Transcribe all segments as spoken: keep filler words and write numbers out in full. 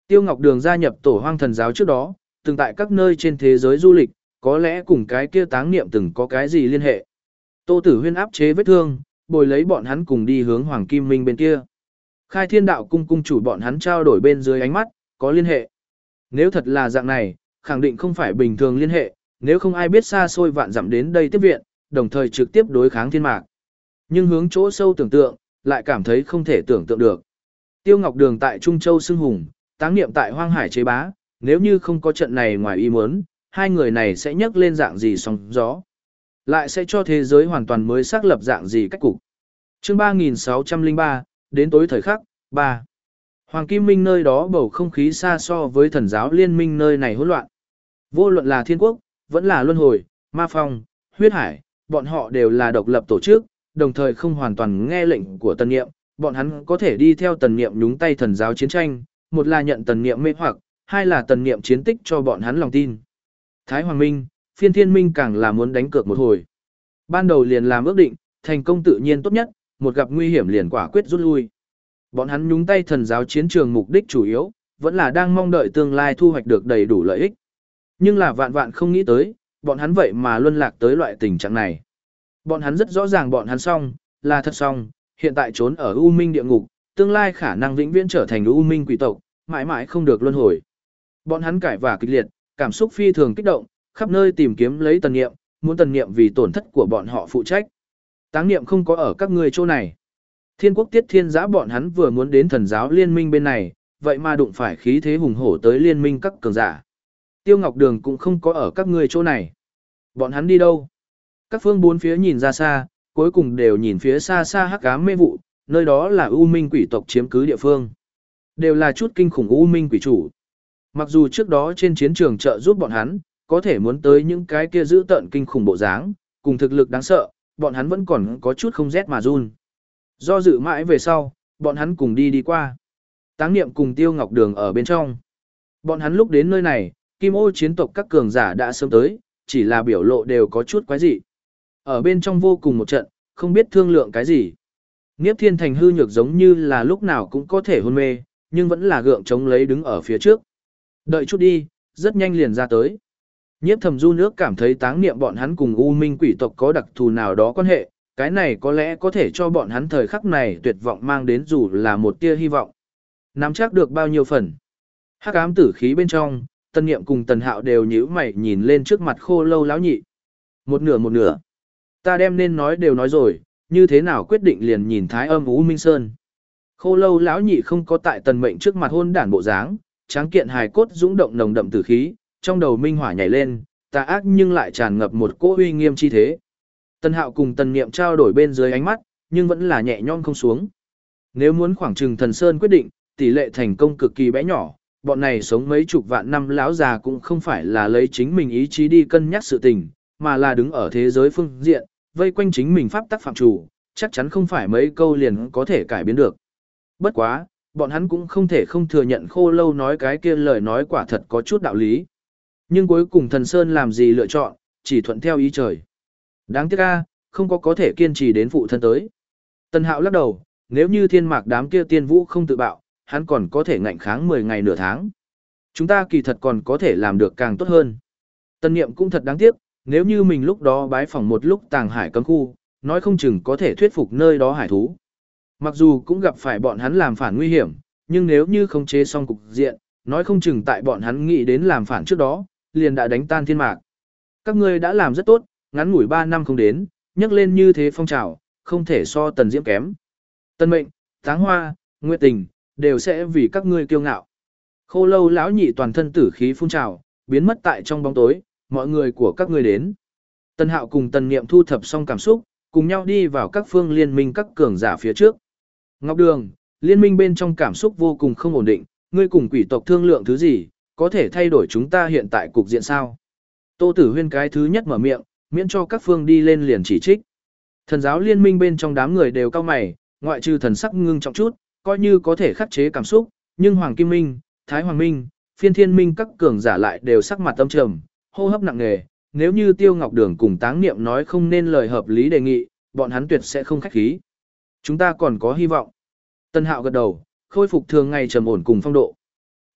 Tiêu Ngọc Đường gia nhập tổ hoang thần giáo trước đó, từng tại các nơi trên thế giới du lịch, có lẽ cùng cái kia táng niệm từng có cái gì liên hệ. Tô Tử Huyên áp chế vết thương, bồi lấy bọn hắn cùng đi hướng Hoàng Kim Minh bên kia. Khai Thiên Đạo cung cung chủ bọn hắn trao đổi bên dưới ánh mắt, có liên hệ. Nếu thật là dạng này, khẳng định không phải bình thường liên hệ, nếu không ai biết xa xôi vạn dặm đến đây tiếp viện, đồng thời trực tiếp đối kháng thiên mạc. Nhưng hướng chỗ sâu tưởng tượng, lại cảm thấy không thể tưởng tượng được. Tiêu Ngọc Đường tại Trung Châu xưng hùng, táng niệm tại Hoang Hải chế bá, nếu như không có trận này ngoài ý muốn, hai người này sẽ nhấc lên dạng gì sóng gió. Lại sẽ cho thế giới hoàn toàn mới xác lập dạng gì cách cục. Chương ba nghìn sáu trăm lẻ ba, đến tối thời khắc, ba. Hoàng Kim Minh nơi đó bầu không khí xa so với thần giáo liên minh nơi này hỗn loạn. Vô luận là thiên quốc, vẫn là luân hồi, ma phong, huyết hải, bọn họ đều là độc lập tổ chức, đồng thời không hoàn toàn nghe lệnh của tần niệm, bọn hắn có thể đi theo tần niệm nhúng tay thần giáo chiến tranh, một là nhận tần niệm mê hoặc, hai là tần niệm chiến tích cho bọn hắn lòng tin. Thái Hoàng Minh, Phiên Thiên Minh càng là muốn đánh cược một hồi. Ban đầu liền làm ước định, thành công tự nhiên tốt nhất, một gặp nguy hiểm liền quả quyết rút lui. Bọn hắn nhúng tay thần giáo chiến trường mục đích chủ yếu, vẫn là đang mong đợi tương lai thu hoạch được đầy đủ lợi ích. Nhưng là vạn vạn không nghĩ tới, bọn hắn vậy mà luân lạc tới loại tình trạng này. Bọn hắn rất rõ ràng bọn hắn xong, là thật xong, hiện tại trốn ở U Minh địa ngục, tương lai khả năng vĩnh viễn trở thành U Minh quỷ tộc, mãi mãi không được luân hồi. Bọn hắn cãi vả kịch liệt, cảm xúc phi thường kích động, khắp nơi tìm kiếm lấy tần niệm, muốn tần niệm vì tổn thất của bọn họ phụ trách. Táng niệm không có ở các ngươi chỗ này. Thiên quốc tiết thiên giã bọn hắn vừa muốn đến thần giáo liên minh bên này, vậy mà đụng phải khí thế hùng hổ tới liên minh các cường giả. Tiêu Ngọc Đường cũng không có ở các ngươi chỗ này. Bọn hắn đi đâu? Các phương bốn phía nhìn ra xa, cuối cùng đều nhìn phía xa xa hắc ám mê vụ, nơi đó là U Minh quỷ tộc chiếm cứ địa phương. Đều là chút kinh khủng U Minh quỷ chủ. Mặc dù trước đó trên chiến trường trợ giúp bọn hắn, có thể muốn tới những cái kia giữ tận kinh khủng bộ dáng, cùng thực lực đáng sợ, bọn hắn vẫn còn có chút không rét mà run. Do dự mãi về sau, bọn hắn cùng đi đi qua. Táng niệm cùng Tiêu Ngọc Đường ở bên trong. Bọn hắn lúc đến nơi này, Kim Ô chiến tộc các cường giả đã sớm tới, chỉ là biểu lộ đều có chút quái dị. Ở bên trong vô cùng một trận, không biết thương lượng cái gì. Niếp Thiên Thành hư nhược giống như là lúc nào cũng có thể hôn mê, nhưng vẫn là gượng chống lấy đứng ở phía trước. Đợi chút đi, rất nhanh liền ra tới. Nhiếp Thầm Du nước cảm thấy táng niệm bọn hắn cùng U Minh quỷ tộc có đặc thù nào đó quan hệ, cái này có lẽ có thể cho bọn hắn thời khắc này tuyệt vọng mang đến dù là một tia hy vọng. Nắm chắc được bao nhiêu phần. Hắc ám tử khí bên trong, Tân Niệm cùng Tần Hạo đều nhíu mày nhìn lên trước mặt Khô Lâu lão nhị. Một nửa một nửa. Ta đem nên nói đều nói rồi, như thế nào quyết định liền nhìn Thái Âm U Minh Sơn. Khô Lâu lão nhị không có tại Tần Mệnh trước mặt hôn đản bộ dáng, tráng kiện hài cốt dũng động nồng đậm tử khí, trong đầu minh hỏa nhảy lên, tà ác nhưng lại tràn ngập một cỗ uy nghiêm chi thế. Tần Hạo cùng Tần Niệm trao đổi bên dưới ánh mắt, nhưng vẫn là nhẹ nhõm không xuống. Nếu muốn khoảng trừng Thần Sơn quyết định, tỷ lệ thành công cực kỳ bé nhỏ, bọn này sống mấy chục vạn năm lão già cũng không phải là lấy chính mình ý chí đi cân nhắc sự tình, mà là đứng ở thế giới phương diện, vây quanh chính mình pháp tắc phạm chủ, chắc chắn không phải mấy câu liền có thể cải biến được. Bất quá, bọn hắn cũng không thể không thừa nhận Khô Lâu nói cái kia lời nói quả thật có chút đạo lý. Nhưng cuối cùng Thần Sơn làm gì lựa chọn, chỉ thuận theo ý trời. Đáng tiếc a, không có có thể kiên trì đến phụ thân tới. Tần Hạo lắc đầu, nếu như thiên mạc đám kia tiên vũ không tự bạo, hắn còn có thể ngạnh kháng mười ngày nửa tháng. Chúng ta kỳ thật còn có thể làm được càng tốt hơn. Tân Niệm cũng thật đáng tiếc, nếu như mình lúc đó bái phỏng một lúc Tàng Hải cấm khu, nói không chừng có thể thuyết phục nơi đó hải thú. Mặc dù cũng gặp phải bọn hắn làm phản nguy hiểm, nhưng nếu như không chế xong cục diện, nói không chừng tại bọn hắn nghĩ đến làm phản trước đó, liền đã đánh tan thiên mạc. Các ngươi đã làm rất tốt, ngắn ngủi ba năm không đến, nhắc lên như thế phong trào, không thể so Tần Diễm kém. Tân Mệnh, Táng Hoa, Nguyệt Tình, đều sẽ vì các ngươi kiêu ngạo. Khô Lâu lão nhị toàn thân tử khí phun trào, biến mất tại trong bóng tối, mọi người của các ngươi đến. Tần Hạo cùng Tần Niệm thu thập xong cảm xúc, cùng nhau đi vào các phương liên minh các cường giả phía trước. Ngọc Đường, liên minh bên trong cảm xúc vô cùng không ổn định, ngươi cùng quỷ tộc thương lượng thứ gì, có thể thay đổi chúng ta hiện tại cục diện sao? Tô Tử Huyên cái thứ nhất mở miệng, miễn cho các phương đi lên liền chỉ trích. Thần giáo liên minh bên trong đám người đều cao mày, ngoại trừ thần sắc ngưng trọng chút, coi như có thể khắc chế cảm xúc, nhưng Hoàng Kim Minh, Thái Hoàng Minh, Phiên Thiên Minh các cường giả lại đều sắc mặt âm trầm, hô hấp nặng nề, nếu như Tiêu Ngọc Đường cùng Táng Niệm nói không nên lời hợp lý đề nghị, bọn hắn tuyệt sẽ không khách khí. Chúng ta còn có hy vọng. Tân Hạo gật đầu, khôi phục thường ngày trầm ổn cùng phong độ.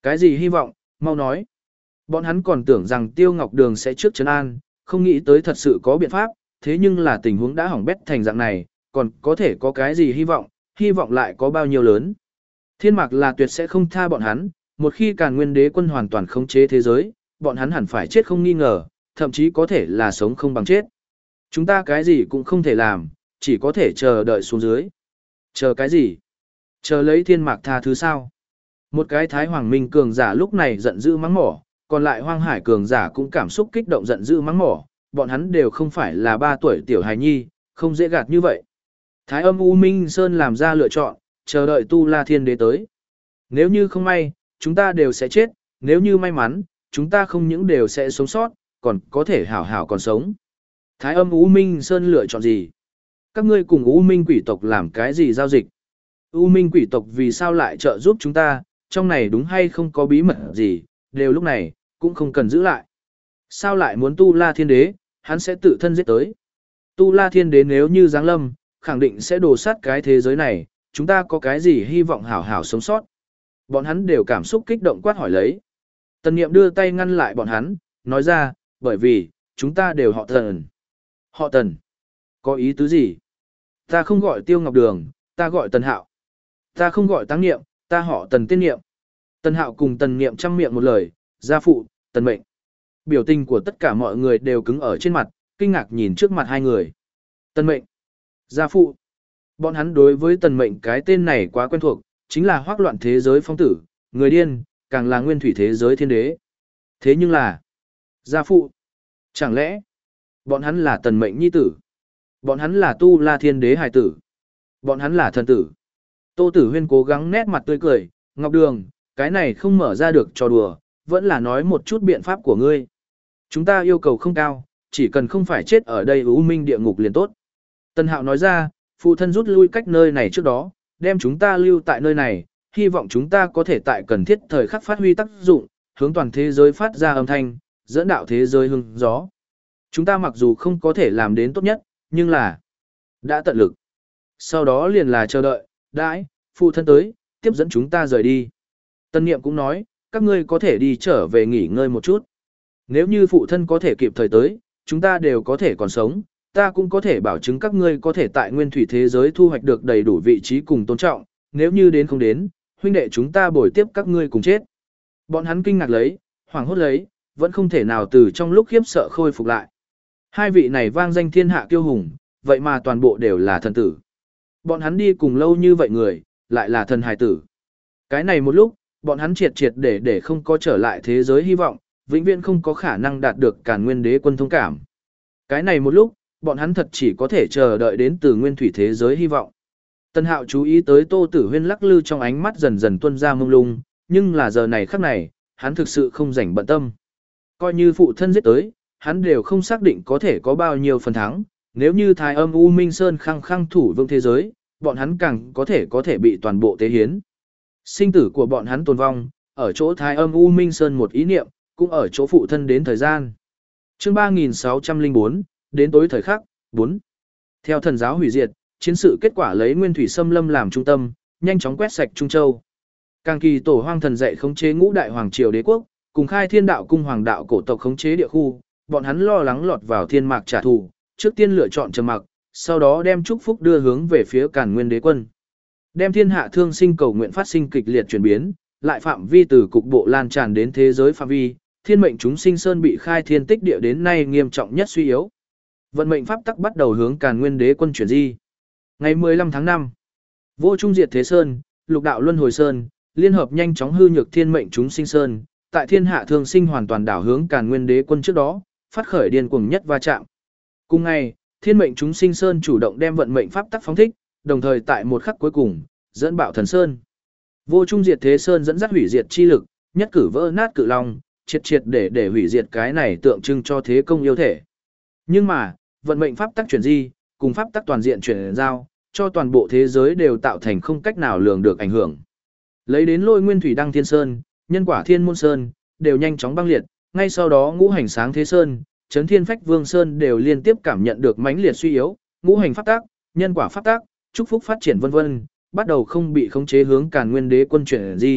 Cái gì hy vọng, mau nói. Bọn hắn còn tưởng rằng Tiêu Ngọc Đường sẽ trước trấn an, không nghĩ tới thật sự có biện pháp, thế nhưng là tình huống đã hỏng bét thành dạng này, còn có thể có cái gì hy vọng, hy vọng lại có bao nhiêu lớn. Thiên Mạc là tuyệt sẽ không tha bọn hắn, một khi Càn Nguyên Đế quân hoàn toàn khống chế thế giới, bọn hắn hẳn phải chết không nghi ngờ, thậm chí có thể là sống không bằng chết. Chúng ta cái gì cũng không thể làm, chỉ có thể chờ đợi xuống dưới. Chờ cái gì? Chờ lấy Thiên Mạc tha thứ sao? Một cái Thái Hoàng Minh cường giả lúc này giận dữ mắng mỏ, còn lại Hoang Hải cường giả cũng cảm xúc kích động giận dữ mắng mỏ, bọn hắn đều không phải là ba tuổi tiểu hài nhi, không dễ gạt như vậy. Thái Âm U Minh Sơn làm ra lựa chọn, chờ đợi Tu La Thiên Đế tới. Nếu như không may, chúng ta đều sẽ chết, nếu như may mắn, chúng ta không những đều sẽ sống sót, còn có thể hảo hảo còn sống. Thái Âm U Minh Sơn lựa chọn gì? Các ngươi cùng U Minh quỷ tộc làm cái gì giao dịch? U Minh quỷ tộc vì sao lại trợ giúp chúng ta, trong này đúng hay không có bí mật gì, đều lúc này, cũng không cần giữ lại. Sao lại muốn Tu La Thiên Đế, hắn sẽ tự thân giết tới. Tu La Thiên Đế nếu như giáng lâm, khẳng định sẽ đổ sát cái thế giới này, chúng ta có cái gì hy vọng hảo hảo sống sót. Bọn hắn đều cảm xúc kích động quát hỏi lấy. Tần Niệm đưa tay ngăn lại bọn hắn, nói ra, bởi vì, chúng ta đều họ Tần. Họ Tần. Có ý tứ gì? Ta không gọi Tiêu Ngọc Đường, ta gọi Tần Hạo. Ta không gọi Táng Niệm, ta họ Tần Tiên Niệm. Tần Hạo cùng Tần Niệm chăm miệng một lời, gia phụ, Tần mệnh. Biểu tình của tất cả mọi người đều cứng ở trên mặt, kinh ngạc nhìn trước mặt hai người. Tần mệnh, gia phụ. Bọn hắn đối với Tần mệnh cái tên này quá quen thuộc, chính là hoác loạn thế giới phong tử, người điên, càng là nguyên thủy thế giới thiên đế. Thế nhưng là, gia phụ. Chẳng lẽ, bọn hắn là Tần mệnh nhi tử? Bọn hắn là Tu La Thiên Đế hài tử? Bọn hắn là thần tử? Tô Tử Huyên cố gắng nét mặt tươi cười, Ngọc Đường, cái này không mở ra được trò đùa, vẫn là nói một chút biện pháp của ngươi. Chúng ta yêu cầu không cao, chỉ cần không phải chết ở đây U Minh địa ngục liền tốt. Tân Hạo nói ra, phụ thân rút lui cách nơi này trước đó, đem chúng ta lưu tại nơi này, hy vọng chúng ta có thể tại cần thiết thời khắc phát huy tác dụng, hướng toàn thế giới phát ra âm thanh, dẫn đạo thế giới hưng gió. Chúng ta mặc dù không có thể làm đến tốt nhất, nhưng là đã tận lực. Sau đó liền là chờ đợi, đãi, phụ thân tới, tiếp dẫn chúng ta rời đi. Tân Niệm cũng nói, các ngươi có thể đi trở về nghỉ ngơi một chút. Nếu như phụ thân có thể kịp thời tới, chúng ta đều có thể còn sống, ta cũng có thể bảo chứng các ngươi có thể tại nguyên thủy thế giới thu hoạch được đầy đủ vị trí cùng tôn trọng, nếu như đến không đến, huynh đệ chúng ta bồi tiếp các ngươi cùng chết. Bọn hắn kinh ngạc lấy, hoảng hốt lấy, vẫn không thể nào từ trong lúc khiếp sợ khôi phục lại. Hai vị này vang danh thiên hạ kiêu hùng, vậy mà toàn bộ đều là thần tử. Bọn hắn đi cùng lâu như vậy người, lại là thần hài tử. Cái này một lúc, bọn hắn triệt triệt để để không có trở lại thế giới hy vọng, vĩnh viễn không có khả năng đạt được Càn Nguyên Đế quân thông cảm. Cái này một lúc, bọn hắn thật chỉ có thể chờ đợi đến từ nguyên thủy thế giới hy vọng. Tân Hạo chú ý tới Tô Tử Huyên lắc lư trong ánh mắt dần dần tuôn ra mông lung, nhưng là giờ này khắc này, hắn thực sự không rảnh bận tâm. Coi như phụ thân giết tới, hắn đều không xác định có thể có bao nhiêu phần thắng, nếu như Thái Âm U Minh Sơn khăng khăng thủ vững thế giới, bọn hắn càng có thể có thể bị toàn bộ tế hiến. Sinh tử của bọn hắn tồn vong, ở chỗ Thái Âm U Minh Sơn một ý niệm, cũng ở chỗ phụ thân đến thời gian. Chương ba nghìn sáu trăm lẻ bốn, đến tối thời khắc, bốn. Theo thần giáo hủy diệt, chiến sự kết quả lấy Nguyên Thủy Xâm Lâm làm trung tâm, nhanh chóng quét sạch Trung Châu. Càng kỳ tổ hoang thần dạy khống chế ngũ đại hoàng triều đế quốc, cùng khai thiên đạo cung hoàng đạo cổ tộc khống chế địa khu, bọn hắn lo lắng lọt vào thiên mạc trả thù, trước tiên lựa chọn trầm mặc, sau đó đem chúc phúc đưa hướng về phía Càn Nguyên Đế quân. Đem thiên hạ thương sinh cầu nguyện phát sinh kịch liệt chuyển biến, lại phạm vi từ cục bộ lan tràn đến thế giới phạm vi, thiên mệnh chúng sinh sơn bị khai thiên tích địa đến nay nghiêm trọng nhất suy yếu. Vận mệnh pháp tắc bắt đầu hướng Càn Nguyên Đế quân chuyển di. Ngày mười lăm tháng năm, vô trung diệt thế sơn, lục đạo luân hồi sơn, liên hợp nhanh chóng hư nhược thiên mệnh chúng sinh sơn, tại thiên hạ thương sinh hoàn toàn đảo hướng Càn Nguyên Đế quân trước đó, phát khởi điên cuồng nhất va chạm. Cùng ngày, thiên mệnh chúng sinh sơn chủ động đem vận mệnh pháp tắc phóng thích, đồng thời tại một khắc cuối cùng, dẫn bạo thần sơn. Vô trung diệt thế sơn dẫn dắt hủy diệt chi lực, nhất cử vỡ nát cự long, triệt triệt để để hủy diệt cái này tượng trưng cho thế công yêu thể. Nhưng mà, vận mệnh pháp tắc chuyển di, cùng pháp tắc toàn diện chuyển giao, cho toàn bộ thế giới đều tạo thành không cách nào lường được ảnh hưởng. Lấy đến Lôi Nguyên Thủy Đăng Thiên Sơn, Nhân Quả Thiên Môn Sơn, đều nhanh chóng băng liệt, ngay sau đó Ngũ Hành Sáng Thế Sơn, Chấn Thiên Phách Vương Sơn đều liên tiếp cảm nhận được mãnh liệt suy yếu, ngũ hành pháp tắc, nhân quả pháp tắc, chúc phúc phát triển vân vân, bắt đầu không bị khống chế hướng Càn Nguyên Đế quân chuyển di,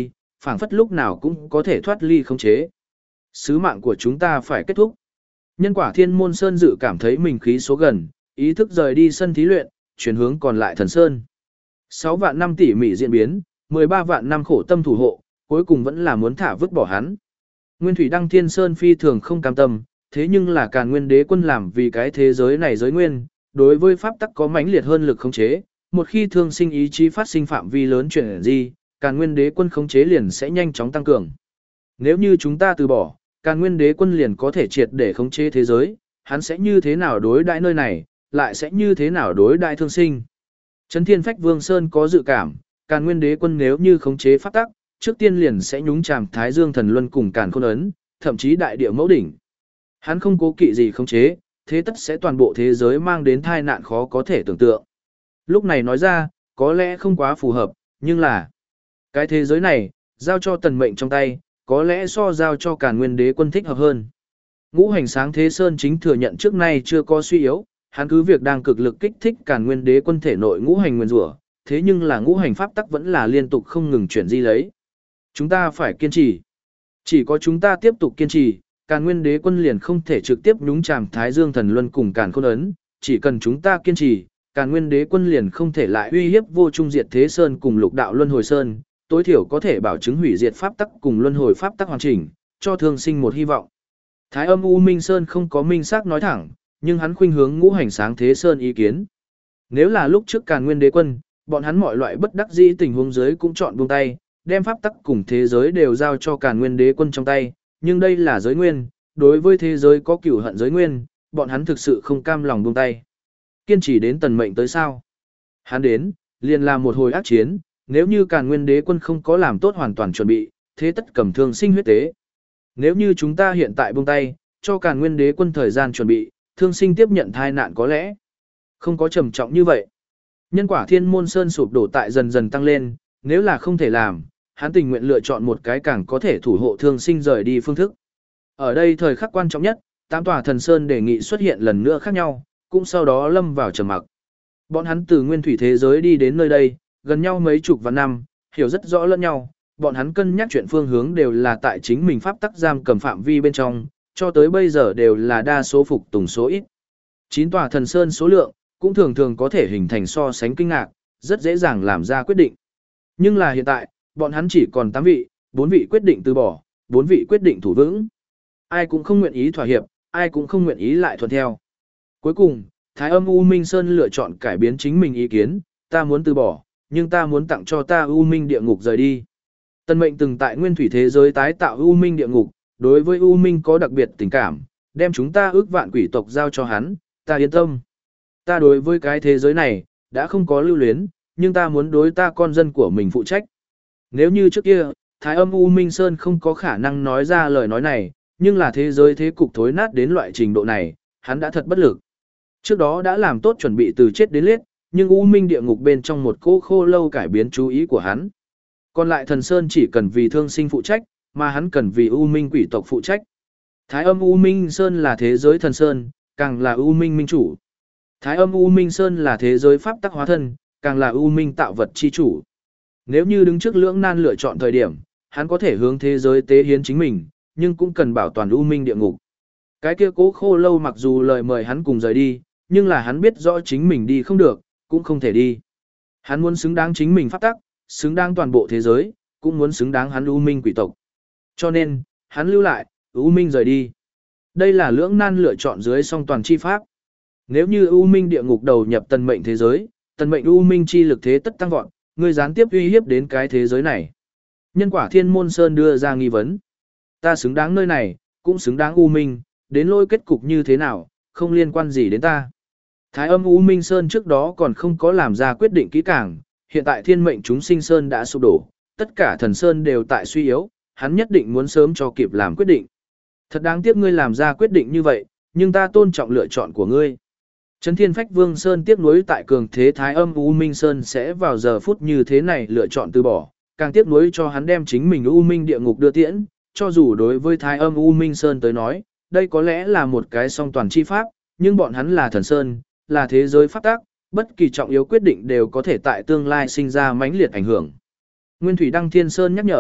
phảng phất lúc nào cũng có thể thoát ly khống chế. Sứ mạng của chúng ta phải kết thúc. Nhân quả Thiên Môn Sơn dự cảm thấy mình khí số gần, ý thức rời đi sân thí luyện, chuyển hướng còn lại Thần Sơn. sáu vạn năm tỉ mỉ diễn biến, mười ba vạn năm khổ tâm thủ hộ, cuối cùng vẫn là muốn thả vứt bỏ hắn. Nguyên Thủy Đăng Thiên Sơn phi thường không cam tâm, thế nhưng là Càn Nguyên Đế Quân làm vì cái thế giới này giới nguyên, đối với pháp tắc có mãnh liệt hơn lực khống chế, một khi thương sinh ý chí phát sinh phạm vi lớn chuyển gì, Càn Nguyên Đế Quân khống chế liền sẽ nhanh chóng tăng cường. Nếu như chúng ta từ bỏ, Càn Nguyên Đế Quân liền có thể triệt để khống chế thế giới, hắn sẽ như thế nào đối đãi nơi này, lại sẽ như thế nào đối đãi thương sinh. Trấn Thiên Phách Vương Sơn có dự cảm, Càn Nguyên Đế Quân nếu như khống chế pháp tắc, trước tiên liền sẽ nhúng chàm Thái Dương Thần Luân cùng Càn Khôn Ấn, thậm chí đại địa mẫu đỉnh. Hắn không cố kỵ gì khống chế, thế tất sẽ toàn bộ thế giới mang đến tai nạn khó có thể tưởng tượng. Lúc này nói ra, có lẽ không quá phù hợp, nhưng là cái thế giới này, giao cho tần mệnh trong tay, có lẽ so giao cho Càn Nguyên Đế Quân thích hợp hơn. Ngũ hành sáng thế sơn chính thừa nhận trước nay chưa có suy yếu, hắn cứ việc đang cực lực kích thích Càn Nguyên Đế Quân thể nội ngũ hành nguyên rủa, thế nhưng là ngũ hành pháp tắc vẫn là liên tục không ngừng chuyển di lấy. Chúng ta phải kiên trì. Chỉ có chúng ta tiếp tục kiên trì, Càn Nguyên Đế Quân liền không thể trực tiếp nhúng chàm Thái Dương Thần Luân cùng Càn Khôn Ấn, chỉ cần chúng ta kiên trì, Càn Nguyên Đế Quân liền không thể lại uy hiếp vô trung diệt thế sơn cùng lục đạo luân hồi sơn, tối thiểu có thể bảo chứng hủy diệt pháp tắc cùng luân hồi pháp tắc hoàn chỉnh, cho thương sinh một hy vọng. Thái Âm U Minh Sơn không có minh xác nói thẳng, nhưng hắn khuynh hướng ngũ hành sáng thế sơn ý kiến. Nếu là lúc trước Càn Nguyên Đế Quân, bọn hắn mọi loại bất đắc dĩ tình huống dưới cũng chọn buông tay, đem pháp tắc cùng thế giới đều giao cho Càn Nguyên Đế Quân trong tay, nhưng đây là giới nguyên, đối với thế giới có cửu hận giới nguyên, bọn hắn thực sự không cam lòng buông tay. Kiên trì đến tần mệnh tới sao? Hắn đến, liền làm một hồi ác chiến, nếu như Càn Nguyên Đế Quân không có làm tốt hoàn toàn chuẩn bị, thế tất cầm thương sinh huyết tế. Nếu như chúng ta hiện tại buông tay, cho Càn Nguyên Đế Quân thời gian chuẩn bị, thương sinh tiếp nhận tai nạn có lẽ không có trầm trọng như vậy. Nhân quả Thiên Môn Sơn sụp đổ tại dần dần tăng lên, nếu là không thể làm, hắn tình nguyện lựa chọn một cái càng có thể thủ hộ thương sinh rời đi phương thức. Ở đây thời khắc quan trọng nhất, tám tòa thần sơn đề nghị xuất hiện lần nữa khác nhau, cũng sau đó lâm vào trầm mặc. Bọn hắn từ nguyên thủy thế giới đi đến nơi đây, gần nhau mấy chục vạn năm, hiểu rất rõ lẫn nhau, bọn hắn cân nhắc chuyện phương hướng đều là tại chính mình pháp tắc giam cầm phạm vi bên trong, cho tới bây giờ đều là đa số phục tùng số ít. Chín tòa thần sơn số lượng, cũng thường thường có thể hình thành so sánh kinh ngạc, rất dễ dàng làm ra quyết định. Nhưng là hiện tại, bọn hắn chỉ còn tám vị, bốn vị quyết định từ bỏ, bốn vị quyết định thủ vững. Ai cũng không nguyện ý thỏa hiệp, ai cũng không nguyện ý lại thuận theo. Cuối cùng, Thái Âm U Minh Sơn lựa chọn cải biến chính mình ý kiến, ta muốn từ bỏ, nhưng ta muốn tặng cho ta U Minh địa ngục rời đi. Tần Mệnh từng tại nguyên thủy thế giới tái tạo U Minh địa ngục, đối với U Minh có đặc biệt tình cảm, đem chúng ta ước vạn quỷ tộc giao cho hắn, ta yên tâm. Ta đối với cái thế giới này, đã không có lưu luyến, nhưng ta muốn đối ta con dân của mình phụ trách. Nếu như trước kia, Thái Âm U Minh Sơn không có khả năng nói ra lời nói này, nhưng là thế giới thế cục thối nát đến loại trình độ này, hắn đã thật bất lực. Trước đó đã làm tốt chuẩn bị từ chết đến liết, nhưng U Minh địa ngục bên trong một cỗ khô lâu cải biến chú ý của hắn. Còn lại thần Sơn chỉ cần vì thương sinh phụ trách, mà hắn cần vì U Minh quỷ tộc phụ trách. Thái Âm U Minh Sơn là thế giới thần Sơn, càng là U Minh minh chủ. Thái Âm U Minh Sơn là thế giới pháp tắc hóa thân, càng là U Minh tạo vật chi chủ. Nếu như đứng trước lưỡng nan lựa chọn thời điểm, hắn có thể hướng thế giới tế hiến chính mình, nhưng cũng cần bảo toàn U Minh địa ngục. Cái kia cố khô lâu mặc dù lời mời hắn cùng rời đi, nhưng là hắn biết rõ chính mình đi không được, cũng không thể đi. Hắn muốn xứng đáng chính mình pháp tắc, xứng đáng toàn bộ thế giới, cũng muốn xứng đáng hắn U Minh quỷ tộc. Cho nên, hắn lưu lại, U Minh rời đi. Đây là lưỡng nan lựa chọn dưới song toàn chi pháp. Nếu như U Minh địa ngục đầu nhập tần mệnh thế giới, tần mệnh U Minh chi lực thế tất tăng vọt, người gián tiếp uy hiếp đến cái thế giới này. Nhân quả Thiên Môn Sơn đưa ra nghi vấn. Ta xứng đáng nơi này, cũng xứng đáng U Minh, đến lôi kết cục như thế nào, không liên quan gì đến ta. Thái Âm U Minh Sơn trước đó còn không có làm ra quyết định kỹ càng, hiện tại thiên mệnh chúng sinh Sơn đã sụp đổ, tất cả thần Sơn đều tại suy yếu, hắn nhất định muốn sớm cho kịp làm quyết định. Thật đáng tiếc ngươi làm ra quyết định như vậy, nhưng ta tôn trọng lựa chọn của ngươi. Trấn Thiên Phách Vương Sơn tiếc nuối tại cường thế Thái Âm U Minh Sơn sẽ vào giờ phút như thế này lựa chọn từ bỏ, càng tiếc nuối cho hắn đem chính mình U Minh địa ngục đưa tiễn, cho dù đối với Thái Âm U Minh Sơn tới nói, đây có lẽ là một cái song toàn chi pháp, nhưng bọn hắn là thần Sơn, là thế giới pháp tắc, bất kỳ trọng yếu quyết định đều có thể tại tương lai sinh ra mãnh liệt ảnh hưởng. Nguyên Thủy Đăng Thiên Sơn nhắc nhở,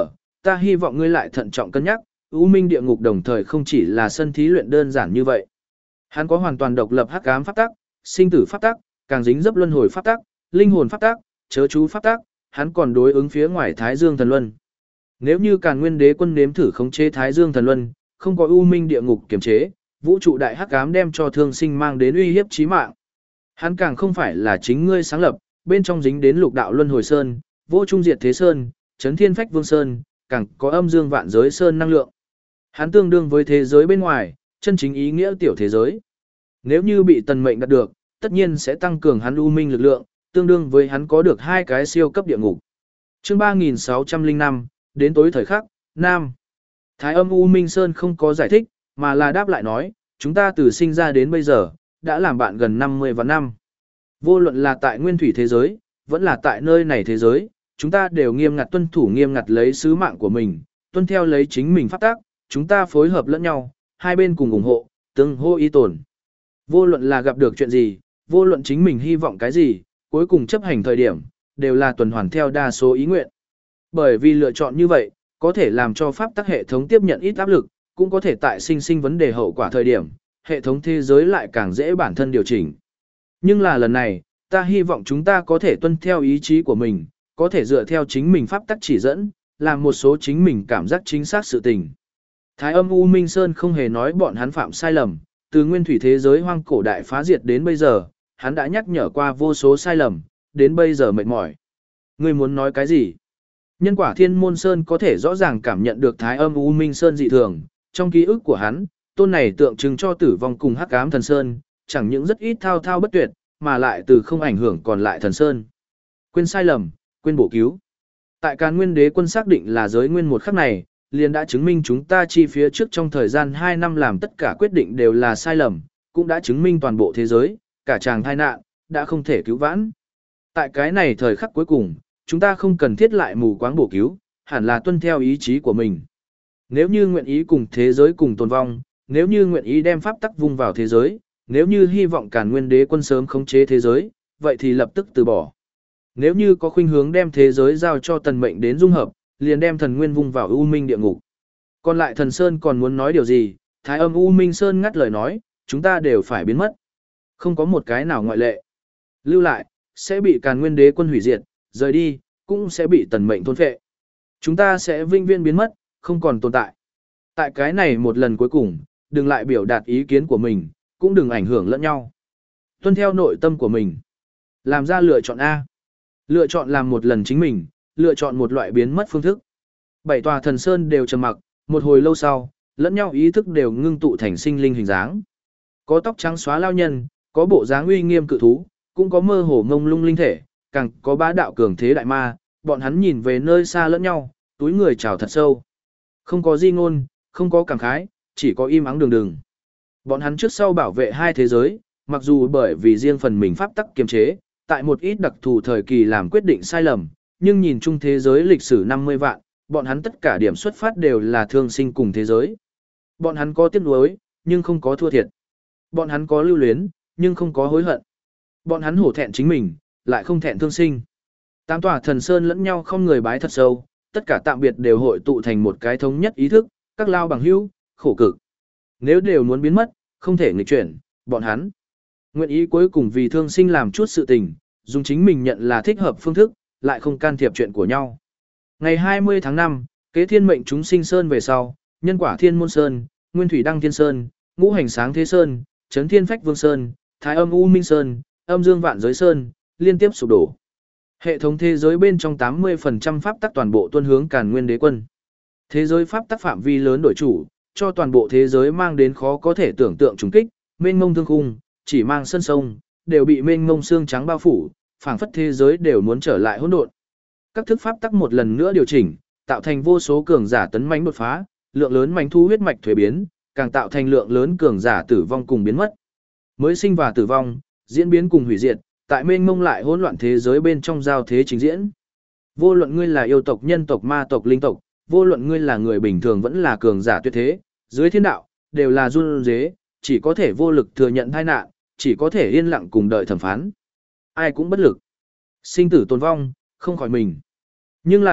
ta hy vọng ngươi lại thận trọng cân nhắc, U Minh địa ngục đồng thời không chỉ là sân thí luyện đơn giản như vậy. Hắn có hoàn toàn độc lập hắc ám pháp tắc, sinh tử pháp tắc, càng dính dấp luân hồi pháp tắc, linh hồn pháp tắc, chớ chú pháp tắc, hắn còn đối ứng phía ngoài Thái Dương thần luân. Nếu như Càn Nguyên Đế quân nếm thử khống chế Thái Dương thần luân, không có U Minh địa ngục kiềm chế, vũ trụ đại hắc ám đem cho thương sinh mang đến uy hiếp chí mạng. Hắn càng không phải là chính ngươi sáng lập, bên trong dính đến lục đạo luân hồi sơn, vô trung diệt thế sơn, chấn thiên phách vương sơn, càng có âm dương vạn giới sơn năng lượng. Hắn tương đương với thế giới bên ngoài, chân chính ý nghĩa tiểu thế giới. Nếu như bị tần mệnh đạt được, tất nhiên sẽ tăng cường hắn U Minh lực lượng, tương đương với hắn có được hai cái siêu cấp địa ngục. Chương ba nghìn sáu trăm lẻ năm, đến tối thời khắc, Nam. Thái âm U Minh Sơn không có giải thích, mà là đáp lại nói, chúng ta từ sinh ra đến bây giờ, đã làm bạn gần năm mươi vạn năm. Vô luận là tại nguyên thủy thế giới, vẫn là tại nơi này thế giới, chúng ta đều nghiêm ngặt tuân thủ nghiêm ngặt lấy sứ mạng của mình, tuân theo lấy chính mình pháp tác, chúng ta phối hợp lẫn nhau, hai bên cùng ủng hộ, tương hô ý tồn. Vô luận là gặp được chuyện gì, vô luận chính mình hy vọng cái gì, cuối cùng chấp hành thời điểm, đều là tuần hoàn theo đa số ý nguyện. Bởi vì lựa chọn như vậy, có thể làm cho pháp tắc hệ thống tiếp nhận ít áp lực, cũng có thể tại sinh sinh vấn đề hậu quả thời điểm, hệ thống thế giới lại càng dễ bản thân điều chỉnh. Nhưng là lần này, ta hy vọng chúng ta có thể tuân theo ý chí của mình, có thể dựa theo chính mình pháp tắc chỉ dẫn, làm một số chính mình cảm giác chính xác sự tình. Thái âm U Minh Sơn không hề nói bọn hắn phạm sai lầm, từ nguyên thủy thế giới hoang cổ đại phá diệt đến bây giờ, hắn đã nhắc nhở qua vô số sai lầm, đến bây giờ mệt mỏi. Ngươi muốn nói cái gì? Nhân quả Thiên Môn Sơn có thể rõ ràng cảm nhận được Thái âm U Minh Sơn dị thường, trong ký ức của hắn, tôn này tượng trưng cho tử vong cùng hắc ám thần sơn, chẳng những rất ít thao thao bất tuyệt, mà lại từ không ảnh hưởng còn lại thần sơn. Quên sai lầm, quên bổ cứu. Tại Càn Nguyên Đế quân xác định là giới nguyên một khắc này, liền đã chứng minh chúng ta chi phía trước trong thời gian hai năm làm tất cả quyết định đều là sai lầm, cũng đã chứng minh toàn bộ thế giới, cả chàng tai nạn, đã không thể cứu vãn. Tại cái này thời khắc cuối cùng, chúng ta không cần thiết lại mù quáng bổ cứu, hẳn là tuân theo ý chí của mình. Nếu như nguyện ý cùng thế giới cùng tồn vong, nếu như nguyện ý đem pháp tắc vung vào thế giới, nếu như hy vọng Càn Nguyên Đế quân sớm khống chế thế giới, vậy thì lập tức từ bỏ. Nếu như có khuynh hướng đem thế giới giao cho tần mệnh đến dung hợp, liền đem thần nguyên vung vào U Minh địa ngục. Còn lại thần Sơn còn muốn nói điều gì, Thái âm U Minh Sơn ngắt lời nói, chúng ta đều phải biến mất. Không có một cái nào ngoại lệ. Lưu lại, sẽ bị Càn Nguyên Đế quân hủy diệt, rời đi, cũng sẽ bị tần mệnh thôn phệ. Chúng ta sẽ vinh viên biến mất, không còn tồn tại. Tại cái này một lần cuối cùng, đừng lại biểu đạt ý kiến của mình, cũng đừng ảnh hưởng lẫn nhau. Tuân theo nội tâm của mình. Làm ra lựa chọn A. Lựa chọn làm một lần chính mình, lựa chọn một loại biến mất phương thức. Bảy tòa thần sơn đều trầm mặc, một hồi lâu sau, lẫn nhau ý thức đều ngưng tụ thành sinh linh hình dáng. Có tóc trắng xóa lao nhân, có bộ dáng uy nghiêm cự thú, cũng có mơ hồ ngông lung linh thể, càng có bá đạo cường thế đại ma, bọn hắn nhìn về nơi xa lẫn nhau, túi người chào thật sâu. Không có di ngôn, không có cảm khái, chỉ có im ắng đường đường. Bọn hắn trước sau bảo vệ hai thế giới, mặc dù bởi vì riêng phần mình pháp tắc kiềm chế, tại một ít đặc thù thời kỳ làm quyết định sai lầm, nhưng nhìn chung thế giới lịch sử năm mươi vạn, bọn hắn tất cả điểm xuất phát đều là thương sinh cùng thế giới. Bọn hắn có tiếc nuối, nhưng không có thua thiệt. Bọn hắn có lưu luyến, nhưng không có hối hận. Bọn hắn hổ thẹn chính mình, lại không thẹn thương sinh. Tám tòa thần sơn lẫn nhau không người bái thật sâu, tất cả tạm biệt đều hội tụ thành một cái thống nhất ý thức, các lao bằng hữu, khổ cực. Nếu đều muốn biến mất, không thể nghịch chuyển, bọn hắn nguyện ý cuối cùng vì thương sinh làm chút sự tình, dùng chính mình nhận là thích hợp phương thức, lại không can thiệp chuyện của nhau. Ngày hai mươi tháng năm, kế thiên mệnh chúng sinh sơn về sau, nhân quả thiên môn sơn, nguyên thủy đăng thiên sơn, ngũ hành sáng thế sơn, chấn thiên phách vương sơn, thái âm u minh sơn, âm dương vạn giới sơn, liên tiếp sụp đổ. Hệ thống thế giới bên trong tám mươi phần trăm pháp tắc toàn bộ tuân hướng Càn Nguyên Đế quân. Thế giới pháp tắc phạm vi lớn đổi chủ, cho toàn bộ thế giới mang đến khó có thể tưởng tượng trùng kích, mênh mông thương khung, chỉ mang sân sông, đều bị mênh mông xương trắng bao phủ, phảng phất thế giới đều muốn trở lại hỗn độn. Các thức pháp tắc một lần nữa điều chỉnh, tạo thành vô số cường giả tấn mãnh đột phá, lượng lớn mãnh thu huyết mạch thuế biến, càng tạo thành lượng lớn cường giả tử vong cùng biến mất. Mới sinh và tử vong, diễn biến cùng hủy diệt, tại mênh mông lại hỗn loạn thế giới bên trong giao thế trình diễn. Vô luận ngươi là yêu tộc, nhân tộc, ma tộc, linh tộc, vô luận ngươi là người bình thường vẫn là cường giả tuyệt thế, dưới thiên đạo, đều là run rế, chỉ có thể vô lực thừa nhận tai nạn, chỉ có thể yên lặng cùng đợi thẩm phán. Ai cũng bất lực. Sinh tử tồn vong, không khỏi mình. Nhưng là,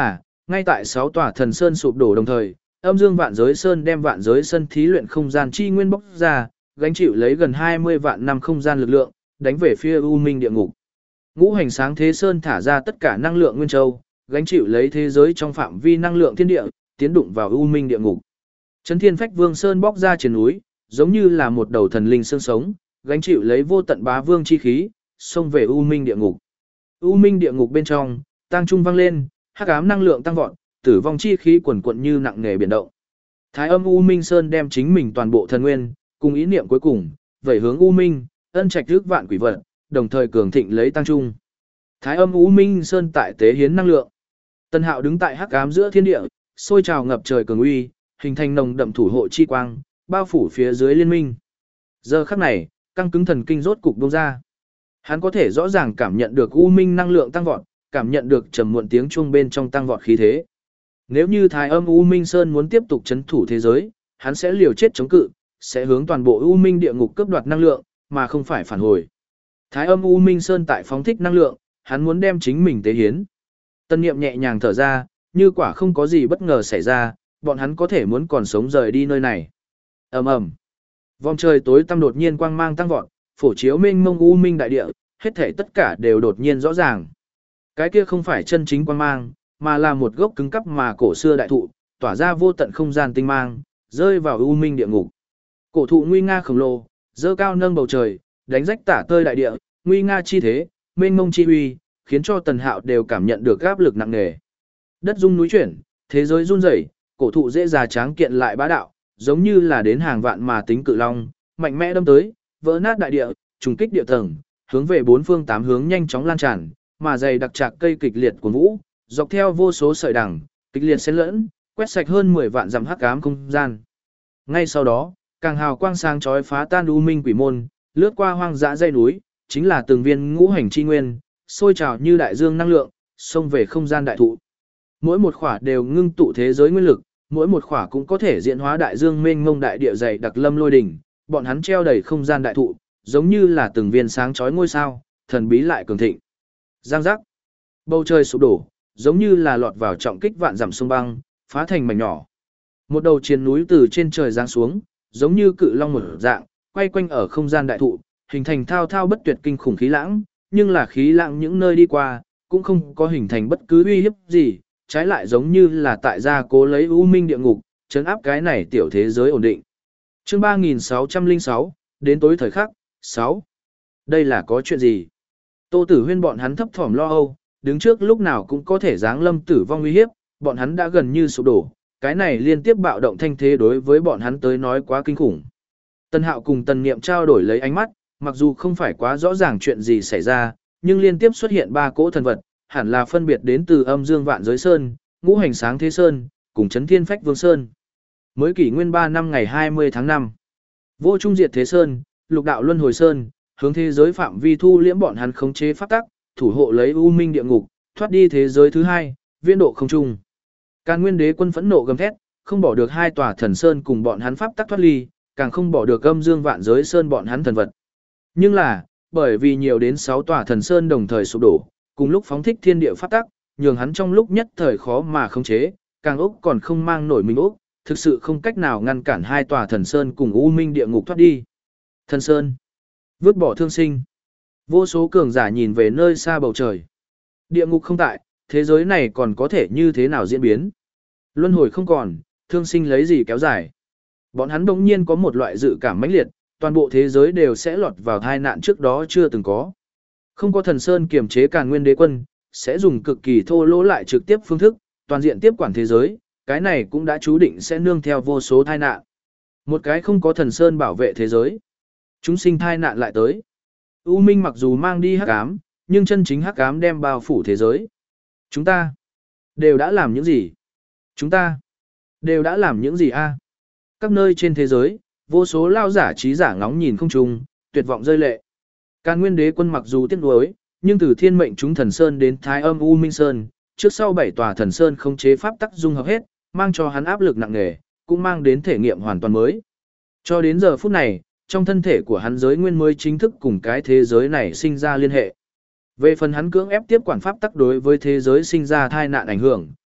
Ngay tại sáu tòa thần sơn sụp đổ đồng thời, âm dương vạn giới sơn đem vạn giới sân thí luyện không gian chi nguyên bốc ra, gánh chịu lấy gần hai mươi vạn năm không gian lực lượng, đánh về phía U Minh địa ngục. Ngũ hành sáng thế sơn thả ra tất cả năng lượng nguyên châu, gánh chịu lấy thế giới trong phạm vi năng lượng thiên địa, tiến đụng vào U Minh địa ngục. Chấn Thiên Phách Vương sơn bóc ra trên núi, giống như là một đầu thần linh xương sống, gánh chịu lấy vô tận bá vương chi khí, xông về U Minh địa ngục. U Minh địa ngục bên trong, tang trung vang lên, hắc ám năng lượng tăng vọt, tử vong chi khí quần quận như nặng nề biển động. Thái Âm U Minh Sơn đem chính mình toàn bộ thần nguyên, cùng ý niệm cuối cùng, vẩy hướng U Minh, ân trạch rước vạn quỷ vật, đồng thời cường thịnh lấy tăng trung. Thái Âm U Minh Sơn tại tế hiến năng lượng. Tân Hạo đứng tại hắc ám giữa thiên địa, sôi trào ngập trời cường uy, hình thành nồng đậm thủ hộ chi quang, bao phủ phía dưới liên minh. Giờ khắc này, căng cứng thần kinh rốt cục bung ra. Hắn có thể rõ ràng cảm nhận được U Minh năng lượng tăng vọt, cảm nhận được trầm muộn tiếng chuông bên trong tăng vọt khí thế. Nếu như Thái Âm U Minh Sơn muốn tiếp tục chấn thủ thế giới, hắn sẽ liều chết chống cự, sẽ hướng toàn bộ U Minh địa ngục cướp đoạt năng lượng, mà không phải phản hồi. Thái Âm U Minh Sơn tại phóng thích năng lượng, hắn muốn đem chính mình tế hiến. Tân Niệm nhẹ nhàng thở ra, như quả không có gì bất ngờ xảy ra, bọn hắn có thể muốn còn sống rời đi nơi này. Ầm ầm. Vòng trời tối tăm đột nhiên quang mang tăng vọt, phổ chiếu mênh mông U Minh đại địa, hết thảy tất cả đều đột nhiên rõ ràng. Cái kia không phải chân chính quang mang, mà là một gốc cứng cắp mà cổ xưa đại thụ, tỏa ra vô tận không gian tinh mang, rơi vào U Minh địa ngục. Cổ thụ nguy nga khổng lồ, dơ cao nâng bầu trời, đánh rách tả tơi đại địa, nguy nga chi thế, mênh mông chi uy, khiến cho Tần Hạo đều cảm nhận được áp lực nặng nề. Đất rung núi chuyển, thế giới run rẩy, cổ thụ dễ già tráng kiện lại bá đạo, giống như là đến hàng vạn mà tính cự long, mạnh mẽ đâm tới, vỡ nát đại địa, trùng kích địa tầng, hướng về bốn phương tám hướng nhanh chóng lan tràn, mà dày đặc trạc cây kịch liệt của vũ, dọc theo vô số sợi đằng, kịch liệt xen lẫn, quét sạch hơn mười vạn dặm hắc ám không gian. Ngay sau đó, càng hào quang sáng chói phá tan U Minh quỷ môn, lướt qua hoang dã dãy núi, chính là từng viên ngũ hành chi nguyên, sôi trào như đại dương năng lượng, xông về không gian đại thụ. Mỗi một khỏa đều ngưng tụ thế giới nguyên lực, mỗi một khỏa cũng có thể diễn hóa đại dương mênh mông đại địa dày đặc lâm lôi đỉnh, bọn hắn treo đầy không gian đại thụ, giống như là từng viên sáng chói ngôi sao, thần bí lại cường thịnh. Giang giác. Bầu trời sụp đổ, giống như là lọt vào trọng kích vạn dặm sông băng, phá thành mảnh nhỏ. Một đầu chiến núi từ trên trời giáng xuống, giống như cự long một dạng, quay quanh ở không gian đại thụ, hình thành thao thao bất tuyệt kinh khủng khí lãng, nhưng là khí lãng những nơi đi qua, cũng không có hình thành bất cứ uy hiếp gì, trái lại giống như là tại gia cố lấy U Minh địa ngục, trấn áp cái này tiểu thế giới ổn định. Chương ba nghìn sáu trăm lẻ sáu, đến tối thời khắc, sáu. Đây là có chuyện gì? Tô Tử Huyên bọn hắn thấp thỏm lo âu, đứng trước lúc nào cũng có thể giáng lâm tử vong uy hiếp, bọn hắn đã gần như sụp đổ, cái này liên tiếp bạo động thanh thế đối với bọn hắn tới nói quá kinh khủng. Tân Hạo cùng Tần Niệm trao đổi lấy ánh mắt, mặc dù không phải quá rõ ràng chuyện gì xảy ra, nhưng liên tiếp xuất hiện ba cỗ thần vật, hẳn là phân biệt đến từ Âm Dương Vạn Giới Sơn, Ngũ Hành Sáng Thế Sơn, cùng Chấn Thiên Phách Vương Sơn. Mới kỷ nguyên ba năm ngày hai mươi tháng năm, Vô Trung Diệt Thế Sơn, Lục Đạo Luân Hồi Sơn, hướng thế giới phạm vi thu liễm bọn hắn khống chế pháp tắc, thủ hộ lấy U Minh địa ngục, thoát đi thế giới thứ hai, viễn độ không trung. Càn Nguyên Đế quân phẫn nộ gầm thét, không bỏ được hai tòa thần sơn cùng bọn hắn pháp tắc thoát ly, càng không bỏ được Âm Dương Vạn Giới Sơn bọn hắn thần vật. Nhưng là, bởi vì nhiều đến sáu tòa thần sơn đồng thời sụp đổ, cùng lúc phóng thích thiên địa pháp tắc, nhường hắn trong lúc nhất thời khó mà khống chế, càng ốc còn không mang nổi mình ốc, thực sự không cách nào ngăn cản hai tòa thần sơn cùng U Minh địa ngục thoát đi. Thần sơn, vứt bỏ thương sinh. Vô số cường giả nhìn về nơi xa bầu trời. Địa ngục không tại, thế giới này còn có thể như thế nào diễn biến? Luân hồi không còn, thương sinh lấy gì kéo dài? Bọn hắn đột nhiên có một loại dự cảm mãnh liệt, toàn bộ thế giới đều sẽ lọt vào tai nạn trước đó chưa từng có. Không có thần sơn kiềm chế Càn Nguyên Đế quân, sẽ dùng cực kỳ thô lỗ lại trực tiếp phương thức, toàn diện tiếp quản thế giới, cái này cũng đã chú định sẽ nương theo vô số tai nạn. Một cái không có thần sơn bảo vệ thế giới, chúng sinh tai nạn lại tới. U Minh mặc dù mang đi hắc ám, nhưng chân chính hắc ám đem bao phủ thế giới. Chúng ta đều đã làm những gì? Chúng ta đều đã làm những gì a? Các nơi trên thế giới, vô số lao giả trí giả ngóng nhìn không trung, tuyệt vọng rơi lệ. Càn Nguyên Đế quân mặc dù tiếc nuối, nhưng từ Thiên Mệnh chúng thần sơn đến Thái Âm U Minh Sơn, trước sau bảy tòa thần sơn không chế pháp tắc dung hợp hết, mang cho hắn áp lực nặng nề, cũng mang đến thể nghiệm hoàn toàn mới. Cho đến giờ phút này, trong thân thể của hắn giới nguyên mới chính thức cùng cái thế giới này sinh ra liên hệ. Về phần hắn cưỡng ép tiếp quản pháp tắc đối với thế giới sinh ra tai nạn ảnh hưởng,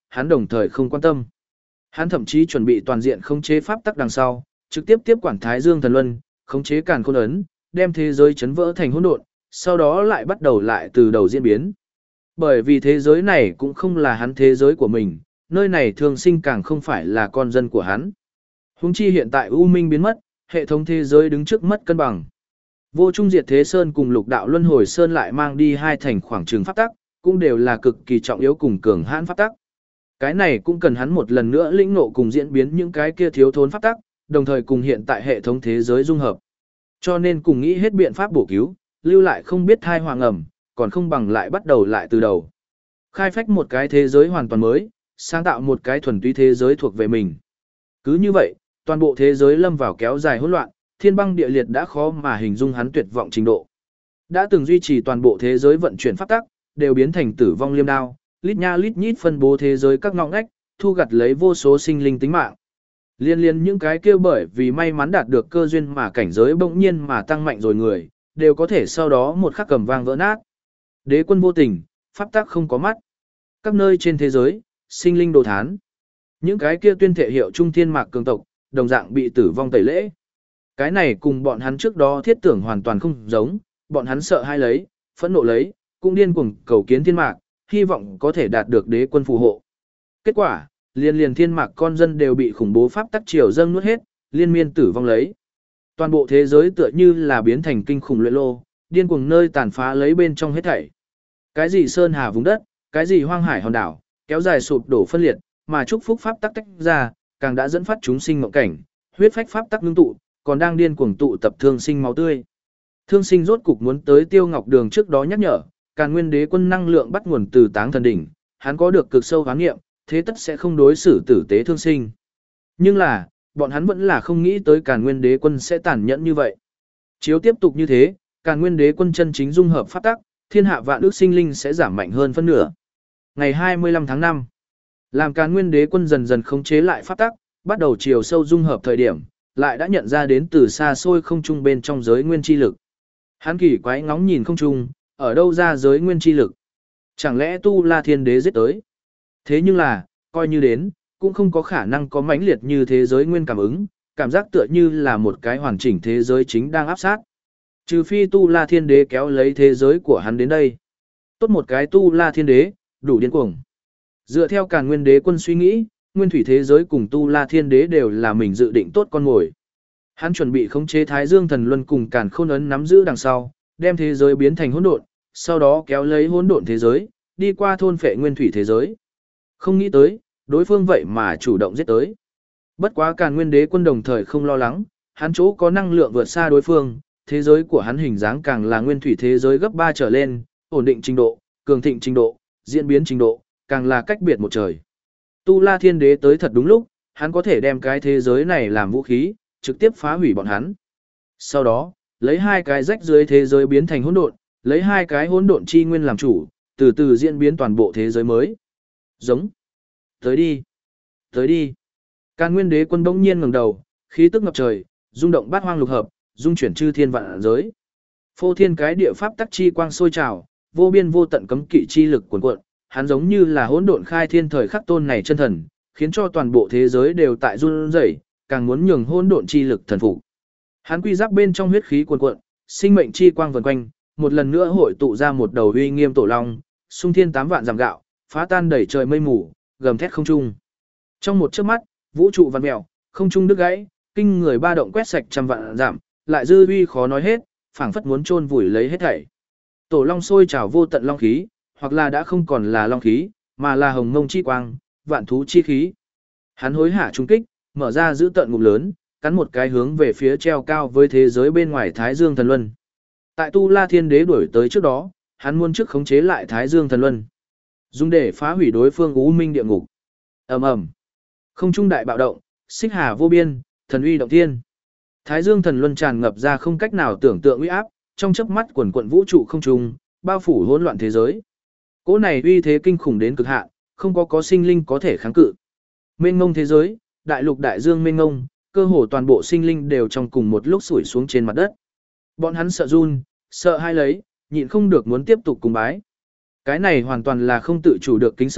hắn đồng thời không quan tâm. Hắn thậm chí chuẩn bị toàn diện khống chế pháp tắc đằng sau, trực tiếp tiếp quản Thái Dương Thần Luân, khống chế Càn Khôn ấn, đem thế giới chấn vỡ thành hỗn độn, sau đó lại bắt đầu lại từ đầu diễn biến. Bởi vì thế giới này cũng không là hắn thế giới của mình, nơi này thường sinh càng không phải là con dân của hắn. Huống chi hiện tại U Minh biến mất, hệ thống thế giới đứng trước mất cân bằng. Vô Trung Diệt Thế Sơn cùng Lục Đạo Luân Hồi Sơn lại mang đi hai thành khoảng trường pháp tắc, cũng đều là cực kỳ trọng yếu cùng cường hãn pháp tắc. Cái này cũng cần hắn một lần nữa lĩnh ngộ cùng diễn biến những cái kia thiếu thốn pháp tắc, đồng thời cùng hiện tại hệ thống thế giới dung hợp. Cho nên cùng nghĩ hết biện pháp bổ cứu, lưu lại không biết thai hoàng ẩm, còn không bằng lại bắt đầu lại từ đầu. Khai phách một cái thế giới hoàn toàn mới, sáng tạo một cái thuần túy thế giới thuộc về mình. Cứ như vậy, toàn bộ thế giới lâm vào kéo dài hỗn loạn, thiên băng địa liệt đã khó mà hình dung hắn tuyệt vọng trình độ. Đã từng duy trì toàn bộ thế giới vận chuyển pháp tắc, đều biến thành tử vong liêm đao, lít nha lít nhít phân bố thế giới các ngõ ngách, thu gặt lấy vô số sinh linh tính mạng. Liên liên những cái kêu bởi vì may mắn đạt được cơ duyên mà cảnh giới bỗng nhiên mà tăng mạnh rồi người, đều có thể sau đó một khắc cầm vang vỡ nát. Đế quân vô tình, pháp tắc không có mắt. Các nơi trên thế giới, sinh linh đồ thán. Những cái kia tuyên thể hiệu trung thiên mạc cường tộc, đồng dạng bị tử vong tẩy lễ. Cái này cùng bọn hắn trước đó thiết tưởng hoàn toàn không giống, bọn hắn sợ hai lấy, phẫn nộ lấy, cũng điên cuồng cầu kiến thiên mạc, hy vọng có thể đạt được đế quân phù hộ. Kết quả, liên liên thiên mạc con dân đều bị khủng bố pháp tắc triều dâng nuốt hết, liên miên tử vong lấy. Toàn bộ thế giới tựa như là biến thành kinh khủng luyện lô, điên cuồng nơi tàn phá lấy bên trong hết thảy. Cái gì sơn hà vùng đất, cái gì hoang hải hòn đảo, kéo dài sụp đổ phân liệt, mà chúc phúc pháp tắc tách ra, càng đã dẫn phát chúng sinh mộng cảnh, huyết phách pháp tắc ngưng tụ, còn đang điên cuồng tụ tập thương sinh máu tươi. Thương sinh rốt cục muốn tới Tiêu Ngọc Đường trước đó nhắc nhở, Càn Nguyên Đế quân năng lượng bắt nguồn từ Táng Thần đỉnh, hắn có được cực sâu khám nghiệm, thế tất sẽ không đối xử tử tế thương sinh. Nhưng là, bọn hắn vẫn là không nghĩ tới Càn Nguyên Đế quân sẽ tàn nhẫn như vậy. Chiếu tiếp tục như thế, Càn Nguyên Đế quân chân chính dung hợp pháp tắc, thiên hạ vạn ước sinh linh sẽ giảm mạnh hơn phân nửa. Ngày hai mươi lăm tháng năm, làm Càn Nguyên Đế quân dần dần khống chế lại pháp tắc, bắt đầu chiều sâu dung hợp thời điểm, lại đã nhận ra đến từ xa xôi không trung bên trong giới nguyên chi lực. Hắn kỳ quái ngóng nhìn không trung, ở đâu ra giới nguyên chi lực? Chẳng lẽ Tu La Thiên Đế giết tới? Thế nhưng là, coi như đến, cũng không có khả năng có mãnh liệt như thế giới nguyên cảm ứng, cảm giác tựa như là một cái hoàn chỉnh thế giới chính đang áp sát. Trừ phi Tu La Thiên Đế kéo lấy thế giới của hắn đến đây. Tốt một cái Tu La Thiên Đế, đủ điên cuồng. Dựa theo Càn Nguyên Đế quân suy nghĩ, nguyên thủy thế giới cùng Tu La Thiên Đế đều là mình dự định tốt con mồi. Hắn chuẩn bị khống chế Thái Dương Thần Luân cùng Càn Khôn ấn nắm giữ đằng sau, đem thế giới biến thành hỗn độn, sau đó kéo lấy hỗn độn thế giới, đi qua thôn phệ nguyên thủy thế giới. Không nghĩ tới, đối phương vậy mà chủ động giết tới. Bất quá Càn Nguyên Đế quân đồng thời không lo lắng, hắn chỗ có năng lượng vượt xa đối phương, thế giới của hắn hình dáng càng là nguyên thủy thế giới gấp ba trở lên, ổn định trình độ, cường thịnh trình độ, diễn biến trình độ, càng là cách biệt một trời. Tu La Thiên Đế tới thật đúng lúc, hắn có thể đem cái thế giới này làm vũ khí, trực tiếp phá hủy bọn hắn. Sau đó, lấy hai cái rách dưới thế giới biến thành hỗn độn, lấy hai cái hỗn độn chi nguyên làm chủ, từ từ diễn biến toàn bộ thế giới mới. Giống. Tới đi. Tới đi. Càn Nguyên Đế quân bỗng nhiên ngẩng đầu, khí tức ngập trời, rung động bát hoang lục hợp, dung chuyển chư thiên vạn giới. Phô thiên cái địa pháp tắc chi quang sôi trào, vô biên vô tận cấm kỵ chi lực cuồn cuộn, hắn giống như là hỗn độn khai thiên thời khắc tôn này chân thần, khiến cho toàn bộ thế giới đều tại run rẩy, càng muốn nhường hỗn độn chi lực thần phục. Hắn quy giáp bên trong huyết khí cuồn cuộn, sinh mệnh chi quang vần quanh, một lần nữa hội tụ ra một đầu uy nghiêm tổ long, xung thiên tám vạn giảm gạo, phá tan đẩy trời mây mù, gầm thét không trung. Trong một chớp mắt, vũ trụ vặn mèo, không trung đứt gãy, kinh người ba động quét sạch trăm vạn giảm, lại dư uy khó nói hết, phảng phất muốn chôn vùi lấy hết thảy. Tổ long sôi trào vô tận long khí, hoặc là đã không còn là long khí, mà là hồng mông chi quang, vạn thú chi khí. Hắn hối hả trung kích, mở ra giữ tận ngụm lớn, cắn một cái hướng về phía treo cao với thế giới bên ngoài Thái Dương Thần Luân. Tại Tu La Thiên Đế đuổi tới trước đó, hắn muốn trước khống chế lại Thái Dương Thần Luân, dùng để phá hủy đối phương U Minh địa ngục. Ầm ầm. Không trung đại bạo động, xích hà vô biên, thần uy động thiên. Thái Dương Thần Luân tràn ngập ra không cách nào tưởng tượng uy áp, trong chớp mắt quần quần vũ trụ không trung, bao phủ hỗn loạn thế giới. Cỗ này uy thế kinh khủng đến cực hạn, không có có sinh linh có thể kháng cự. Mênh mông thế giới, đại lục đại dương mênh mông, cơ hồ toàn bộ sinh linh đều trong cùng một lúc sủi xuống trên mặt đất. Bọn hắn sợ run, sợ hai lấy, nhịn không được muốn tiếp tục cùng bái. Cái này hoàn toàn là không tự chủ được kính sợ,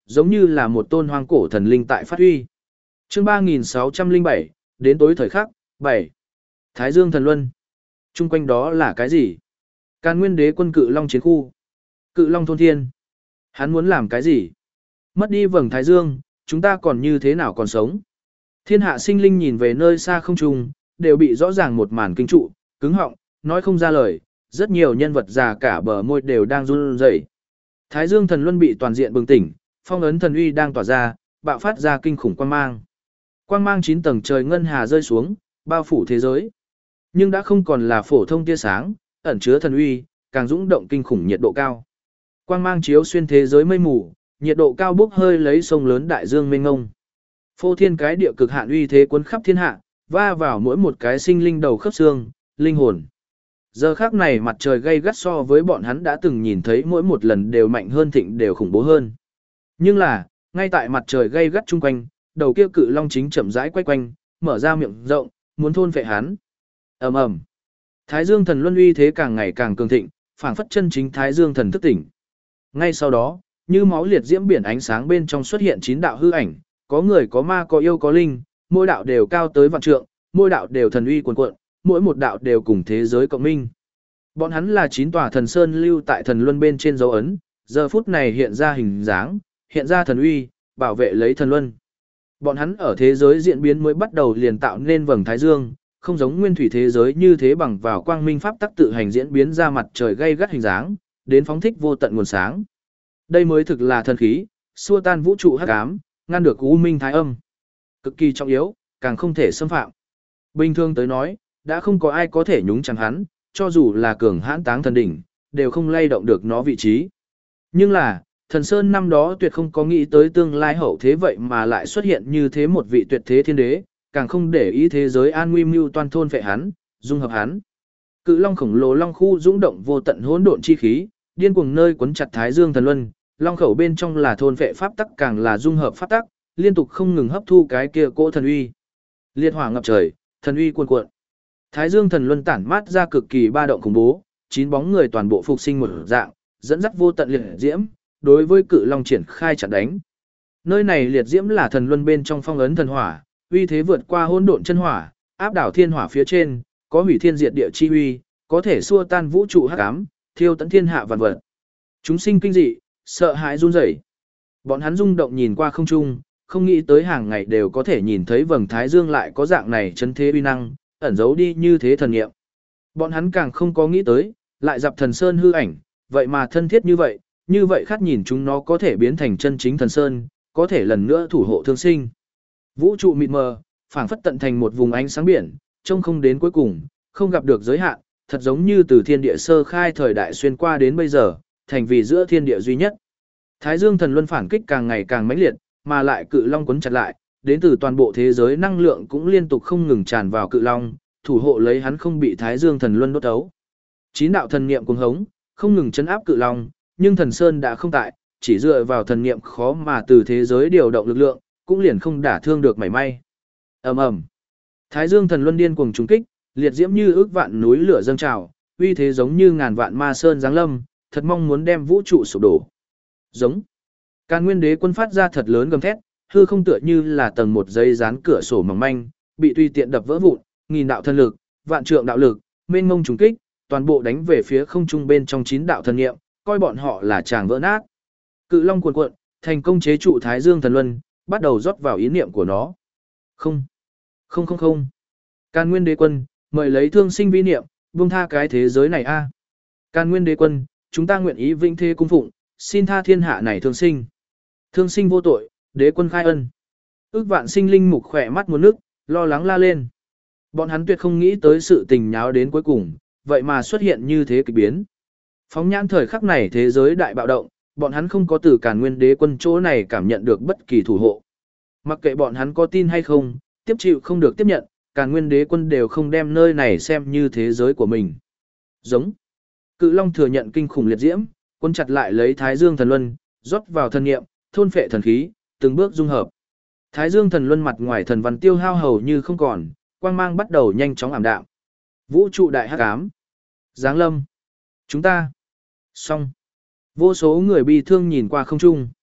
giống như là một tôn hoang cổ thần linh tại phát huy. Chương ba nghìn sáu trăm lẻ bảy, đến tối thời khắc, bảy. Thái Dương thần luân. Trung quanh đó là cái gì? Càn Nguyên Đế quân Cự Long chiến khu. Cự Long thôn thiên. Hắn muốn làm cái gì? Mất đi vầng Thái Dương, chúng ta còn như thế nào còn sống? Thiên hạ sinh linh nhìn về nơi xa không trung, đều bị rõ ràng một màn kinh trụ, cứng họng, nói không ra lời, rất nhiều nhân vật già cả bờ môi đều đang run rẩy. Thái Dương thần luân bị toàn diện bừng tỉnh, phong ấn thần uy đang tỏa ra, bạo phát ra kinh khủng quang mang. Quang mang chín tầng trời ngân hà rơi xuống, bao phủ thế giới. Nhưng đã không còn là phổ thông tia sáng, ẩn chứa thần uy, càng dũng động kinh khủng nhiệt độ cao. Quang mang chiếu xuyên thế giới mây mù, nhiệt độ cao bốc hơi lấy sông lớn đại dương mênh mông. Phô thiên cái địa cực hạn uy thế cuốn khắp thiên hạ, va vào mỗi một cái sinh linh đầu khớp xương, linh hồn. Giờ khác này mặt trời gay gắt so với bọn hắn đã từng nhìn thấy mỗi một lần đều mạnh hơn thịnh đều khủng bố hơn. Nhưng là, ngay tại mặt trời gay gắt chung quanh, đầu kia cự long chính chậm rãi quay quanh, mở ra miệng rộng, muốn thôn phệ hắn. Ầm ầm. Thái Dương thần luân uy thế càng ngày càng cường thịnh, phảng phất chân chính Thái Dương thần thức tỉnh. Ngay sau đó, như máu liệt diễm biển ánh sáng bên trong xuất hiện chín đạo hư ảnh, có người có ma có yêu có linh, mỗi đạo đều cao tới vạn trượng, mỗi đạo đều thần uy cuồn cuộn, mỗi một đạo đều cùng thế giới cộng minh. Bọn hắn là chín tòa thần sơn lưu tại thần luân bên trên dấu ấn, giờ phút này hiện ra hình dáng, hiện ra thần uy, bảo vệ lấy thần luân. Bọn hắn ở thế giới diễn biến mới bắt đầu liền tạo nên vầng Thái Dương, không giống nguyên thủy thế giới như thế bằng vào quang minh pháp tắc tự hành diễn biến ra mặt trời gay gắt hình dáng, đến phóng thích vô tận nguồn sáng. Đây mới thực là thần khí, xua tan vũ trụ hắc ám, ngăn được u minh thái âm. Cực kỳ trọng yếu, càng không thể xâm phạm. Bình thường tới nói, đã không có ai có thể nhúng chẳng hắn, cho dù là cường hãn táng thần đỉnh, đều không lay động được nó vị trí. Nhưng là, thần Sơn năm đó tuyệt không có nghĩ tới tương lai hậu thế vậy mà lại xuất hiện như thế một vị tuyệt thế thiên đế, càng không để ý thế giới an nguy mưu toan thôn phệ hắn, dung hợp hắn. Cự long khổng lồ long khu dũng động vô tận hỗn độn chi khí, điên cuồng nơi quấn chặt Thái Dương thần luân, long khẩu bên trong là thôn phệ pháp tắc càng là dung hợp pháp tắc, liên tục không ngừng hấp thu cái kia cỗ thần uy. Liệt hỏa ngập trời, thần uy cuồn cuộn. Thái Dương thần luân tản mát ra cực kỳ ba động khủng bố, chín bóng người toàn bộ phục sinh một dạng, dẫn dắt vô tận liệt diễm, đối với cự long triển khai chặn đánh. Nơi này liệt diễm là thần luân bên trong phong ấn thần hỏa, uy thế vượt qua hỗn độn chân hỏa, áp đảo thiên hỏa phía trên, có hủy thiên diệt địa chi uy, có thể xua tan vũ trụ hắc ám, thiêu tận thiên hạ vạn vật. Chúng sinh kinh dị, sợ hãi run rẩy. Bọn hắn rung động nhìn qua không trung, không nghĩ tới hàng ngày đều có thể nhìn thấy vầng Thái Dương lại có dạng này chân thế uy năng, ẩn giấu đi như thế thần nghiệm. Bọn hắn càng không có nghĩ tới, lại dập thần sơn hư ảnh, vậy mà thân thiết như vậy, như vậy khát nhìn chúng nó có thể biến thành chân chính thần sơn, có thể lần nữa thủ hộ thương sinh. Vũ trụ mịt mờ, phảng phất tận thành một vùng ánh sáng biển, trông không đến cuối cùng, không gặp được giới hạn, thật giống như từ thiên địa sơ khai thời đại xuyên qua đến bây giờ, thành vì giữa thiên địa duy nhất. Thái Dương thần luân phản kích càng ngày càng mãnh liệt, mà lại cự long quấn chặt lại, đến từ toàn bộ thế giới năng lượng cũng liên tục không ngừng tràn vào cự long, thủ hộ lấy hắn không bị Thái Dương thần luân đốt thấu. Chín đạo thần niệm cuồng hống, không ngừng chấn áp cự long, nhưng thần sơn đã không tại, chỉ dựa vào thần niệm khó mà từ thế giới điều động lực lượng, cũng liền không đả thương được mảy may. Ầm ầm. Thái Dương thần luân điên cuồng trùng kích, liệt diễm như ước vạn núi lửa dâng trào, uy thế giống như ngàn vạn ma sơn giáng lâm, thật mong muốn đem vũ trụ sụp đổ. Giống. Càn Nguyên Đế quân phát ra thật lớn gầm thét, hư không tựa như là tầng một giấy dán cửa sổ mỏng manh, bị tùy tiện đập vỡ vụn, nghìn đạo thân lực, vạn trượng đạo lực, mênh mông trùng kích, toàn bộ đánh về phía không trung bên trong chín đạo thần niệm, coi bọn họ là chàng vỡ nát. Cự long cuồn cuộn, thành công chế trụ Thái Dương thần luân, bắt đầu rót vào ý niệm của nó. Không, không không không. Càn Nguyên Đế quân, mời lấy thương sinh vi niệm, buông tha cái thế giới này a. Càn Nguyên Đế quân, chúng ta nguyện ý vinh thê cung phụng, xin tha thiên hạ này thương sinh. Thương sinh vô tội, đế quân khai ân. Ước vạn sinh linh mục khỏe mắt muốn nước, lo lắng la lên. Bọn hắn tuyệt không nghĩ tới sự tình nháo đến cuối cùng, vậy mà xuất hiện như thế kỳ biến. Phóng nhãn thời khắc này thế giới đại bạo động, bọn hắn không có từ Càn Nguyên Đế quân chỗ này cảm nhận được bất kỳ thủ hộ. Mặc kệ bọn hắn có tin hay không, tiếp chịu không được tiếp nhận, Càn Nguyên Đế quân đều không đem nơi này xem như thế giới của mình. Giống. Cự long thừa nhận kinh khủng liệt diễm, quân chặt lại lấy Thái Dương thần luân, rót vào thần niệm, thôn phệ thần khí, từng bước dung hợp. Thái Dương thần luân mặt ngoài thần văn tiêu hao hầu như không còn, quang mang bắt đầu nhanh chóng ảm đạm. Vũ trụ đại hắc ám. Giáng lâm. Chúng ta. Xong. Vô số người bi thương nhìn qua không trung.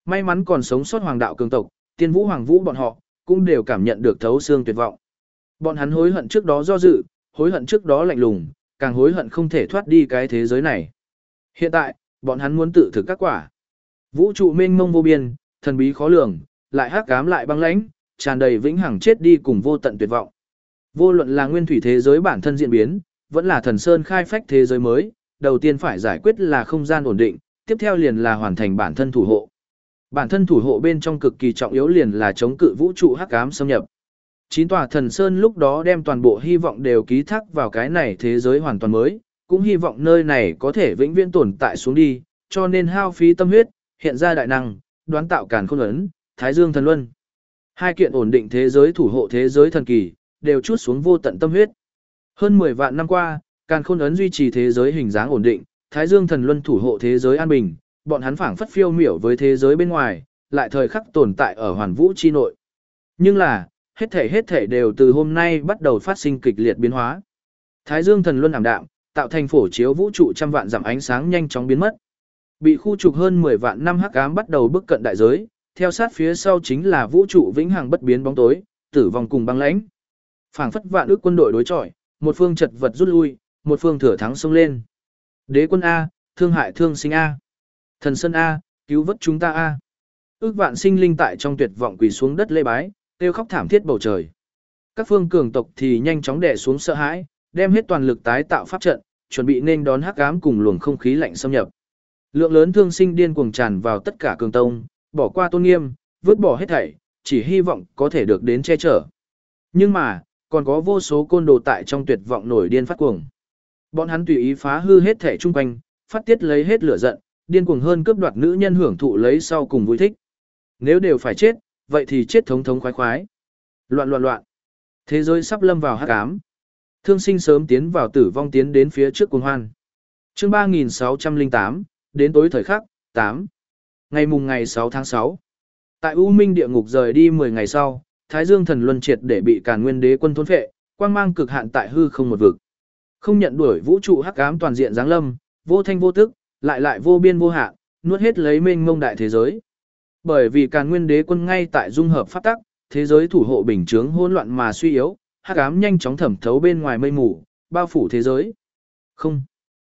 May mắn còn sống sót hoàng đạo cường tộc, tiên vũ hoàng vũ bọn họ, cũng đều cảm nhận được thấu xương tuyệt vọng. Bọn hắn hối hận trước đó do dự, hối hận trước đó lạnh lùng, càng hối hận không thể thoát đi cái thế giới này. Hiện tại, bọn hắn muốn tự thực các quả. Vũ trụ mênh mông vô biên, thần bí khó lường, lại hắc ám lại băng lãnh, tràn đầy vĩnh hằng chết đi cùng vô tận tuyệt vọng. Vô luận là nguyên thủy thế giới bản thân diễn biến, vẫn là thần sơn khai phách thế giới mới, đầu tiên phải giải quyết là không gian ổn định, tiếp theo liền là hoàn thành bản thân thủ hộ. Bản thân thủ hộ bên trong cực kỳ trọng yếu liền là chống cự vũ trụ hắc ám xâm nhập. Chín tòa thần sơn lúc đó đem toàn bộ hy vọng đều ký thác vào cái này thế giới hoàn toàn mới, cũng hy vọng nơi này có thể vĩnh viễn tồn tại xuống đi, cho nên hao phí tâm huyết, hiện ra đại năng, đoán tạo càn khôn ấn, Thái Dương thần luân. Hai kiện ổn định thế giới thủ hộ thế giới thần kỳ, đều chút xuống vô tận tâm huyết. Hơn mười vạn năm qua, càn khôn ấn duy trì thế giới hình dáng ổn định, Thái Dương thần luân thủ hộ thế giới an bình, bọn hắn phảng phất phiêu miểu với thế giới bên ngoài, lại thời khắc tồn tại ở hoàn vũ chi nội. Nhưng là, hết thể hết thể đều từ hôm nay bắt đầu phát sinh kịch liệt biến hóa. Thái Dương thần luân ảm đạm, tạo thành phổ chiếu vũ trụ trăm vạn dặm ánh sáng nhanh chóng biến mất. Bị khu trục hơn mười vạn năm hắc ám bắt đầu bước cận đại giới, theo sát phía sau chính là vũ trụ vĩnh hằng bất biến bóng tối, tử vong cùng băng lãnh. Phảng phất vạn ước quân đội đối chọi, một phương chật vật rút lui, một phương thừa thắng xông lên. Đế quân A, thương hại thương sinh A. Thần Sơn A, cứu vớt chúng ta A. Ước vạn sinh linh tại trong tuyệt vọng quỳ xuống đất lê bái, kêu khóc thảm thiết bầu trời. Các phương cường tộc thì nhanh chóng đè xuống sợ hãi, đem hết toàn lực tái tạo pháp trận, chuẩn bị nên đón hắc ám cùng luồng không khí lạnh xâm nhập. Lượng lớn thương sinh điên cuồng tràn vào tất cả cường tông, bỏ qua tôn nghiêm, vứt bỏ hết thảy, chỉ hy vọng có thể được đến che chở. Nhưng mà, còn có vô số côn đồ tại trong tuyệt vọng nổi điên phát cuồng. Bọn hắn tùy ý phá hư hết thảy chung quanh, phát tiết lấy hết lửa giận, điên cuồng hơn cướp đoạt nữ nhân hưởng thụ lấy sau cùng vui thích. Nếu đều phải chết, vậy thì chết thống thống khoái khoái. Loạn loạn loạn. Thế giới sắp lâm vào hắc ám. Thương sinh sớm tiến vào tử vong tiến đến phía trước cuồng hoan. Chương ba nghìn sáu trăm lẻ tám, đến tối thời khắc, tám. Ngày mùng ngày sáu tháng sáu. Tại U Minh địa ngục rời đi mười ngày sau, Thái Dương thần luân triệt để bị Càn Nguyên Đế quân thôn phệ, quang mang cực hạn tại hư không một vực. Không nhận đuổi vũ trụ hắc ám toàn diện giáng lâm, vô thanh vô tức, lại lại vô biên vô hạn, nuốt hết lấy mênh mông đại thế giới. Bởi vì Càn Nguyên Đế quân ngay tại dung hợp pháp tắc, thế giới thủ hộ bình chướng hỗn loạn mà suy yếu, hắc ám nhanh chóng thẩm thấu bên ngoài mây mù, bao phủ thế giới. Không.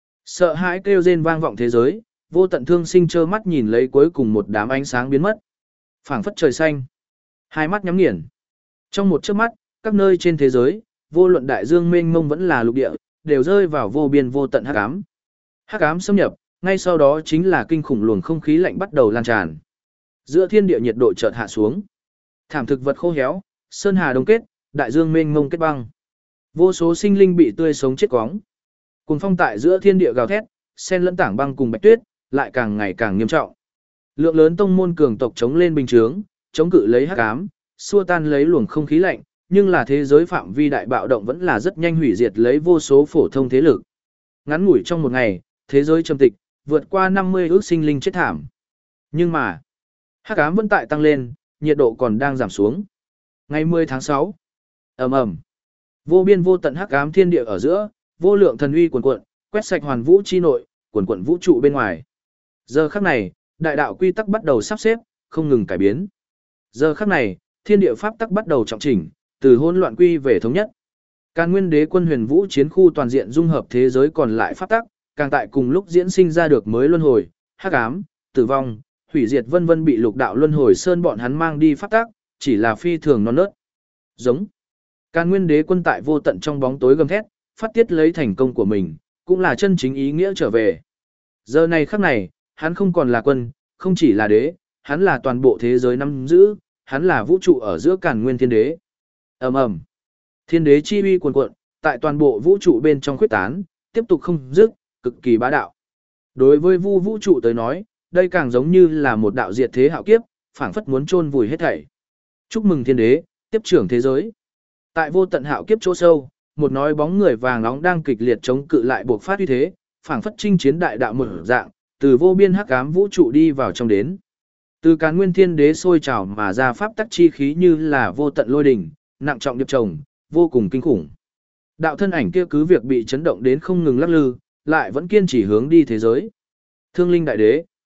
Sợ hãi kêu rên vang vọng thế giới, vô tận thương sinh trơ mắt nhìn lấy cuối cùng một đám ánh sáng biến mất. Phảng phất trời xanh. Hai mắt nhắm nghiền. Trong một chớp mắt, các nơi trên thế giới, vô luận đại dương mênh mông vẫn là lục địa, đều rơi vào vô biên vô tận hắc ám. Hắc ám xâm nhập, ngay sau đó chính là kinh khủng luồng không khí lạnh bắt đầu lan tràn. Giữa thiên địa nhiệt độ chợt hạ xuống. Thảm thực vật khô héo, sơn hà đông kết, đại dương mênh mông kết băng. Vô số sinh linh bị tươi sống chết quóng. Cuồng phong tại giữa thiên địa gào thét, xen lẫn tảng băng cùng bạch tuyết, lại càng ngày càng nghiêm trọng. Lượng lớn tông môn cường tộc chống lên bình chướng, chống cự lấy hắc ám, xua tan lấy luồng không khí lạnh, nhưng là thế giới phạm vi đại bạo động vẫn là rất nhanh hủy diệt lấy vô số phổ thông thế lực. Ngắn ngủi trong một ngày, thế giới trầm tịch, vượt qua năm mươi ước sinh linh chết thảm. Nhưng mà, hắc ám vẫn tại tăng lên, nhiệt độ còn đang giảm xuống. Ngày mười tháng sáu, ầm ầm, vô biên vô tận hắc ám thiên địa ở giữa, vô lượng thần uy cuồn cuộn, quét sạch hoàn vũ chi nội, cuồn cuộn vũ trụ bên ngoài. Giờ khắc này, đại đạo quy tắc bắt đầu sắp xếp, không ngừng cải biến. Giờ khắc này, thiên địa pháp tắc bắt đầu trọng chỉnh, từ hỗn loạn quy về thống nhất. Càn Nguyên Đế quân huyền vũ chiến khu toàn diện dung hợp thế giới còn lại pháp tắc, càng tại cùng lúc diễn sinh ra được mới luân hồi, hắc ám, tử vong, hủy diệt vân vân bị lục đạo luân hồi sơn bọn hắn mang đi pháp tắc, chỉ là phi thường non nớt. Giống. Càn Nguyên Đế quân tại vô tận trong bóng tối gầm thét, phát tiết lấy thành công của mình, cũng là chân chính ý nghĩa trở về. Giờ này khắc này, hắn không còn là quân, không chỉ là đế, hắn là toàn bộ thế giới nắm giữ, hắn là vũ trụ ở giữa Càn Nguyên Thiên Đế. Ầm ầm. Thiên Đế chi uy cuồn cuộn, tại toàn bộ vũ trụ bên trong khuyết tán, tiếp tục không dứt, cực kỳ bá đạo. Đối với Vu vũ trụ tới nói, đây càng giống như là một đạo diệt thế hạo kiếp, phảng phất muốn chôn vùi hết thảy. Chúc mừng Thiên Đế, tiếp trưởng thế giới. Tại vô tận hạo kiếp chỗ sâu, một nói bóng người vàng nóng đang kịch liệt chống cự lại buộc phát uy thế, phảng phất chinh chiến đại đạo mở dạng, từ vô biên hắc ám vũ trụ đi vào trong đến. Từ Càn Nguyên Thiên Đế sôi trào mà ra pháp tắc chi khí như là vô tận lôi đỉnh, nặng trọng điệp chồng, vô cùng kinh khủng. Đạo thân ảnh kia cứ việc bị chấn động đến không ngừng lắc lư, lại vẫn kiên trì hướng đi thế giới. Thương Linh Đại Đế.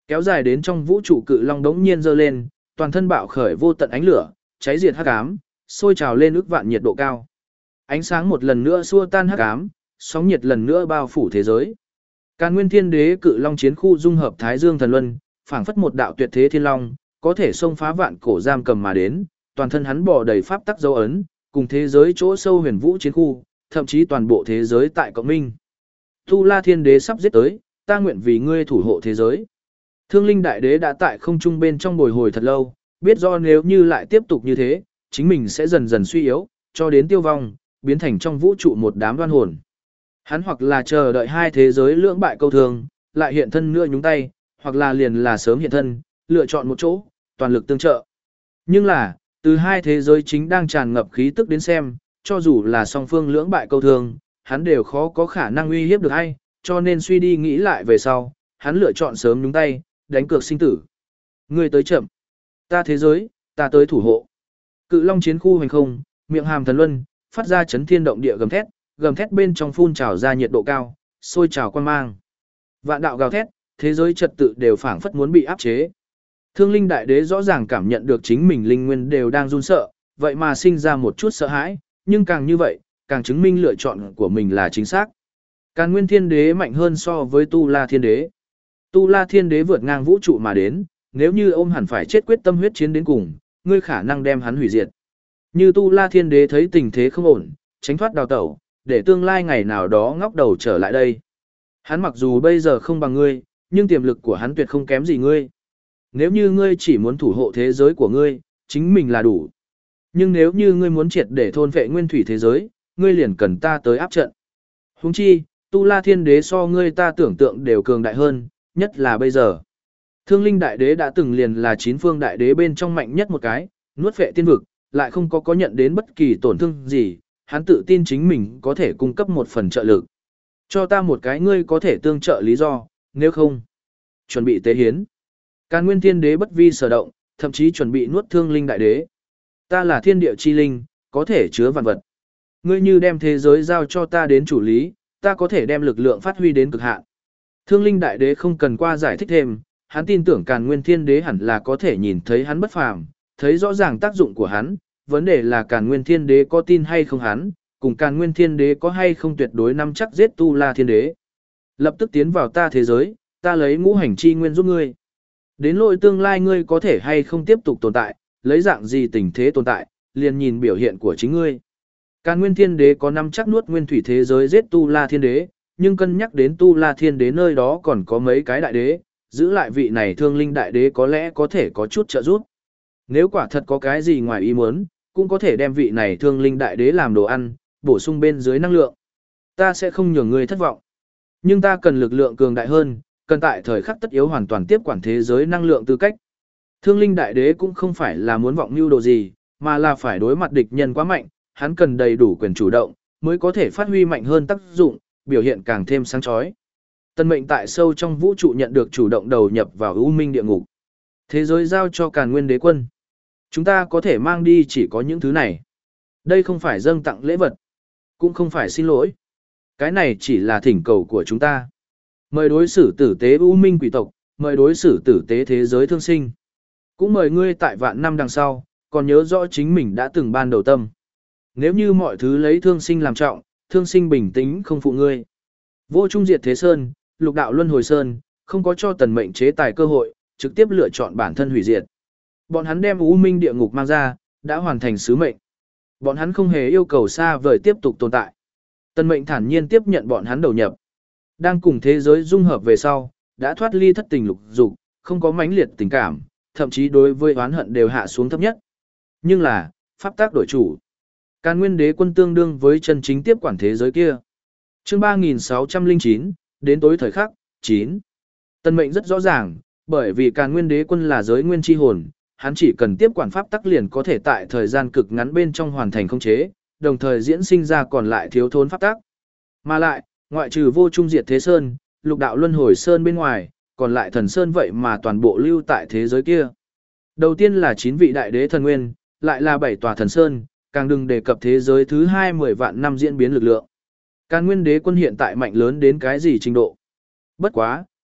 Kéo dài đến trong vũ trụ cự long đống nhiên giơ lên, toàn thân bạo khởi vô tận ánh lửa, cháy diệt hắc ám, sôi trào lên ức vạn nhiệt độ cao. Ánh sáng một lần nữa xua tan hắc ám, sóng nhiệt lần nữa bao phủ thế giới. Càn Nguyên Thiên Đế cự long chiến khu dung hợp Thái Dương Thần Luân, phảng phất một đạo tuyệt thế thiên long, có thể xông phá vạn cổ giam cầm mà đến, toàn thân hắn bò đầy pháp tắc dấu ấn, cùng thế giới chỗ sâu huyền vũ chiến khu, thậm chí toàn bộ thế giới tại cộng minh. Tu La Thiên Đế sắp giết tới, ta nguyện vì ngươi thủ hộ thế giới. Thương Linh Đại Đế đã tại không trung bên trong bồi hồi thật lâu, biết do nếu như lại tiếp tục như thế, chính mình sẽ dần dần suy yếu, cho đến tiêu vong, biến thành trong vũ trụ một đám đoan hồn. Hắn hoặc là chờ đợi hai thế giới lưỡng bại câu thường, lại hiện thân nữa nhúng tay, hoặc là liền là sớm hiện thân, lựa chọn một chỗ, toàn lực tương trợ. Nhưng là, từ hai thế giới chính đang tràn ngập khí tức đến xem, cho dù là song phương lưỡng bại câu thường, hắn đều khó có khả năng uy hiếp được ai, cho nên suy đi nghĩ lại về sau, hắn lựa chọn sớm nhúng tay, đánh cược sinh tử. Ngươi tới chậm, ta thế giới, ta tới thủ hộ. Cự long chiến khu hành không, miệng hàm thần luân, phát ra chấn thiên động địa gầm thét, gầm thét bên trong phun trào ra nhiệt độ cao, sôi trào quan mang. Vạn đạo gào thét, thế giới trật tự đều phảng phất muốn bị áp chế. Thương Linh Đại Đế rõ ràng cảm nhận được chính mình linh nguyên đều đang run sợ, vậy mà sinh ra một chút sợ hãi, nhưng càng như vậy, càng chứng minh lựa chọn của mình là chính xác. Càn Nguyên Thiên Đế mạnh hơn so với Tu La Thiên Đế. Tu La Thiên Đế vượt ngang vũ trụ mà đến, nếu như ôm hẳn phải chết quyết tâm huyết chiến đến cùng, ngươi khả năng đem hắn hủy diệt. Như Tu La Thiên Đế thấy tình thế không ổn, tránh thoát đào tẩu, để tương lai ngày nào đó ngóc đầu trở lại đây. Hắn mặc dù bây giờ không bằng ngươi, nhưng tiềm lực của hắn tuyệt không kém gì ngươi. Nếu như ngươi chỉ muốn thủ hộ thế giới của ngươi, chính mình là đủ. Nhưng nếu như ngươi muốn triệt để thôn vệ nguyên thủy thế giới, ngươi liền cần ta tới áp trận. Huống chi, Tu La Thiên Đế so ngươi ta tưởng tượng đều cường đại hơn, nhất là bây giờ. Thương Linh Đại Đế đã từng liền là chín phương đại đế bên trong mạnh nhất một cái, nuốt vệ tiên vực, lại không có có nhận đến bất kỳ tổn thương gì, hắn tự tin chính mình có thể cung cấp một phần trợ lực. Cho ta một cái ngươi có thể tương trợ lý do, nếu không, chuẩn bị tế hiến. Càn Nguyên Thiên Đế bất vi sở động, thậm chí chuẩn bị nuốt Thương Linh Đại Đế. Ta là thiên địa chi linh, có thể chứa vạn vật. Ngươi như đem thế giới giao cho ta đến chủ lý, ta có thể đem lực lượng phát huy đến cực hạn. Thương Linh Đại Đế không cần qua giải thích thêm, hắn tin tưởng Càn Nguyên Thiên Đế hẳn là có thể nhìn thấy hắn bất phàm, thấy rõ ràng tác dụng của hắn, vấn đề là Càn Nguyên Thiên Đế có tin hay không hắn, cùng Càn Nguyên Thiên Đế có hay không tuyệt đối nắm chắc giết Tu La Thiên Đế. Lập tức tiến vào ta thế giới, ta lấy ngũ hành chi nguyên giúp ngươi. Đến lỗi tương lai ngươi có thể hay không tiếp tục tồn tại, lấy dạng gì tình thế tồn tại, liền nhìn biểu hiện của chính ngươi. Càn Nguyên Thiên Đế có nắm chắc nuốt nguyên thủy thế giới giết Tu La Thiên Đế, nhưng cân nhắc đến Tu La Thiên Đế nơi đó còn có mấy cái đại đế, giữ lại vị này Thương Linh Đại Đế có lẽ có thể có chút trợ giúp. Nếu quả thật có cái gì ngoài ý muốn, cũng có thể đem vị này Thương Linh Đại Đế làm đồ ăn, bổ sung bên dưới năng lượng. Ta sẽ không nhường ngươi thất vọng. Nhưng ta cần lực lượng cường đại hơn, cần tại thời khắc tất yếu hoàn toàn tiếp quản thế giới năng lượng tư cách. Thương Linh Đại Đế cũng không phải là muốn vọng mưu đồ gì, mà là phải đối mặt địch nhân quá mạnh, hắn cần đầy đủ quyền chủ động, mới có thể phát huy mạnh hơn tác dụng, biểu hiện càng thêm sáng chói. Tân mệnh tại sâu trong vũ trụ nhận được chủ động đầu nhập vào U Minh địa ngục. Thế giới giao cho Càn Nguyên Đế quân. Chúng ta có thể mang đi chỉ có những thứ này. Đây không phải dâng tặng lễ vật, cũng không phải xin lỗi. Cái này chỉ là thỉnh cầu của chúng ta. Mời đối xử tử tế U Minh quỷ tộc, mời đối xử tử tế thế giới thương sinh. Cũng mời ngươi tại vạn năm đằng sau, còn nhớ rõ chính mình đã từng ban đầu tâm. Nếu như mọi thứ lấy thương sinh làm trọng, thương sinh bình tĩnh không phụ ngươi. Vô trung diệt thế sơn, lục đạo luân hồi sơn, không có cho tần mệnh chế tài cơ hội, trực tiếp lựa chọn bản thân hủy diệt. Bọn hắn đem U Minh địa ngục mang ra, đã hoàn thành sứ mệnh. Bọn hắn không hề yêu cầu xa vời tiếp tục tồn tại. Tần mệnh thản nhiên tiếp nhận bọn hắn đầu nhập. Đang cùng thế giới dung hợp về sau, đã thoát ly thất tình lục dục, không có mãnh liệt tình cảm, thậm chí đối với oán hận đều hạ xuống thấp nhất. Nhưng là, pháp tác đổi chủ. Càn Nguyên Đế quân tương đương với chân chính tiếp quản thế giới kia. Chương ba nghìn sáu trăm lẻ chín, đến tối thời khắc, chín. Tần mệnh rất rõ ràng, bởi vì Càn Nguyên Đế quân là giới nguyên chi hồn, hắn chỉ cần tiếp quản pháp tắc liền có thể tại thời gian cực ngắn bên trong hoàn thành khống chế, đồng thời diễn sinh ra còn lại thiếu thốn pháp tắc. Mà lại, ngoại trừ vô trung diệt thế sơn, lục đạo luân hồi sơn bên ngoài, còn lại thần sơn vậy mà toàn bộ lưu tại thế giới kia. Đầu tiên là chín vị đại đế thần nguyên, lại là bảy tòa thần sơn, càng đừng đề cập thế giới thứ hai mười vạn năm diễn biến lực lượng. Càn Nguyên Đế quân hiện tại mạnh lớn đến cái gì trình độ? Bất quá,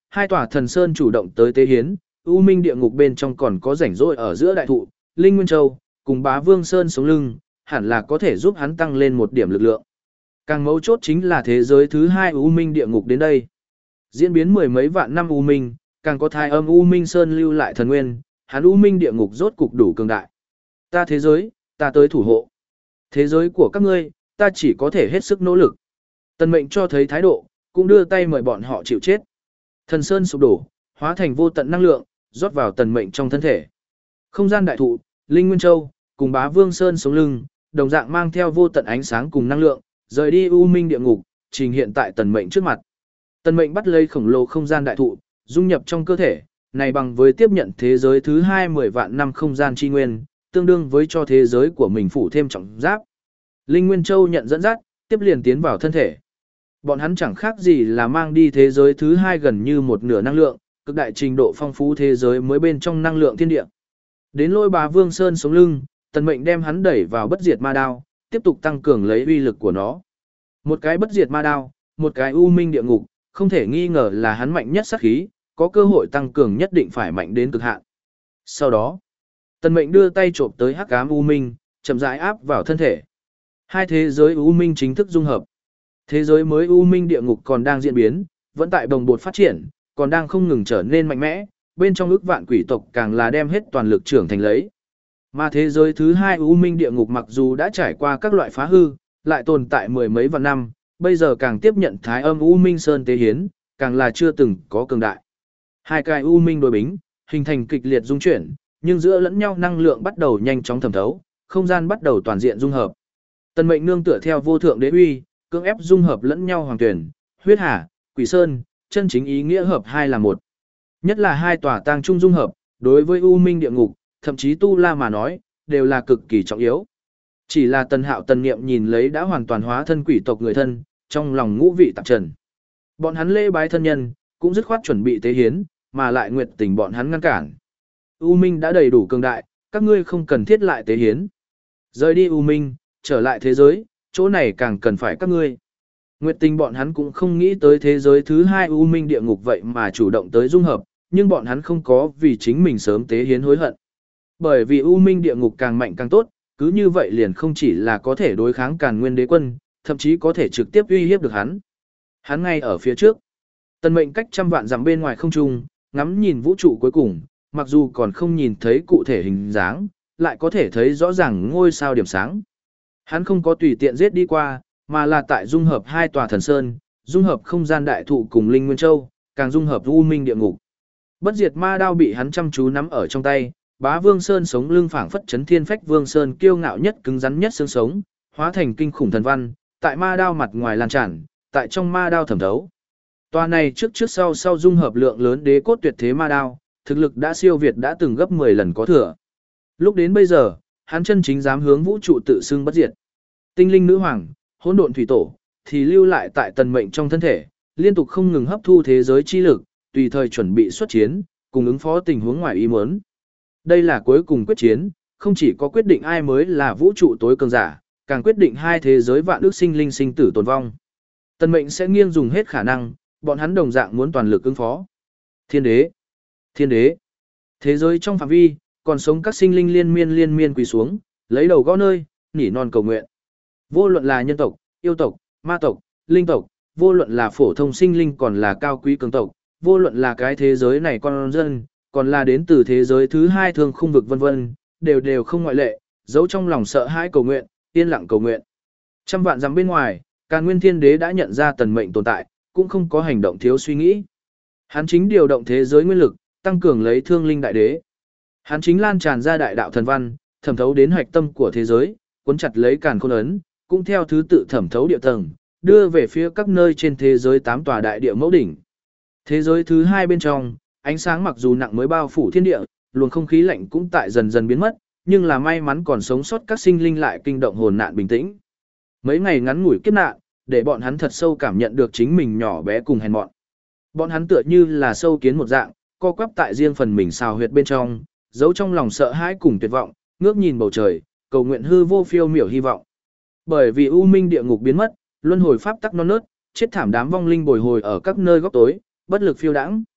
hai tòa thần sơn chủ động tới tế hiến, U Minh địa ngục bên trong còn có rảnh rỗi ở giữa đại thụ, Linh Nguyên Châu, cùng Bá Vương Sơn sống lưng, hẳn là có thể giúp hắn tăng lên một điểm lực lượng. Càng mấu chốt chính là thế giới thứ hai U Minh địa ngục đến đây. Diễn biến mười mấy vạn năm U Minh, càng có thai âm U Minh Sơn lưu lại thần nguyên, hắn U Minh địa ngục rốt cục đủ cường đại. Ta thế giới, ta tới thủ hộ. Thế giới của các ngươi, ta chỉ có thể hết sức nỗ lực. Tần Mệnh cho thấy thái độ, cũng đưa tay mời bọn họ chịu chết. Thần Sơn sụp đổ, hóa thành vô tận năng lượng, rót vào Tần Mệnh trong thân thể. Không gian đại thụ, Linh Nguyên Châu, cùng Bá Vương Sơn sống lưng, đồng dạng mang theo vô tận ánh sáng cùng năng lượng, rời đi U Minh địa ngục, trình hiện tại Tần Mệnh trước mặt. Tần Mệnh bắt lấy khổng lồ không gian đại thụ, dung nhập trong cơ thể, này bằng với tiếp nhận thế giới thứ hai mười vạn năm không gian chi nguyên, tương đương với cho thế giới của mình phủ thêm trọng giáp. Linh Nguyên Châu nhận dẫn dắt, tiếp liền tiến vào thân thể. Bọn hắn chẳng khác gì là mang đi thế giới thứ hai gần như một nửa năng lượng, cực đại trình độ phong phú thế giới mới bên trong năng lượng thiên địa. Đến Lôi Bá Vương Sơn sống lưng, Tần Mệnh đem hắn đẩy vào bất diệt ma đao, tiếp tục tăng cường lấy uy lực của nó. Một cái bất diệt ma đao, một cái U Minh địa ngục, không thể nghi ngờ là hắn mạnh nhất sát khí, có cơ hội tăng cường nhất định phải mạnh đến cực hạn. Sau đó, Tần Mệnh đưa tay trộm tới hắc ám U Minh, chậm rãi áp vào thân thể. Hai thế giới U Minh chính thức dung hợp. Thế giới mới U Minh địa ngục còn đang diễn biến, vẫn tại bồng bột phát triển, còn đang không ngừng trở nên mạnh mẽ, bên trong ức vạn quỷ tộc càng là đem hết toàn lực trưởng thành lấy. Mà thế giới thứ hai U Minh địa ngục mặc dù đã trải qua các loại phá hư, lại tồn tại mười mấy vạn năm, bây giờ càng tiếp nhận thái âm U Minh Sơn tế hiến, càng là chưa từng có cường đại. Hai cái U Minh đối bính, hình thành kịch liệt dung chuyển, nhưng giữa lẫn nhau năng lượng bắt đầu nhanh chóng thẩm thấu, không gian bắt đầu toàn diện dung hợp. Tần Mệnh nương tựa theo vô thượng đế uy, cưỡng ép dung hợp lẫn nhau hoàng tuyển, huyết hà, quỷ sơn, chân chính ý nghĩa hợp hai là một. Nhất là hai tòa tang trung dung hợp, đối với U Minh địa ngục, thậm chí Tu La mà nói, đều là cực kỳ trọng yếu. Chỉ là Tần Hạo tần niệm nhìn lấy đã hoàn toàn hóa thân quỷ tộc người thân, trong lòng ngũ vị tạp trần. Bọn hắn lễ bái thân nhân, cũng dứt khoát chuẩn bị tế hiến, mà lại nguyệt tình bọn hắn ngăn cản. U Minh đã đầy đủ cường đại, các ngươi không cần thiết lại tế hiến. Rời đi U Minh, trở lại thế giới, chỗ này càng cần phải các ngươi. Nguyệt tình bọn hắn cũng không nghĩ tới thế giới thứ hai U Minh địa ngục vậy mà chủ động tới dung hợp, nhưng bọn hắn không có vì chính mình sớm tế hiến hối hận. Bởi vì U Minh địa ngục càng mạnh càng tốt, cứ như vậy liền không chỉ là có thể đối kháng Càn Nguyên Đế Quân, thậm chí có thể trực tiếp uy hiếp được hắn. Hắn ngay ở phía trước. Tần Mệnh cách trăm vạn dặm bên ngoài không trung, ngắm nhìn vũ trụ cuối cùng, mặc dù còn không nhìn thấy cụ thể hình dáng, lại có thể thấy rõ ràng ngôi sao điểm sáng. Hắn không có tùy tiện giết đi qua, mà là tại dung hợp hai tòa thần sơn, dung hợp không gian đại thụ cùng Linh Nguyên Châu, càng dung hợp U Minh địa ngục. Bất diệt ma đao bị hắn chăm chú nắm ở trong tay, Bá Vương Sơn sống lưng phảng phất chấn thiên phách Vương Sơn kiêu ngạo nhất cứng rắn nhất xương sống, hóa thành kinh khủng thần văn, tại ma đao mặt ngoài lan tràn, tại trong ma đao thẩm thấu. Tòa này trước trước sau sau dung hợp lượng lớn đế cốt tuyệt thế ma đao, thực lực đã siêu việt đã từng gấp mười lần có thừa. Lúc đến bây giờ, hắn chân chính dám hướng vũ trụ tự xưng bất diệt. Tinh linh nữ hoàng, hỗn độn thủy tổ, thì lưu lại tại Tần Mệnh trong thân thể, liên tục không ngừng hấp thu thế giới chi lực, tùy thời chuẩn bị xuất chiến, cùng ứng phó tình huống ngoài ý muốn. Đây là cuối cùng quyết chiến, không chỉ có quyết định ai mới là vũ trụ tối cường giả, càng quyết định hai thế giới vạn ước sinh linh sinh tử tồn vong. Tần Mệnh sẽ nghiêng dùng hết khả năng, bọn hắn đồng dạng muốn toàn lực ứng phó. Thiên đế, thiên đế, thế giới trong phạm vi, còn sống các sinh linh liên miên liên miên quỳ xuống, lấy đầu gõ nơi, nỉ non cầu nguyện. Vô luận là nhân tộc, yêu tộc, ma tộc, linh tộc, vô luận là phổ thông sinh linh còn là cao quý cường tộc, vô luận là cái thế giới này con dân, còn là đến từ thế giới thứ hai thường khung vực vân vân, đều đều không ngoại lệ, giấu trong lòng sợ hãi cầu nguyện, yên lặng cầu nguyện. Trăm vạn dặm bên ngoài, Càn Nguyên Thiên Đế đã nhận ra Tần Mệnh tồn tại, cũng không có hành động thiếu suy nghĩ. Hắn chính điều động thế giới nguyên lực, tăng cường lấy Thương Linh Đại Đế. Hắn chính lan tràn ra đại đạo thần văn, thẩm thấu đến hạch tâm của thế giới, cuốn chặt lấy Càn Khôn ấn, cũng theo thứ tự thẩm thấu địa tầng, đưa về phía các nơi trên thế giới tám tòa đại địa mẫu đỉnh. Thế giới thứ hai bên trong, ánh sáng mặc dù nặng mới bao phủ thiên địa, luồng không khí lạnh cũng tại dần dần biến mất, nhưng là may mắn còn sống sót các sinh linh lại kinh động hồn nạn bình tĩnh. Mấy ngày ngắn ngủi kiếp nạn, để bọn hắn thật sâu cảm nhận được chính mình nhỏ bé cùng hèn mọn. Bọn hắn tựa như là sâu kiến một dạng, co quắp tại riêng phần mình xào huyệt bên trong, giấu trong lòng sợ hãi cùng tuyệt vọng, ngước nhìn bầu trời, cầu nguyện hư vô phiêu miểu hy vọng. Bởi vì u minh địa ngục biến mất, luân hồi pháp tắc non nớt, chết thảm đám vong linh bồi hồi ở các nơi góc tối, bất lực phiêu đãng.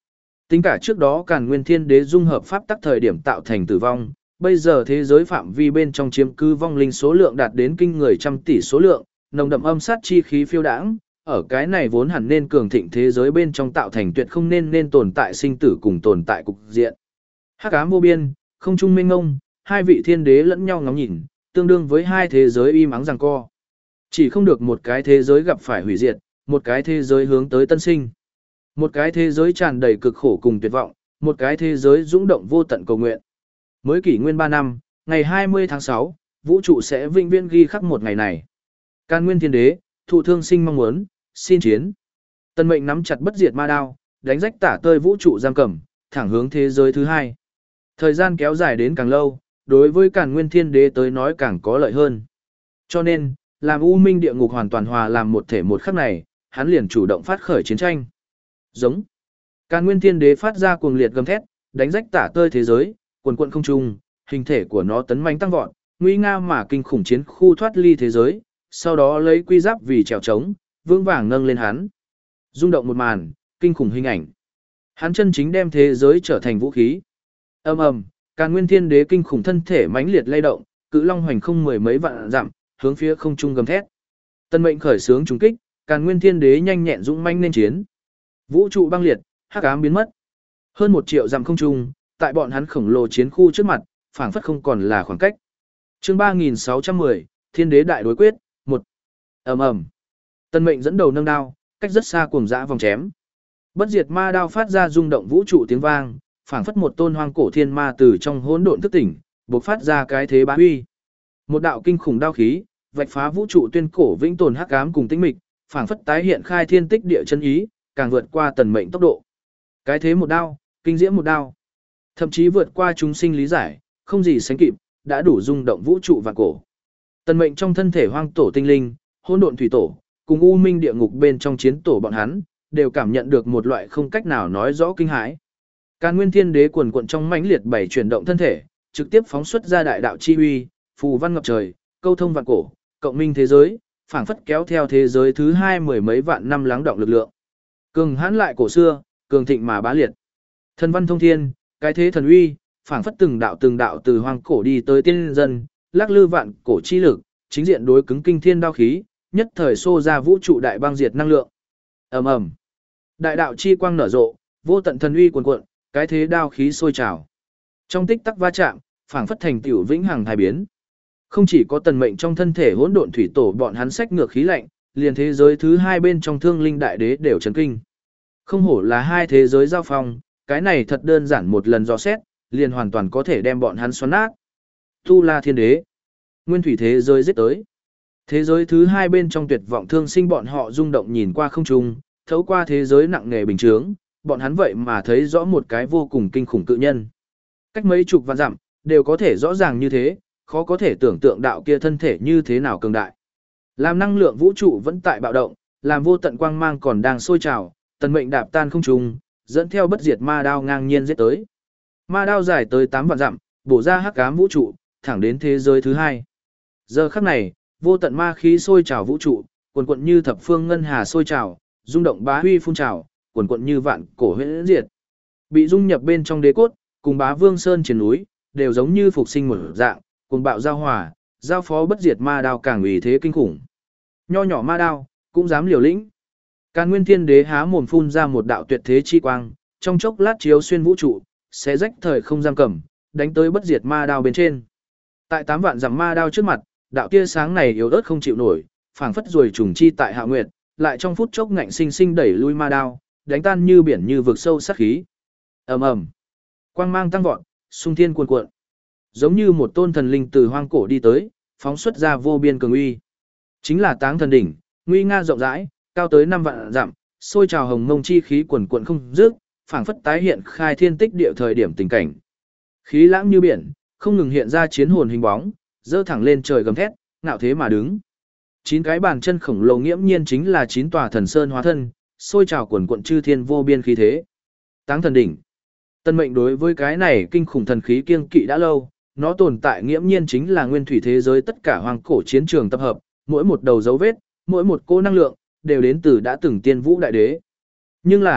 Tính cả trước đó Càn Nguyên Thiên Đế dung hợp pháp tắc thời điểm tạo thành tử vong, bây giờ thế giới phạm vi bên trong chiếm cư vong linh số lượng đạt đến kinh người trăm tỷ số lượng, nồng đậm âm sát chi khí phiêu đãng, ở cái này vốn hẳn nên cường thịnh thế giới bên trong tạo thành tuyệt không nên nên tồn tại sinh tử cùng tồn tại cục diện. Hắc ám vô biên, không trung mênh ngông, hai vị thiên đế lẫn nhau ngắm nhìn, tương đương với hai thế giới im ắng giằng co. Chỉ không được một cái thế giới gặp phải hủy diệt, một cái thế giới hướng tới tân sinh. Một cái thế giới tràn đầy cực khổ cùng tuyệt vọng, một cái thế giới dũng động vô tận cầu nguyện. Mới kỷ nguyên ba năm, ngày hai mươi tháng sáu, vũ trụ sẽ vĩnh viễn ghi khắc một ngày này. Càn Nguyên Thiên Đế, thụ thương sinh mong muốn, xin chiến. Tân mệnh nắm chặt bất diệt ma đao, đánh rách tả tơi vũ trụ giam cầm, thẳng hướng thế giới thứ hai. Thời gian kéo dài đến càng lâu, đối với Càn Nguyên Thiên Đế tới nói càng có lợi hơn. Cho nên, làm U Minh địa ngục hoàn toàn hòa làm một thể một khắc này, hắn liền chủ động phát khởi chiến tranh. Giống. Càn Nguyên Thiên Đế phát ra cuồng liệt gầm thét, đánh rách tả tơi thế giới, quần quận không trung, hình thể của nó tấn mãnh tăng vọt, nguy nga mà kinh khủng chiến khu thoát ly thế giới, sau đó lấy quy giáp vì trèo trống, vững vàng nâng lên hắn. Rung động một màn, kinh khủng hình ảnh. Hắn chân chính đem thế giới trở thành vũ khí. Ầm ầm, Càn Nguyên Thiên Đế kinh khủng thân thể mãnh liệt lay động, cự long hoành không mười mấy vạn dặm, hướng phía không trung gầm thét. Tân mệnh khởi xướng trùng kích, Càn Nguyên Thiên Đế nhanh nhẹn dũng mãnh nên chiến. Vũ trụ băng liệt, hắc ám biến mất. Hơn một triệu dặm không trung, tại bọn hắn khổng lồ chiến khu trước mặt, phảng phất không còn là khoảng cách. Chương ba nghìn sáu trăm mười, Thiên Đế đại đối quyết, một. Ầm ầm. Tân mệnh dẫn đầu nâng đao, cách rất xa cuồng dã vòng chém. Bất diệt ma đao phát ra rung động vũ trụ tiếng vang, phảng phất một tôn hoang cổ thiên ma từ trong hỗn độn thức tỉnh, bộc phát ra cái thế bá uy. Một đạo kinh khủng đao khí, vạch phá vũ trụ tuyên cổ vĩnh tồn hắc ám cùng tĩnh mịch, phảng phất tái hiện khai thiên tích địa chân ý, càng vượt qua tần mệnh tốc độ. Cái thế một đao, kinh diễm một đao, thậm chí vượt qua chúng sinh lý giải, không gì sánh kịp, đã đủ rung động vũ trụ và cổ. Tần mệnh trong thân thể hoang tổ tinh linh, hỗn độn thủy tổ, cùng u minh địa ngục bên trong chiến tổ bọn hắn, đều cảm nhận được một loại không cách nào nói rõ kinh hãi. Càn Nguyên Thiên Đế quần quận trong mãnh liệt bảy chuyển động thân thể, trực tiếp phóng xuất ra đại đạo chi uy, phù văn ngập trời, câu thông vạn cổ, cộng minh thế giới, phảng phất kéo theo thế giới thứ hai mười mấy vạn năm lắng động lực lượng. Cường hãn lại cổ xưa, cường thịnh mà bá liệt. Thần văn thông thiên, cái thế thần uy, phảng phất từng đạo từng đạo từ hoang cổ đi tới tiên dân, lắc lư vạn cổ chi lực, chính diện đối cứng kinh thiên đao khí, nhất thời xô ra vũ trụ đại băng diệt năng lượng. Ầm ầm. Đại đạo chi quang nở rộ, vô tận thần uy cuồn cuộn, cái thế đao khí sôi trào. Trong tích tắc va chạm, phảng phất thành tiểu vĩnh hằng hai biến. Không chỉ có tần mệnh trong thân thể hỗn độn thủy tổ bọn hắn xách ngược khí lạnh, liền thế giới thứ hai bên trong thương linh đại đế đều chấn kinh. Không hổ là hai thế giới giao phong, cái này thật đơn giản một lần dò xét, liền hoàn toàn có thể đem bọn hắn xoắn nát. Tu La Thiên Đế, nguyên thủy thế giới giết tới. Thế giới thứ hai bên trong tuyệt vọng thương sinh bọn họ rung động nhìn qua không trung, thấu qua thế giới nặng nề bình chướng, bọn hắn vậy mà thấy rõ một cái vô cùng kinh khủng cự nhân. Cách mấy chục vạn dặm, đều có thể rõ ràng như thế, khó có thể tưởng tượng đạo kia thân thể như thế nào cường đại. Làm năng lượng vũ trụ vẫn tại bạo động, làm vô tận quang mang còn đang sôi trào, tần mệnh đạp tan không trung, dẫn theo bất diệt ma đao ngang nhiên giết tới. Ma đao dài tới tám vạn dặm, bổ ra hắc ám vũ trụ, thẳng đến thế giới thứ hai. Giờ khắc này, vô tận ma khí sôi trào vũ trụ, quần quận như thập phương ngân hà sôi trào, rung động bá huy phun trào, quần quận như vạn cổ huyễn diệt. Bị dung nhập bên trong đế cốt, cùng bá vương sơn trên núi, đều giống như phục sinh một dạng, cùng bạo giao hòa, giao phó bất diệt ma đao càng ủy thế kinh khủng. Nho nhỏ ma đao, cũng dám liều lĩnh. Càn Nguyên Thiên Đế há mồm phun ra một đạo tuyệt thế chi quang, trong chốc lát chiếu xuyên vũ trụ, sẽ rách thời không giam cầm, đánh tới bất diệt ma đao bên trên. Tại tám vạn dặm ma đao trước mặt, đạo tia sáng này yếu ớt không chịu nổi, phảng phất rồi trùng chi tại Hạ Nguyệt, lại trong phút chốc ngạnh sinh sinh đẩy lui ma đao, đánh tan như biển như vực sâu sát khí. Ầm ầm. Quang mang tăng vọt, xung thiên cuồn cuộn. Giống như một tôn thần linh từ hoang cổ đi tới, phóng xuất ra vô biên cường uy. Chính là Táng Thần đỉnh, nguy nga rộng rãi, cao tới năm vạn dặm, sôi trào hồng mông chi khí quần quần không dứt, phảng phất tái hiện khai thiên tích địa thời điểm tình cảnh. Khí lãng như biển, không ngừng hiện ra chiến hồn hình bóng, dơ thẳng lên trời gầm thét, ngạo thế mà đứng. Chín cái bàn chân khổng lồ nghiễm nhiên chính là chín tòa thần sơn hóa thân, sôi trào quần quần chư thiên vô biên khí thế. Táng Thần đỉnh. Tân mệnh đối với cái này kinh khủng thần khí kiêng kỵ đã lâu, nó tồn tại nghiễm nhiên chính là nguyên thủy thế giới tất cả hoang cổ chiến trường tập hợp, mỗi một đầu dấu vết, mỗi một cô năng lượng, đều đến từ đã từng tiên vũ đại đế. Nhưng là,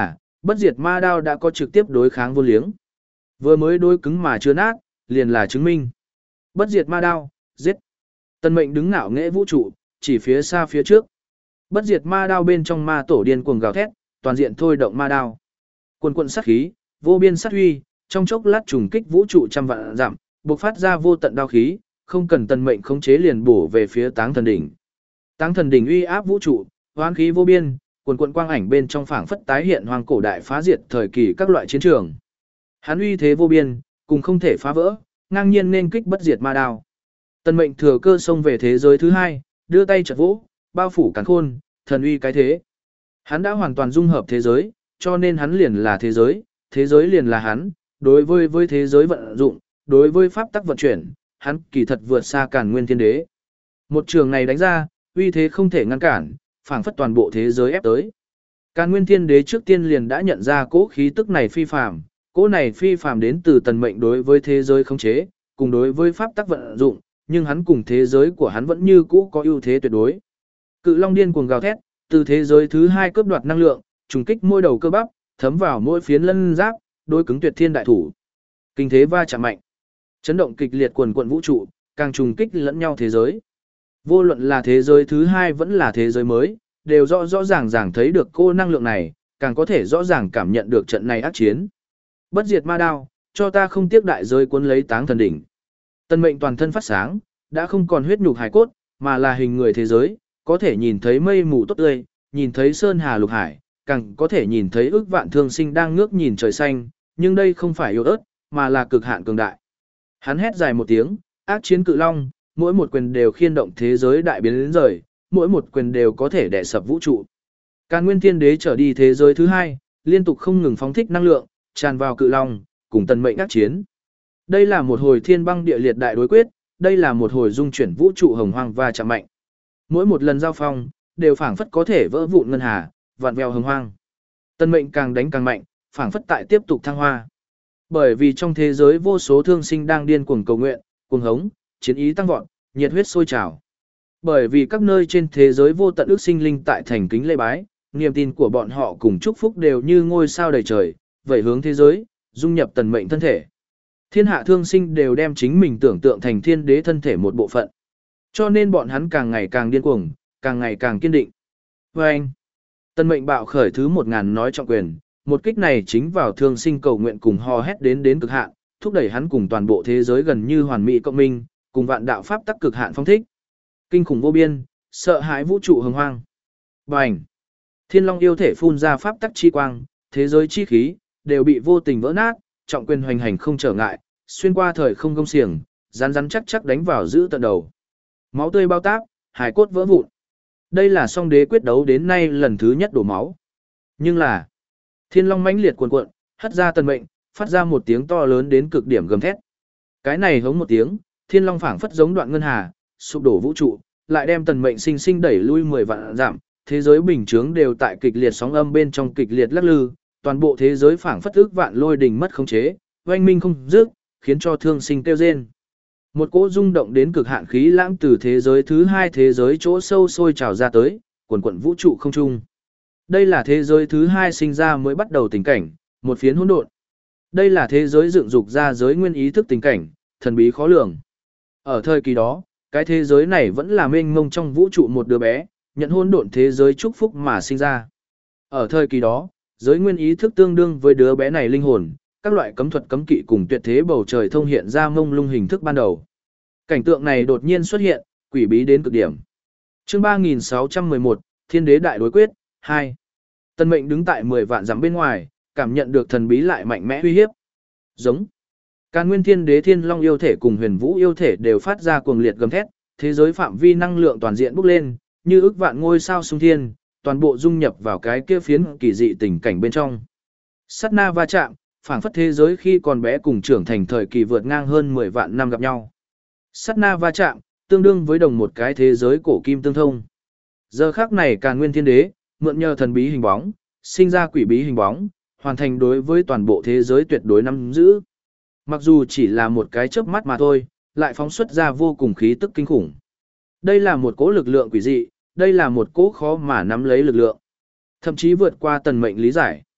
bất diệt ma đao đã có trực tiếp đối kháng vô liếng. Vừa mới đối cứng mà chưa nát, liền là chứng minh. Bất diệt ma đao, giết. Tần Mệnh đứng ngạo nghễ vũ trụ, chỉ phía xa phía trước. Bất diệt ma đao bên trong ma tổ điên cuồng gào thét, toàn diện thôi động ma đao. Quần quần sát khí, vô biên sát huy, trong chốc lát trùng kích vũ trụ trăm vạn dặm, bộc phát ra vô tận đao khí, không cần Tần Mệnh khống chế liền bổ về phía Táng Thần đỉnh. Táng Thần đỉnh uy áp vũ trụ, hoán khí vô biên, quần quần quang ảnh bên trong phảng phất tái hiện hoàng cổ đại phá diệt thời kỳ các loại chiến trường. Hắn uy thế vô biên, cùng không thể phá vỡ, ngang nhiên nên kích bất diệt ma đao. Tần Mệnh thừa cơ xông về thế giới thứ hai, đưa tay chặt vỗ, bao phủ càn khôn, thần uy cái thế. Hắn đã hoàn toàn dung hợp thế giới, cho nên hắn liền là thế giới, thế giới liền là hắn, đối với với thế giới vận dụng, đối với pháp tắc vận chuyển, hắn kỳ thật vượt xa Càn Nguyên Thiên Đế. Một trường này đánh ra, uy thế không thể ngăn cản, phảng phất toàn bộ thế giới ép tới. Càn Nguyên Thiên Đế trước tiên liền đã nhận ra cỗ khí tức này phi phàm, cỗ này phi phàm đến từ Tần Mệnh đối với thế giới khống chế, cùng đối với pháp tắc vận dụng, nhưng hắn cùng thế giới của hắn vẫn như cũ có ưu thế tuyệt đối. Cự Long điên cuồng gào thét, từ thế giới thứ hai cướp đoạt năng lượng, trùng kích môi đầu cơ bắp, thấm vào mỗi phiến lân giáp, đối cứng tuyệt thiên đại thủ. Kinh thế va chạm mạnh, chấn động kịch liệt quần quần vũ trụ, càng trùng kích lẫn nhau thế giới. Vô luận là thế giới thứ hai vẫn là thế giới mới, đều rõ rõ ràng ràng thấy được cô năng lượng này, càng có thể rõ ràng cảm nhận được trận này ác chiến. Bất diệt ma đao, cho ta không tiếc đại giới cuốn lấy Táng Thần đỉnh. Tần Mệnh toàn thân phát sáng, đã không còn huyết nhục hài cốt, mà là hình người thế giới, có thể nhìn thấy mây mù tốt tươi, nhìn thấy sơn hà lục hải, càng có thể nhìn thấy ước vạn thương sinh đang ngước nhìn trời xanh, nhưng đây không phải yếu ớt, mà là cực hạn cường đại. Hắn hét dài một tiếng, ác chiến cự long, mỗi một quyền đều khiên động thế giới đại biến đến rời, mỗi một quyền đều có thể đè sập vũ trụ. Càn Nguyên Thiên Đế trở đi thế giới thứ hai, liên tục không ngừng phóng thích năng lượng, tràn vào cự long, cùng Tần Mệnh ác chiến. Đây là một hồi thiên băng địa liệt đại đối quyết, đây là một hồi dung chuyển vũ trụ hồng hoang và chạm mạnh. Mỗi một lần giao phong, đều phảng phất có thể vỡ vụn ngân hà, vạn vẹo hồng hoang. Tần Mệnh càng đánh càng mạnh, phảng phất tại tiếp tục thăng hoa. Bởi vì trong thế giới vô số thương sinh đang điên cuồng cầu nguyện, cuồng hống, chiến ý tăng vọt, nhiệt huyết sôi trào. Bởi vì các nơi trên thế giới vô tận ước sinh linh tại thành kính lễ bái, niềm tin của bọn họ cùng chúc phúc đều như ngôi sao đầy trời, vậy hướng thế giới, dung nhập Tần Mệnh thân thể. Thiên hạ thương sinh đều đem chính mình tưởng tượng thành thiên đế thân thể một bộ phận. Cho nên bọn hắn càng ngày càng điên cuồng, càng ngày càng kiên định. Và anh, Tần Mệnh bạo khởi thứ một ngàn nói trọng quyền, một kích này chính vào thương sinh cầu nguyện cùng hò hét đến đến cực hạn, thúc đẩy hắn cùng toàn bộ thế giới gần như hoàn mỹ cộng minh, cùng vạn đạo pháp tắc cực hạn phong thích. Kinh khủng vô biên, sợ hãi vũ trụ hồng hoang. Bành! Thiên Long yêu thể phun ra pháp tắc chi quang, thế giới chi khí đều bị vô tình vỡ nát, trọng quyền hoành hành không trở ngại, xuyên qua thời không gông xiềng, rắn rắn chắc chắc đánh vào giữ tận đầu. Máu tươi bao táp, hải cốt vỡ vụn. Đây là song đế quyết đấu đến nay lần thứ nhất đổ máu. Nhưng là, Thiên Long mãnh liệt cuồn cuộn, hất ra Tần Mệnh, phát ra một tiếng to lớn đến cực điểm gầm thét. Cái này hống một tiếng, Thiên Long phảng phất giống đoạn ngân hà, sụp đổ vũ trụ, lại đem Tần Mệnh sinh sinh đẩy lui mười vạn dặm, thế giới bình chướng đều tại kịch liệt sóng âm bên trong kịch liệt lắc lư, toàn bộ thế giới phảng phất ức vạn lôi đình mất khống chế, oanh minh không dứt, khiến cho thương sinh kêu rên. Một cỗ rung động đến cực hạn khí lãng từ thế giới thứ hai thế giới chỗ sâu sôi trào ra tới, quần quần vũ trụ không trung. Đây là thế giới thứ hai sinh ra mới bắt đầu tình cảnh, một phiến hỗn độn. Đây là thế giới dựng dục ra giới nguyên ý thức tình cảnh, thần bí khó lường. Ở thời kỳ đó, cái thế giới này vẫn là mênh mông trong vũ trụ một đứa bé, nhận hỗn độn thế giới chúc phúc mà sinh ra. Ở thời kỳ đó, giới nguyên ý thức tương đương với đứa bé này linh hồn, các loại cấm thuật cấm kỵ cùng tuyệt thế bầu trời thông hiện ra mông lung hình thức ban đầu. Cảnh tượng này đột nhiên xuất hiện, quỷ bí đến cực điểm. Chương ba nghìn sáu trăm mười một, Thiên Đế đại đối quyết hai. Tần Mệnh đứng tại mười vạn dặm bên ngoài, cảm nhận được thần bí lại mạnh mẽ uy hiếp. Giống. Càn Nguyên Thiên Đế Thiên Long yêu thể cùng Huyền Vũ yêu thể đều phát ra cuồng liệt gầm thét, thế giới phạm vi năng lượng toàn diện bốc lên, như ức vạn ngôi sao xung thiên, toàn bộ dung nhập vào cái kia phiến kỳ dị tình cảnh bên trong. Sát na va chạm, phảng phất thế giới khi còn bé cùng trưởng thành thời kỳ vượt ngang hơn mười vạn năm gặp nhau. Sát na va chạm, tương đương với đồng một cái thế giới cổ kim tương thông. Giờ khắc này Càn Nguyên Thiên Đế, mượn nhờ thần bí hình bóng, sinh ra quỷ bí hình bóng, hoàn thành đối với toàn bộ thế giới tuyệt đối nắm giữ. Mặc dù chỉ là một cái chớp mắt mà thôi, lại phóng xuất ra vô cùng khí tức kinh khủng. Đây là một cỗ lực lượng quỷ dị, đây là một cỗ khó mà nắm lấy lực lượng. Thậm chí vượt qua Tần Mệnh lý giải.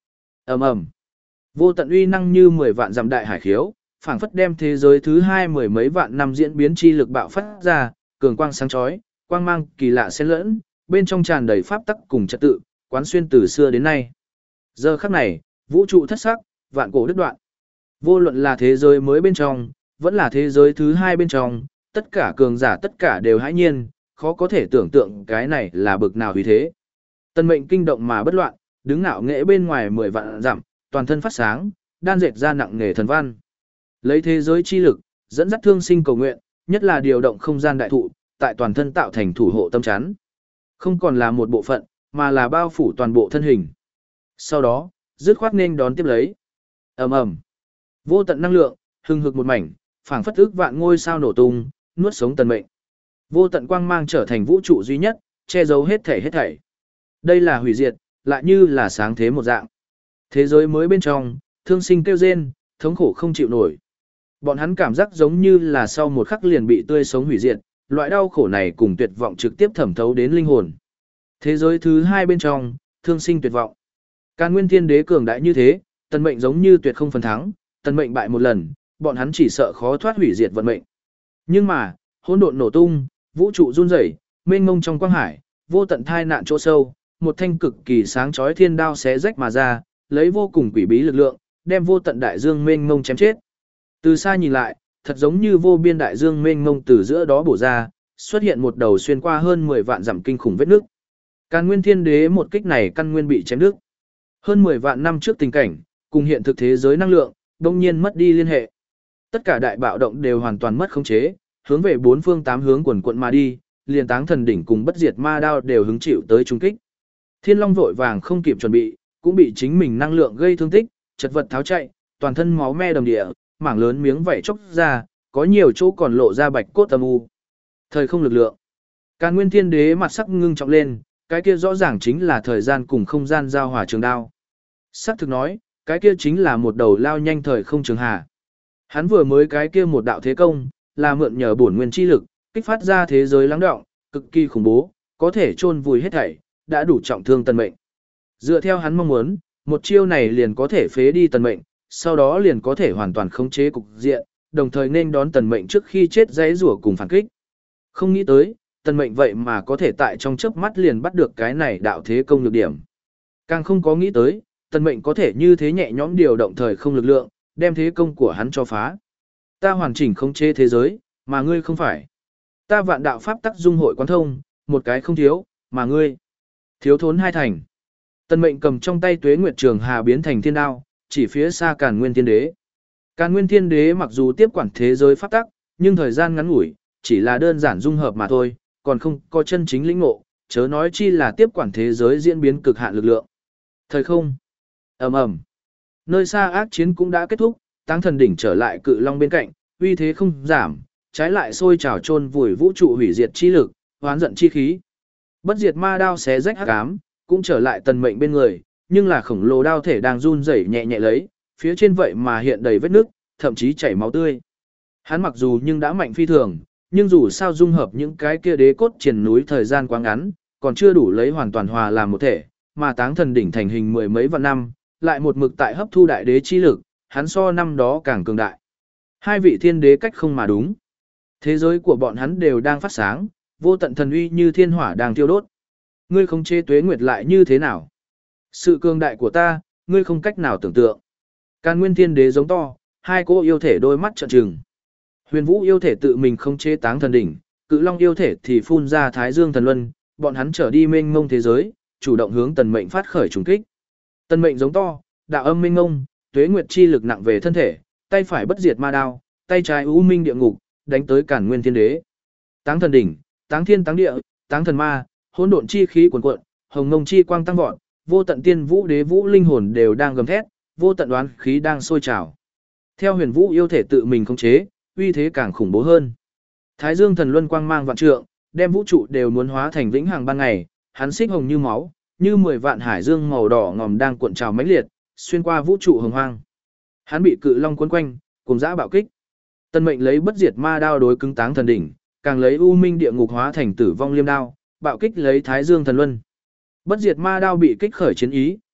Ầm ầm. Vô tận uy năng như mười vạn dặm đại hải khiếu, phảng phất đem thế giới thứ hai mười mấy vạn năm diễn biến chi lực bạo phát ra, cường quang sáng chói, quang mang kỳ lạ xen lẫn, bên trong tràn đầy pháp tắc cùng trật tự, quán xuyên từ xưa đến nay. Giờ khắc này, vũ trụ thất sắc, vạn cổ đứt đoạn. Vô luận là thế giới mới bên trong, vẫn là thế giới thứ hai bên trong, tất cả cường giả tất cả đều hãi nhiên, khó có thể tưởng tượng cái này là bực nào uy thế. Tần Mệnh kinh động mà bất loạn, đứng ngạo nghễ bên ngoài mười vạn dặm, toàn thân phát sáng, đan dệt ra nặng nghề thần văn. Lấy thế giới chi lực, dẫn dắt thương sinh cầu nguyện, nhất là điều động không gian đại thụ, tại toàn thân tạo thành thủ hộ tâm chắn. Không còn là một bộ phận, mà là bao phủ toàn bộ thân hình. Sau đó, dứt khoát nên đón tiếp lấy. Ầm ầm. Vô tận năng lượng, hừng hực một mảnh, phảng phất ức vạn ngôi sao nổ tung, nuốt sống Tần Mệnh. Vô tận quang mang trở thành vũ trụ duy nhất, che giấu hết thảy hết thảy. Đây là hủy diệt, lại như là sáng thế một dạng. Thế giới mới bên trong, thương sinh kêu rên, thống khổ không chịu nổi. Bọn hắn cảm giác giống như là sau một khắc liền bị tươi sống hủy diệt, loại đau khổ này cùng tuyệt vọng trực tiếp thẩm thấu đến linh hồn. Thế giới thứ hai bên trong, thương sinh tuyệt vọng. Càn Nguyên Thiên Đế cường đại như thế, Tần Mệnh giống như tuyệt không phần thắng, Tần Mệnh bại một lần, bọn hắn chỉ sợ khó thoát hủy diệt vận mệnh. Nhưng mà, hỗn độn nổ tung, vũ trụ run rẩy, mênh mông trong quang hải, vô tận thai nạn chỗ sâu, một thanh cực kỳ sáng chói thiên đao xé rách mà ra, lấy vô cùng quỷ bí lực lượng, đem vô tận đại dương mênh mông chém chết. Từ xa nhìn lại, thật giống như vô biên đại dương mênh mông từ giữa đó bổ ra, xuất hiện một đầu xuyên qua hơn mười vạn dặm kinh khủng vết nước. Càn Nguyên Thiên Đế một kích này căn nguyên bị chém đứt. Hơn mười vạn năm trước tình cảnh, cùng hiện thực thế giới năng lượng, đột nhiên mất đi liên hệ. Tất cả đại bạo động đều hoàn toàn mất khống chế, hướng về bốn phương tám hướng quần quận mà đi, liền Táng Thần đỉnh cùng Bất Diệt Ma đao đều hứng chịu tới trung kích. Thiên Long vội vàng không kịp chuẩn bị, cũng bị chính mình năng lượng gây thương tích, chật vật tháo chạy, toàn thân máu me đầm địa, mảng lớn miếng vảy chốc ra, có nhiều chỗ còn lộ ra bạch cốt âm u. Thời không lực lượng. Càn Nguyên Thiên Đế mặt sắc ngưng trọng lên, cái kia rõ ràng chính là thời gian cùng không gian giao hòa trường đao. Sắc thực nói, cái kia chính là một đầu lao nhanh thời không trường hà. Hắn vừa mới cái kia một đạo thế công, là mượn nhờ bổn nguyên chi lực, kích phát ra thế giới lắng đọng, cực kỳ khủng bố, có thể chôn vùi hết thảy, đã đủ trọng thương Tần Mệnh. Dựa theo hắn mong muốn, một chiêu này liền có thể phế đi Tần Mệnh, sau đó liền có thể hoàn toàn khống chế cục diện, đồng thời nên đón Tần Mệnh trước khi chết giãy giụa cùng phản kích. Không nghĩ tới, Tần Mệnh vậy mà có thể tại trong chớp mắt liền bắt được cái này đạo thế công nhược điểm. Càng không có nghĩ tới, Tần Mệnh có thể như thế nhẹ nhõm điều động thời không lực lượng, đem thế công của hắn cho phá. Ta hoàn chỉnh khống chế thế giới, mà ngươi không phải. Ta vạn đạo pháp tắc dung hội quán thông, một cái không thiếu, mà ngươi thiếu thốn hai thành. Tần Mệnh cầm trong tay Tuế Nguyệt Trường Hà biến thành thiên đao, chỉ phía xa Càn Nguyên Thiên Đế. Càn Nguyên Thiên Đế mặc dù tiếp quản thế giới pháp tắc, nhưng thời gian ngắn ngủi, chỉ là đơn giản dung hợp mà thôi, còn không có chân chính lĩnh ngộ, chớ nói chi là tiếp quản thế giới diễn biến cực hạn lực lượng. Thời không. Ầm ầm. Nơi xa ác chiến cũng đã kết thúc, Táng Thần đỉnh trở lại Cự Long bên cạnh, uy thế không giảm, trái lại sôi trào chôn vùi vũ trụ hủy diệt chi lực, hoán giận chi khí. Bất Diệt Ma đao xé rách hắc ám, cũng trở lại Tần Mệnh bên người, nhưng là khổng lồ đao thể đang run rẩy nhẹ nhẹ lấy, phía trên vậy mà hiện đầy vết nứt, thậm chí chảy máu tươi. Hắn mặc dù nhưng đã mạnh phi thường, nhưng dù sao dung hợp những cái kia đế cốt triền núi thời gian quá ngắn, còn chưa đủ lấy hoàn toàn hòa làm một thể, mà Táng Thần đỉnh thành hình mười mấy vạn năm, lại một mực tại hấp thu đại đế chi lực, hắn so năm đó càng cường đại. Hai vị thiên đế cách không mà đúng. Thế giới của bọn hắn đều đang phát sáng, vô tận thần uy như thiên hỏa đang thiêu đốt. Ngươi không chế Tuế Nguyệt lại như thế nào? Sự cường đại của ta, ngươi không cách nào tưởng tượng. Càn Nguyên Thiên Đế giống to, hai cỗ yêu thể đôi mắt trợn trừng. Huyền Vũ yêu thể tự mình không chế Táng Thần đỉnh, Cự Long yêu thể thì phun ra Thái Dương thần luân, bọn hắn trở đi mênh mông thế giới, chủ động hướng Tần Mệnh phát khởi trùng kích. Tần Mệnh giống to, đạo âm mênh mông, Tuế Nguyệt chi lực nặng về thân thể, tay phải Bất Diệt Ma đao, tay trái U Minh địa ngục, đánh tới Càn Nguyên Thiên Đế. Táng Thần đỉnh, Táng Thiên Táng Địa, Táng Thần Ma, hỗn độn chi khí cuồn cuộn, hồng ngông chi quang tăng vọt, vô tận tiên vũ đế vũ linh hồn đều đang gầm thét, vô tận đoán khí đang sôi trào. Theo Huyền Vũ yêu thể tự mình khống chế, uy thế càng khủng bố hơn. Thái Dương thần luân quang mang vạn trượng, đem vũ trụ đều muốn hóa thành vĩnh hằng ban ngày, hắn xích hồng như máu, như mười vạn hải dương màu đỏ ngòm đang cuộn trào mãnh liệt, xuyên qua vũ trụ hồng hoang. Hắn bị Cự Long cuốn quanh, cùng dã bạo kích. Tần Mệnh lấy Bất Diệt Ma đao đối cứng Táng Thần đỉnh, càng lấy U Minh địa ngục hóa thành Tử Vong Liêm đao, bạo kích lấy Thái Dương thần luân. Bất Diệt Ma đao bị kích khởi chiến ý,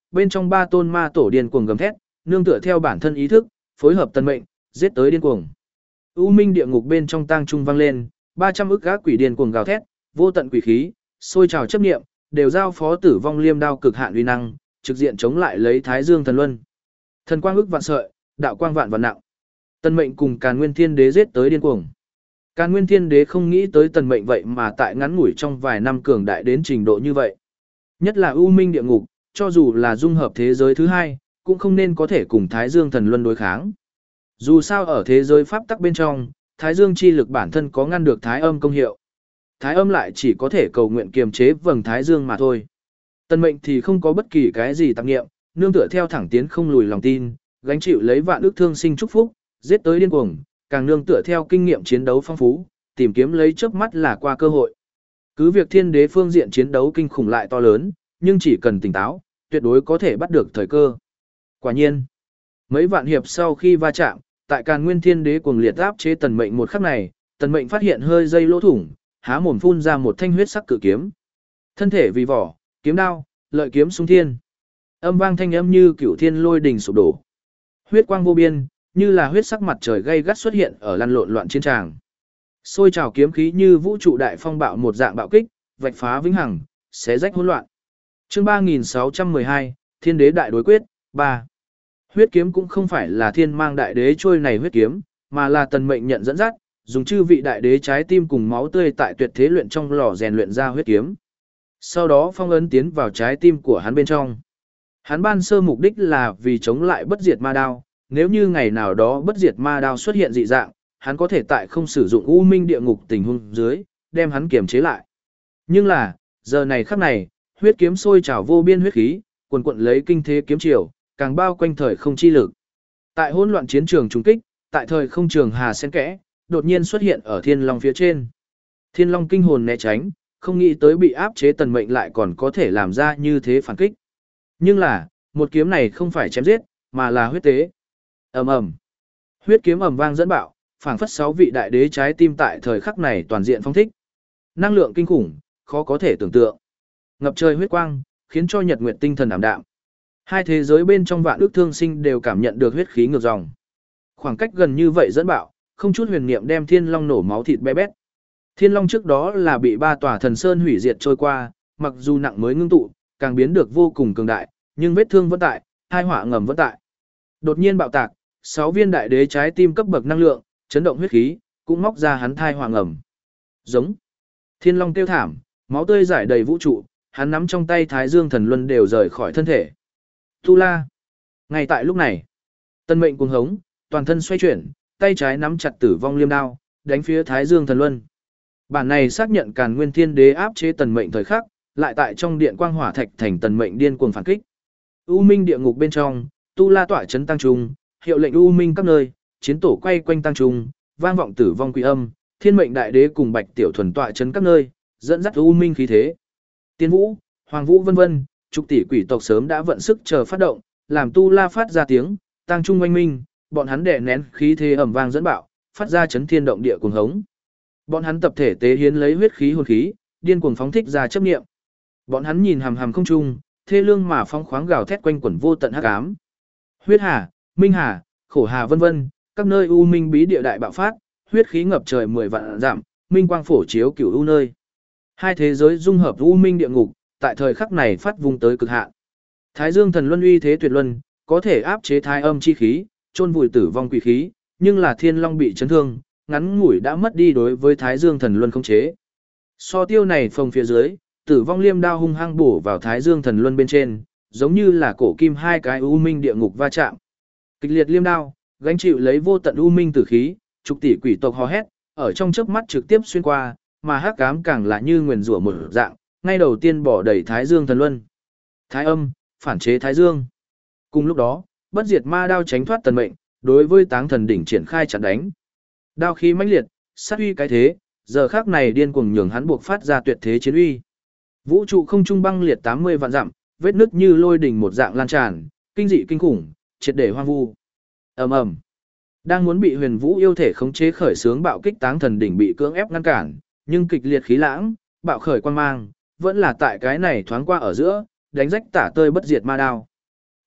bên trong ba tôn ma tổ điên cuồng gầm thét, nương tựa theo bản thân ý thức, phối hợp tần mệnh, giết tới điên cuồng. U minh địa ngục bên trong tang trung vang lên, ba trăm ức gác quỷ điên cuồng gào thét, vô tận quỷ khí, sôi trào chấp niệm, đều giao phó Tử Vong Liêm đao cực hạn uy năng, trực diện chống lại lấy Thái Dương thần luân. Thần quang ức vạn sợi, đạo quang vạn vạn nặng. Tần mệnh cùng Càn Nguyên Thiên Đế giết tới điên cuồng. Càn Nguyên Thiên Đế không nghĩ tới tần mệnh vậy mà tại ngắn ngủi trong vài năm cường đại đến trình độ như vậy. Nhất là U Minh địa ngục, cho dù là dung hợp thế giới thứ hai, cũng không nên có thể cùng Thái Dương thần luân đối kháng. Dù sao ở thế giới pháp tắc bên trong, Thái Dương chi lực bản thân có ngăn được Thái Âm công hiệu. Thái Âm lại chỉ có thể cầu nguyện kiềm chế vầng Thái Dương mà thôi. Tần mệnh thì không có bất kỳ cái gì tạp nghiệm, nương tựa theo thẳng tiến không lùi lòng tin, gánh chịu lấy vạn ước thương sinh chúc phúc, giết tới điên cuồng, càng nương tựa theo kinh nghiệm chiến đấu phong phú, tìm kiếm lấy chớp mắt là qua cơ hội. Cứ việc thiên đế phương diện chiến đấu kinh khủng lại to lớn, nhưng chỉ cần tỉnh táo, tuyệt đối có thể bắt được thời cơ. Quả nhiên, mấy vạn hiệp sau khi va chạm, tại Càn Nguyên Thiên Đế cuồng liệt áp chế tần mệnh một khắc này, tần mệnh phát hiện hơi dây lỗ thủng, há mồm phun ra một thanh huyết sắc cự kiếm. Thân thể vì vỏ, kiếm đao, lợi kiếm xung thiên. Âm vang thanh âm như cửu thiên lôi đình sụp đổ. Huyết quang vô biên, như là huyết sắc mặt trời gay gắt xuất hiện ở lăn lộn loạn chiến tràng. Sôi trào kiếm khí như vũ trụ đại phong bạo một dạng bạo kích, vạch phá vĩnh hằng, xé rách hỗn loạn. Chương ba nghìn sáu trăm mười hai, Thiên Đế đại đối quyết, ba. Huyết kiếm cũng không phải là Thiên Mang đại đế trôi này huyết kiếm, mà là tần mệnh nhận dẫn dắt, dùng chư vị đại đế trái tim cùng máu tươi tại tuyệt thế luyện trong lò rèn luyện ra huyết kiếm. Sau đó phong ấn tiến vào trái tim của hắn bên trong. Hắn ban sơ mục đích là vì chống lại bất diệt ma đao, nếu như ngày nào đó bất diệt ma đao xuất hiện dị dạng, hắn có thể tại không sử dụng u minh địa ngục tình huống dưới, đem hắn kiềm chế lại. Nhưng là, giờ này khắc này, huyết kiếm sôi trào vô biên huyết khí, quần quận lấy kinh thế kiếm chiều, càng bao quanh thời không chi lực. Tại hỗn loạn chiến trường trùng kích, tại thời không trường hà xen kẽ, đột nhiên xuất hiện ở Thiên Long phía trên. Thiên Long kinh hồn né tránh, không nghĩ tới bị áp chế tần mệnh lại còn có thể làm ra như thế phản kích. Nhưng là, một kiếm này không phải chém giết, mà là huyết tế. Ầm ầm. Huyết kiếm ầm vang dẫn bạo, phảng phất sáu vị đại đế trái tim tại thời khắc này toàn diện phong thích. Năng lượng kinh khủng, khó có thể tưởng tượng. Ngập trời huyết quang, khiến cho nhật nguyệt tinh thần ảm đạm. Hai thế giới bên trong vạn ước thương sinh đều cảm nhận được huyết khí ngược dòng. Khoảng cách gần như vậy dẫn bạo, không chút huyền niệm đem Thiên Long nổ máu thịt bé bét. Thiên Long trước đó là bị ba tòa thần sơn hủy diệt trôi qua, mặc dù nặng mới ngưng tụ, càng biến được vô cùng cường đại, nhưng vết thương vẫn tại, hai hỏa ngầm vẫn tại. Đột nhiên bạo tạc, sáu viên đại đế trái tim cấp bậc năng lượng, chấn động huyết khí, cũng móc ra hắn thai hỏa ngầm. Giống. Thiên Long kêu thảm, máu tươi rải đầy vũ trụ, hắn nắm trong tay Thái Dương thần luân đều rời khỏi thân thể. Tu La. Ngay tại lúc này, Tân Mệnh cuồng hống, toàn thân xoay chuyển, tay trái nắm chặt Tử Vong Liêm đao, đánh phía Thái Dương thần luân. Bản này xác nhận Càn Nguyên Thiên Đế áp chế Tần Mệnh thời khắc, lại tại trong điện quang hỏa thạch thành Tần Mệnh điên cuồng phản kích. U Minh địa ngục bên trong, Tu La tỏa chấn tăng trung, hiệu lệnh U Minh các nơi, chiến tổ quay quanh tăng trung, vang vọng tử vong quỷ âm, Thiên Mệnh đại đế cùng Bạch Tiểu Thuần tỏa chấn các nơi, dẫn dắt U Minh khí thế. Tiên Vũ, Hoàng Vũ vân vân, chục tỷ quỷ tộc sớm đã vận sức chờ phát động, làm Tu La phát ra tiếng, tăng trung oanh minh, bọn hắn đè nén khí thế ầm vang dẫn bạo, phát ra chấn thiên động địa cuồng hống. Bọn hắn tập thể tế hiến lấy huyết khí hồn khí, điên cuồng phóng thích ra chấp niệm. Bọn hắn nhìn hằm hằm không trung, thê lương mà phong khoáng gào thét quanh quẩn vô tận hắc ám. Huyết hà, minh hà, khổ hà vân vân, các nơi u minh bí địa đại bạo phát, huyết khí ngập trời mười vạn dặm, minh quang phổ chiếu cửu u nơi. Hai thế giới dung hợp u minh địa ngục, tại thời khắc này phát vùng tới cực hạn. Thái Dương thần luân uy thế tuyệt luân, có thể áp chế thái âm chi khí, chôn vùi tử vong quỷ khí, nhưng là Thiên Long bị chấn thương, ngắn ngủi đã mất đi đối với Thái Dương thần luân khống chế. So tiêu này phồng phía dưới, Tử Vong Liêm đao hung hăng bổ vào Thái Dương thần luân bên trên, giống như là cổ kim hai cái u minh địa ngục va chạm. Kịch liệt liêm đao, gánh chịu lấy vô tận u minh tử khí, chục tỷ quỷ tộc hò hét, ở trong chớp mắt trực tiếp xuyên qua, mà hắc ám càng là như nguyền rủa một dạng, ngay đầu tiên bỏ đầy Thái Dương thần luân. Thái âm, phản chế Thái Dương. Cùng lúc đó, bất diệt ma đao tránh thoát tần mệnh, đối với Táng Thần đỉnh triển khai chặn đánh. Đao khí mãnh liệt, sát uy cái thế, giờ khắc này điên cuồng nhường hắn buộc phát ra tuyệt thế chiến uy. Vũ trụ không trung băng liệt tám mươi vạn dặm, vết nứt như lôi đỉnh một dạng lan tràn, kinh dị kinh khủng, triệt để hoang vu. Ầm ầm. Đang muốn bị Huyền Vũ yêu thể khống chế khởi sướng bạo kích Táng Thần đỉnh bị cưỡng ép ngăn cản, nhưng kịch liệt khí lãng, bạo khởi quang mang, vẫn là tại cái này thoáng qua ở giữa, đánh rách tả tơi bất diệt ma đao.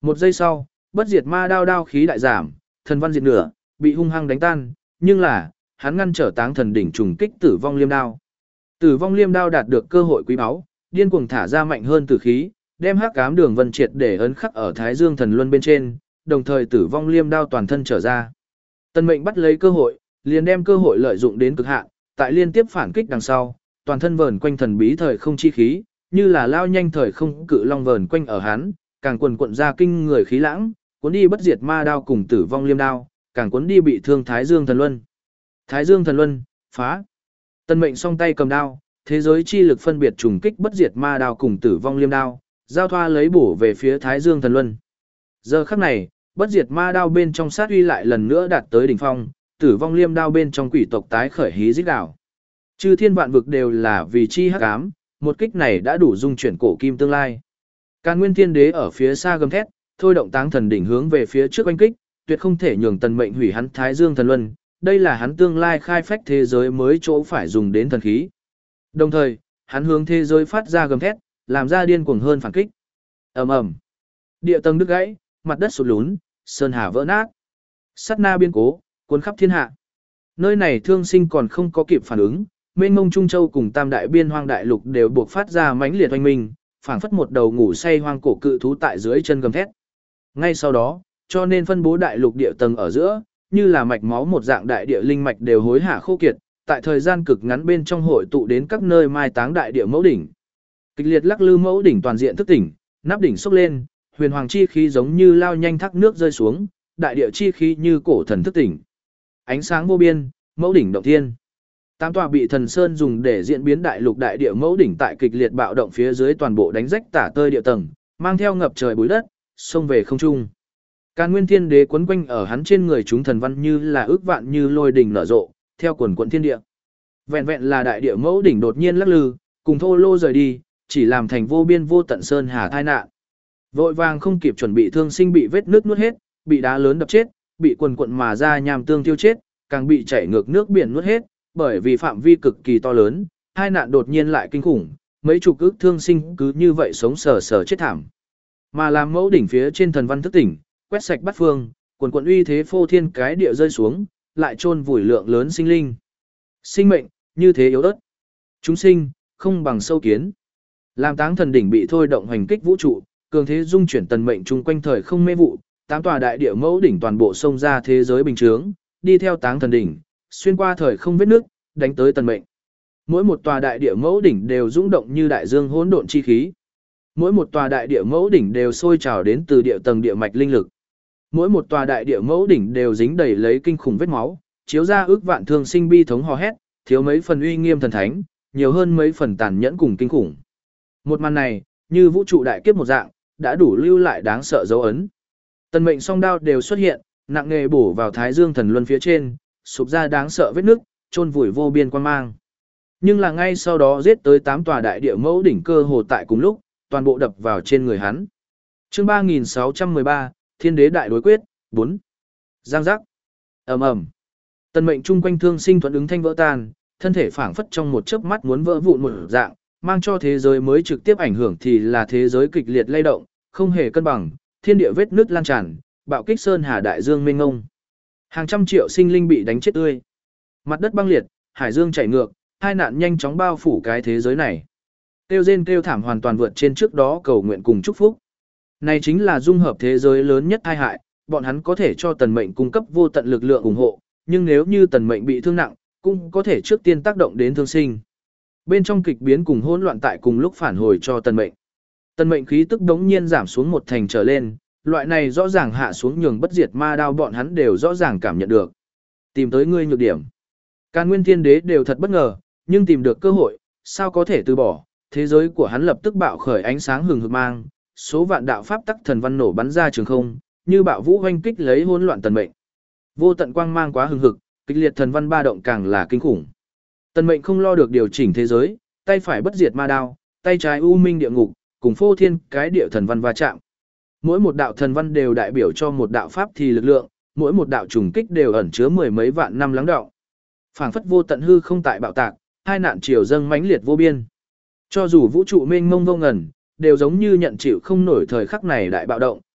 Một giây sau, bất diệt ma đao đao khí đại giảm, thần văn diệt nửa, bị hung hăng đánh tan, nhưng là, hắn ngăn trở táng thần đỉnh trùng kích tử vong liêm đao. Tử vong liêm đao đạt được cơ hội quý báu, điên cuồng thả ra mạnh hơn tử khí, đem hắc ám đường vân triệt để ấn khắc ở Thái Dương thần luân bên trên, đồng thời tử vong liêm đao toàn thân trở ra. Tần Mệnh bắt lấy cơ hội, liền đem cơ hội lợi dụng đến cực hạn, tại liên tiếp phản kích đằng sau, toàn thân vờn quanh thần bí thời không chi khí, như là lao nhanh thời không cự long vờn quanh ở hắn, càng quần quận ra kinh người khí lãng, cuốn đi bất diệt ma đao cùng tử vong liêm đao, càng cuốn đi bị thương Thái Dương thần luân. Thái Dương thần luân, phá. Tần Mệnh song tay cầm đao, thế giới chi lực phân biệt trùng kích bất diệt ma đao cùng tử vong liêm đao, giao thoa lấy bổ về phía Thái Dương thần luân. Giờ khắc này, bất diệt ma đao bên trong sát uy lại lần nữa đạt tới đỉnh phong, tử vong liêm đao bên trong quỷ tộc tái khởi hí rít đảo. Chư thiên vạn vực đều là vì chi hắc ám, một kích này đã đủ dung chuyển cổ kim tương lai. Càn Nguyên Thiên Đế ở phía xa gầm thét, thôi động táng thần đỉnh hướng về phía trước oanh kích, tuyệt không thể nhường Tần Mệnh hủy hắn Thái Dương thần luân, đây là hắn tương lai khai phách thế giới mới chỗ phải dùng đến thần khí. Đồng thời, hắn hướng thế giới phát ra gầm thét, làm ra điên cuồng hơn phản kích. Ầm ầm. Địa tầng đứt gãy, mặt đất sụt lún, sơn hà vỡ nát. Sát na biên cố, cuốn khắp thiên hạ. Nơi này thương sinh còn không có kịp phản ứng, mênh mông Trung Châu cùng Tam Đại Biên Hoang Đại Lục đều buộc phát ra mãnh liệt oanh minh, phảng phất một đầu ngủ say hoang cổ cự thú tại dưới chân gầm thét. Ngay sau đó, cho nên phân bố đại lục địa tầng ở giữa, như là mạch máu một dạng đại địa linh mạch đều hối hả khô kiệt, tại thời gian cực ngắn bên trong hội tụ đến các nơi mai táng đại địa mẫu đỉnh. Kịch liệt lắc lư mẫu đỉnh toàn diện thức tỉnh, nắp đỉnh xốc lên, huyền hoàng chi khí giống như lao nhanh thác nước rơi xuống, đại địa chi khí như cổ thần thức tỉnh. Ánh sáng vô biên, mẫu đỉnh động thiên. Tám tòa bị thần sơn dùng để diễn biến đại lục đại địa mẫu đỉnh tại kịch liệt bạo động phía dưới toàn bộ đánh rách tả tơi địa tầng, mang theo ngập trời bụi đất, xông về không trung. Càn Nguyên Thiên Đế quấn quanh ở hắn trên người chúng thần văn như là ước vạn như lôi đỉnh nở rộ, theo quần quần thiên địa. Vẹn vẹn là đại địa mẫu đỉnh đột nhiên lắc lư, cùng thô lô rời đi, chỉ làm thành vô biên vô tận sơn hà tai nạn. Vội vàng không kịp chuẩn bị thương sinh bị vết nước nuốt hết, bị đá lớn đập chết, bị quần quần mà ra nham tương tiêu chết, càng bị chảy ngược nước biển nuốt hết, bởi vì phạm vi cực kỳ to lớn, hai nạn đột nhiên lại kinh khủng, mấy chục ức thương sinh cứ như vậy sống sờ sờ chết thảm. Mà làm mẫu đỉnh phía trên thần văn thức tỉnh, quét sạch bát phương, quần quần uy thế phô thiên cái địa rơi xuống, lại chôn vùi lượng lớn sinh linh. Sinh mệnh, như thế yếu ớt. Chúng sinh, không bằng sâu kiến. Làm táng thần đỉnh bị thôi động hành kích vũ trụ, cường thế dung chuyển tần mệnh chung quanh thời không mê vụ, tám tòa đại địa mẫu đỉnh toàn bộ xông ra thế giới bình chướng, đi theo táng thần đỉnh, xuyên qua thời không vết nước, đánh tới tần mệnh. Mỗi một tòa đại địa mẫu đỉnh đều rung động như đại dương hỗn độn chi khí. Mỗi một tòa đại địa mẫu đỉnh đều sôi trào đến từ địa tầng địa mạch linh lực. Mỗi một tòa đại địa mẫu đỉnh đều dính đầy lấy kinh khủng vết máu, chiếu ra ước vạn thương sinh bi thống hò hét, thiếu mấy phần uy nghiêm thần thánh, nhiều hơn mấy phần tàn nhẫn cùng kinh khủng. Một màn này, như vũ trụ đại kiếp một dạng, đã đủ lưu lại đáng sợ dấu ấn. Tần mệnh song đao đều xuất hiện, nặng nghề bổ vào Thái Dương thần luân phía trên, sụp ra đáng sợ vết nứt, chôn vùi vô biên quan mang. Nhưng là ngay sau đó giết tới tám tòa đại địa mẫu đỉnh cơ hồ tại cùng lúc, toàn bộ đập vào trên người hắn. Chương ba nghìn sáu trăm mười ba, Thiên Đế đại đối quyết, bốn. Giang giác. Ầm ầm. Tần mệnh chung quanh thương sinh thuận ứng thanh vỡ tan, thân thể phảng phất trong một chớp mắt muốn vỡ vụn một dạng, mang cho thế giới mới trực tiếp ảnh hưởng thì là thế giới kịch liệt lay động, không hề cân bằng, thiên địa vết nứt lan tràn, bạo kích sơn hà đại dương mênh mông. Hàng trăm triệu sinh linh bị đánh chết tươi. Mặt đất băng liệt, hải dương chảy ngược, hai nạn nhanh chóng bao phủ cái thế giới này. Kêu rên kêu thảm hoàn toàn vượt trên trước đó cầu nguyện cùng chúc phúc. Này chính là dung hợp thế giới lớn nhất tai hại, bọn hắn có thể cho tần mệnh cung cấp vô tận lực lượng ủng hộ, nhưng nếu như tần mệnh bị thương nặng, cũng có thể trước tiên tác động đến thương sinh. Bên trong kịch biến cùng hỗn loạn tại cùng lúc phản hồi cho tần mệnh. Tần mệnh khí tức đống nhiên giảm xuống một thành trở lên, loại này rõ ràng hạ xuống nhường bất diệt ma đao bọn hắn đều rõ ràng cảm nhận được. Tìm tới ngươi nhược điểm. Càn Nguyên Thiên Đế đều thật bất ngờ, nhưng tìm được cơ hội, sao có thể từ bỏ, thế giới của hắn lập tức bạo khởi ánh sáng hừng hực mang, số vạn đạo pháp tắc thần văn nổ bắn ra trường không, như bạo vũ hoanh kích lấy hỗn loạn tần mệnh. Vô tận quang mang quá hừng hực, kịch liệt thần văn ba động càng là kinh khủng. Tần mệnh không lo được điều chỉnh thế giới, tay phải bất diệt ma đao, tay trái u minh địa ngục, cùng phô thiên cái địa thần văn va chạm. Mỗi một đạo thần văn đều đại biểu cho một đạo pháp thì lực lượng, mỗi một đạo trùng kích đều ẩn chứa mười mấy vạn năm lắng đọng. Phảng phất vô tận hư không tại bạo tạc, hai nạn triều dâng mãnh liệt vô biên. Cho dù vũ trụ mênh mông vô ngần, đều giống như nhận chịu không nổi thời khắc này đại bạo động,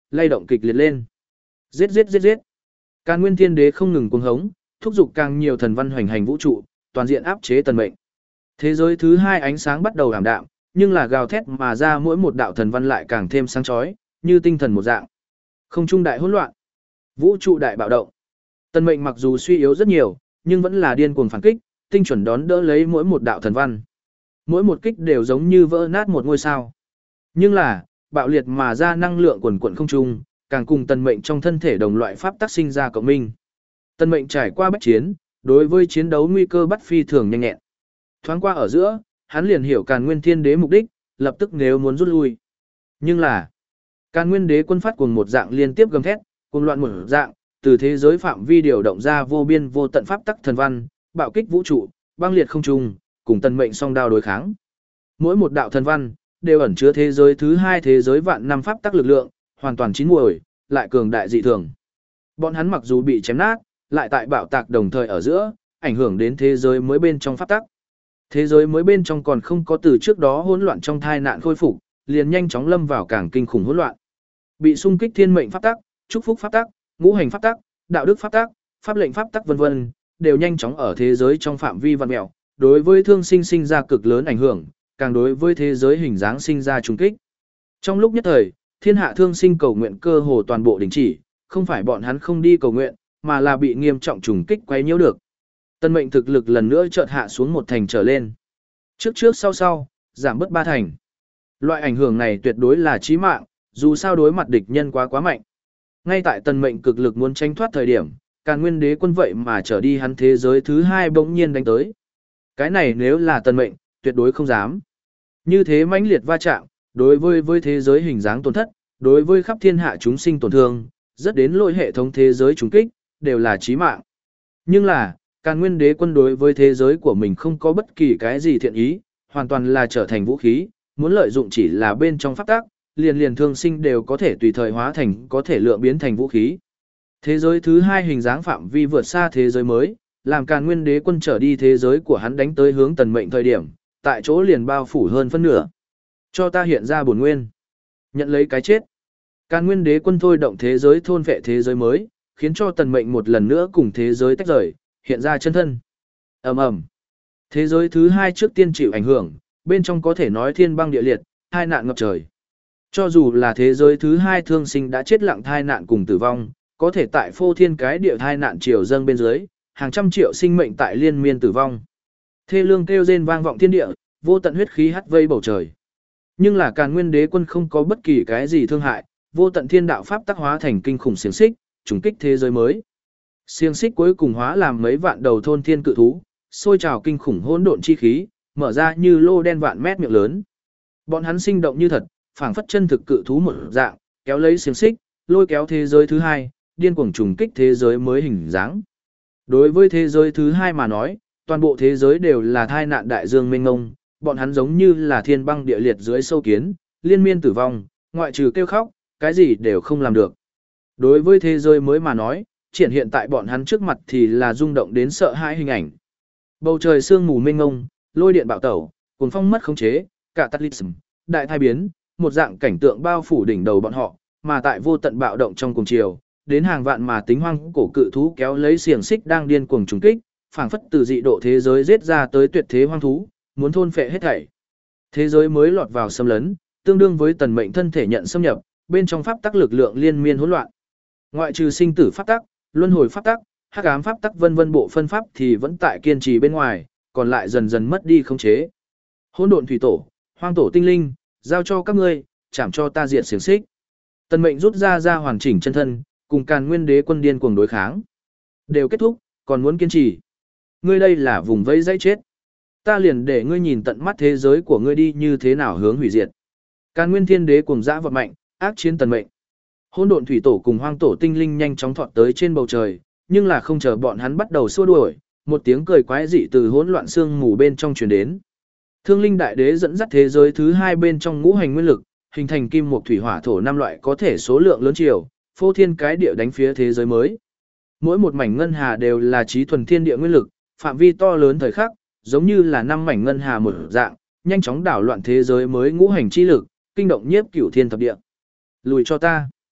lay động kịch liệt lên. Giết giết giết giết. Càn Nguyên Thiên Đế không ngừng cuồng hống, thúc giục càng nhiều thần văn hoành hành vũ trụ, toàn diện áp chế tần mệnh. Thế giới thứ hai ánh sáng bắt đầu ảm đạm, nhưng là gào thét mà ra mỗi một đạo thần văn lại càng thêm sáng chói, như tinh thần một dạng. Không trung đại hỗn loạn, vũ trụ đại bạo động. Tần mệnh mặc dù suy yếu rất nhiều, nhưng vẫn là điên cuồng phản kích, tinh chuẩn đón đỡ lấy mỗi một đạo thần văn. Mỗi một kích đều giống như vỡ nát một ngôi sao. Nhưng là, bạo liệt mà ra năng lượng quần quần không trung, càng cùng tần mệnh trong thân thể đồng loại pháp tác sinh ra cộng minh. Tần mệnh trải qua bách chiến, đối với chiến đấu nguy cơ bắt phi thường nhanh nhẹn. Thoáng qua ở giữa, hắn liền hiểu Càn Nguyên Thiên Đế mục đích, lập tức nếu muốn rút lui. Nhưng là, Càn Nguyên Đế quân phát cuồng một dạng liên tiếp gầm thét, cuồng loạn một dạng, từ thế giới phạm vi điều động ra vô biên vô tận pháp tắc thần văn, bạo kích vũ trụ, băng liệt không trung, cùng tần mệnh song đao đối kháng. Mỗi một đạo thần văn đều ẩn chứa thế giới thứ hai thế giới vạn năm pháp tắc lực lượng, hoàn toàn chín muồi, lại cường đại dị thường. Bọn hắn mặc dù bị chém nát, lại tại bạo tạc đồng thời ở giữa, ảnh hưởng đến thế giới mới bên trong pháp tắc. Thế giới mới bên trong còn không có từ trước đó hỗn loạn trong thai nạn khôi phục, liền nhanh chóng lâm vào càng kinh khủng hỗn loạn. Bị xung kích thiên mệnh pháp tắc, chúc phúc pháp tắc, ngũ hành pháp tắc, đạo đức pháp tắc, pháp lệnh pháp tắc vân vân, đều nhanh chóng ở thế giới trong phạm vi vặn mèo, đối với thương sinh sinh ra cực lớn ảnh hưởng, càng đối với thế giới hình dáng sinh ra trùng kích. Trong lúc nhất thời, thiên hạ thương sinh cầu nguyện cơ hồ toàn bộ đình chỉ, không phải bọn hắn không đi cầu nguyện, mà là bị nghiêm trọng trùng kích quấy nhiễu được. Tân mệnh thực lực lần nữa chợt hạ xuống một thành trở lên. Trước trước sau sau, giảm bớt ba thành. Loại ảnh hưởng này tuyệt đối là chí mạng, dù sao đối mặt địch nhân quá quá mạnh. Ngay tại tần mệnh cực lực muốn tránh thoát thời điểm, Càn Nguyên Đế quân vậy mà trở đi hắn thế giới thứ hai bỗng nhiên đánh tới. Cái này nếu là tần mệnh, tuyệt đối không dám. Như thế mãnh liệt va chạm, đối với với thế giới hình dáng tổn thất, đối với khắp thiên hạ chúng sinh tổn thương, rất đến lỗi hệ thống thế giới trùng kích, đều là chí mạng. Nhưng là, Càn Nguyên Đế quân đối với thế giới của mình không có bất kỳ cái gì thiện ý, hoàn toàn là trở thành vũ khí, muốn lợi dụng chỉ là bên trong pháp tắc, liền liền thương sinh đều có thể tùy thời hóa thành có thể lượng biến thành vũ khí. Thế giới thứ hai hình dáng phạm vi vượt xa thế giới mới, làm Càn Nguyên Đế quân trở đi thế giới của hắn đánh tới hướng tần mệnh thời điểm, tại chỗ liền bao phủ hơn phân nửa. Cho ta hiện ra bổn nguyên. Nhận lấy cái chết. Càn Nguyên Đế quân thôi động thế giới thôn vệ thế giới mới, khiến cho tần mệnh một lần nữa cùng thế giới tách rời, hiện ra chân thân. Ầm ầm. Thế giới thứ hai trước tiên chịu ảnh hưởng, bên trong có thể nói thiên băng địa liệt, hai nạn ngập trời. Cho dù là thế giới thứ hai thương sinh đã chết lặng thai nạn cùng tử vong, có thể tại phô thiên cái địa thai nạn triều dâng bên dưới, hàng trăm triệu sinh mệnh tại liên miên tử vong. Thê lương kêu rên vang vọng thiên địa, vô tận huyết khí hắt vây bầu trời. Nhưng là Càn Nguyên Đế quân không có bất kỳ cái gì thương hại, vô tận thiên đạo pháp tác hóa thành kinh khủng xiềng xích, trùng kích thế giới mới. Xiềng xích cuối cùng hóa làm mấy vạn đầu thôn thiên cự thú, sôi trào kinh khủng hỗn độn chi khí, mở ra như lô đen vạn mét miệng lớn. Bọn hắn sinh động như thật, phảng phất chân thực cự thú một dạng, kéo lấy xiềng xích, lôi kéo thế giới thứ hai, điên cuồng trùng kích thế giới mới hình dáng. Đối với thế giới thứ hai mà nói, toàn bộ thế giới đều là thai nạn đại dương mênh mông, bọn hắn giống như là thiên băng địa liệt dưới sâu kiến, liên miên tử vong, ngoại trừ kêu khóc, cái gì đều không làm được. Đối với thế giới mới mà nói, triển hiện tại bọn hắn trước mặt thì là rung động đến sợ hãi hình ảnh. Bầu trời sương mù mênh mông, lôi điện bạo tẩu, cuồng phong mất khống chế, cả cataclysm, đại thai biến, một dạng cảnh tượng bao phủ đỉnh đầu bọn họ, mà tại vô tận bạo động trong cùng chiều, đến hàng vạn mà tính hoang cổ cự thú kéo lấy xiềng xích đang điên cuồng trùng kích, phảng phất từ dị độ thế giới giết ra tới tuyệt thế hoang thú, muốn thôn phệ hết thảy. Thế giới mới lọt vào xâm lấn, tương đương với tần mệnh thân thể nhận xâm nhập, bên trong pháp tắc lực lượng liên miên hỗn loạn. Ngoại trừ sinh tử pháp tắc, luân hồi pháp tắc, hắc ám pháp tắc vân vân bộ phân pháp thì vẫn tại kiên trì bên ngoài, còn lại dần dần mất đi khống chế. Hỗn độn thủy tổ, hoang tổ tinh linh, giao cho các ngươi, chảm cho ta diệt xiềng xích. Tần mệnh rút ra ra hoàn chỉnh chân thân, cùng Càn Nguyên Đế quân điên cuồng đối kháng. Đều kết thúc, còn muốn kiên trì. Ngươi đây là vùng vẫy dãy chết. Ta liền để ngươi nhìn tận mắt thế giới của ngươi đi như thế nào hướng hủy diệt. Càn Nguyên Thiên Đế cuồng dã vọt mạnh, ác chiến tần mệnh. Hỗn độn thủy tổ cùng hoang tổ tinh linh nhanh chóng thọt tới trên bầu trời, nhưng là không chờ bọn hắn bắt đầu xua đuổi, một tiếng cười quái dị từ hỗn loạn sương mù bên trong truyền đến. Thương Linh Đại Đế dẫn dắt thế giới thứ hai bên trong ngũ hành nguyên lực, hình thành kim mộc thủy hỏa thổ năm loại có thể số lượng lớn chiều, phô thiên cái địa đánh phía thế giới mới. Mỗi một mảnh ngân hà đều là trí thuần thiên địa nguyên lực, phạm vi to lớn thời khắc, giống như là năm mảnh ngân hà một dạng, nhanh chóng đảo loạn thế giới mới ngũ hành chi lực, kinh động nhiếp cửu thiên thập địa. Lùi cho ta.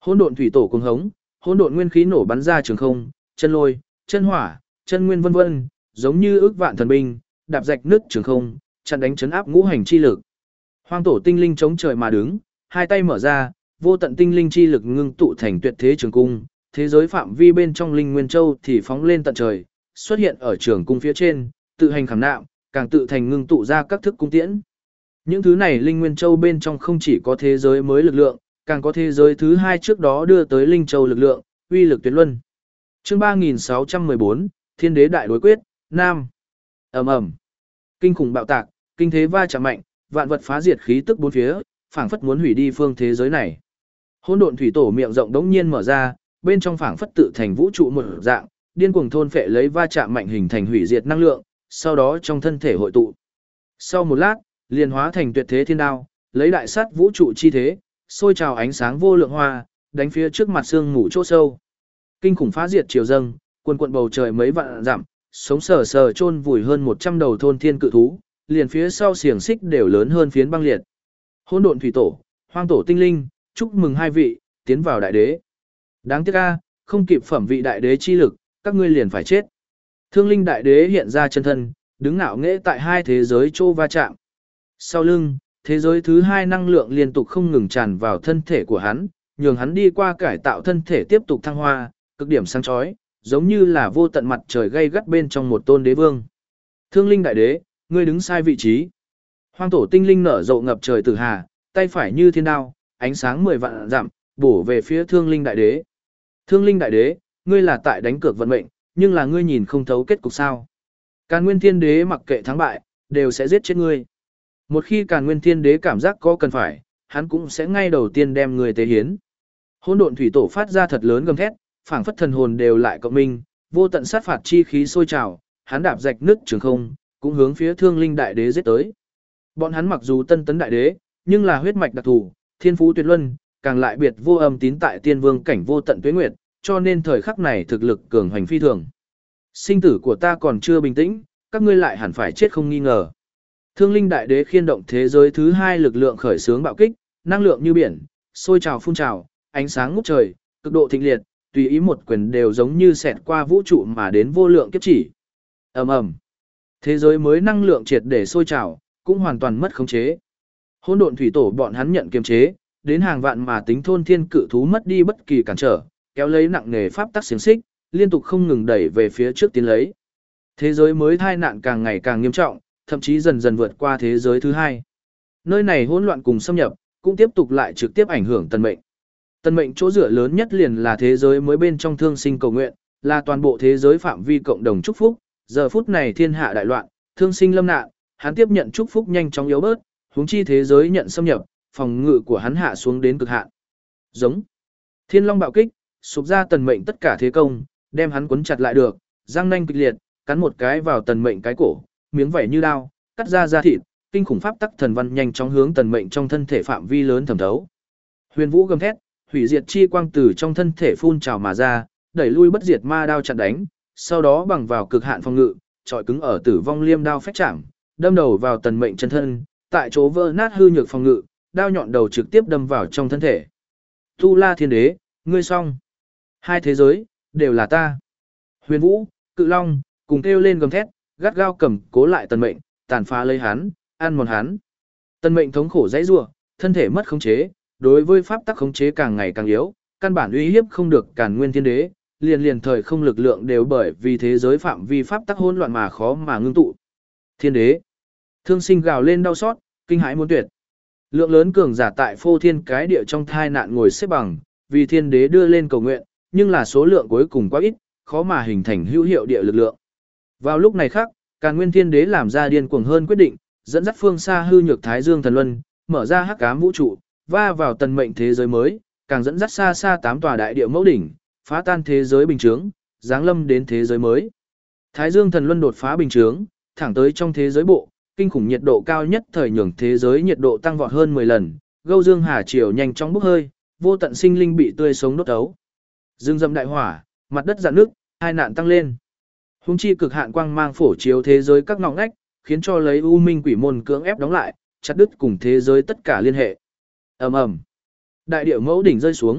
Hỗn độn thủy tổ cuồng hống, hỗn độn nguyên khí nổ bắn ra trường không, chân lôi, chân hỏa, chân nguyên vân vân, giống như ước vạn thần binh, đạp rạch nước trường không, chặn đánh chấn áp ngũ hành chi lực. Hoang tổ tinh linh chống trời mà đứng, hai tay mở ra, vô tận tinh linh chi lực ngưng tụ thành tuyệt thế trường cung, thế giới phạm vi bên trong linh nguyên châu thì phóng lên tận trời, xuất hiện ở trường cung phía trên, tự hành khảm nạm, càng tự thành ngưng tụ ra các thức cung tiễn. Những thứ này linh nguyên châu bên trong không chỉ có thế giới mới lực lượng, càng có thế giới thứ hai trước đó đưa tới linh châu lực lượng, uy lực tuyệt luân. Chương ba nghìn sáu trăm mười bốn, Thiên đế đại đối quyết, Nam. Ầm ầm. Kinh khủng bạo tạc, kinh thế va chạm mạnh, vạn vật phá diệt khí tức bốn phía, phảng phất muốn hủy đi phương thế giới này. Hỗn độn thủy tổ miệng rộng đống nhiên mở ra, bên trong phảng phất tự thành vũ trụ một dạng, điên cuồng thôn phệ lấy va chạm mạnh hình thành hủy diệt năng lượng, sau đó trong thân thể hội tụ. Sau một lát, liền hóa thành tuyệt thế thiên đao, lấy đại sát vũ trụ chi thế, sôi trào ánh sáng vô lượng hoa, đánh phía trước mặt xương ngủ chỗ sâu. Kinh khủng phá diệt chiều dâng, quần quần bầu trời mấy vạn dặm, sống sờ sờ chôn vùi hơn một trăm đầu thôn thiên cự thú, liền phía sau xiềng xích đều lớn hơn phiến băng liệt. Hỗn độn thủy tổ, hoang tổ tinh linh, chúc mừng hai vị, tiến vào đại đế. Đáng tiếc a, không kịp phẩm vị đại đế chi lực, các ngươi liền phải chết. Thương linh đại đế hiện ra chân thân, đứng ngạo nghễ tại hai thế giới chỗ va chạm. Sau lưng, thế giới thứ hai năng lượng liên tục không ngừng tràn vào thân thể của hắn, nhường hắn đi qua cải tạo thân thể tiếp tục thăng hoa, cực điểm sáng chói, giống như là vô tận mặt trời gay gắt bên trong một tôn đế vương. Thương linh đại đế, ngươi đứng sai vị trí. Hoang tổ tinh linh nở rộ ngập trời tử hà, tay phải như thiên đao, ánh sáng mười vạn dặm, bổ về phía thương linh đại đế. Thương linh đại đế, ngươi là tại đánh cược vận mệnh, nhưng là ngươi nhìn không thấu kết cục sao. Càn nguyên thiên đế mặc kệ thắng bại, đều sẽ giết chết ngươi. Một khi Càn nguyên thiên đế cảm giác có cần phải, hắn cũng sẽ ngay đầu tiên đem ngươi tế hiến. Hỗn độn thủy tổ phát ra thật lớn gầm thét, phảng phất thần hồn đều lại cộng minh, vô tận sát phạt chi khí sôi trào, hắn đạp rạch nước trường không, cũng hướng phía thương linh đại đế giết tới. Bọn hắn mặc dù tân tấn đại đế, nhưng là huyết mạch đặc thù, thiên phú tuyệt luân, càng lại biệt vô âm tín tại tiên vương cảnh vô tận tuế nguyệt, cho nên thời khắc này thực lực cường hoành phi thường. Sinh tử của ta còn chưa bình tĩnh, các ngươi lại hẳn phải chết không nghi ngờ. Thương linh đại đế khiên động thế giới thứ hai lực lượng khởi xướng bạo kích, năng lượng như biển, sôi trào phun trào, ánh sáng ngút trời, cực độ thịnh liệt, tùy ý một quyền đều giống như xẹt qua vũ trụ mà đến vô lượng kiếp chỉ. Ầm ầm. Thế giới mới năng lượng triệt để sôi trào, cũng hoàn toàn mất khống chế. Hỗn độn thủy tổ bọn hắn nhận kiềm chế, đến hàng vạn mà tính thôn thiên cự thú mất đi bất kỳ cản trở, kéo lấy nặng nề pháp tắc xiềng xích, liên tục không ngừng đẩy về phía trước tiến lấy. Thế giới mới tai nạn càng ngày càng nghiêm trọng, thậm chí dần dần vượt qua thế giới thứ hai. Nơi này hỗn loạn cùng xâm nhập, cũng tiếp tục lại trực tiếp ảnh hưởng tần mệnh. Tần mệnh chỗ dựa lớn nhất liền là thế giới mới bên trong thương sinh cầu nguyện, là toàn bộ thế giới phạm vi cộng đồng chúc phúc. Giờ phút này thiên hạ đại loạn, thương sinh lâm nạn, hắn tiếp nhận chúc phúc nhanh chóng yếu bớt, huống chi thế giới nhận xâm nhập, phòng ngự của hắn hạ xuống đến cực hạn. Giống. Thiên long bạo kích, sụp ra tần mệnh tất cả thế công, đem hắn cuốn chặt lại được, răng nanh kịch liệt, cắn một cái vào tần mệnh cái cổ, miếng vảy như đao, cắt ra da thịt, kinh khủng pháp tắc thần văn nhanh chóng hướng tần mệnh trong thân thể phạm vi lớn thẩm thấu. Huyền Vũ gầm thét, hủy diệt chi quang từ trong thân thể phun trào mà ra, đẩy lui bất diệt ma đao chặn đánh, sau đó bằng vào cực hạn phòng ngự, trọi cứng ở tử vong liêm đao phách chạm, đâm đầu vào tần mệnh chân thân, tại chỗ vỡ nát hư nhược phòng ngự, đao nhọn đầu trực tiếp đâm vào trong thân thể. Tu La Thiên Đế, ngươi xong. Hai thế giới, đều là ta. Huyền Vũ, Cự Long, cùng kêu lên gầm thét, gắt gao cầm cố lại tần mệnh, tàn phá lấy hắn, ăn mòn hắn. Tần mệnh thống khổ dãy rủa, thân thể mất khống chế, đối với pháp tắc khống chế càng ngày càng yếu, căn bản uy hiếp không được Càn Nguyên Thiên Đế, liền liền thời không lực lượng đều bởi vì thế giới phạm vi pháp tắc hỗn loạn mà khó mà ngưng tụ. Thiên Đế, thương sinh gào lên đau xót, kinh hãi muốn tuyệt. Lượng lớn cường giả tại phô thiên cái địa trong thai nạn ngồi xếp bằng, vì Thiên Đế đưa lên cầu nguyện, nhưng là số lượng cuối cùng quá ít, khó mà hình thành hữu hiệu địa lực lượng. Vào lúc này khác, Càn Nguyên Thiên Đế làm ra điên cuồng hơn quyết định, dẫn dắt phương xa hư nhược Thái Dương Thần Luân, mở ra hắc ám vũ trụ, va vào tần mệnh thế giới mới, càng dẫn dắt xa xa tám tòa đại địa mẫu đỉnh, phá tan thế giới bình chướng, giáng lâm đến thế giới mới. Thái Dương Thần Luân đột phá bình chướng, thẳng tới trong thế giới bộ, kinh khủng nhiệt độ cao nhất thời nhường thế giới nhiệt độ tăng vọt hơn mười lần, Gâu Dương Hà Triều nhanh chóng bốc hơi, vô tận sinh linh bị tươi sống đốt ấu. Dương dâm đại hỏa, mặt đất rạn nước, hai nạn tăng lên. Hung chi cực hạn quang mang phổ chiếu thế giới các ngõ ngách, khiến cho lấy U Minh Quỷ môn cưỡng ép đóng lại, chặt đứt cùng thế giới tất cả liên hệ. Ầm ầm. Đại địa mẫu đỉnh rơi xuống,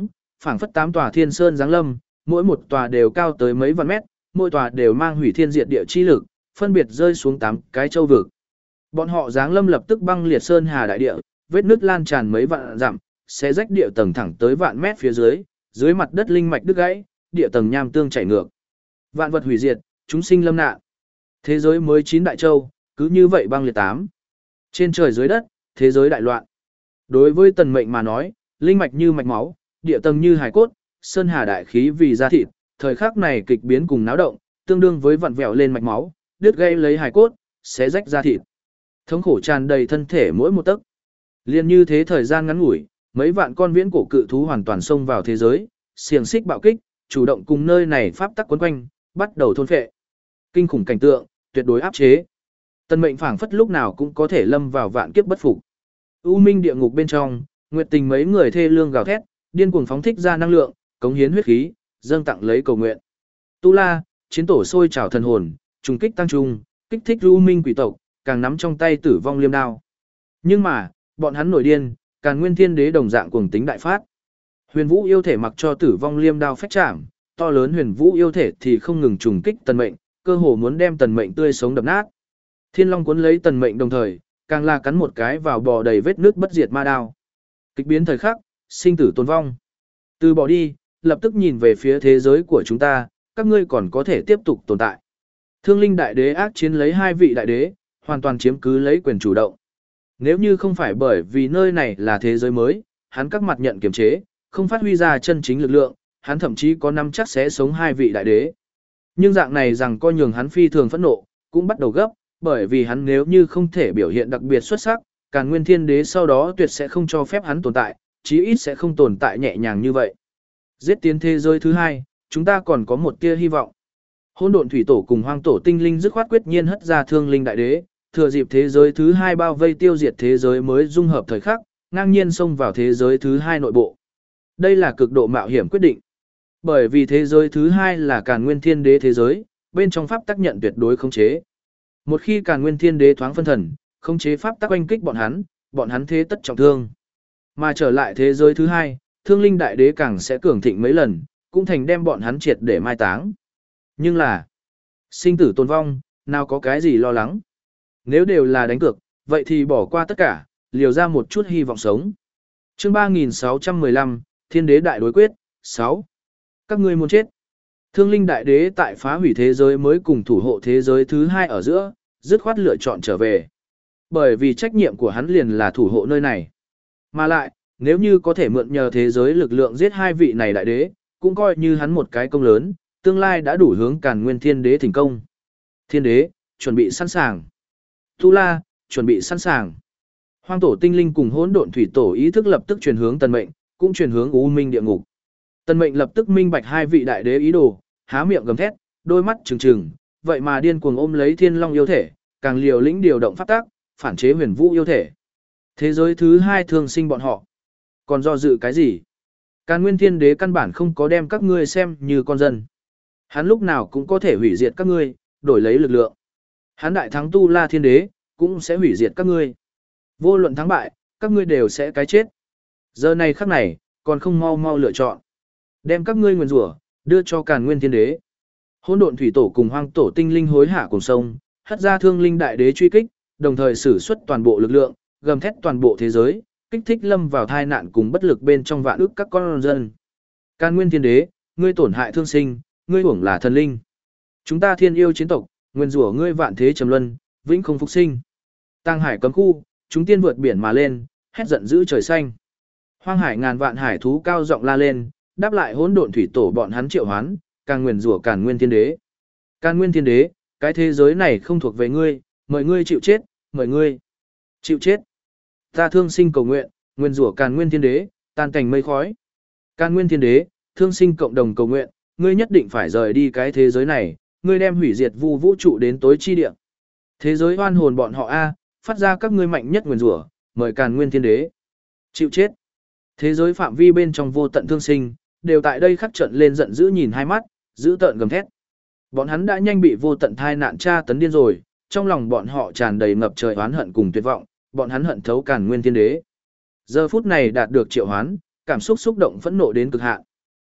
phảng phất tám tòa thiên sơn giáng lâm, mỗi một tòa đều cao tới mấy vạn mét, mỗi tòa đều mang hủy thiên diệt địa chi lực, phân biệt rơi xuống tám cái châu vực. Bọn họ giáng lâm lập tức băng liệt sơn hà đại địa, vết nứt lan tràn mấy vạn dặm, xé rách địa tầng thẳng tới vạn mét phía dưới, dưới mặt đất linh mạch đứt gãy, địa tầng nham tương chảy ngược. Vạn vật hủy diệt, chúng sinh lâm nạn. Thế giới mới chín đại châu, cứ như vậy băng liệt tám. Trên trời dưới đất, thế giới đại loạn. Đối với Tần Mệnh mà nói, linh mạch như mạch máu, địa tầng như hài cốt, sơn hà đại khí vì da thịt, thời khắc này kịch biến cùng náo động, tương đương với vặn vẹo lên mạch máu, đứt gây lấy hài cốt, xé rách da thịt. Thống khổ tràn đầy thân thể mỗi một tấc. Liên như thế thời gian ngắn ngủi, mấy vạn con viễn cổ cự thú hoàn toàn xông vào thế giới, xiềng xích bạo kích, chủ động cùng nơi này pháp tắc quấn quanh, bắt đầu thôn phệ. Kinh khủng cảnh tượng, tuyệt đối áp chế. Tần Mệnh phảng phất lúc nào cũng có thể lâm vào vạn kiếp bất phục. U Minh địa ngục bên trong, Nguyệt Tình mấy người thê lương gào thét, điên cuồng phóng thích ra năng lượng, cống hiến huyết khí, dâng tặng lấy cầu nguyện. Tu La, chiến tổ sôi trào thần hồn, trùng kích tăng trung, kích thích U Minh quỷ tộc, càng nắm trong tay tử vong liêm đao. Nhưng mà, bọn hắn nổi điên, Càn Nguyên Thiên Đế đồng dạng cuồng tính đại phát. Huyền Vũ yêu thể mặc cho tử vong liêm đao phách chạm, to lớn Huyền Vũ yêu thể thì không ngừng trùng kích Tần Mệnh, cơ hồ muốn đem Tần Mệnh tươi sống đập nát. Thiên Long cuốn lấy Tần Mệnh đồng thời, càng là cắn một cái vào bò đầy vết nước bất diệt ma đao. Kịch biến thời khắc, sinh tử tồn vong. Từ bỏ đi, lập tức nhìn về phía thế giới của chúng ta, các ngươi còn có thể tiếp tục tồn tại. Thương Linh Đại Đế ác chiến lấy hai vị đại đế, hoàn toàn chiếm cứ lấy quyền chủ động. Nếu như không phải bởi vì nơi này là thế giới mới, hắn các mặt nhận kiềm chế, không phát huy ra chân chính lực lượng, hắn thậm chí có năm chắc sẽ sống hai vị đại đế. Nhưng dạng này rằng coi nhường hắn phi thường phẫn nộ, cũng bắt đầu gấp, bởi vì hắn nếu như không thể biểu hiện đặc biệt xuất sắc, Càn Nguyên Thiên Đế sau đó tuyệt sẽ không cho phép hắn tồn tại, chí ít sẽ không tồn tại nhẹ nhàng như vậy. Giết tiến thế giới thứ hai, chúng ta còn có một tia hy vọng. Hỗn Độn Thủy Tổ cùng Hoang Tổ Tinh Linh dứt khoát quyết nhiên hất ra Thương Linh Đại Đế, thừa dịp thế giới thứ hai bao vây tiêu diệt thế giới mới dung hợp thời khắc, ngang nhiên xông vào thế giới thứ hai nội bộ. Đây là cực độ mạo hiểm quyết định. Bởi vì thế giới thứ hai là Càn Nguyên Thiên Đế thế giới, bên trong pháp tắc nhận tuyệt đối khống chế. Một khi Càn Nguyên Thiên Đế thoáng phân thần, khống chế pháp tắc oanh kích bọn hắn, bọn hắn thế tất trọng thương. Mà trở lại thế giới thứ hai, Thương Linh Đại Đế càng sẽ cường thịnh mấy lần, cũng thành đem bọn hắn triệt để mai táng. Nhưng là, sinh tử tồn vong, nào có cái gì lo lắng. Nếu đều là đánh cược, vậy thì bỏ qua tất cả, liều ra một chút hy vọng sống. Chương ba nghìn sáu trăm mười lăm, Thiên Đế Đại Đối Quyết, sáu. Các ngươi muốn chết. Thương Linh Đại Đế tại phá hủy thế giới mới cùng thủ hộ thế giới thứ hai ở giữa, dứt khoát lựa chọn trở về. Bởi vì trách nhiệm của hắn liền là thủ hộ nơi này. Mà lại, nếu như có thể mượn nhờ thế giới lực lượng giết hai vị này đại đế, cũng coi như hắn một cái công lớn, tương lai đã đủ hướng Càn Nguyên Thiên Đế thành công. Thiên Đế, chuẩn bị sẵn sàng. Tu La, chuẩn bị sẵn sàng. Hoang Tổ Tinh Linh cùng Hỗn Độn Thủy Tổ ý thức lập tức truyền hướng Tần Mệnh, cũng truyền hướng U Minh địa ngục. Tần Mệnh lập tức minh bạch hai vị đại đế ý đồ, há miệng gầm thét, đôi mắt trừng trừng, vậy mà điên cuồng ôm lấy Thiên Long yêu thể, càng liều lĩnh điều động pháp tác, phản chế Huyền Vũ yêu thể. Thế giới thứ hai thường sinh bọn họ. Còn do dự cái gì? Càn Nguyên Thiên Đế căn bản không có đem các ngươi xem như con dân. Hắn lúc nào cũng có thể hủy diệt các ngươi, đổi lấy lực lượng. Hắn đại thắng Tu La Thiên Đế, cũng sẽ hủy diệt các ngươi. Vô luận thắng bại, các ngươi đều sẽ cái chết. Giờ này khắc này, còn không mau mau lựa chọn. Đem các ngươi nguyền rủa đưa cho Càn Nguyên Thiên Đế. Hỗn Độn Thủy Tổ cùng Hoang Tổ Tinh Linh hối hả cùng sông, hất ra Thương Linh Đại Đế truy kích, đồng thời sử xuất toàn bộ lực lượng, gầm thét toàn bộ thế giới, kích thích lâm vào tai nạn cùng bất lực bên trong vạn ức các con dân. Càn Nguyên Thiên Đế, ngươi tổn hại thương sinh, ngươi uổng là thần linh. Chúng ta thiên yêu chiến tộc, nguyên rủa ngươi vạn thế trầm luân, vĩnh không phục sinh. Tàng hải cấm khu, chúng tiên vượt biển mà lên, hét giận dữ trời xanh. Hoang hải ngàn vạn hải thú cao giọng la lên, đáp lại Hỗn Độn Thủy Tổ bọn hắn triệu hoán, càng nguyền rủa Càn Nguyên Thiên Đế. Càn Nguyên Thiên Đế, cái thế giới này không thuộc về ngươi, mời ngươi chịu chết, mời ngươi chịu chết. Ta thương sinh cầu nguyện, nguyên rủa Càn Nguyên Thiên Đế, tan cảnh mây khói. Càn Nguyên Thiên Đế, thương sinh cộng đồng cầu nguyện, ngươi nhất định phải rời đi cái thế giới này, ngươi đem hủy diệt vu vũ trụ đến tối chi địa. Thế giới oan hồn bọn họ a, phát ra các ngươi mạnh nhất nguyên rủa, mời Càn Nguyên Thiên Đế chịu chết. Thế giới phạm vi bên trong vô tận thương sinh, đều tại đây khắc trận lên giận dữ nhìn hai mắt, dữ tợn gầm thét. Bọn hắn đã nhanh bị vô tận thai nạn tra tấn điên rồi, trong lòng bọn họ tràn đầy ngập trời oán hận cùng tuyệt vọng, bọn hắn hận thấu Càn Nguyên Thiên Đế. Giờ phút này đạt được triệu hoán, cảm xúc xúc động phẫn nộ đến cực hạn,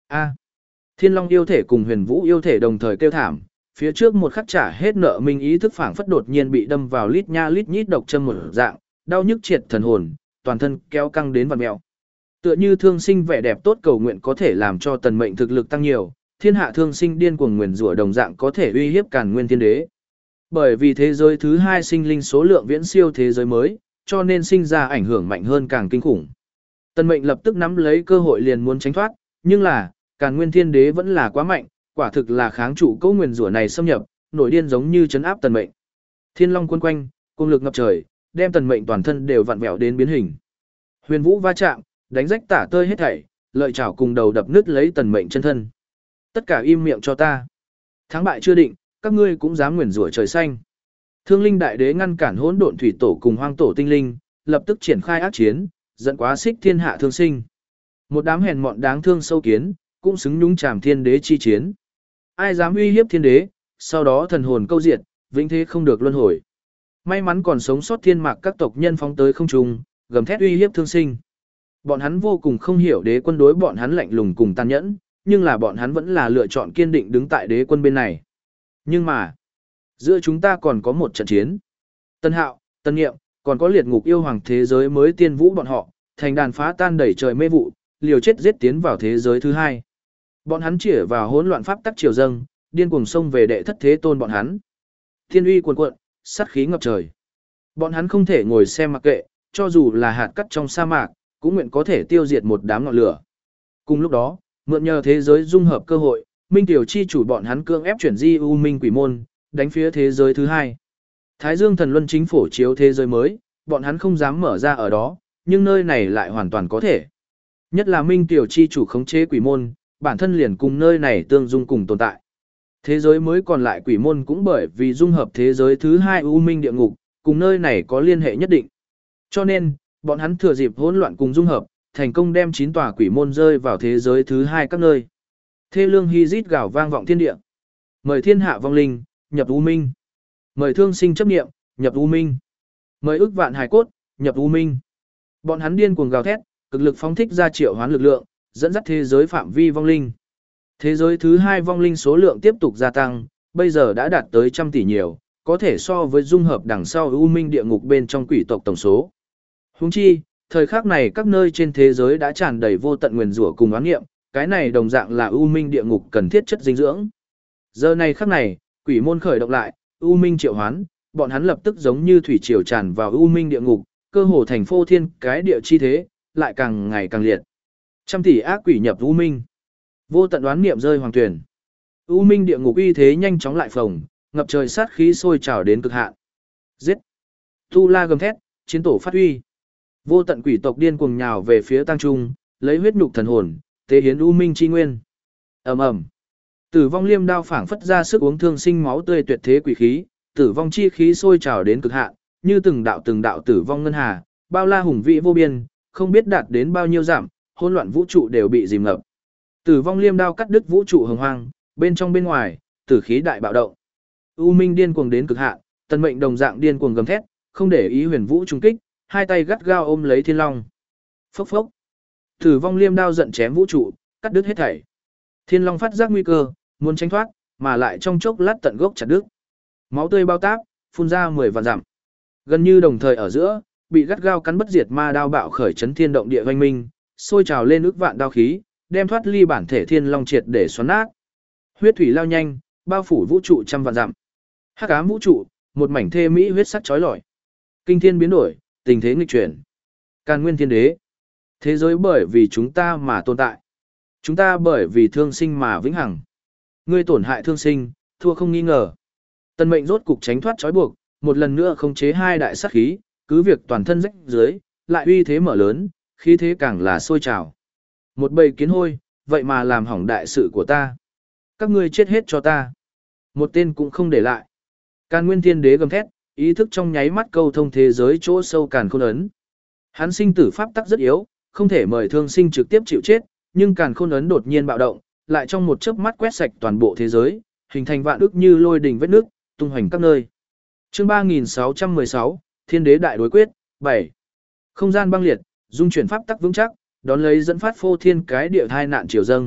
A. Thiên Long yêu thể cùng Huyền Vũ yêu thể đồng thời kêu thảm, phía trước một khắc trả hết nợ minh ý thức phảng phất đột nhiên bị đâm vào lít nha lít nhít độc châm một dạng, đau nhức triệt thần hồn, toàn thân kéo căng đến vặn mèo. Tựa như thương sinh vẻ đẹp tốt cầu nguyện có thể làm cho tần mệnh thực lực tăng nhiều, thiên hạ thương sinh điên cuồng nguyền rủa đồng dạng có thể uy hiếp Càn Nguyên Thiên Đế. Bởi vì thế giới thứ hai sinh linh số lượng viễn siêu thế giới mới, cho nên sinh ra ảnh hưởng mạnh hơn càng kinh khủng. Tần mệnh lập tức nắm lấy cơ hội liền muốn tránh thoát, nhưng là, Càn Nguyên Thiên Đế vẫn là quá mạnh, quả thực là kháng trụ câu nguyền rủa này xâm nhập, nổi điên giống như chấn áp tần mệnh. Thiên Long quân quanh, cung lực ngập trời, đem tần mệnh toàn thân đều vặn vẹo đến biến hình. Huyền Vũ va chạm, đánh rách tả tơi hết thảy, lợi chảo cùng đầu đập nứt lấy tần mệnh chân thân. Tất cả im miệng cho ta. Thắng bại chưa định, các ngươi cũng dám nguyền rủa trời xanh. Thương Linh Đại Đế ngăn cản hỗn độn thủy tổ cùng hoang tổ tinh linh, lập tức triển khai ác chiến, dẫn quá xích thiên hạ thương sinh. Một đám hèn mọn đáng thương sâu kiến, cũng xứng nhúng chàm thiên đế chi chiến. Ai dám uy hiếp thiên đế, sau đó thần hồn câu diệt, vĩnh thế không được luân hồi. May mắn còn sống sót thiên mạc các tộc nhân phóng tới không trung, gầm thét uy hiếp thương sinh. Bọn hắn vô cùng không hiểu đế quân đối bọn hắn lạnh lùng cùng tàn nhẫn, nhưng là bọn hắn vẫn là lựa chọn kiên định đứng tại đế quân bên này. Nhưng mà, giữa chúng ta còn có một trận chiến. Tân Hạo, Tân Nghiệm, còn có liệt ngục yêu hoàng thế giới mới tiên vũ bọn họ, thành đàn phá tan đẩy trời mê vụ, liều chết giết tiến vào thế giới thứ hai. Bọn hắn chĩa vào hỗn loạn pháp tắc triều dâng, điên cuồng xông về đệ thất thế tôn bọn hắn. Thiên uy cuồn cuộn, sát khí ngập trời. Bọn hắn không thể ngồi xem mặc kệ, cho dù là hạt cát trong sa mạc, cũng nguyện có thể tiêu diệt một đám ngọn lửa. Cùng lúc đó, mượn nhờ thế giới dung hợp cơ hội, Minh Tiểu chi chủ bọn hắn cưỡng ép chuyển di U Minh Quỷ môn, đánh phía thế giới thứ hai. Thái Dương Thần Luân chính phổ chiếu thế giới mới, bọn hắn không dám mở ra ở đó, nhưng nơi này lại hoàn toàn có thể. Nhất là Minh Tiểu chi chủ khống chế quỷ môn, bản thân liền cùng nơi này tương dung cùng tồn tại. Thế giới mới còn lại quỷ môn cũng bởi vì dung hợp thế giới thứ hai U Minh địa ngục, cùng nơi này có liên hệ nhất định. Cho nên, bọn hắn thừa dịp hỗn loạn cùng dung hợp, thành công đem chín tòa quỷ môn rơi vào thế giới thứ hai các nơi. Thê lương hy rít gào vang vọng thiên địa. Mời thiên hạ vong linh, nhập U Minh. Mời thương sinh chấp niệm, nhập U Minh. Mời ức vạn hài cốt, nhập U Minh. Bọn hắn điên cuồng gào thét, cực lực phóng thích ra triệu hoán lực lượng, dẫn dắt thế giới phạm vi vong linh. Thế giới thứ hai vong linh số lượng tiếp tục gia tăng, bây giờ đã đạt tới trăm tỷ nhiều, có thể so với dung hợp đằng sau U Minh địa ngục bên trong quỷ tộc tổng số. Huống chi, thời khắc này các nơi trên thế giới đã tràn đầy vô tận nguyền rủa cùng oán nghiệm, cái này đồng dạng là U Minh địa ngục cần thiết chất dinh dưỡng. Giờ này khắc này, quỷ môn khởi động lại, U Minh triệu hoán, bọn hắn lập tức giống như thủy triều tràn vào U Minh địa ngục, cơ hồ thành phô thiên cái địa chi thế, lại càng ngày càng liệt. Trăm tỷ ác quỷ nhập U Minh. Vô tận đoán niệm rơi hoàng tuyển. U Minh địa ngục uy thế nhanh chóng lại phồng, ngập trời sát khí sôi trào đến cực hạn. Giết! Tu La gầm thét, chiến tổ phát huy. Vô tận quỷ tộc điên cuồng nhào về phía Tăng Trung, lấy huyết nhục thần hồn, tế hiến U Minh chi nguyên. Ầm ầm. Tử vong liêm đao phảng phất ra sức uống thương sinh máu tươi tuyệt thế quỷ khí, tử vong chi khí sôi trào đến cực hạn, như từng đạo từng đạo tử vong ngân hà, bao la hùng vĩ vô biên, không biết đạt đến bao nhiêu giảm, hỗn loạn vũ trụ đều bị dìm ngập. Tử vong liêm đao cắt đứt vũ trụ hồng hoang, bên trong bên ngoài, tử khí đại bạo động. U Minh điên cuồng đến cực hạn, Tần Mệnh đồng dạng điên cuồng gầm thét, không để ý huyền vũ trùng kích, hai tay gắt gao ôm lấy Thiên Long. Phốc phốc. Tử vong liêm đao giận chém vũ trụ, cắt đứt hết thảy. Thiên Long phát giác nguy cơ, muốn tránh thoát, mà lại trong chốc lát tận gốc chặt đứt. Máu tươi bao táp, phun ra mười vạn dặm. Gần như đồng thời ở giữa, bị gắt gao cắn bất diệt ma đao bạo khởi chấn thiên động địa oanh minh, sôi trào lên ức vạn đao khí, đem thoát ly bản thể Thiên Long triệt để xoắn nát. Huyết thủy lao nhanh, bao phủ vũ trụ trăm vạn dặm. Hắc ám vũ trụ, một mảnh thê mỹ huyết sắc chói lọi. Kinh thiên biến đổi, tình thế nghịch chuyển. Càn Nguyên Thiên Đế. Thế giới bởi vì chúng ta mà tồn tại. Chúng ta bởi vì thương sinh mà vĩnh hằng. Ngươi tổn hại thương sinh, thua không nghi ngờ. Tần Mệnh rốt cục tránh thoát trói buộc, một lần nữa khống chế hai đại sát khí, cứ việc toàn thân rách dưới, lại uy thế mở lớn, khí thế càng là sôi trào. Một bầy kiến hôi, vậy mà làm hỏng đại sự của ta. Các ngươi chết hết cho ta. Một tên cũng không để lại. Càn Nguyên Thiên Đế gầm thét, ý thức trong nháy mắt câu thông thế giới chỗ sâu càn khôn ấn. Hắn sinh tử pháp tắc rất yếu, không thể mời thương sinh trực tiếp chịu chết, nhưng càn khôn ấn đột nhiên bạo động, lại trong một chớp mắt quét sạch toàn bộ thế giới, hình thành vạn ức như lôi đình vết nước, tung hoành các nơi. Chương ba nghìn sáu trăm mười sáu, Thiên Đế đại đối quyết, bảy. Không gian băng liệt, dung chuyển pháp tắc vững chắc, đón lấy dẫn phát phô thiên cái địa thai nạn triều dâng,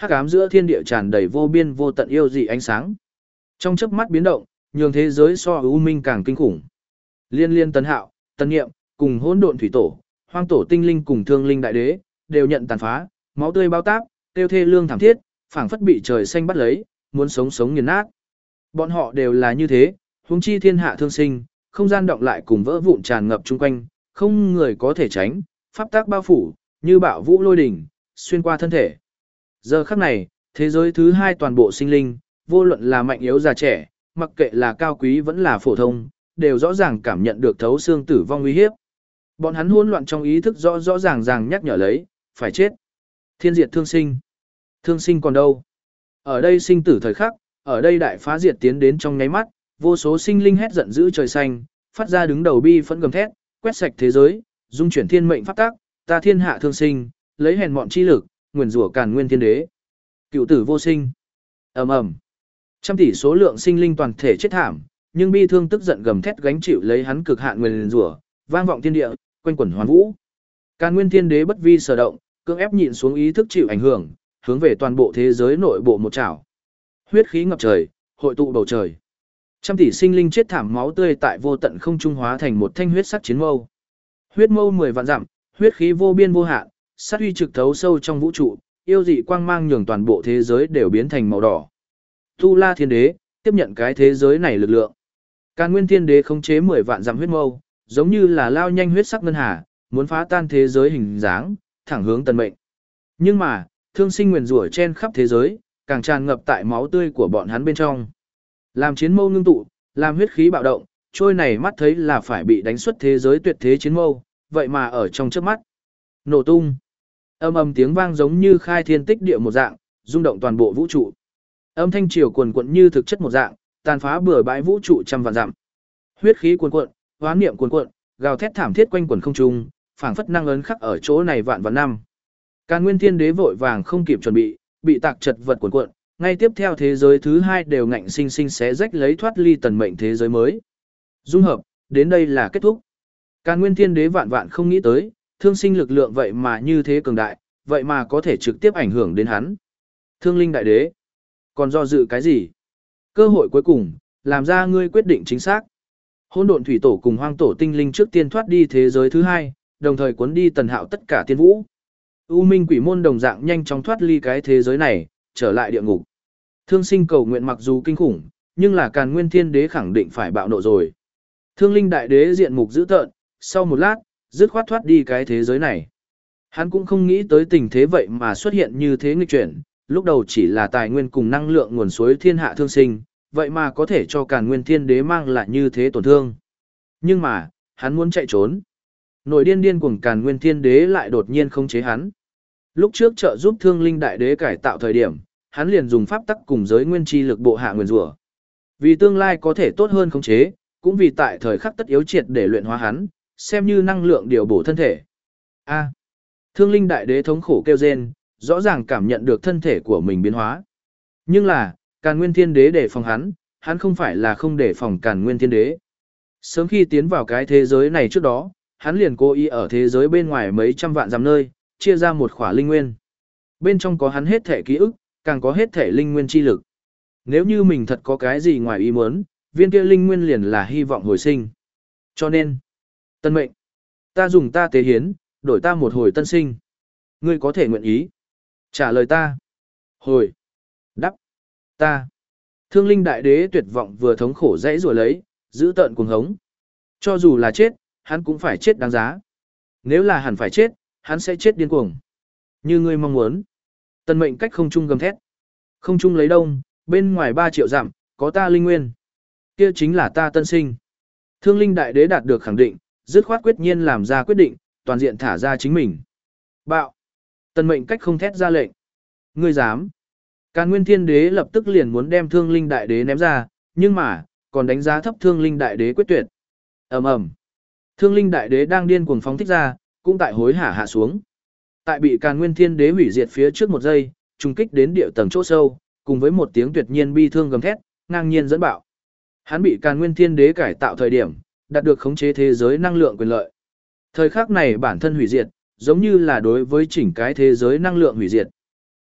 hắc ám giữa thiên địa tràn đầy vô biên vô tận yêu dị ánh sáng. Trong chớp mắt biến động, nhường thế giới so u minh càng kinh khủng. Liên liên Tần Hạo, Tần Niệm, cùng hỗn độn thủy tổ, hoang tổ tinh linh cùng thương linh đại đế, đều nhận tàn phá, máu tươi bao táp, tiêu thê lương thảm thiết, phảng phất bị trời xanh bắt lấy, muốn sống sống nghiền nát. Bọn họ đều là như thế, huống chi thiên hạ thương sinh, không gian động lại cùng vỡ vụn tràn ngập chung quanh, không người có thể tránh, pháp tác bao phủ, như bạo vũ lôi đỉnh, xuyên qua thân thể. Giờ khắc này, thế giới thứ hai toàn bộ sinh linh, vô luận là mạnh yếu già trẻ, mặc kệ là cao quý vẫn là phổ thông, đều rõ ràng cảm nhận được thấu xương tử vong uy hiếp. Bọn hắn hỗn loạn trong ý thức rõ rõ ràng ràng nhắc nhở lấy, phải chết. Thiên diệt thương sinh. Thương sinh còn đâu? Ở đây sinh tử thời khắc, ở đây đại phá diệt tiến đến trong nháy mắt, vô số sinh linh hét giận dữ trời xanh, phát ra đứng đầu bi phẫn gầm thét, quét sạch thế giới, dung chuyển thiên mệnh pháp tác, ta thiên hạ thương sinh, lấy hèn mọn chi lực, nguyền rủa càn nguyên thiên đế. Cựu tử vô sinh. Ầm ầm. Trăm tỷ số lượng sinh linh toàn thể chết thảm, nhưng bi thương tức giận gầm thét gánh chịu lấy hắn cực hạn nguyền rủa, vang vọng thiên địa, quanh quẩn hoàn vũ. Càn nguyên thiên đế bất vi sở động, cưỡng ép nhịn xuống ý thức chịu ảnh hưởng, hướng về toàn bộ thế giới nội bộ một chảo. Huyết khí ngập trời, hội tụ bầu trời. Trăm tỷ sinh linh chết thảm máu tươi tại vô tận không trung hóa thành một thanh huyết sắc chiến mâu. Huyết mâu mười vạn dặm, huyết khí vô biên vô hạn, sát uy trực thấu sâu trong vũ trụ, yêu dị quang mang nhường toàn bộ thế giới đều biến thành màu đỏ. Tu La Thiên Đế tiếp nhận cái thế giới này lực lượng. Càn Nguyên Thiên Đế khống chế mười vạn dặm huyết mâu, giống như là lao nhanh huyết sắc ngân hà, muốn phá tan thế giới hình dáng, thẳng hướng tần mệnh. Nhưng mà, thương sinh nguyền rủa trên khắp thế giới, càng tràn ngập tại máu tươi của bọn hắn bên trong. Làm chiến mâu ngưng tụ, làm huyết khí bạo động, trôi này mắt thấy là phải bị đánh xuất thế giới tuyệt thế chiến mâu, vậy mà ở trong chớp mắt nổ tung. Âm ầm tiếng vang giống như khai thiên tích địa một dạng, rung động toàn bộ vũ trụ. Âm thanh triều cuồn cuộn như thực chất một dạng, tàn phá bừa bãi vũ trụ trăm vạn dặm. Huyết khí cuồn cuộn, hoán niệm cuồn cuộn, gào thét thảm thiết quanh quần không trung, phảng phất năng ấn khắc ở chỗ này vạn vạn năm. Càn Nguyên Thiên Đế vội vàng không kịp chuẩn bị, bị tạc chật vật cuồn cuộn, ngay tiếp theo thế giới thứ hai đều ngạnh sinh sinh xé rách lấy thoát ly tần mệnh thế giới mới. Dung hợp, đến đây là kết thúc. Càn Nguyên Thiên Đế vạn vạn không nghĩ tới, thương sinh lực lượng vậy mà như thế cường đại, vậy mà có thể trực tiếp ảnh hưởng đến hắn. Thương Linh Đại Đế, còn do dự cái gì? Cơ hội cuối cùng, làm ra ngươi quyết định chính xác. Hỗn độn thủy tổ cùng hoang tổ tinh linh trước tiên thoát đi thế giới thứ hai, đồng thời cuốn đi Tần Hạo tất cả tiên vũ. U Minh Quỷ môn đồng dạng nhanh chóng thoát ly cái thế giới này, trở lại địa ngục. Thương sinh cầu nguyện mặc dù kinh khủng, nhưng là Càn Nguyên Thiên Đế khẳng định phải bạo nộ rồi. Thương Linh Đại Đế diện mục dữ tợn, sau một lát, dứt khoát thoát đi cái thế giới này. Hắn cũng không nghĩ tới tình thế vậy mà xuất hiện như thế nghịch chuyển, lúc đầu chỉ là tài nguyên cùng năng lượng nguồn suối thiên hạ thương sinh, vậy mà có thể cho Càn Nguyên Thiên Đế mang lại như thế tổn thương. Nhưng mà, hắn muốn chạy trốn. Nổi điên điên cuồng Càn Nguyên Thiên Đế lại đột nhiên không chế hắn. Lúc trước trợ giúp Thương Linh Đại Đế cải tạo thời điểm, hắn liền dùng pháp tắc cùng giới nguyên chi lực bộ hạ nguyên rủa. Vì tương lai có thể tốt hơn khống chế, cũng vì tại thời khắc tất yếu triệt để luyện hóa hắn, xem như năng lượng điều bổ thân thể. A. Thương Linh Đại Đế thống khổ kêu rên, rõ ràng cảm nhận được thân thể của mình biến hóa. Nhưng là, Càn Nguyên Thiên Đế để phòng hắn, hắn không phải là không để phòng Càn Nguyên Thiên Đế. Sớm khi tiến vào cái thế giới này trước đó, hắn liền cố ý ở thế giới bên ngoài mấy trăm vạn dặm nơi, chia ra một khỏa linh nguyên. Bên trong có hắn hết thể ký ức, càng có hết thể linh nguyên chi lực. Nếu như mình thật có cái gì ngoài ý muốn, viên kia linh nguyên liền là hy vọng hồi sinh. Cho nên, tân mệnh, ta dùng ta tế hiến, đổi ta một hồi tân sinh. Ngươi có thể nguyện ý. Trả lời ta. Hồi. Đắp. Ta. Thương Linh Đại Đế tuyệt vọng vừa thống khổ dãy rủa lấy, giữ tợn cuồng hống. Cho dù là chết, hắn cũng phải chết đáng giá. Nếu là hẳn phải chết, hắn sẽ chết điên cuồng. Như ngươi mong muốn. Tân mệnh cách không trung gầm thét. Không trung lấy đông, bên ngoài ba triệu dặm, có ta linh nguyên. Kia chính là ta tân sinh. Thương Linh Đại Đế đạt được khẳng định, dứt khoát quyết nhiên làm ra quyết định, toàn diện thả ra chính mình. Bạo. Tân mệnh cách không thét ra lệnh. Ngươi dám. Càn Nguyên Thiên Đế lập tức liền muốn đem Thương Linh Đại Đế ném ra, nhưng mà, còn đánh giá thấp Thương Linh Đại Đế quyết tuyệt. Ầm ầm. Thương Linh Đại Đế đang điên cuồng phóng thích ra, cũng tại hối hả hạ xuống. Tại bị Càn Nguyên Thiên Đế hủy diệt phía trước một giây, trùng kích đến địa tầng chỗ sâu, cùng với một tiếng tuyệt nhiên bi thương gầm thét, ngang nhiên dẫn bạo. Hắn bị Càn Nguyên Thiên Đế cải tạo thời điểm, đạt được khống chế thế giới năng lượng quyền lợi. Thời khắc này bản thân hủy diệt, giống như là đối với chỉnh cái thế giới năng lượng hủy diệt.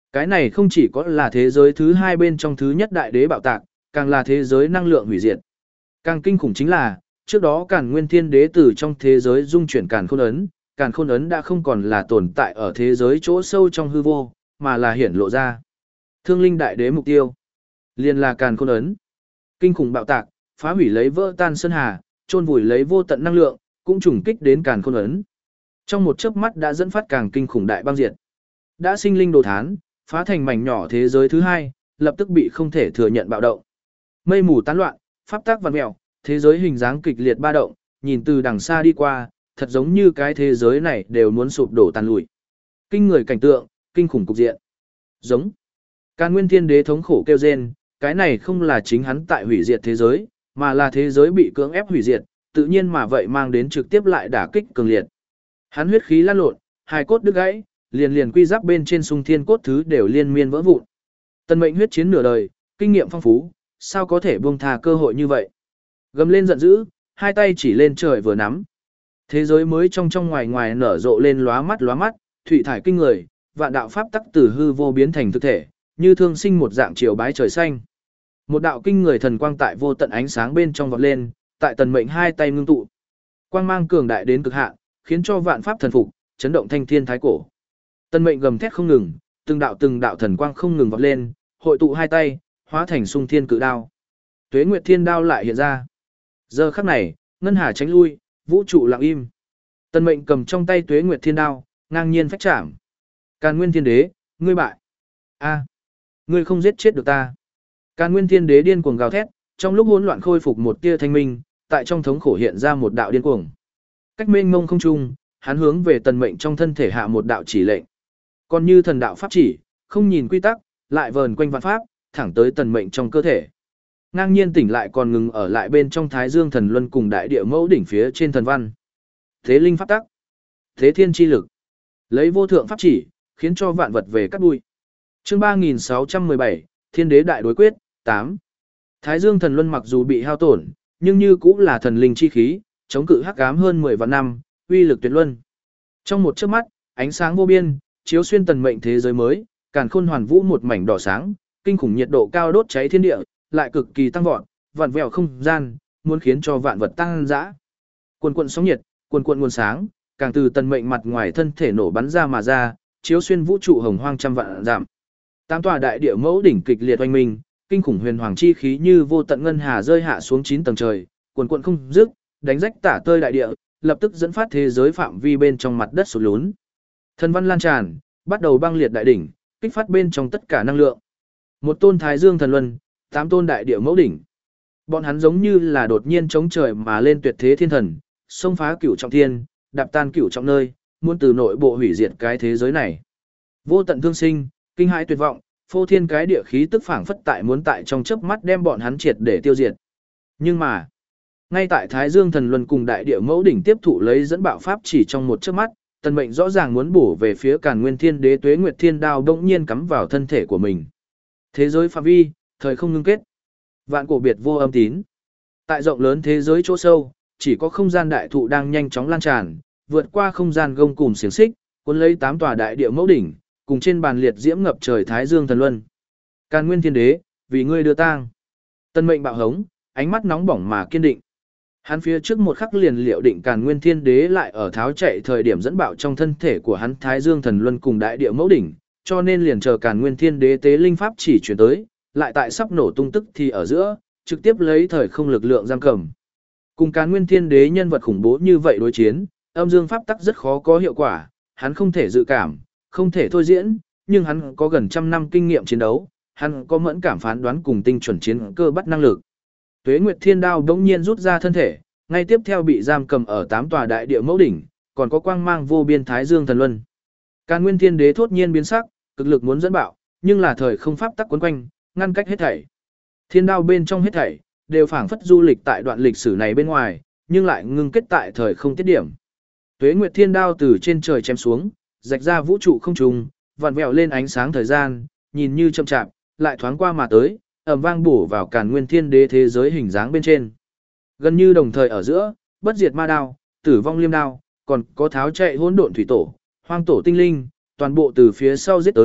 Cái này không chỉ có là thế giới thứ hai bên trong thứ nhất đại đế bạo tạc, càng là thế giới năng lượng hủy diệt. Càng kinh khủng chính là, trước đó Càn Nguyên Thiên Đế từ trong thế giới dung chuyển Càn Khôn Ấn, Càn Khôn Ấn đã không còn là tồn tại ở thế giới chỗ sâu trong hư vô, mà là hiển lộ ra. Thương Linh Đại Đế mục tiêu, liền là Càn Khôn Ấn. Kinh khủng bạo tạc, phá hủy lấy vỡ tan sơn hà, chôn vùi lấy vô tận năng lượng, cũng trùng kích đến Càn Khôn Ấn. Trong một chớp mắt đã dẫn phát càng kinh khủng đại băng diệt. Đã sinh linh đồ thán, phá thành mảnh nhỏ thế giới thứ hai, lập tức bị không thể thừa nhận bạo động. Mây mù tán loạn, pháp tác vặn mèo, thế giới hình dáng kịch liệt ba động, nhìn từ đằng xa đi qua, thật giống như cái thế giới này đều muốn sụp đổ tàn lụi. Kinh người cảnh tượng, kinh khủng cục diện. Giống. Càn Nguyên Thiên Đế thống khổ kêu rên, cái này không là chính hắn tại hủy diệt thế giới, mà là thế giới bị cưỡng ép hủy diệt, tự nhiên mà vậy mang đến trực tiếp lại đả kích cường liệt. Hắn huyết khí lan lộn, hai cốt đứt gãy, liền liền quy giáp bên trên sung thiên cốt thứ đều liên miên vỡ vụn. Tân mệnh huyết chiến nửa đời, kinh nghiệm phong phú, sao có thể buông tha cơ hội như vậy? Gầm lên giận dữ, hai tay chỉ lên trời vừa nắm. Thế giới mới trong trong ngoài ngoài nở rộ lên lóa mắt lóa mắt, thủy thải kinh người, vạn đạo pháp tắc từ hư vô biến thành thực thể, như thương sinh một dạng chiều bái trời xanh. Một đạo kinh người thần quang tại vô tận ánh sáng bên trong vọt lên, tại tần mệnh hai tay ngưng tụ. Quang mang cường đại đến cực hạn, khiến cho vạn pháp thần phục, chấn động thanh thiên thái cổ. Tần mệnh gầm thét không ngừng, từng đạo từng đạo thần quang không ngừng vọt lên, hội tụ hai tay, hóa thành sung thiên cự đao. Tuế Nguyệt Thiên đao lại hiện ra. Giờ khắc này, ngân hà tránh lui, vũ trụ lặng im. Tần mệnh cầm trong tay Tuế Nguyệt Thiên đao, ngang nhiên phách chạm. Càn Nguyên Thiên Đế, ngươi bại. A, ngươi không giết chết được ta. Càn Nguyên Thiên Đế điên cuồng gào thét, trong lúc hỗn loạn khôi phục một tia thanh minh, tại trong thống khổ hiện ra một đạo điên cuồng. Cách mênh mông không trung, hắn hướng về tần mệnh trong thân thể hạ một đạo chỉ lệnh. Còn như thần đạo pháp chỉ, không nhìn quy tắc, lại vờn quanh vạn pháp, thẳng tới tần mệnh trong cơ thể. Ngang nhiên tỉnh lại còn ngừng ở lại bên trong Thái Dương Thần Luân cùng đại địa mẫu đỉnh phía trên thần văn. Thế linh pháp tắc, thế thiên chi lực, lấy vô thượng pháp chỉ, khiến cho vạn vật về cắt bụi. Chương ba nghìn sáu trăm mười bảy, Thiên Đế đại đối quyết, tám. Thái Dương Thần Luân mặc dù bị hao tổn, nhưng như cũng là thần linh chi khí, chống cự hắc ám hơn mười vạn năm, uy lực tuyệt luân. Trong một chớp mắt, ánh sáng vô biên, chiếu xuyên tần mệnh thế giới mới, càn khôn hoàn vũ một mảnh đỏ sáng, kinh khủng nhiệt độ cao đốt cháy thiên địa, lại cực kỳ tăng vọt, vặn vẹo không gian, muốn khiến cho vạn vật tăng dã. Quần quần sóng nhiệt, quần quần nguồn sáng, càng từ tần mệnh mặt ngoài thân thể nổ bắn ra mà ra, chiếu xuyên vũ trụ hồng hoang trăm vạn giảm. Tám tòa đại địa mẫu đỉnh kịch liệt oanh minh, kinh khủng huyền hoàng chi khí như vô tận ngân hà rơi hạ xuống chín tầng trời, quần quần không dứt, đánh rách tả tơi đại địa, lập tức dẫn phát thế giới phạm vi bên trong mặt đất sụt lún. Thần văn lan tràn, bắt đầu băng liệt đại đỉnh, kích phát bên trong tất cả năng lượng. Một tôn Thái Dương Thần Luân, tám tôn đại địa mẫu đỉnh. Bọn hắn giống như là đột nhiên chống trời mà lên tuyệt thế thiên thần, xông phá cửu trọng thiên, đạp tan cửu trọng nơi, muốn từ nội bộ hủy diệt cái thế giới này. Vô tận thương sinh, kinh hãi tuyệt vọng, phô thiên cái địa khí tức phảng phất tại muốn tại trong chớp mắt đem bọn hắn triệt để tiêu diệt. Nhưng mà, ngay tại Thái Dương Thần Luân cùng đại địa mẫu đỉnh tiếp thụ lấy dẫn bạo pháp chỉ trong một chớp mắt, tần mệnh rõ ràng muốn bổ về phía Càn Nguyên Thiên Đế Tuế Nguyệt Thiên đao bỗng nhiên cắm vào thân thể của mình. Thế giới phạm vi, thời không ngưng kết. Vạn cổ biệt vô âm tín. Tại rộng lớn thế giới chỗ sâu, chỉ có không gian đại thụ đang nhanh chóng lan tràn, vượt qua không gian gông cùm xiềng xích, cuốn lấy tám tòa đại địa mẫu đỉnh, cùng trên bàn liệt diễm ngập trời Thái Dương Thần Luân. Càn Nguyên Thiên Đế, vì ngươi đưa tang. Tân mệnh bạo hống, ánh mắt nóng bỏng mà kiên định. Hắn phía trước một khắc liền liệu định Càn Nguyên Thiên Đế lại ở tháo chạy thời điểm dẫn bạo trong thân thể của hắn Thái Dương Thần Luân cùng đại địa mẫu đỉnh, cho nên liền chờ Càn Nguyên Thiên Đế tế linh pháp chỉ chuyển tới, lại tại sắp nổ tung tức thì ở giữa, trực tiếp lấy thời không lực lượng giam cầm. Cùng Càn Nguyên Thiên Đế nhân vật khủng bố như vậy đối chiến, âm dương pháp tắc rất khó có hiệu quả, hắn không thể dự cảm, không thể thôi diễn, nhưng hắn có gần trăm năm kinh nghiệm chiến đấu, hắn có mẫn cảm phán đoán cùng tinh chuẩn chiến cơ bắt năng lực. Tuế Nguyệt Thiên đao đống nhiên rút ra thân thể, ngay tiếp theo bị giam cầm ở tám tòa đại địa mẫu đỉnh, còn có quang mang vô biên Thái Dương Thần Luân. Càn Nguyên Thiên Đế thốt nhiên biến sắc, cực lực muốn dẫn bạo, nhưng là thời không pháp tắc quấn quanh, ngăn cách hết thảy. Thiên đao bên trong hết thảy đều phảng phất du lịch tại đoạn lịch sử này bên ngoài, nhưng lại ngưng kết tại thời không tiết điểm. Tuế Nguyệt Thiên đao từ trên trời chém xuống, rạch ra vũ trụ không trùng, vặn vẹo lên ánh sáng thời gian, nhìn như chậm chạp, lại thoáng qua mà tới, ầm vang bổ vào Càn Nguyên Thiên Đế thế giới hình dáng bên trên. Gần như đồng thời ở giữa, bất diệt ma đao, tử vong liêm đao, còn có tháo chạy hỗn độn thủy tổ, hoang tổ tinh linh, toàn bộ từ phía sau giết tới,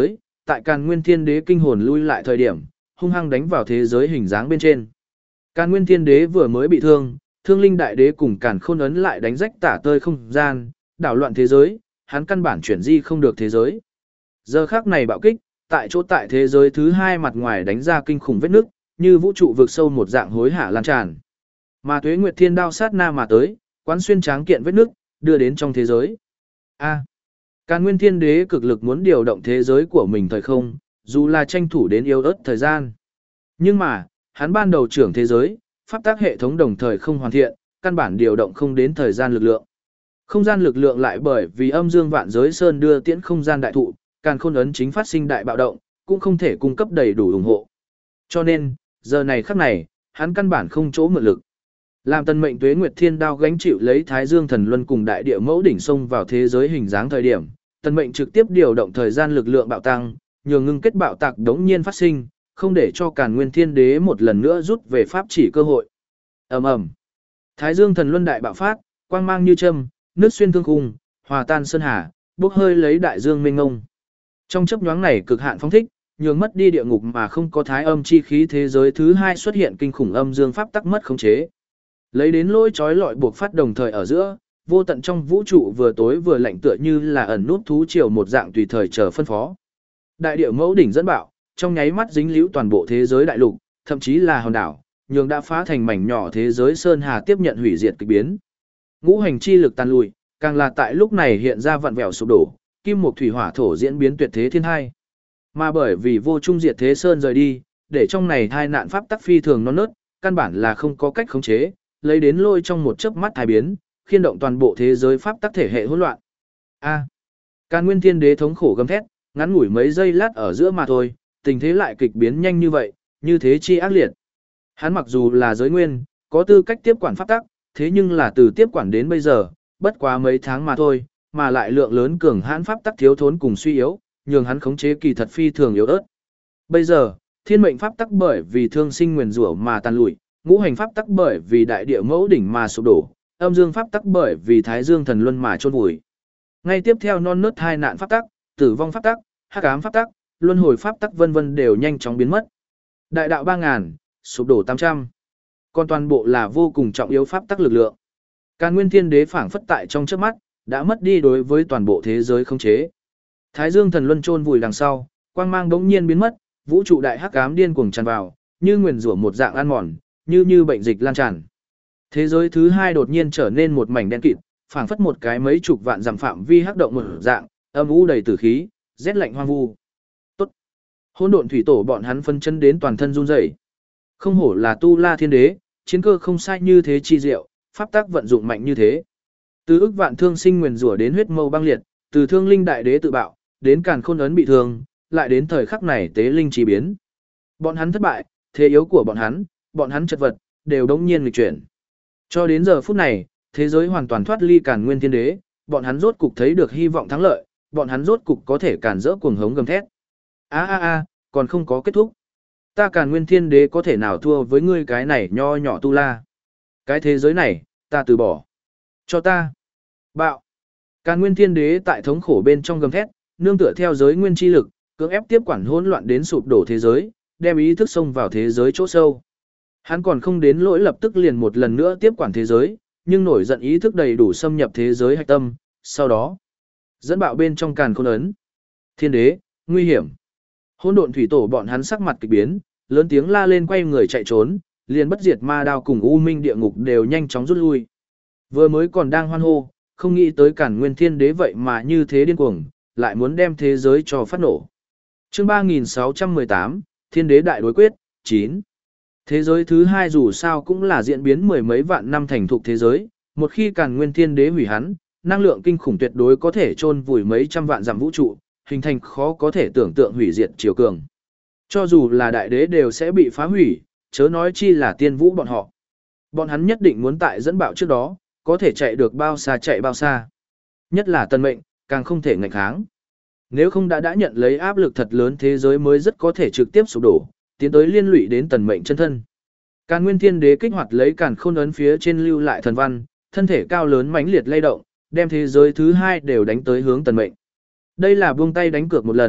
tại Càn Nguyên Thiên Đế kinh hồn lui lại thời điểm, hung hăng đánh vào thế giới hình dáng bên trên. Càn Nguyên Thiên Đế vừa mới bị thương, Thương Linh Đại Đế cùng Càn Khôn ấn lại đánh rách tả tơi không gian, đảo loạn thế giới, hắn căn bản chuyển di không được thế giới. Giờ khắc này bạo kích, tại chỗ tại thế giới thứ hai mặt ngoài đánh ra kinh khủng vết nứt, như vũ trụ vực sâu một dạng hối hả lan tràn. Mà Tuế Nguyệt Thiên Đao sát na mà tới, quán xuyên tráng kiện vết nứt, đưa đến trong thế giới. A. Càn Nguyên Thiên Đế cực lực muốn điều động thế giới của mình thời không, dù là tranh thủ đến yếu ớt thời gian. Nhưng mà, hắn ban đầu trưởng thế giới, pháp tác hệ thống đồng thời không hoàn thiện, căn bản điều động không đến thời gian lực lượng. Không gian lực lượng lại bởi vì âm dương vạn giới sơn đưa tiễn không gian đại thụ, Càn Khôn ấn chính phát sinh đại bạo động, cũng không thể cung cấp đầy đủ ủng hộ. Cho nên, giờ này khắc này, hắn căn bản không chỗ mượn lực. Làm Tần Mệnh Tuế Nguyệt Thiên Đao gánh chịu lấy Thái Dương Thần Luân cùng Đại Địa Mẫu đỉnh xông vào thế giới hình dáng thời điểm, Tần Mệnh trực tiếp điều động thời gian lực lượng bạo tăng, nhường ngưng kết bạo tạc đống nhiên phát sinh, không để cho Càn Nguyên Thiên Đế một lần nữa rút về pháp chỉ cơ hội. Ầm ầm. Thái Dương Thần Luân đại bạo phát, quang mang như châm, nước xuyên thương khung, hòa tan sơn hà, bốc hơi lấy đại dương mênh mông. Trong chớp nhoáng này cực hạn phóng thích, nhường mất đi địa ngục mà không có thái âm chi khí thế giới thứ hai xuất hiện kinh khủng âm dương pháp tắc mất khống chế. Lấy đến lôi chói lọi buộc phát đồng thời ở giữa, vô tận trong vũ trụ vừa tối vừa lạnh tựa như là ẩn nút thú triều một dạng tùy thời chờ phân phó. Đại địa mẫu đỉnh dẫn bạo, trong nháy mắt dính liễu toàn bộ thế giới đại lục, thậm chí là hòn đảo, nhường đã phá thành mảnh nhỏ thế giới sơn hà tiếp nhận hủy diệt kịch biến. Ngũ hành chi lực tàn lùi, càng là tại lúc này hiện ra vặn vẹo sụp đổ, kim mộc thủy hỏa thổ diễn biến tuyệt thế thiên hai. Mà bởi vì vô trung diệt thế sơn rời đi, để trong này thai nạn pháp tắc phi thường non nớt, căn bản là không có cách khống chế, lấy đến lôi trong một chớp mắt thai biến, khiên động toàn bộ thế giới pháp tắc thể hệ hỗn loạn. A. Càn Nguyên Thiên Đế thống khổ gầm thét, ngắn ngủi mấy giây lát ở giữa mà thôi, tình thế lại kịch biến nhanh như vậy, như thế chi ác liệt. Hắn mặc dù là giới nguyên, có tư cách tiếp quản pháp tắc, thế nhưng là từ tiếp quản đến bây giờ, bất quá mấy tháng mà thôi, mà lại lượng lớn cường hãn pháp tắc thiếu thốn cùng suy yếu, nhường hắn khống chế kỳ thật phi thường yếu ớt. Bây giờ, thiên mệnh pháp tắc bởi vì thương sinh nguyền rủa mà tàn lụi, ngũ hành pháp tắc bởi vì đại địa mẫu đỉnh mà sụp đổ, âm dương pháp tắc bởi vì thái dương thần luân mà chôn vùi. Ngay tiếp theo non nớt hai nạn pháp tắc, tử vong pháp tắc, hắc ám pháp tắc, luân hồi pháp tắc vân vân đều nhanh chóng biến mất. Đại đạo ba ngàn, sụp đổ tám trăm. Còn toàn bộ là vô cùng trọng yếu pháp tắc lực lượng. Càn Nguyên Thiên Đế phảng phất tại trong chớp mắt, đã mất đi đối với toàn bộ thế giới khống chế. Thái Dương thần luân chôn vùi đằng sau, quang mang bỗng nhiên biến mất, vũ trụ đại hắc ám điên cuồng tràn vào, như nguyền rủa một dạng ăn mòn, như như bệnh dịch lan tràn. Thế giới thứ hai đột nhiên trở nên một mảnh đen kịt, phảng phất một cái mấy chục vạn dặm phạm vi hắc động một dạng, âm u đầy tử khí, rét lạnh hoang vu. Tốt. Hỗn độn thủy tổ bọn hắn phân chân đến toàn thân run rẩy. Không hổ là Tu La Thiên Đế, chiến cơ không sai như thế chi diệu, pháp tác vận dụng mạnh như thế. Từ ức vạn thương sinh nguyền rủa đến huyết mâu băng liệt, từ Thương Linh Đại Đế tự bạo, đến Càn Khôn ấn bị thương, lại đến thời khắc này tế linh chi biến. Bọn hắn thất bại, thế yếu của bọn hắn, bọn hắn chật vật, đều đống nhiên nghịch chuyển. Cho đến giờ phút này, thế giới hoàn toàn thoát ly Càn Nguyên Thiên Đế, bọn hắn rốt cục thấy được hy vọng thắng lợi, bọn hắn rốt cục có thể càn rỡ cuồng hống gầm thét. A a a, còn không có kết thúc. Ta Càn Nguyên Thiên Đế có thể nào thua với ngươi cái này nho nhỏ tu la? Cái thế giới này, ta từ bỏ. Cho ta. Bạo. Càn Nguyên Thiên Đế tại thống khổ bên trong gầm thét, nương tựa theo giới nguyên chi lực, cưỡng ép tiếp quản hỗn loạn đến sụp đổ thế giới, đem ý thức xông vào thế giới chỗ sâu. Hắn còn không đến lỗi lập tức liền một lần nữa tiếp quản thế giới, nhưng nổi giận ý thức đầy đủ xâm nhập thế giới hạch tâm, sau đó dẫn bạo bên trong Càn Khôn ấn. Thiên Đế, nguy hiểm. Hỗn độn thủy tổ bọn hắn sắc mặt kỳ biến, lớn tiếng la lên quay người chạy trốn, liền bất diệt ma đao cùng u minh địa ngục đều nhanh chóng rút lui. Vừa mới còn đang hoan hô, không nghĩ tới Càn Nguyên Thiên Đế vậy mà như thế điên cuồng, lại muốn đem thế giới cho phát nổ. Chương ba nghìn sáu trăm mười tám, Thiên Đế đại đối quyết, chín. Thế giới thứ hai dù sao cũng là diễn biến mười mấy vạn năm thành thục thế giới, một khi Càn Nguyên Thiên Đế hủy hắn, năng lượng kinh khủng tuyệt đối có thể chôn vùi mấy trăm vạn dặm vũ trụ, hình thành khó có thể tưởng tượng hủy diệt triều cường. Cho dù là đại đế đều sẽ bị phá hủy, chớ nói chi là tiên vũ bọn họ. Bọn hắn nhất định muốn tại dẫn bạo trước đó, có thể chạy được bao xa chạy bao xa. Nhất là Tần Mệnh, càng không thể ngạch kháng. Nếu không đã đã nhận lấy áp lực thật lớn, thế giới mới rất có thể trực tiếp sụp đổ, tiến tới liên lụy đến Tần Mệnh chân thân. Càn Nguyên Thiên Đế kích hoạt lấy Càn Khôn ấn phía trên lưu lại thần văn, thân thể cao lớn mãnh liệt lay động, đem thế giới thứ hai đều đánh tới hướng Tần Mệnh. Đây là buông tay đánh cược một lần,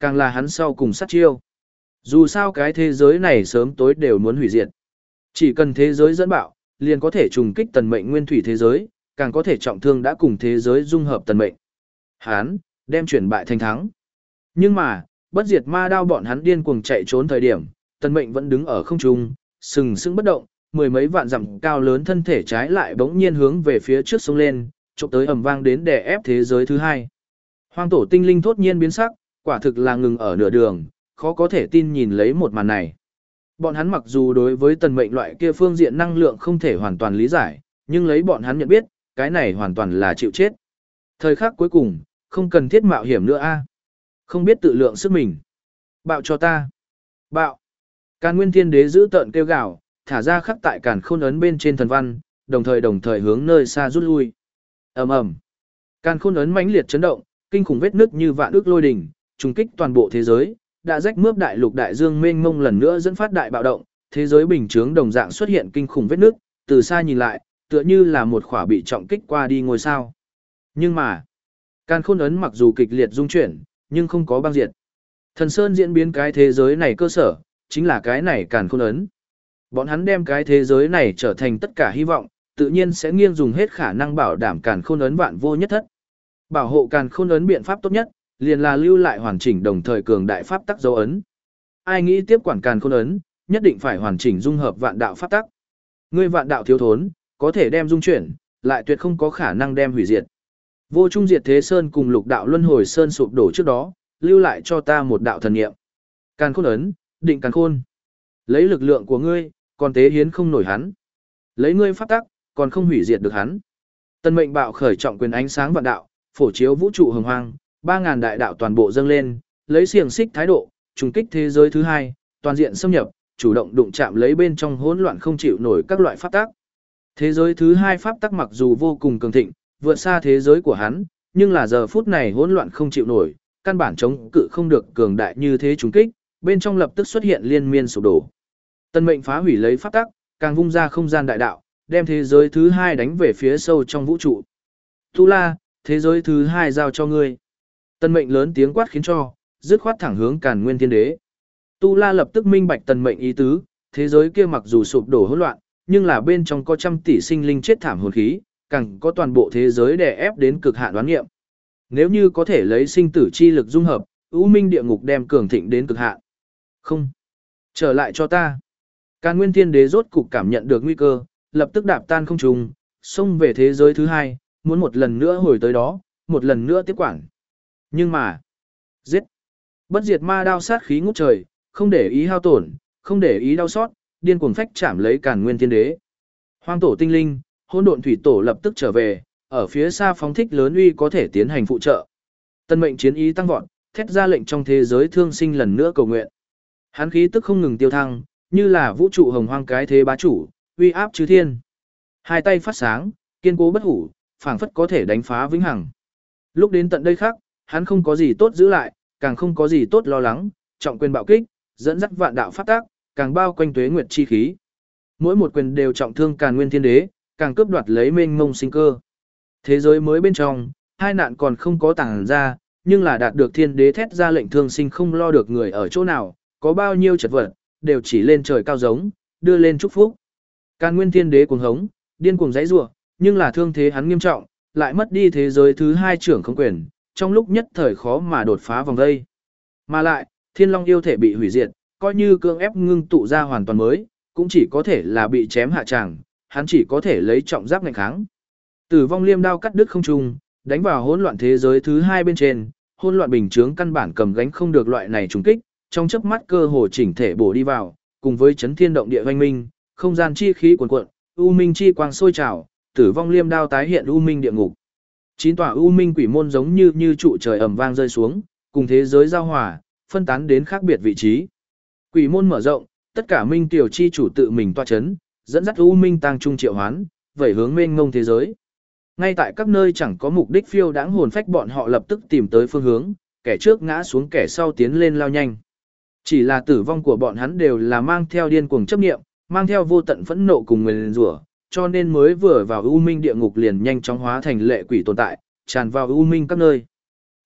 càng là hắn sau cùng sát chiêu. Dù sao cái thế giới này sớm tối đều muốn hủy diệt. Chỉ cần thế giới dẫn bạo, liền có thể trùng kích tần mệnh nguyên thủy thế giới, càng có thể trọng thương đã cùng thế giới dung hợp tần mệnh. Hắn đem chuyển bại thành thắng. Nhưng mà, bất diệt ma đao bọn hắn điên cuồng chạy trốn thời điểm, tần mệnh vẫn đứng ở không trung, sừng sững bất động, mười mấy vạn dặm cao lớn thân thể trái lại bỗng nhiên hướng về phía trước sông lên, chụp tới ầm vang đến đè ép thế giới thứ hai. Hoang tổ tinh linh thốt nhiên biến sắc, quả thực là ngừng ở nửa đường, khó có thể tin nhìn lấy một màn này. Bọn hắn mặc dù đối với tần mệnh loại kia phương diện năng lượng không thể hoàn toàn lý giải, nhưng lấy bọn hắn nhận biết, cái này hoàn toàn là chịu chết. Thời khắc cuối cùng, không cần thiết mạo hiểm nữa a. Không biết tự lượng sức mình. Bạo cho ta. Bạo. Càn Nguyên Thiên Đế giữ tợn kêu gào, thả ra khắc tại Càn Khôn ấn bên trên thần văn, đồng thời đồng thời hướng nơi xa rút lui. Ầm ầm. Càn Khôn ấn mãnh liệt chấn động, kinh khủng vết nứt như vạn ước lôi đỉnh, trùng kích toàn bộ thế giới, đã rách mướp đại lục đại dương mênh mông lần nữa dẫn phát đại bạo động, thế giới bình chướng đồng dạng xuất hiện kinh khủng vết nứt, từ xa nhìn lại, tựa như là một khỏa bị trọng kích qua đi ngôi sao. Nhưng mà, Càn Khôn ấn mặc dù kịch liệt dung chuyển, nhưng không có băng diệt. Thần Sơn diễn biến cái thế giới này cơ sở, chính là cái này Càn Khôn ấn. Bọn hắn đem cái thế giới này trở thành tất cả hy vọng, tự nhiên sẽ nghiêng dùng hết khả năng bảo đảm Càn Khôn ấn vạn vô nhất thất. Bảo hộ Càn Khôn ấn biện pháp tốt nhất, liền là lưu lại hoàn chỉnh đồng thời cường đại pháp tắc dấu ấn. Ai nghĩ tiếp quản Càn Khôn ấn, nhất định phải hoàn chỉnh dung hợp vạn đạo pháp tắc. Ngươi vạn đạo thiếu thốn, có thể đem dung chuyển, lại tuyệt không có khả năng đem hủy diệt. Vô Trung Diệt Thế Sơn cùng Lục Đạo Luân Hồi Sơn sụp đổ trước đó, lưu lại cho ta một đạo thần niệm. Càn Khôn ấn, định Càn Khôn. Lấy lực lượng của ngươi, còn tế hiến không nổi hắn. Lấy ngươi pháp tắc, còn không hủy diệt được hắn. Tân mệnh bạo khởi trọng quyền ánh sáng vạn đạo, phổ chiếu vũ trụ hồng hoang, ba ngàn đại đạo toàn bộ dâng lên, lấy xiềng xích thái độ, trùng kích thế giới thứ hai, toàn diện xâm nhập, chủ động đụng chạm lấy bên trong hỗn loạn không chịu nổi các loại pháp tắc. Thế giới thứ hai pháp tắc mặc dù vô cùng cường thịnh, vượt xa thế giới của hắn, nhưng là giờ phút này hỗn loạn không chịu nổi, căn bản chống cự không được cường đại như thế trùng kích, bên trong lập tức xuất hiện liên miên sụp đổ. Tân mệnh phá hủy lấy pháp tắc, càng vung ra không gian đại đạo, đem thế giới thứ hai đánh về phía sâu trong vũ trụ. Tu La, thế giới thứ hai giao cho ngươi. Tân mệnh lớn tiếng quát khiến cho, dứt khoát thẳng hướng Càn Nguyên Thiên Đế. Tu La lập tức minh bạch tần mệnh ý tứ, thế giới kia mặc dù sụp đổ hỗn loạn, nhưng là bên trong có trăm tỷ sinh linh chết thảm hồn khí, càng có toàn bộ thế giới đè ép đến cực hạn đoán nghiệm. Nếu như có thể lấy sinh tử chi lực dung hợp, U Minh địa ngục đem cường thịnh đến cực hạn. Không, trở lại cho ta. Càn Nguyên Thiên Đế rốt cục cảm nhận được nguy cơ, lập tức đạp tan không trung, xông về thế giới thứ hai, muốn một lần nữa hồi tới đó, một lần nữa tiếp quản. Nhưng mà, giết. Bất diệt ma đao sát khí ngút trời, không để ý hao tổn, không để ý đau xót, điên cuồng phách chạm lấy Càn Nguyên Thiên Đế. Hoang tổ tinh linh, hỗn độn thủy tổ lập tức trở về, ở phía xa phóng thích lớn uy có thể tiến hành phụ trợ. Tân mệnh chiến ý tăng vọt, thét ra lệnh trong thế giới thương sinh lần nữa cầu nguyện. Hắn khí tức không ngừng tiêu thăng, như là vũ trụ hồng hoang cái thế bá chủ, uy áp chư thiên. Hai tay phát sáng, kiên cố bất hủ, phảng phất có thể đánh phá vĩnh hằng. Lúc đến tận đây khác, hắn không có gì tốt giữ lại, càng không có gì tốt lo lắng, trọng quyền bạo kích, dẫn dắt vạn đạo pháp tác, càng bao quanh tuế nguyệt chi khí. Mỗi một quyền đều trọng thương Càn Nguyên Thiên Đế, càng cướp đoạt lấy mênh mông sinh cơ. Thế giới mới bên trong, hai nạn còn không có tàng ra, nhưng là đạt được Thiên Đế thét ra lệnh thương sinh không lo được người ở chỗ nào, có bao nhiêu chật vật, đều chỉ lên trời cao giống, đưa lên chúc phúc. Càn Nguyên Thiên Đế cuồng hống, điên cuồng giãy giụa, nhưng là thương thế hắn nghiêm trọng, lại mất đi thế giới thứ hai trưởng không quyền, trong lúc nhất thời khó mà đột phá vòng vây. Mà lại, Thiên Long yêu thể bị hủy diệt, coi như cưỡng ép ngưng tụ ra hoàn toàn mới, cũng chỉ có thể là bị chém hạ tràng, hắn chỉ có thể lấy trọng giáp nghênh kháng. Tử vong liêm đao cắt đứt không trung, đánh vào hỗn loạn thế giới thứ hai bên trên, hỗn loạn bình chướng căn bản cầm gánh không được loại này trùng kích, trong chớp mắt cơ hồ chỉnh thể bổ đi vào, cùng với chấn thiên động địa vang minh, không gian chi khí cuồn cuộn, u minh chi quang sôi trào, tử vong liêm đao tái hiện u minh địa ngục. Chín tòa u minh quỷ môn giống như như trụ trời ầm vang rơi xuống, cùng thế giới giao hòa, phân tán đến khác biệt vị trí. Quỷ môn mở rộng, tất cả minh tiểu chi chủ tự mình tọa chấn, dẫn dắt u minh tăng trung triệu hoán, vẩy hướng mênh mông thế giới. Ngay tại các nơi chẳng có mục đích phiêu đãng hồn phách bọn họ lập tức tìm tới phương hướng, kẻ trước ngã xuống kẻ sau tiến lên lao nhanh. Chỉ là tử vong của bọn hắn đều là mang theo điên cuồng chấp niệm, mang theo vô tận phẫn nộ cùng nguyền rủa, cho nên mới vừa vào u minh địa ngục liền nhanh chóng hóa thành lệ quỷ tồn tại, tràn vào u minh các nơi.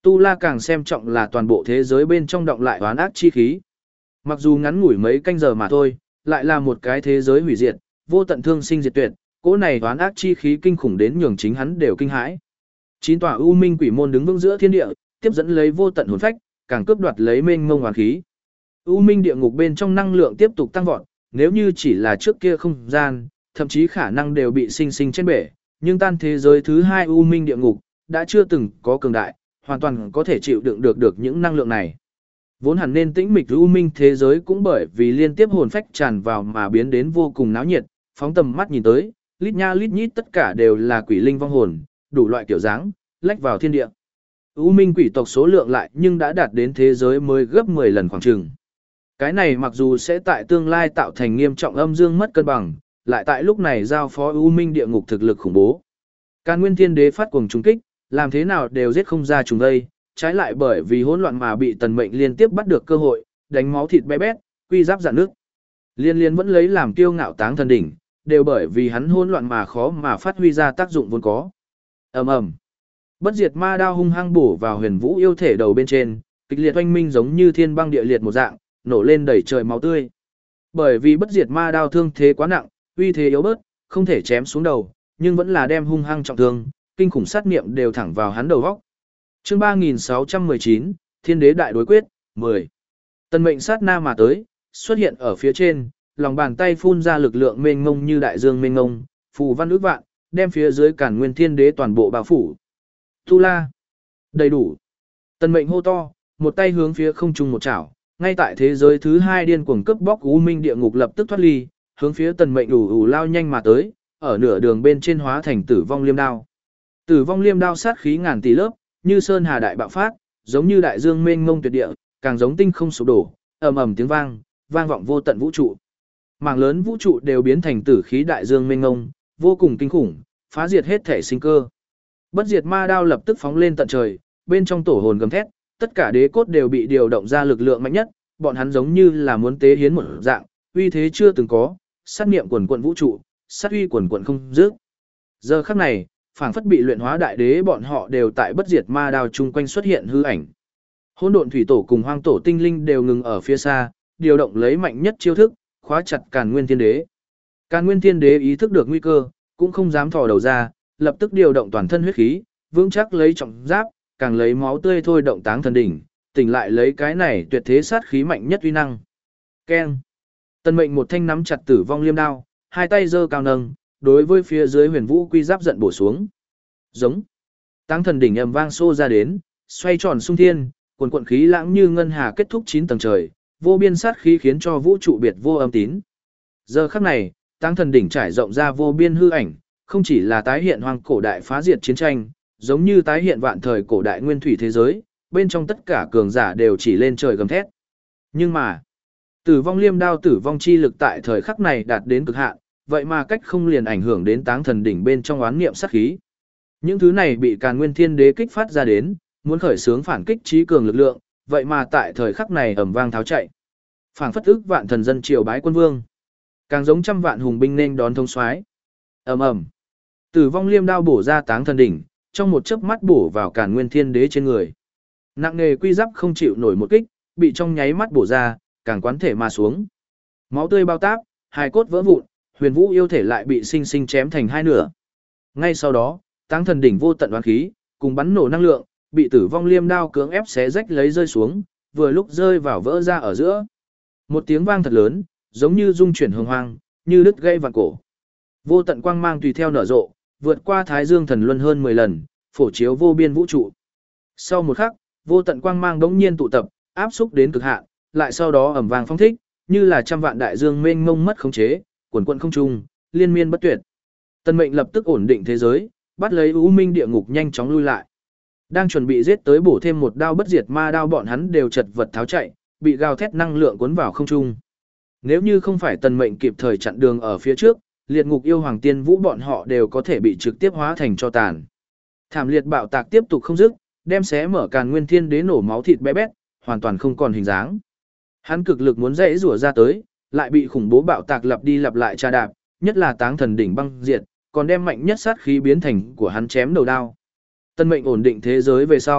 Tu La càng xem trọng là toàn bộ thế giới bên trong động lại oán ác chi khí. Mặc dù ngắn ngủi mấy canh giờ mà thôi, lại là một cái thế giới hủy diệt, vô tận thương sinh diệt tuyệt, cỗ này oán ác chi khí kinh khủng đến nhường chính hắn đều kinh hãi. Chín tòa u minh quỷ môn đứng vững giữa thiên địa, tiếp dẫn lấy vô tận hồn phách, càng cướp đoạt lấy mênh mông oán khí. U minh địa ngục bên trong năng lượng tiếp tục tăng vọt, nếu như chỉ là trước kia không gian, thậm chí khả năng đều bị sinh sinh trên bể, nhưng tan thế giới thứ hai u minh địa ngục đã chưa từng có cường đại, hoàn toàn có thể chịu đựng được được những năng lượng này. Vốn hẳn nên tĩnh mịch u minh thế giới cũng bởi vì liên tiếp hồn phách tràn vào mà biến đến vô cùng náo nhiệt, phóng tầm mắt nhìn tới, lít nha lít nhít tất cả đều là quỷ linh vong hồn, đủ loại kiểu dáng, lách vào thiên địa. U minh quỷ tộc số lượng lại nhưng đã đạt đến thế giới mới gấp mười lần khoảng chừng. Cái này mặc dù sẽ tại tương lai tạo thành nghiêm trọng âm dương mất cân bằng, lại tại lúc này giao phó U Minh địa ngục thực lực khủng bố. Càn Nguyên Thiên Đế phát cuồng trùng kích, làm thế nào đều giết không ra chúng đây, trái lại bởi vì hỗn loạn mà bị Tần Mệnh liên tiếp bắt được cơ hội, đánh máu thịt bé bét, quy giáp dạn nước. Liên Liên vẫn lấy làm kiêu ngạo Táng Thần đỉnh, đều bởi vì hắn hỗn loạn mà khó mà phát huy ra tác dụng vốn có. Ầm ầm. Bất diệt ma đao hung hăng bổ vào Huyền Vũ yêu thể đầu bên trên, kịch liệt oanh minh giống như thiên băng địa liệt một dạng, nổ lên đầy trời máu tươi. Bởi vì bất diệt ma đao thương thế quá nặng, uy thế yếu bớt, không thể chém xuống đầu, nhưng vẫn là đem hung hăng trọng thương, kinh khủng sát niệm đều thẳng vào hắn đầu góc. Chương ba nghìn sáu trăm mười chín, Thiên Đế đại đối quyết, mười. Tần Mệnh sát na mà tới, xuất hiện ở phía trên, lòng bàn tay phun ra lực lượng mênh mông như đại dương mênh mông, phù văn ước vạn, đem phía dưới Càn Nguyên Thiên Đế toàn bộ bao phủ. Tu La, đầy đủ. Tần Mệnh hô to, một tay hướng phía không trung một chảo, ngay tại thế giới thứ hai điên cuồng cướp bóc U Minh địa ngục lập tức thoát ly, hướng phía Tần Mệnh ù ù lao nhanh mà tới, ở nửa đường bên trên hóa thành Tử Vong Liêm Đao. Tử Vong Liêm Đao sát khí ngàn tỷ lớp, như sơn hà đại bạo phát, giống như đại dương mênh mông tuyệt địa, càng giống tinh không sụp đổ, ầm ầm tiếng vang, vang vọng vô tận vũ trụ. Mảng lớn vũ trụ đều biến thành tử khí đại dương mênh mông, vô cùng kinh khủng, phá diệt hết thể sinh cơ. Bất diệt ma đao lập tức phóng lên tận trời, bên trong tổ hồn gầm thét, tất cả đế cốt đều bị điều động ra lực lượng mạnh nhất, bọn hắn giống như là muốn tế hiến một dạng, uy thế chưa từng có, sát niệm quần quần vũ trụ, sát uy quần quần không dứt. Giờ khắc này, phảng phất bị luyện hóa đại đế bọn họ đều tại bất diệt ma đao chung quanh xuất hiện hư ảnh. Hỗn độn thủy tổ cùng hoang tổ tinh linh đều ngừng ở phía xa, điều động lấy mạnh nhất chiêu thức, khóa chặt Càn Nguyên Thiên Đế. Càn Nguyên Thiên Đế ý thức được nguy cơ, cũng không dám thò đầu ra, lập tức điều động toàn thân huyết khí, vững chắc lấy trọng giáp, càng lấy máu tươi thôi động Táng Thần đỉnh, tỉnh lại lấy cái này tuyệt thế sát khí mạnh nhất uy năng. Keng. Tần Mệnh một thanh nắm chặt Tử Vong Liêm Đao, hai tay giơ cao nâng, đối với phía dưới Huyền Vũ quy giáp giận bổ xuống. Giống. Táng Thần đỉnh ầm vang xô ra đến, xoay tròn xung thiên, cuồn cuộn khí lãng như ngân hà kết thúc chín tầng trời, vô biên sát khí khiến cho vũ trụ biệt vô âm tín. Giờ khắc này, Táng Thần đỉnh trải rộng ra vô biên hư ảnh, không chỉ là tái hiện hoang cổ đại phá diệt chiến tranh, giống như tái hiện vạn thời cổ đại nguyên thủy thế giới, bên trong tất cả cường giả đều chỉ lên trời gầm thét. Nhưng mà, Tử Vong Liêm Đao tử vong chi lực tại thời khắc này đạt đến cực hạn, vậy mà cách không liền ảnh hưởng đến Táng Thần đỉnh bên trong oán niệm sát khí. Những thứ này bị Càn Nguyên Thiên Đế kích phát ra đến, muốn khởi xướng phản kích trí cường lực lượng, vậy mà tại thời khắc này ầm vang tháo chạy. Phảng phất ức vạn thần dân triều bái quân vương, càng giống trăm vạn hùng binh nên đón thông soái. Ầm ầm. Tử Vong Liêm Đao bổ ra Táng Thần đỉnh, trong một chớp mắt bổ vào Càn Nguyên Thiên Đế trên người. Nặng nề quy giáp không chịu nổi một kích, bị trong nháy mắt bổ ra, càng quán thể mà xuống. Máu tươi bao táp, hài cốt vỡ vụn, Huyền Vũ yêu thể lại bị sinh sinh chém thành hai nửa. Ngay sau đó, Táng Thần đỉnh vô tận oán khí, cùng bắn nổ năng lượng, bị Tử Vong Liêm Đao cưỡng ép xé rách lấy rơi xuống, vừa lúc rơi vào vỡ ra ở giữa. Một tiếng vang thật lớn, giống như rung chuyển hồng hoang, như đứt gãy vạn cổ. Vô tận quang mang tùy theo nở rộ, vượt qua Thái Dương thần luân hơn mười lần, phổ chiếu vô biên vũ trụ. Sau một khắc, vô tận quang mang đống nhiên tụ tập, áp xúc đến cực hạn, lại sau đó ầm vang phong thích, như là trăm vạn đại dương mênh mông mất khống chế, quần quần không trung, liên miên bất tuyệt. Tần Mệnh lập tức ổn định thế giới, bắt lấy U Minh địa ngục nhanh chóng lui lại. Đang chuẩn bị giết tới bổ thêm một đao bất diệt ma đao, bọn hắn đều chật vật tháo chạy, bị gào thét năng lượng cuốn vào không trung. Nếu như không phải Tần Mệnh kịp thời chặn đường ở phía trước, liệt ngục yêu hoàng tiên vũ bọn họ đều có thể bị trực tiếp hóa thành tro tàn. Thảm liệt bạo tạc tiếp tục không dứt, đem xé mở Càn Nguyên Thiên Đế nổ máu thịt bé bét, hoàn toàn không còn hình dáng. Hắn cực lực muốn dãy rủa ra tới, lại bị khủng bố bạo tạc lặp đi lặp lại tra đạp, nhất là Táng Thần đỉnh băng diệt, còn đem mạnh nhất sát khí biến thành của hắn chém đầu đao. Tần Mệnh ổn định thế giới về sau,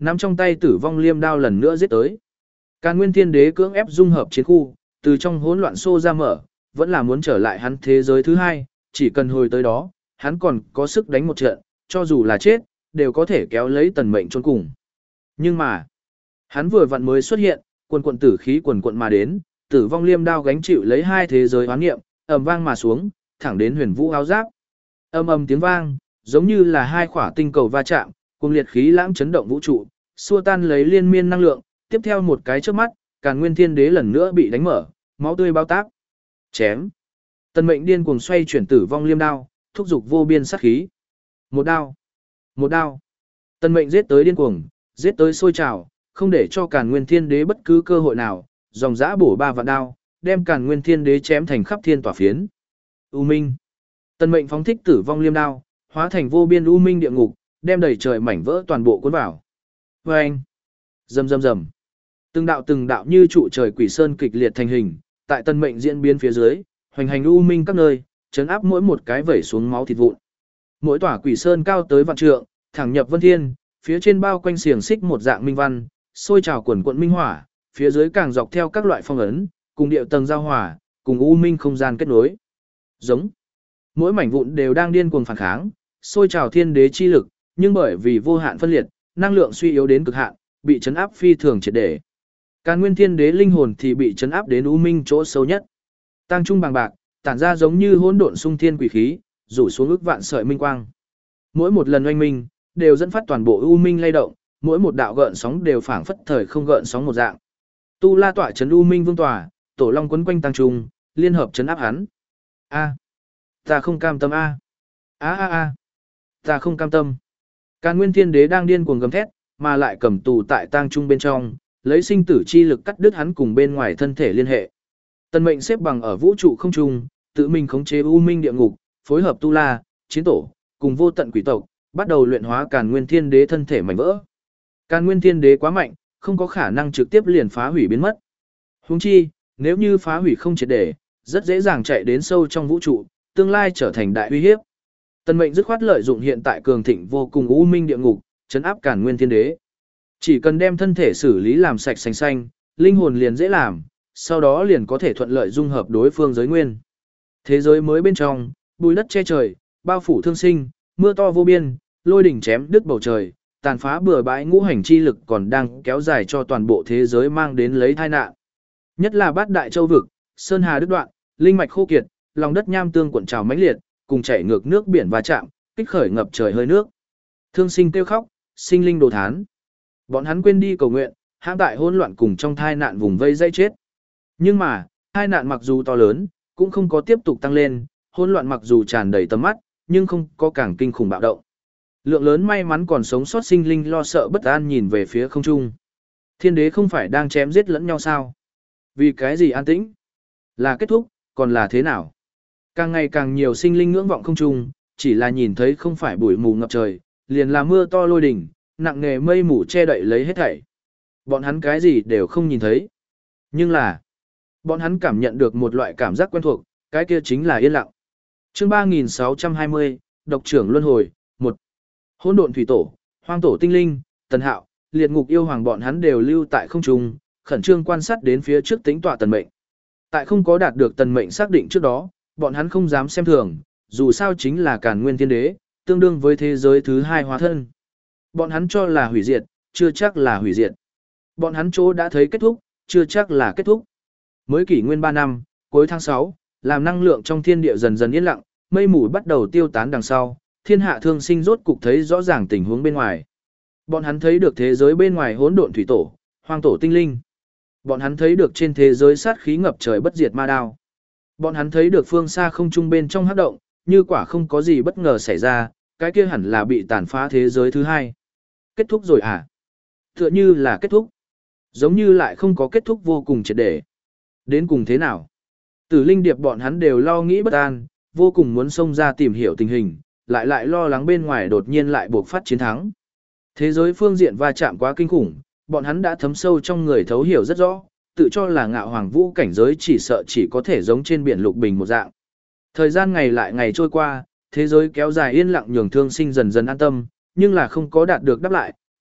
nắm trong tay tử vong liêm đao lần nữa giết tới. Càn Nguyên Thiên Đế cưỡng ép dung hợp chiến khu, từ trong hỗn loạn xô ra mở, vẫn là muốn trở lại hắn thế giới thứ hai, chỉ cần hồi tới đó, hắn còn có sức đánh một trận, cho dù là chết, đều có thể kéo lấy tần mệnh chôn cùng. Nhưng mà, hắn vừa vặn mới xuất hiện, quần quần tử khí quần quần mà đến, tử vong liêm đao gánh chịu lấy hai thế giới hoán nghiệm, ầm vang mà xuống, thẳng đến huyền vũ áo giáp. Âm ầm tiếng vang, giống như là hai quả tinh cầu va chạm, cùng liệt khí lãng chấn động vũ trụ, xua tan lấy liên miên năng lượng, tiếp theo một cái chớp mắt, Càn Nguyên Thiên Đế lần nữa bị đánh mở, máu tươi bao táp. Chém. Tần Mệnh điên cuồng xoay chuyển tử vong liêm đao, thúc giục vô biên sát khí. Một đao, một đao. Tần Mệnh giết tới điên cuồng, giết tới sôi trào, không để cho Càn Nguyên Thiên Đế bất cứ cơ hội nào, dòng dã bổ ba vạn đao, đem Càn Nguyên Thiên Đế chém thành khắp thiên tỏa phiến. U Minh. Tần Mệnh phóng thích tử vong liêm đao, hóa thành vô biên u minh địa ngục, đem đầy trời mảnh vỡ toàn bộ cuốn vào. Oeng. Rầm rầm rầm. Từng đạo từng đạo như trụ trời quỷ sơn kịch liệt thành hình, tại Tần Mệnh diễn biến phía dưới, hoành hành u minh các nơi, chấn áp mỗi một cái vẩy xuống máu thịt vụn. Mỗi tòa quỷ sơn cao tới vạn trượng, thẳng nhập vân thiên, phía trên bao quanh xiềng xích một dạng minh văn, sôi trào quần quận minh hỏa, phía dưới càng dọc theo các loại phong ấn, cùng điệu tầng giao hòa, cùng u minh không gian kết nối. Giống. Mỗi mảnh vụn đều đang điên cuồng phản kháng, sôi trào thiên đế chi lực, nhưng bởi vì vô hạn phân liệt, năng lượng suy yếu đến cực hạn, bị chấn áp phi thường triệt để. Càn Nguyên Thiên Đế linh hồn thì bị chấn áp đến u minh chỗ sâu nhất. Tăng trung bằng bạc, tản ra giống như hỗn độn xung thiên quỷ khí, rủ xuống ức vạn sợi minh quang. Mỗi một lần oanh minh, đều dẫn phát toàn bộ u minh lay động, mỗi một đạo gợn sóng đều phảng phất thời không gợn sóng một dạng. Tu La tọa trấn u minh vương tòa, tổ long quấn quanh tăng trung, liên hợp chấn áp hắn. A, ta không cam tâm a. A a a, ta không cam tâm. Càn Nguyên Thiên Đế đang điên cuồng gầm thét, mà lại cầm tù tại tang trung bên trong, lấy sinh tử chi lực cắt đứt hắn cùng bên ngoài thân thể liên hệ. Tần Mệnh xếp bằng ở vũ trụ không trung, tự mình khống chế u minh địa ngục, phối hợp tu la, chiến tổ, cùng vô tận quỷ tộc, bắt đầu luyện hóa Càn Nguyên Thiên Đế thân thể mảnh vỡ. Càn Nguyên Thiên Đế quá mạnh, không có khả năng trực tiếp liền phá hủy biến mất. Huống chi, nếu như phá hủy không triệt để, rất dễ dàng chạy đến sâu trong vũ trụ, tương lai trở thành đại uy hiếp. Tần Mệnh dứt khoát lợi dụng hiện tại cường thịnh vô cùng u minh địa ngục, trấn áp Càn Nguyên Thiên Đế. Chỉ cần đem thân thể xử lý làm sạch sành xanh, linh hồn liền dễ làm, sau đó liền có thể thuận lợi dung hợp đối phương giới nguyên. Thế giới mới bên trong, bùi đất che trời, bao phủ thương sinh, mưa to vô biên, lôi đỉnh chém đứt bầu trời, tàn phá bừa bãi ngũ hành chi lực còn đang kéo dài cho toàn bộ thế giới mang đến lấy tai nạn. Nhất là bát đại châu vực, sơn hà đứt đoạn, linh mạch khô kiệt, lòng đất nham tương cuộn trào mãnh liệt, cùng chảy ngược nước biển va chạm, kích khởi ngập trời hơi nước. Thương sinh kêu khóc, sinh linh đồ thán. Bọn hắn quên đi cầu nguyện, hãm tại hỗn loạn cùng trong thai nạn vùng vây dây chết. Nhưng mà, thai nạn mặc dù to lớn, cũng không có tiếp tục tăng lên, hỗn loạn mặc dù tràn đầy tầm mắt, nhưng không có càng kinh khủng bạo động. Lượng lớn may mắn còn sống sót sinh linh lo sợ bất an nhìn về phía không trung. Thiên đế không phải đang chém giết lẫn nhau sao? Vì cái gì an tĩnh? Là kết thúc, còn là thế nào? Càng ngày càng nhiều sinh linh ngưỡng vọng không trung, chỉ là nhìn thấy không phải bụi mù ngập trời, liền là mưa to lôi đỉnh, nặng nề mây mù che đậy lấy hết thảy. Bọn hắn cái gì đều không nhìn thấy. Nhưng là, bọn hắn cảm nhận được một loại cảm giác quen thuộc, cái kia chính là yên lặng. Chương ba nghìn sáu trăm hai mươi, Độc trưởng luân hồi, một. Hỗn độn thủy tổ, hoang tổ tinh linh, Tần Hạo, liệt ngục yêu hoàng bọn hắn đều lưu tại không trung, khẩn trương quan sát đến phía trước tính tọa tần mệnh. Tại không có đạt được tần mệnh xác định trước đó, bọn hắn không dám xem thường, dù sao chính là Càn Nguyên Thiên Đế, tương đương với thế giới thứ hai hóa thân. Bọn hắn cho là hủy diệt, chưa chắc là hủy diệt. Bọn hắn chỗ đã thấy kết thúc, chưa chắc là kết thúc. Mới kỷ nguyên ba năm, cuối tháng sáu, làm năng lượng trong thiên địa dần dần yên lặng, mây mù bắt đầu tiêu tán đằng sau, thiên hạ thương sinh rốt cục thấy rõ ràng tình huống bên ngoài. Bọn hắn thấy được thế giới bên ngoài hỗn độn thủy tổ, hoang tổ tinh linh. Bọn hắn thấy được trên thế giới sát khí ngập trời bất diệt ma đao. Bọn hắn thấy được phương xa không trung bên trong hắc động, như quả không có gì bất ngờ xảy ra, cái kia hẳn là bị tàn phá thế giới thứ hai. Kết thúc rồi à? Tựa như là kết thúc. Giống như lại không có kết thúc vô cùng triệt để. Đến cùng thế nào? Tử linh điệp bọn hắn đều lo nghĩ bất an, vô cùng muốn xông ra tìm hiểu tình hình, lại lại lo lắng bên ngoài đột nhiên lại buộc phát chiến thắng. Thế giới phương diện va chạm quá kinh khủng, bọn hắn đã thấm sâu trong người thấu hiểu rất rõ, tự cho là ngạo hoàng vũ cảnh giới chỉ sợ chỉ có thể giống trên biển lục bình một dạng. Thời gian ngày lại ngày trôi qua, thế giới kéo dài yên lặng nhường thương sinh dần dần an tâm, nhưng là không có đạt được đáp lại,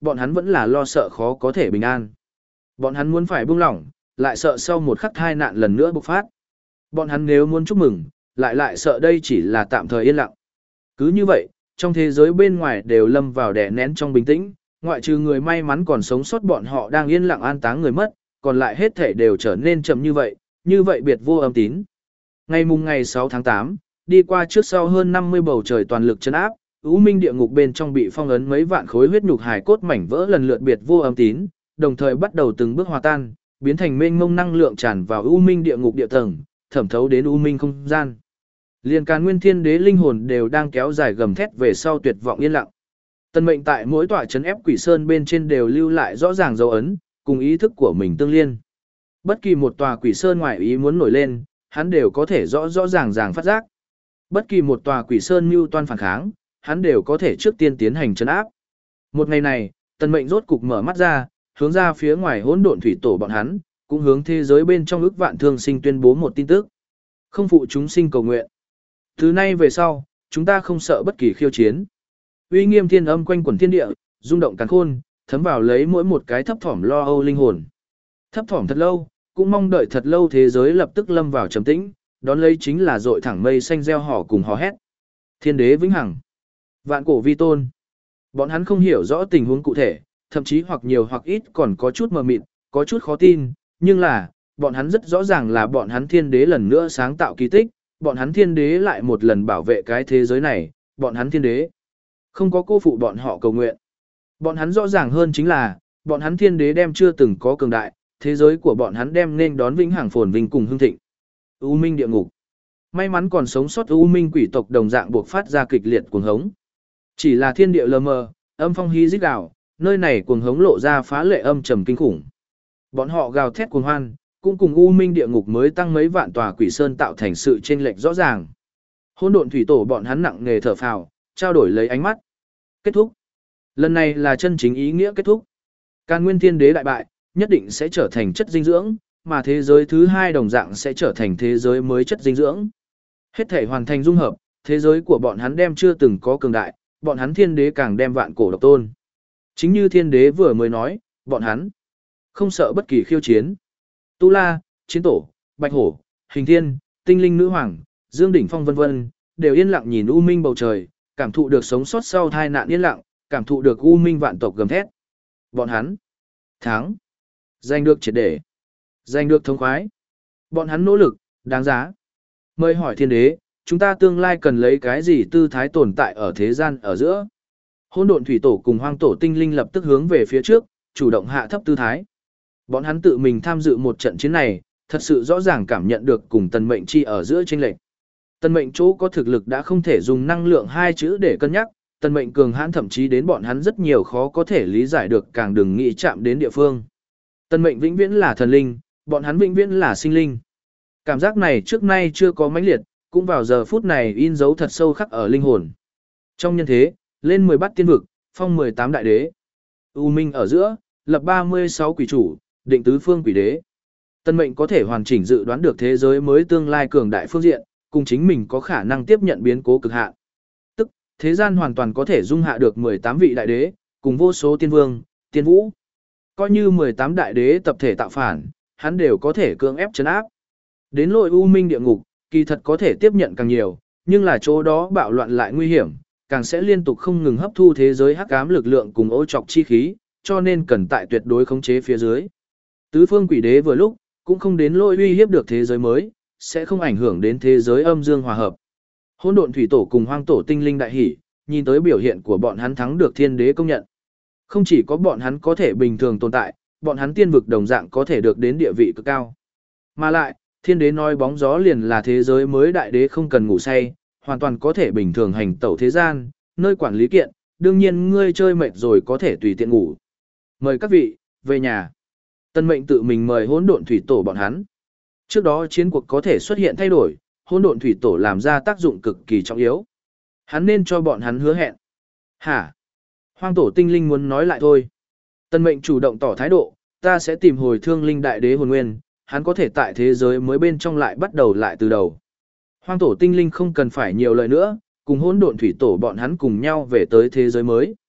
bọn hắn vẫn là lo sợ khó có thể bình an. Bọn hắn muốn phải buông lỏng, lại sợ sau một khắc tai nạn lần nữa bộc phát. Bọn hắn nếu muốn chúc mừng, lại lại sợ đây chỉ là tạm thời yên lặng. Cứ như vậy, trong thế giới bên ngoài đều lâm vào đè nén trong bình tĩnh, ngoại trừ người may mắn còn sống sót bọn họ đang yên lặng an táng người mất, còn lại hết thể đều trở nên chậm như vậy, như vậy biệt vô âm tín. Ngày mùng ngày sáu tháng tám, đi qua trước sau hơn năm mươi bầu trời toàn lực chấn áp, U Minh địa ngục bên trong bị phong ấn mấy vạn khối huyết nhục hài cốt mảnh vỡ lần lượt biệt vô âm tín, đồng thời bắt đầu từng bước hòa tan, biến thành mênh mông năng lượng tràn vào U Minh địa ngục địa tầng, thẩm thấu đến U Minh không gian. Liên Càn Nguyên Thiên Đế linh hồn đều đang kéo dài gầm thét về sau tuyệt vọng yên lặng. Tân mệnh tại mỗi tòa trấn ép quỷ sơn bên trên đều lưu lại rõ ràng dấu ấn, cùng ý thức của mình tương liên. Bất kỳ một tòa quỷ sơn ngoài ý muốn nổi lên, hắn đều có thể rõ rõ ràng ràng phát giác. Bất kỳ một tòa quỷ sơn mưu toan phản kháng, hắn đều có thể trước tiên tiến hành trấn áp. Một ngày này, Tân mệnh rốt cục mở mắt ra, hướng ra phía ngoài hỗn độn thủy tổ bọn hắn, cũng hướng thế giới bên trong ức vạn thương sinh tuyên bố một tin tức. Không phụ chúng sinh cầu nguyện. Từ nay về sau, chúng ta không sợ bất kỳ khiêu chiến. Uy nghiêm thiên âm quanh quẩn thiên địa, rung động càn khôn, thấm vào lấy mỗi một cái thấp thỏm lo âu linh hồn. Thấp thỏm thật lâu, cũng mong đợi thật lâu thế giới lập tức lâm vào trầm tĩnh, đón lấy chính là dội thẳng mây xanh reo hò cùng hò hét. Thiên đế vĩnh hằng, vạn cổ vi tôn. Bọn hắn không hiểu rõ tình huống cụ thể, thậm chí hoặc nhiều hoặc ít còn có chút mờ mịt, có chút khó tin, nhưng là, bọn hắn rất rõ ràng là bọn hắn thiên đế lần nữa sáng tạo kỳ tích, bọn hắn thiên đế lại một lần bảo vệ cái thế giới này, bọn hắn thiên đế không có cô phụ bọn họ cầu nguyện. Bọn hắn rõ ràng hơn chính là, bọn hắn thiên đế đem chưa từng có cường đại, thế giới của bọn hắn đem nên đón vĩnh hằng phồn vinh cùng hưng thịnh. U Minh địa ngục. May mắn còn sống sót U Minh quỷ tộc đồng dạng buộc phát ra kịch liệt cuồng hống. Chỉ là thiên địa lờ mờ, âm phong hí rít gào, nơi này cuồng hống lộ ra phá lệ âm trầm kinh khủng. Bọn họ gào thét cuồng hoan, cũng cùng U Minh địa ngục mới tăng mấy vạn tòa quỷ sơn tạo thành sự chênh lệch rõ ràng. Hỗn độn thủy tổ bọn hắn nặng nề thở phào, trao đổi lấy ánh mắt. Kết thúc. Lần này là chân chính ý nghĩa kết thúc. Càn Nguyên Thiên Đế đại bại, nhất định sẽ trở thành chất dinh dưỡng, mà thế giới thứ hai đồng dạng sẽ trở thành thế giới mới chất dinh dưỡng. Hết thể hoàn thành dung hợp, thế giới của bọn hắn đem chưa từng có cường đại, bọn hắn thiên đế càng đem vạn cổ độc tôn. Chính như thiên đế vừa mới nói, bọn hắn không sợ bất kỳ khiêu chiến. Tu La, Chiến Tổ, Bạch Hổ, Hình Thiên, Tinh Linh Nữ Hoàng, Dương Đỉnh Phong vân vân, đều yên lặng nhìn U Minh bầu trời, cảm thụ được sống sót sau tai nạn yên lặng, cảm thụ được U Minh vạn tộc gầm thét. Bọn hắn thắng, giành được triệt để, giành được thông khoái. Bọn hắn nỗ lực, đáng giá. Mời hỏi thiên đế, chúng ta tương lai cần lấy cái gì tư thái tồn tại ở thế gian ở giữa? Hỗn độn thủy tổ cùng hoang tổ tinh linh lập tức hướng về phía trước, chủ động hạ thấp tư thái. Bọn hắn tự mình tham dự một trận chiến này, thật sự rõ ràng cảm nhận được cùng tần mệnh chi ở giữa chênh lệch. Tần mệnh chỗ có thực lực đã không thể dùng năng lượng hai chữ để cân nhắc, tần mệnh cường hãn thậm chí đến bọn hắn rất nhiều khó có thể lý giải được càng đừng nghĩ chạm đến địa phương. Tần mệnh vĩnh viễn là thần linh, bọn hắn vĩnh viễn là sinh linh. Cảm giác này trước nay chưa có mãnh liệt, cũng vào giờ phút này in dấu thật sâu khắc ở linh hồn. Trong nhân thế, lên mười bát tiên vực, phong mười tám đại đế. U Minh ở giữa, lập ba mươi sáu quỷ chủ, định tứ phương quỷ đế. Tân mệnh có thể hoàn chỉnh dự đoán được thế giới mới tương lai cường đại phương diện, cùng chính mình có khả năng tiếp nhận biến cố cực hạn. Tức, thế gian hoàn toàn có thể dung hạ được mười tám vị đại đế, cùng vô số tiên vương, tiên vũ. Coi như mười tám đại đế tập thể tạo phản, hắn đều có thể cưỡng ép trấn áp. Đến lội U Minh địa ngục, kỳ thật có thể tiếp nhận càng nhiều, nhưng là chỗ đó bạo loạn lại nguy hiểm, càng sẽ liên tục không ngừng hấp thu thế giới hắc ám lực lượng cùng ô trọc chi khí, cho nên cần tại tuyệt đối khống chế phía dưới. Tứ phương quỷ đế vừa lúc, cũng không đến lôi uy hiếp được thế giới mới, sẽ không ảnh hưởng đến thế giới âm dương hòa hợp. Hỗn độn thủy tổ cùng hoang tổ tinh linh đại hỉ, nhìn tới biểu hiện của bọn hắn thắng được thiên đế công nhận. Không chỉ có bọn hắn có thể bình thường tồn tại, bọn hắn tiên vực đồng dạng có thể được đến địa vị cực cao. Mà lại, thiên đế nói bóng gió liền là thế giới mới đại đế không cần ngủ say, hoàn toàn có thể bình thường hành tẩu thế gian, nơi quản lý kiện, đương nhiên ngươi chơi mệt rồi có thể tùy tiện ngủ. Mời các vị, về nhà. Tân mệnh tự mình mời hỗn độn thủy tổ bọn hắn. Trước đó chiến cuộc có thể xuất hiện thay đổi, hỗn độn thủy tổ làm ra tác dụng cực kỳ trọng yếu. Hắn nên cho bọn hắn hứa hẹn. Hả? Hoang tổ tinh linh muốn nói lại thôi. Tân mệnh chủ động tỏ thái độ, ta sẽ tìm hồi thương linh đại đế hồn nguyên, hắn có thể tại thế giới mới bên trong lại bắt đầu lại từ đầu. Hoang tổ tinh linh không cần phải nhiều lời nữa, cùng hỗn độn thủy tổ bọn hắn cùng nhau về tới thế giới mới.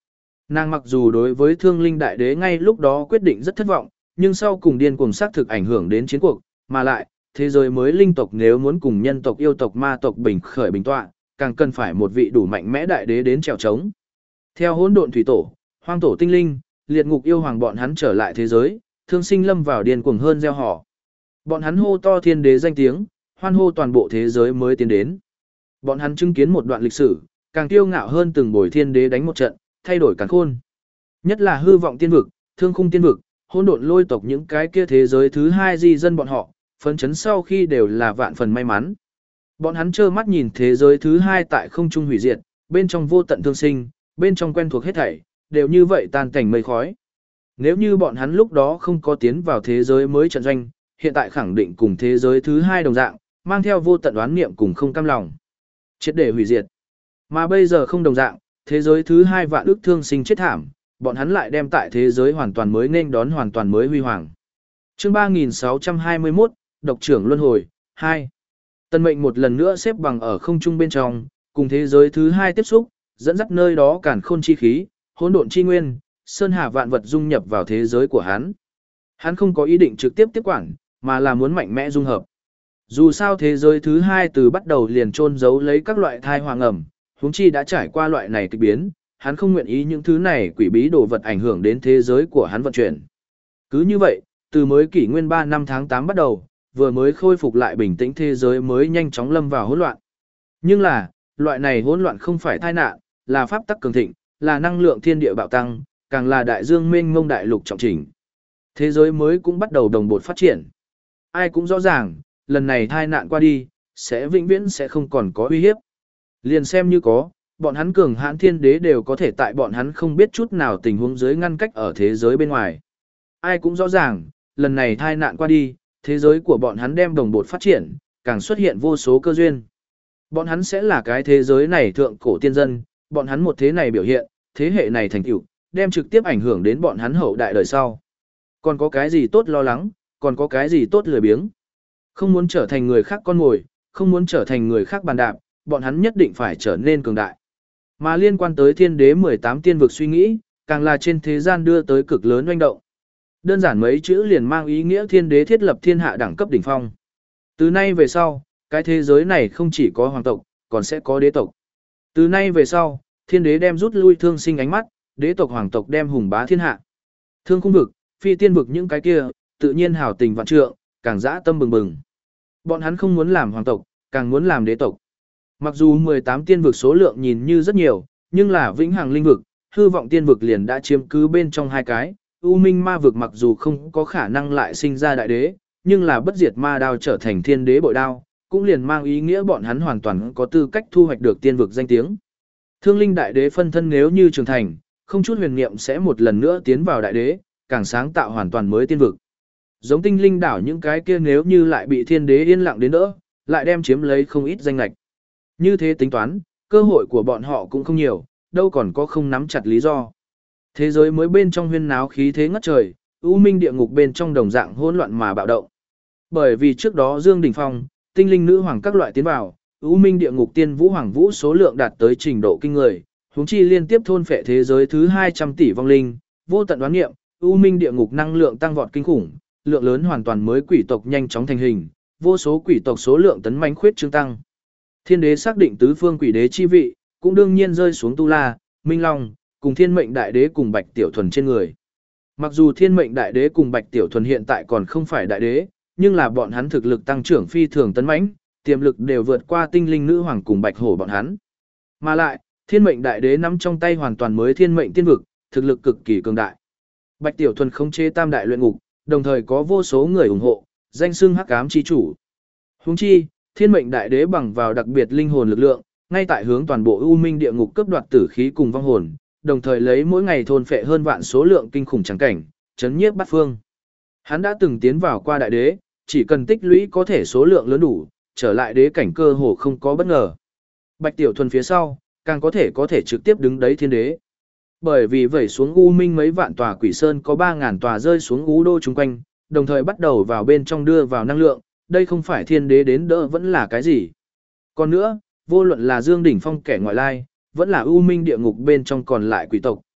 Nàng mặc dù đối với Thương Linh Đại Đế ngay lúc đó quyết định rất thất vọng, nhưng sau cùng điên cuồng xác thực ảnh hưởng đến chiến cuộc, mà lại, thế giới mới linh tộc nếu muốn cùng nhân tộc yêu tộc ma tộc bình khởi bình tọa, càng cần phải một vị đủ mạnh mẽ đại đế đến trèo trống. Theo hỗn độn thủy tổ, hoang tổ tinh linh, liệt ngục yêu hoàng bọn hắn trở lại thế giới, Thương Sinh lâm vào điên cuồng hơn gieo họ. Bọn hắn hô to thiên đế danh tiếng, hoan hô toàn bộ thế giới mới tiến đến. Bọn hắn chứng kiến một đoạn lịch sử, càng kiêu ngạo hơn từng bồi thiên đế đánh một trận, thay đổi càn khôn. Nhất là hư vọng tiên vực, thương khung tiên vực, hỗn độn lôi tộc những cái kia thế giới thứ hai di dân bọn họ, phấn chấn sau khi đều là vạn phần may mắn. Bọn hắn trơ mắt nhìn thế giới thứ hai tại không trung hủy diệt, bên trong vô tận thương sinh, bên trong quen thuộc hết thảy, đều như vậy tan cảnh mây khói. Nếu như bọn hắn lúc đó không có tiến vào thế giới mới trận doanh, hiện tại khẳng định cùng thế giới thứ hai đồng dạng, mang theo vô tận oán niệm cùng không cam lòng. Triệt để hủy diệt. Mà bây giờ không đồng dạng, thế giới thứ hai vạn ức thương sinh chết thảm, bọn hắn lại đem tại thế giới hoàn toàn mới nên đón hoàn toàn mới huy hoàng. Chương ba nghìn sáu trăm hai mươi mốt, Độc trưởng Luân Hồi, hai. Tân mệnh một lần nữa xếp bằng ở không trung bên trong, cùng thế giới thứ hai tiếp xúc, dẫn dắt nơi đó càn khôn chi khí, hỗn độn chi nguyên, sơn hà vạn vật dung nhập vào thế giới của hắn. Hắn không có ý định trực tiếp tiếp quản, mà là muốn mạnh mẽ dung hợp. Dù sao thế giới thứ hai từ bắt đầu liền chôn giấu lấy các loại thai hoàng ẩm, huống chi đã trải qua loại này kịch biến, hắn không nguyện ý những thứ này quỷ bí đồ vật ảnh hưởng đến thế giới của hắn vận chuyển. Cứ như vậy, từ mới kỷ nguyên ba năm tháng tám bắt đầu, vừa mới khôi phục lại bình tĩnh thế giới mới nhanh chóng lâm vào hỗn loạn. Nhưng là, loại này hỗn loạn không phải tai nạn, là pháp tắc cường thịnh, là năng lượng thiên địa bạo tăng, càng là đại dương mênh mông đại lục trọng chỉnh. Thế giới mới cũng bắt đầu đồng bộ phát triển. Ai cũng rõ ràng, lần này tai nạn qua đi, sẽ vĩnh viễn sẽ không còn có uy hiếp. Liền xem như có, bọn hắn cường hãn thiên đế đều có thể tại bọn hắn không biết chút nào tình huống dưới ngăn cách ở thế giới bên ngoài. Ai cũng rõ ràng, lần này tai nạn qua đi, thế giới của bọn hắn đem đồng bộ phát triển, càng xuất hiện vô số cơ duyên. Bọn hắn sẽ là cái thế giới này thượng cổ tiên dân, bọn hắn một thế này biểu hiện, thế hệ này thành tựu, đem trực tiếp ảnh hưởng đến bọn hắn hậu đại đời sau. Còn có cái gì tốt lo lắng, còn có cái gì tốt lười biếng. Không muốn trở thành người khác con mồi, không muốn trở thành người khác bàn đạp, bọn hắn nhất định phải trở nên cường đại. Mà liên quan tới thiên đế mười tám tiên vực suy nghĩ, càng là trên thế gian đưa tới cực lớn oanh động. Đơn giản mấy chữ liền mang ý nghĩa thiên đế thiết lập thiên hạ đẳng cấp đỉnh phong. Từ nay về sau, cái thế giới này không chỉ có hoàng tộc, còn sẽ có đế tộc. Từ nay về sau, thiên đế đem rút lui thương sinh ánh mắt, đế tộc hoàng tộc đem hùng bá thiên hạ. Thương khung vực, phi tiên vực những cái kia, tự nhiên hào tình vạn trượng, càng dã tâm bừng bừng. Bọn hắn không muốn làm hoàng tộc, càng muốn làm đế tộc. Mặc dù mười tám tiên vực số lượng nhìn như rất nhiều, nhưng là vĩnh hằng linh vực, hư vọng tiên vực liền đã chiếm cứ bên trong hai cái. U minh ma vực mặc dù không có khả năng lại sinh ra đại đế, nhưng là bất diệt ma đao trở thành thiên đế bội đao, cũng liền mang ý nghĩa bọn hắn hoàn toàn có tư cách thu hoạch được tiên vực danh tiếng. Thương linh đại đế phân thân nếu như trưởng thành, không chút huyền niệm sẽ một lần nữa tiến vào đại đế, càng sáng tạo hoàn toàn mới tiên vực. Giống tinh linh đảo những cái kia nếu như lại bị thiên đế yên lặng đến đỡ, lại đem chiếm lấy không ít danh lệch. Như thế tính toán, cơ hội của bọn họ cũng không nhiều, đâu còn có không nắm chặt lý do. Thế giới mới bên trong huyên náo khí thế ngất trời, u minh địa ngục bên trong đồng dạng hỗn loạn mà bạo động. Bởi vì trước đó Dương Đình Phong, tinh linh nữ hoàng các loại tiến vào, u minh địa ngục tiên vũ hoàng vũ số lượng đạt tới trình độ kinh người, huống chi liên tiếp thôn phệ thế giới thứ hai trăm tỷ vong linh, vô tận đoán nghiệm, u minh địa ngục năng lượng tăng vọt kinh khủng, lượng lớn hoàn toàn mới quỷ tộc nhanh chóng thành hình, vô số quỷ tộc số lượng tấn mãnh khuyết trương tăng. Thiên đế xác định tứ phương quỷ đế chi vị, cũng đương nhiên rơi xuống Tu La, Minh Long, cùng Thiên Mệnh Đại Đế cùng Bạch Tiểu Thuần trên người. Mặc dù Thiên Mệnh Đại Đế cùng Bạch Tiểu Thuần hiện tại còn không phải đại đế, nhưng là bọn hắn thực lực tăng trưởng phi thường tấn mãnh, tiềm lực đều vượt qua Tinh Linh Nữ Hoàng cùng Bạch Hổ bọn hắn. Mà lại, Thiên Mệnh Đại Đế nắm trong tay hoàn toàn mới Thiên Mệnh Tiên vực, thực lực cực kỳ cường đại. Bạch Tiểu Thuần khống chế Tam Đại Luyện Ngục, đồng thời có vô số người ủng hộ, danh xưng Hắc Ám chi chủ. Huống chi, Thiên Mệnh Đại Đế bằng vào đặc biệt linh hồn lực lượng, ngay tại hướng toàn bộ U Minh địa ngục cướp đoạt tử khí cùng vong hồn, đồng thời lấy mỗi ngày thôn phệ hơn vạn số lượng kinh khủng chẳng cảnh, chấn nhiếp bát phương. Hắn đã từng tiến vào qua đại đế, chỉ cần tích lũy có thể số lượng lớn đủ, trở lại đế cảnh cơ hồ không có bất ngờ. Bạch Tiểu Thuần phía sau, càng có thể có thể trực tiếp đứng đấy thiên đế. Bởi vì vẩy xuống U Minh mấy vạn tòa quỷ sơn có ba ngàn tòa rơi xuống U đô chung quanh, đồng thời bắt đầu vào bên trong đưa vào năng lượng, đây không phải thiên đế đến đỡ vẫn là cái gì. Còn nữa, vô luận là Dương Đỉnh Phong kẻ ngoại lai, vẫn là U Minh địa ngục bên trong còn lại quỷ tộc,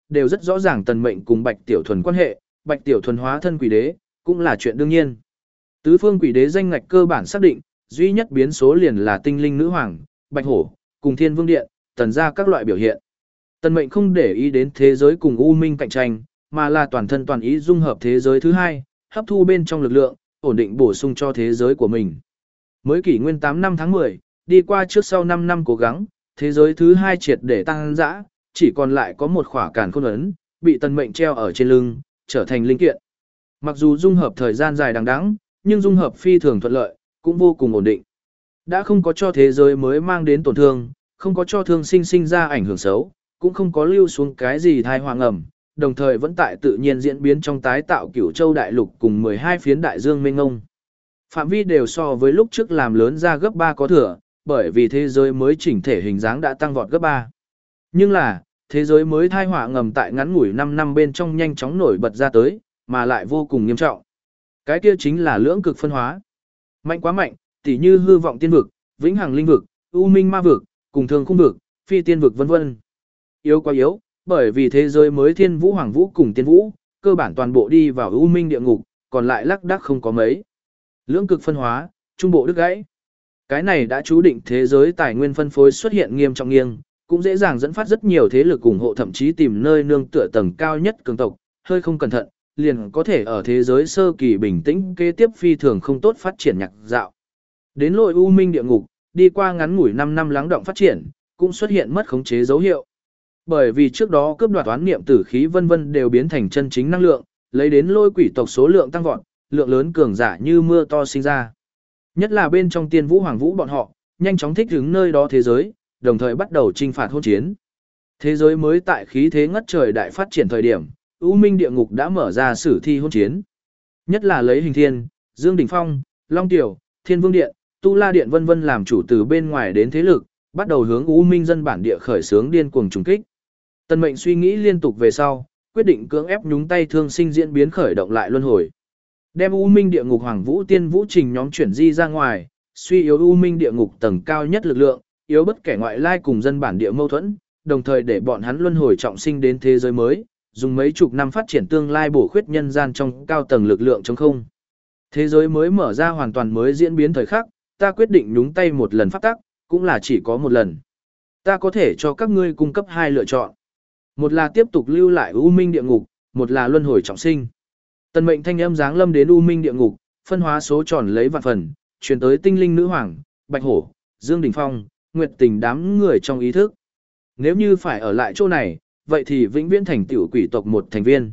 đều rất rõ ràng Tần Mệnh cùng Bạch Tiểu Thuần quan hệ, Bạch Tiểu Thuần hóa thân quỷ đế, cũng là chuyện đương nhiên. Tứ phương quỷ đế danh ngạch cơ bản xác định, duy nhất biến số liền là tinh linh nữ hoàng, Bạch Hổ, cùng Thiên Vương Điện, tần ra các loại biểu hiện. Tần Mệnh không để ý đến thế giới cùng U Minh cạnh tranh, mà là toàn thân toàn ý dung hợp thế giới thứ hai, hấp thu bên trong lực lượng, ổn định bổ sung cho thế giới của mình. Mới kỷ nguyên tám năm tháng mười, đi qua trước sau năm năm cố gắng, thế giới thứ hai triệt để tăng dã, chỉ còn lại có một khỏa càn khôn ấn, bị Tần Mệnh treo ở trên lưng, trở thành linh kiện. Mặc dù dung hợp thời gian dài đằng đẵng, nhưng dung hợp phi thường thuận lợi, cũng vô cùng ổn định. Đã không có cho thế giới mới mang đến tổn thương, không có cho thương sinh sinh ra ảnh hưởng xấu, cũng không có lưu xuống cái gì thai hoang ẩm, đồng thời vẫn tại tự nhiên diễn biến trong tái tạo Cửu Châu đại lục cùng mười hai phiến đại dương mênh mông. Phạm vi đều so với lúc trước làm lớn ra gấp ba có thừa, bởi vì thế giới mới chỉnh thể hình dáng đã tăng vọt gấp ba. Nhưng là, thế giới mới thai họa ngầm tại ngắn ngủi năm năm bên trong nhanh chóng nổi bật ra tới, mà lại vô cùng nghiêm trọng. Cái kia chính là lưỡng cực phân hóa. Mạnh quá mạnh, tỉ như hư vọng tiên vực, vĩnh hằng linh vực, u minh ma vực, cùng thường khung vực, phi tiên vực vân vân. Yếu quá yếu, bởi vì thế giới mới thiên vũ hoàng vũ cùng tiên vũ, cơ bản toàn bộ đi vào u minh địa ngục, còn lại lắc đắc không có mấy. Lưỡng cực phân hóa, trung bộ đứt gãy. Cái này đã chú định thế giới tài nguyên phân phối xuất hiện nghiêm trọng nghiêng, cũng dễ dàng dẫn phát rất nhiều thế lực ủng hộ thậm chí tìm nơi nương tựa tầng cao nhất cường tộc, hơi không cẩn thận, liền có thể ở thế giới sơ kỳ bình tĩnh kế tiếp phi thường không tốt phát triển nhạc dạo. Đến lội u minh địa ngục, đi qua ngắn ngủi năm năm lắng động phát triển, cũng xuất hiện mất khống chế dấu hiệu. Bởi vì trước đó cướp đoạt toán niệm tử khí vân vân đều biến thành chân chính năng lượng, lấy đến lôi quỷ tộc số lượng tăng vọt, lượng lớn cường giả như mưa to sinh ra. Nhất là bên trong tiên vũ hoàng vũ bọn họ, nhanh chóng thích ứng nơi đó thế giới, đồng thời bắt đầu chinh phạt hôn chiến. Thế giới mới tại khí thế ngất trời đại phát triển thời điểm, U Minh địa ngục đã mở ra sử thi hôn chiến. Nhất là lấy Hình Thiên, Dương Đỉnh Phong, Long Tiểu, Thiên Vương Điện, Tu La Điện vân vân làm chủ từ bên ngoài đến thế lực, bắt đầu hướng U Minh dân bản địa khởi xướng điên cuồng trùng kích. Tần Mệnh suy nghĩ liên tục về sau, quyết định cưỡng ép nhúng tay thương sinh diễn biến khởi động lại luân hồi. Đem U Minh địa ngục Hoàng Vũ Tiên Vũ Trình nhóm chuyển di ra ngoài, suy yếu U Minh địa ngục tầng cao nhất lực lượng, yếu bất kẻ ngoại lai cùng dân bản địa mâu thuẫn, đồng thời để bọn hắn luân hồi trọng sinh đến thế giới mới, dùng mấy chục năm phát triển tương lai bổ khuyết nhân gian trong cao tầng lực lượng chống không. Thế giới mới mở ra hoàn toàn mới diễn biến thời khắc, ta quyết định nhúng tay một lần pháp tắc, cũng là chỉ có một lần. Ta có thể cho các ngươi cung cấp hai lựa chọn. Một là tiếp tục lưu lại U Minh địa ngục, một là luân hồi trọng sinh. Tần Mệnh thanh âm giáng lâm đến U Minh địa ngục, phân hóa số tròn lấy vạn phần, truyền tới tinh linh nữ hoàng, Bạch Hổ, Dương Đình Phong, Nguyệt Tình đám người trong ý thức. Nếu như phải ở lại chỗ này, vậy thì vĩnh viễn thành tiểu quỷ tộc một thành viên.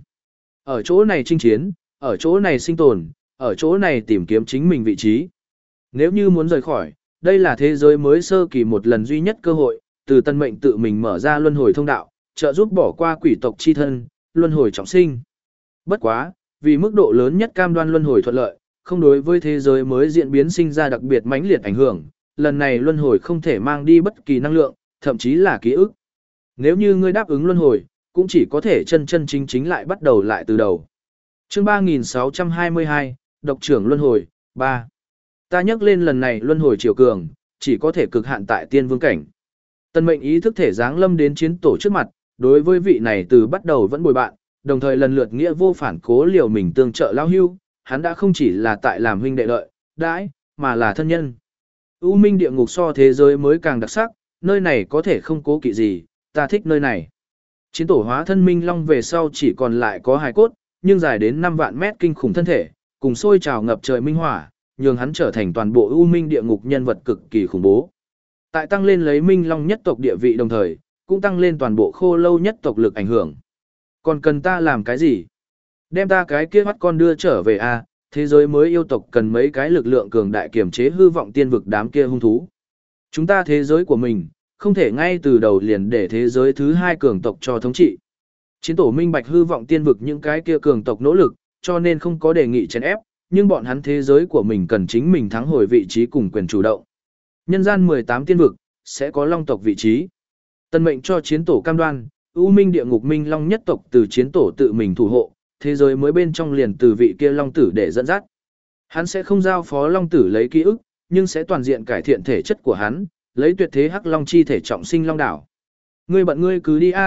Ở chỗ này chinh chiến, ở chỗ này sinh tồn, ở chỗ này tìm kiếm chính mình vị trí. Nếu như muốn rời khỏi, đây là thế giới mới sơ kỳ một lần duy nhất cơ hội, từ Tần Mệnh tự mình mở ra luân hồi thông đạo, trợ giúp bỏ qua quỷ tộc chi thân, luân hồi trọng sinh. Bất quá, vì mức độ lớn nhất cam đoan luân hồi thuận lợi, không đối với thế giới mới diễn biến sinh ra đặc biệt mãnh liệt ảnh hưởng, lần này luân hồi không thể mang đi bất kỳ năng lượng, thậm chí là ký ức. Nếu như ngươi đáp ứng luân hồi, cũng chỉ có thể chân chân chính chính lại bắt đầu lại từ đầu. Chương ba nghìn sáu trăm hai mươi hai, Độc trưởng luân hồi, ba. Ta nhắc lên lần này luân hồi triều cường, chỉ có thể cực hạn tại tiên vương cảnh. Tần Mệnh ý thức thể giáng lâm đến chiến tổ trước mặt, đối với vị này từ bắt đầu vẫn bồi bạn, đồng thời lần lượt nghĩa vô phản cố liều mình tương trợ lao hưu, hắn đã không chỉ là tại làm huynh đệ lợi, đãi, mà là thân nhân. U Minh địa ngục so thế giới mới càng đặc sắc, nơi này có thể không cố kỵ gì, ta thích nơi này. Chiến tổ hóa thân Minh Long về sau chỉ còn lại có hài cốt, nhưng dài đến năm vạn mét kinh khủng thân thể, cùng sôi trào ngập trời minh hỏa, nhường hắn trở thành toàn bộ U Minh địa ngục nhân vật cực kỳ khủng bố. Tại tăng lên lấy Minh Long nhất tộc địa vị đồng thời, cũng tăng lên toàn bộ Khô Lâu nhất tộc lực ảnh hưởng. Còn cần ta làm cái gì? Đem ta cái kia bắt con đưa trở về a, thế giới mới yêu tộc cần mấy cái lực lượng cường đại kiểm chế hư vọng tiên vực đám kia hung thú. Chúng ta thế giới của mình, không thể ngay từ đầu liền để thế giới thứ hai cường tộc cho thống trị. Chiến tổ minh bạch hư vọng tiên vực những cái kia cường tộc nỗ lực, cho nên không có đề nghị chèn ép, nhưng bọn hắn thế giới của mình cần chính mình thắng hồi vị trí cùng quyền chủ động. Nhân gian mười tám tiên vực, sẽ có long tộc vị trí. Tần Mệnh cho chiến tổ cam đoan, U Minh địa ngục Minh Long nhất tộc từ chiến tổ tự mình thủ hộ, thế giới mới bên trong liền từ vị kia long tử để dẫn dắt. Hắn sẽ không giao phó long tử lấy ký ức, nhưng sẽ toàn diện cải thiện thể chất của hắn, lấy tuyệt thế hắc long chi thể trọng sinh long đảo. Ngươi bận ngươi cứ đi a,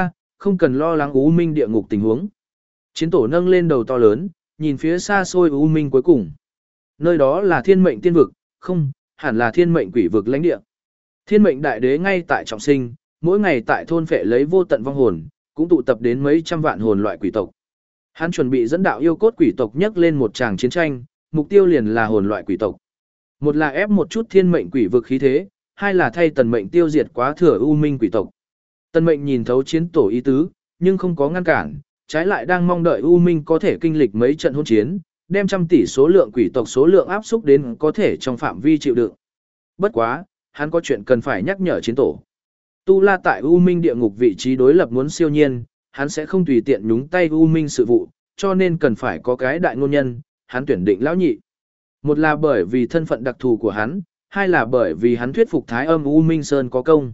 không cần lo lắng U Minh địa ngục tình huống. Chiến tổ nâng lên đầu to lớn, nhìn phía xa xôi U Minh cuối cùng. Nơi đó là thiên mệnh tiên vực, không, hẳn là thiên mệnh quỷ vực lãnh địa. Thiên mệnh đại đế ngay tại trọng sinh, mỗi ngày tại thôn phệ lấy vô tận vong hồn, cũng tụ tập đến mấy trăm vạn hồn loại quỷ tộc. Hắn chuẩn bị dẫn đạo yêu cốt quỷ tộc nhấc lên một tràng chiến tranh, mục tiêu liền là hồn loại quỷ tộc. Một là ép một chút thiên mệnh quỷ vực khí thế, hai là thay tần mệnh tiêu diệt quá thừa U Minh quỷ tộc. Tần mệnh nhìn thấu chiến tổ ý tứ, nhưng không có ngăn cản, trái lại đang mong đợi U Minh có thể kinh lịch mấy trận hôn chiến, đem trăm tỷ số lượng quỷ tộc số lượng áp xúc đến có thể trong phạm vi chịu đựng. Bất quá, hắn có chuyện cần phải nhắc nhở chiến tổ. Tu La tại U Minh địa ngục vị trí đối lập muốn siêu nhiên, hắn sẽ không tùy tiện nhúng tay U Minh sự vụ, cho nên cần phải có cái đại ngôn nhân, hắn tuyển định lão nhị. Một là bởi vì thân phận đặc thù của hắn, hai là bởi vì hắn thuyết phục Thái Âm U Minh Sơn có công.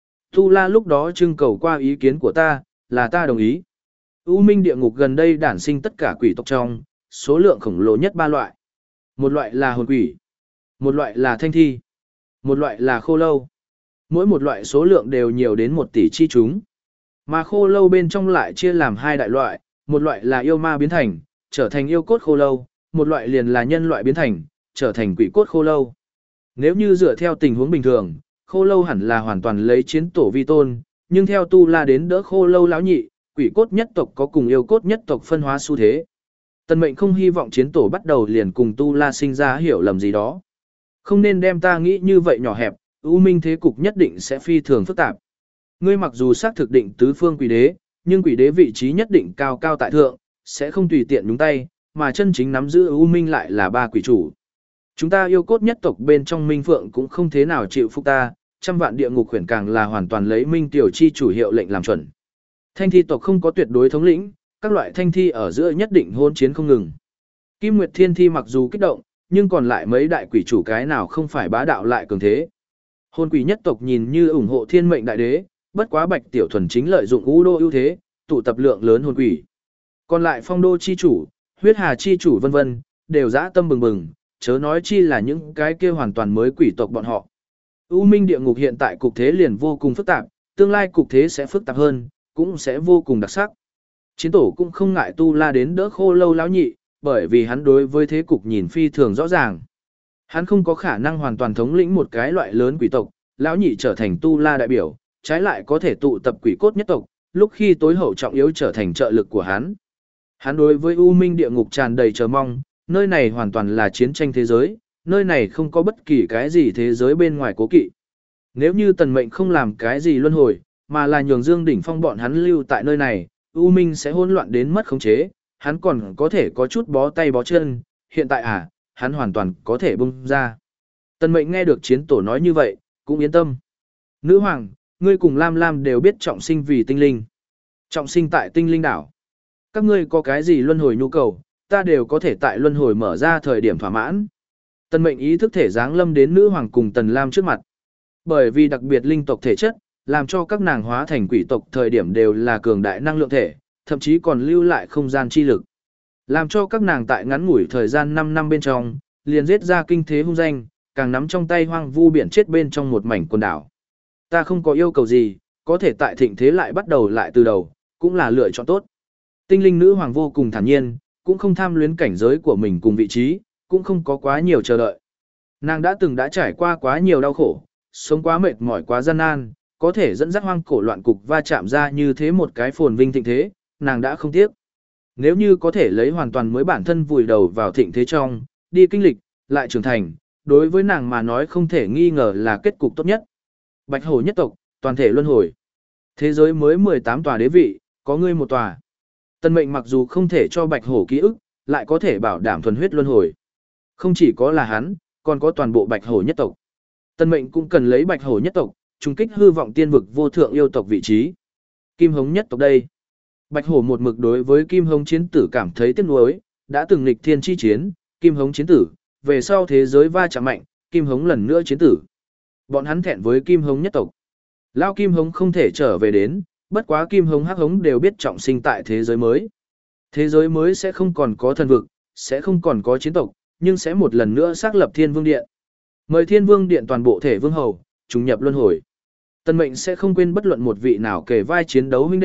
Tu La lúc đó trưng cầu qua ý kiến của ta, là ta đồng ý. U Minh địa ngục gần đây đản sinh tất cả quỷ tộc trong, số lượng khổng lồ nhất ba loại. Một loại là hồn quỷ, một loại là thanh thi, một loại là khô lâu. Mỗi một loại số lượng đều nhiều đến một tỷ chi chúng. Mà khô lâu bên trong lại chia làm hai đại loại, một loại là yêu ma biến thành, trở thành yêu cốt khô lâu, một loại liền là nhân loại biến thành, trở thành quỷ cốt khô lâu. Nếu như dựa theo tình huống bình thường, khô lâu hẳn là hoàn toàn lấy chiến tổ vi tôn, nhưng theo Tu La đến đỡ khô lâu lão nhị, quỷ cốt nhất tộc có cùng yêu cốt nhất tộc phân hóa xu thế. Tần mệnh không hy vọng chiến tổ bắt đầu liền cùng Tu La sinh ra hiểu lầm gì đó. Không nên đem ta nghĩ như vậy nhỏ hẹp, U Minh thế cục nhất định sẽ phi thường phức tạp. Ngươi mặc dù xác thực định tứ phương quỷ đế, nhưng quỷ đế vị trí nhất định cao cao tại thượng, sẽ không tùy tiện nhúng tay, mà chân chính nắm giữ U Minh lại là ba quỷ chủ. Chúng ta yêu cốt nhất tộc bên trong Minh Phượng cũng không thế nào chịu phục ta, trăm vạn địa ngục khuyển càng là hoàn toàn lấy Minh Tiểu Chi chủ hiệu lệnh làm chuẩn. Thanh thi tộc không có tuyệt đối thống lĩnh, các loại thanh thi ở giữa nhất định hôn chiến không ngừng. Kim Nguyệt Thiên Thi mặc dù kích động, nhưng còn lại mấy đại quỷ chủ cái nào không phải bá đạo lại cường thế. Hồn quỷ nhất tộc nhìn như ủng hộ thiên mệnh đại đế, bất quá Bạch Tiểu Thuần chính lợi dụng U Đô ưu thế, tụ tập lượng lớn hồn quỷ. Còn lại Phong Đô chi chủ, Huyết Hà chi chủ vân vân, đều dã tâm bừng bừng, chớ nói chi là những cái kia hoàn toàn mới quỷ tộc bọn họ. U Minh địa ngục hiện tại cục thế liền vô cùng phức tạp, tương lai cục thế sẽ phức tạp hơn, cũng sẽ vô cùng đặc sắc. Chiến tổ cũng không ngại Tu La đến đỡ khô lâu lão nhị, bởi vì hắn đối với thế cục nhìn phi thường rõ ràng. Hắn không có khả năng hoàn toàn thống lĩnh một cái loại lớn quỷ tộc, lão nhị trở thành Tu La đại biểu, trái lại có thể tụ tập quỷ cốt nhất tộc, lúc khi tối hậu trọng yếu trở thành trợ lực của hắn. Hắn đối với U Minh địa ngục tràn đầy chờ mong, nơi này hoàn toàn là chiến tranh thế giới, nơi này không có bất kỳ cái gì thế giới bên ngoài cố kỵ. Nếu như tần mệnh không làm cái gì luân hồi, mà là nhường Dương Đỉnh Phong bọn hắn lưu tại nơi này, U Minh sẽ hỗn loạn đến mất khống chế, hắn còn có thể có chút bó tay bó chân, hiện tại à, hắn hoàn toàn có thể bung ra. Tần mệnh nghe được chiến tổ nói như vậy, cũng yên tâm. Nữ hoàng, ngươi cùng Lam Lam đều biết trọng sinh vì tinh linh. Trọng sinh tại tinh linh đảo. Các ngươi có cái gì luân hồi nhu cầu, ta đều có thể tại luân hồi mở ra thời điểm thỏa mãn. Tần mệnh ý thức thể giáng lâm đến nữ hoàng cùng Tần Lam trước mặt. Bởi vì đặc biệt linh tộc thể chất, làm cho các nàng hóa thành quỷ tộc thời điểm đều là cường đại năng lượng thể, thậm chí còn lưu lại không gian chi lực. Làm cho các nàng tại ngắn ngủi thời gian năm năm bên trong, liền giết ra kinh thế hung danh, càng nắm trong tay hoang vu biển chết bên trong một mảnh quần đảo. Ta không có yêu cầu gì, có thể tại thịnh thế lại bắt đầu lại từ đầu, cũng là lựa chọn tốt. Tinh linh nữ hoàng vô cùng thản nhiên, cũng không tham luyến cảnh giới của mình cùng vị trí, cũng không có quá nhiều chờ đợi. Nàng đã từng đã trải qua quá nhiều đau khổ, sống quá mệt mỏi quá gian nan, có thể dẫn dắt hoang cổ loạn cục va chạm ra như thế một cái phồn vinh thịnh thế, nàng đã không tiếc. Nếu như có thể lấy hoàn toàn mới bản thân vùi đầu vào thịnh thế trong, đi kinh lịch, lại trưởng thành, đối với nàng mà nói không thể nghi ngờ là kết cục tốt nhất. Bạch hổ nhất tộc, toàn thể luân hồi. Thế giới mới mười tám tòa đế vị, có ngươi một tòa. Tân mệnh mặc dù không thể cho bạch hổ ký ức, lại có thể bảo đảm thuần huyết luân hồi. Không chỉ có là hắn, còn có toàn bộ bạch hổ nhất tộc. Tân mệnh cũng cần lấy bạch hổ nhất tộc, trùng kích hư vọng tiên vực vô thượng yêu tộc vị trí. Kim hống nhất tộc đây. Bạch hổ một mực đối với kim hống chiến tử cảm thấy tiếc nuối, đã từng nghịch thiên chi chiến, kim hống chiến tử, về sau thế giới va chạm mạnh, kim hống lần nữa chiến tử. Bọn hắn thẹn với kim hống nhất tộc. Lao kim hống không thể trở về đến, bất quá kim hống hắc hống đều biết trọng sinh tại thế giới mới. Thế giới mới sẽ không còn có thần vực, sẽ không còn có chiến tộc, nhưng sẽ một lần nữa xác lập thiên vương điện. Mời thiên vương điện toàn bộ thể vương hầu, chúng nhập luân hồi. Tân mệnh sẽ không quên bất luận một vị nào kể vai chiến đấu huynh đệ,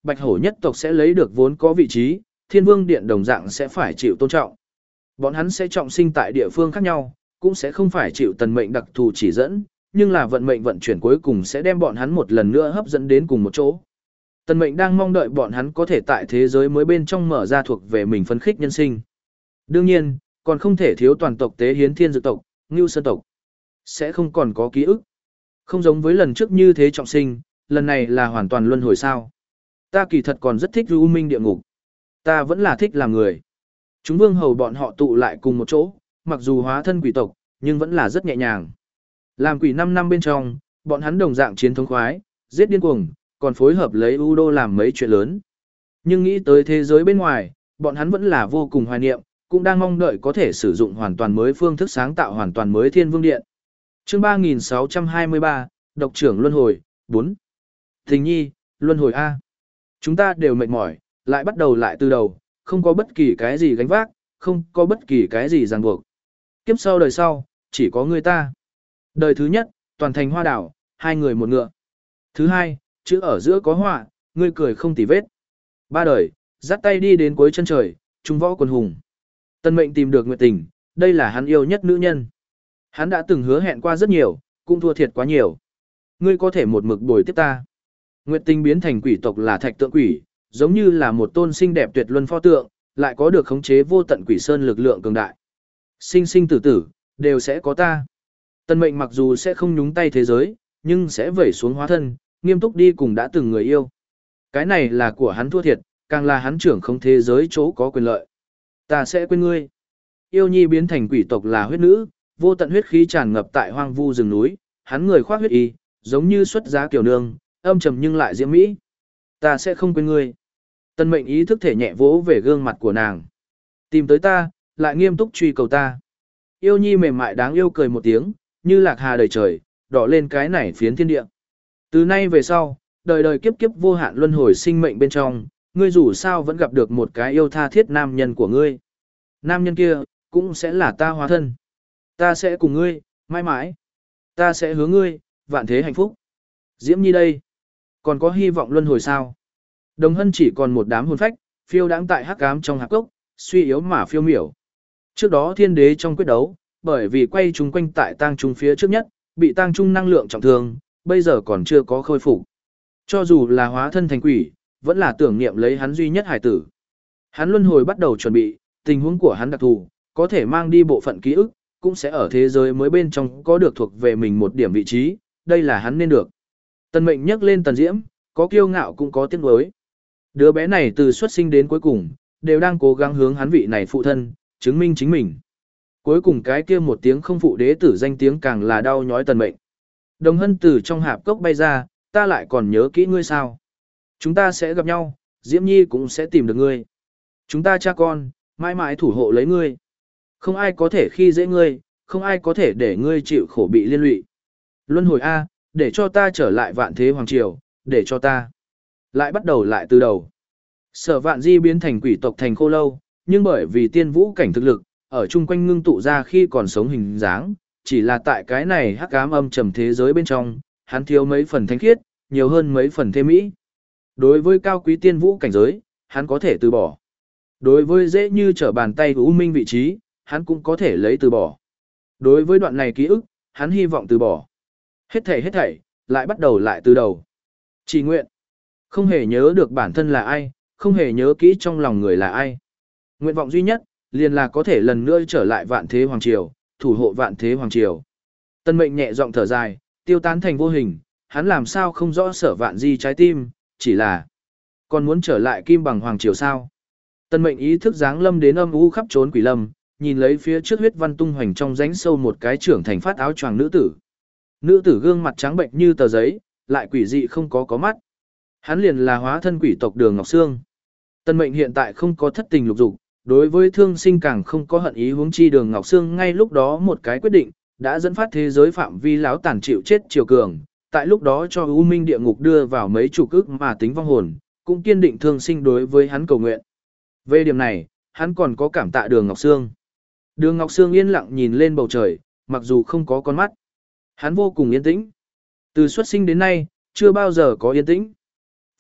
Bạch Hổ nhất tộc sẽ lấy được vốn có vị trí, Thiên Vương Điện đồng dạng sẽ phải chịu tôn trọng. Bọn hắn sẽ trọng sinh tại địa phương khác nhau, cũng sẽ không phải chịu tần mệnh đặc thù chỉ dẫn, nhưng là vận mệnh vận chuyển cuối cùng sẽ đem bọn hắn một lần nữa hấp dẫn đến cùng một chỗ. Tần mệnh đang mong đợi bọn hắn có thể tại thế giới mới bên trong mở ra thuộc về mình phấn khích nhân sinh. Đương nhiên, còn không thể thiếu toàn tộc tế hiến thiên dược tộc, Ngưu Sơn tộc. Sẽ không còn có ký ức. Không giống với lần trước như thế trọng sinh, lần này là hoàn toàn luân hồi sao. Ta kỳ thật còn rất thích U Minh địa ngục. Ta vẫn là thích làm người. Chúng vương hầu bọn họ tụ lại cùng một chỗ, mặc dù hóa thân quỷ tộc, nhưng vẫn là rất nhẹ nhàng. Làm quỷ năm năm bên trong, bọn hắn đồng dạng chiến thống khoái, giết điên cuồng, còn phối hợp lấy U Đô làm mấy chuyện lớn. Nhưng nghĩ tới thế giới bên ngoài, bọn hắn vẫn là vô cùng hoài niệm, cũng đang mong đợi có thể sử dụng hoàn toàn mới phương thức sáng tạo hoàn toàn mới Thiên Vương Điện. Chương ba nghìn sáu trăm hai mươi ba, Độc trưởng Luân Hồi, bốn. Tình nhi, Luân Hồi A. Chúng ta đều mệt mỏi, lại bắt đầu lại từ đầu, không có bất kỳ cái gì gánh vác, không có bất kỳ cái gì ràng buộc. Kiếp sau đời sau, chỉ có người ta. Đời thứ nhất, toàn thành hoa đảo, hai người một ngựa. Thứ hai, chữ ở giữa có họa, ngươi cười không tì vết. Ba đời, dắt tay đi đến cuối chân trời, trung võ quần hùng. Tân mệnh tìm được Nguyệt Tình, đây là hắn yêu nhất nữ nhân. Hắn đã từng hứa hẹn qua rất nhiều, cũng thua thiệt quá nhiều. Ngươi có thể một mực bồi tiếp ta. Nguyệt Tình biến thành quỷ tộc là thạch tượng quỷ, giống như là một tôn xinh đẹp tuyệt luân pho tượng, lại có được khống chế vô tận quỷ sơn lực lượng cường đại. Sinh sinh tử tử, đều sẽ có ta. Tân mệnh mặc dù sẽ không nhúng tay thế giới, nhưng sẽ vẩy xuống hóa thân, nghiêm túc đi cùng đã từng người yêu. Cái này là của hắn thua thiệt, càng là hắn trưởng không thế giới chỗ có quyền lợi. Ta sẽ quên ngươi. Yêu nhi biến thành quỷ tộc là huyết nữ, vô tận huyết khí tràn ngập tại hoang vu rừng núi, hắn người khoác huyết y, giống như xuất giá kiểu nương, âm trầm nhưng lại diễm mỹ. Ta sẽ không quên ngươi. Tân mệnh ý thức thể nhẹ vỗ về gương mặt của nàng. Tìm tới ta, lại nghiêm túc truy cầu ta. Yêu nhi mềm mại đáng yêu cười một tiếng, như lạc hà đầy trời, đỏ lên cái này phiến thiên địa. Từ nay về sau, đời đời kiếp kiếp vô hạn luân hồi sinh mệnh bên trong, ngươi dù sao vẫn gặp được một cái yêu tha thiết nam nhân của ngươi. Nam nhân kia, cũng sẽ là ta hóa thân. Ta sẽ cùng ngươi, mãi mãi. Ta sẽ hứa ngươi, vạn thế hạnh phúc. Diễm nhi đây. Còn có hy vọng luân hồi sao? Đồng hân chỉ còn một đám hồn phách, phiêu đáng tại hắc ám trong hạp cốc, suy yếu mà phiêu miểu. Trước đó thiên đế trong quyết đấu, bởi vì quay chúng quanh tại tang trung phía trước nhất, bị tang trung năng lượng trọng thương, bây giờ còn chưa có khôi phục. Cho dù là hóa thân thành quỷ, vẫn là tưởng niệm lấy hắn duy nhất hải tử. Hắn luân hồi bắt đầu chuẩn bị, tình huống của hắn đặc thù, có thể mang đi bộ phận ký ức, cũng sẽ ở thế giới mới bên trong có được thuộc về mình một điểm vị trí, đây là hắn nên được. Tần mệnh nhắc lên Tần Diễm, có kiêu ngạo cũng có tiếc nuối. Đứa bé này từ xuất sinh đến cuối cùng, đều đang cố gắng hướng hắn vị này phụ thân, chứng minh chính mình. Cuối cùng cái kia một tiếng không phụ đế tử danh tiếng càng là đau nhói Tần mệnh. Đồng hân từ trong hạp cốc bay ra, ta lại còn nhớ kỹ ngươi sao. Chúng ta sẽ gặp nhau, Diễm Nhi cũng sẽ tìm được ngươi. Chúng ta cha con, mãi mãi thủ hộ lấy ngươi. Không ai có thể khi dễ ngươi, không ai có thể để ngươi chịu khổ bị liên lụy. Luân hồi A, để cho ta trở lại vạn thế hoàng triều, để cho ta lại bắt đầu lại từ đầu. Sở vạn di biến thành quỷ tộc thành khô lâu, nhưng bởi vì tiên vũ cảnh thực lực, ở chung quanh ngưng tụ ra khi còn sống hình dáng, chỉ là tại cái này hắc ám âm trầm thế giới bên trong, hắn thiếu mấy phần thánh khiết, nhiều hơn mấy phần thêm mỹ. Đối với cao quý tiên vũ cảnh giới, hắn có thể từ bỏ. Đối với dễ như trở bàn tay U Minh vị trí, hắn cũng có thể lấy từ bỏ. Đối với đoạn này ký ức, hắn hy vọng từ bỏ. Hết thảy hết thảy, lại bắt đầu lại từ đầu. Chỉ nguyện, không hề nhớ được bản thân là ai, không hề nhớ kỹ trong lòng người là ai. Nguyện vọng duy nhất, liền là có thể lần nữa trở lại vạn thế hoàng triều, thủ hộ vạn thế hoàng triều. Tân mệnh nhẹ giọng thở dài, tiêu tán thành vô hình, hắn làm sao không rõ sở vạn di trái tim, chỉ là còn muốn trở lại kim bằng hoàng triều sao. Tân mệnh ý thức giáng lâm đến âm u khắp trốn quỷ lâm, nhìn lấy phía trước huyết văn tung hoành trong rãnh sâu một cái trưởng thành phát áo choàng nữ tử. Nữ tử gương mặt trắng bệnh như tờ giấy, lại quỷ dị không có có mắt. Hắn liền là hóa thân quỷ tộc Đường Ngọc Sương. Tân mệnh hiện tại không có thất tình lục dục, đối với thương sinh càng không có hận ý huống chi Đường Ngọc Sương ngay lúc đó một cái quyết định, đã dẫn phát thế giới phạm vi láo tàn chịu chết triều cường, tại lúc đó cho U Minh địa ngục đưa vào mấy chục ức mà tính vong hồn, cũng kiên định thương sinh đối với hắn cầu nguyện. Về điểm này, hắn còn có cảm tạ Đường Ngọc Sương. Đường Ngọc Sương yên lặng nhìn lên bầu trời, mặc dù không có con mắt. Hắn vô cùng yên tĩnh. Từ xuất sinh đến nay, chưa bao giờ có yên tĩnh.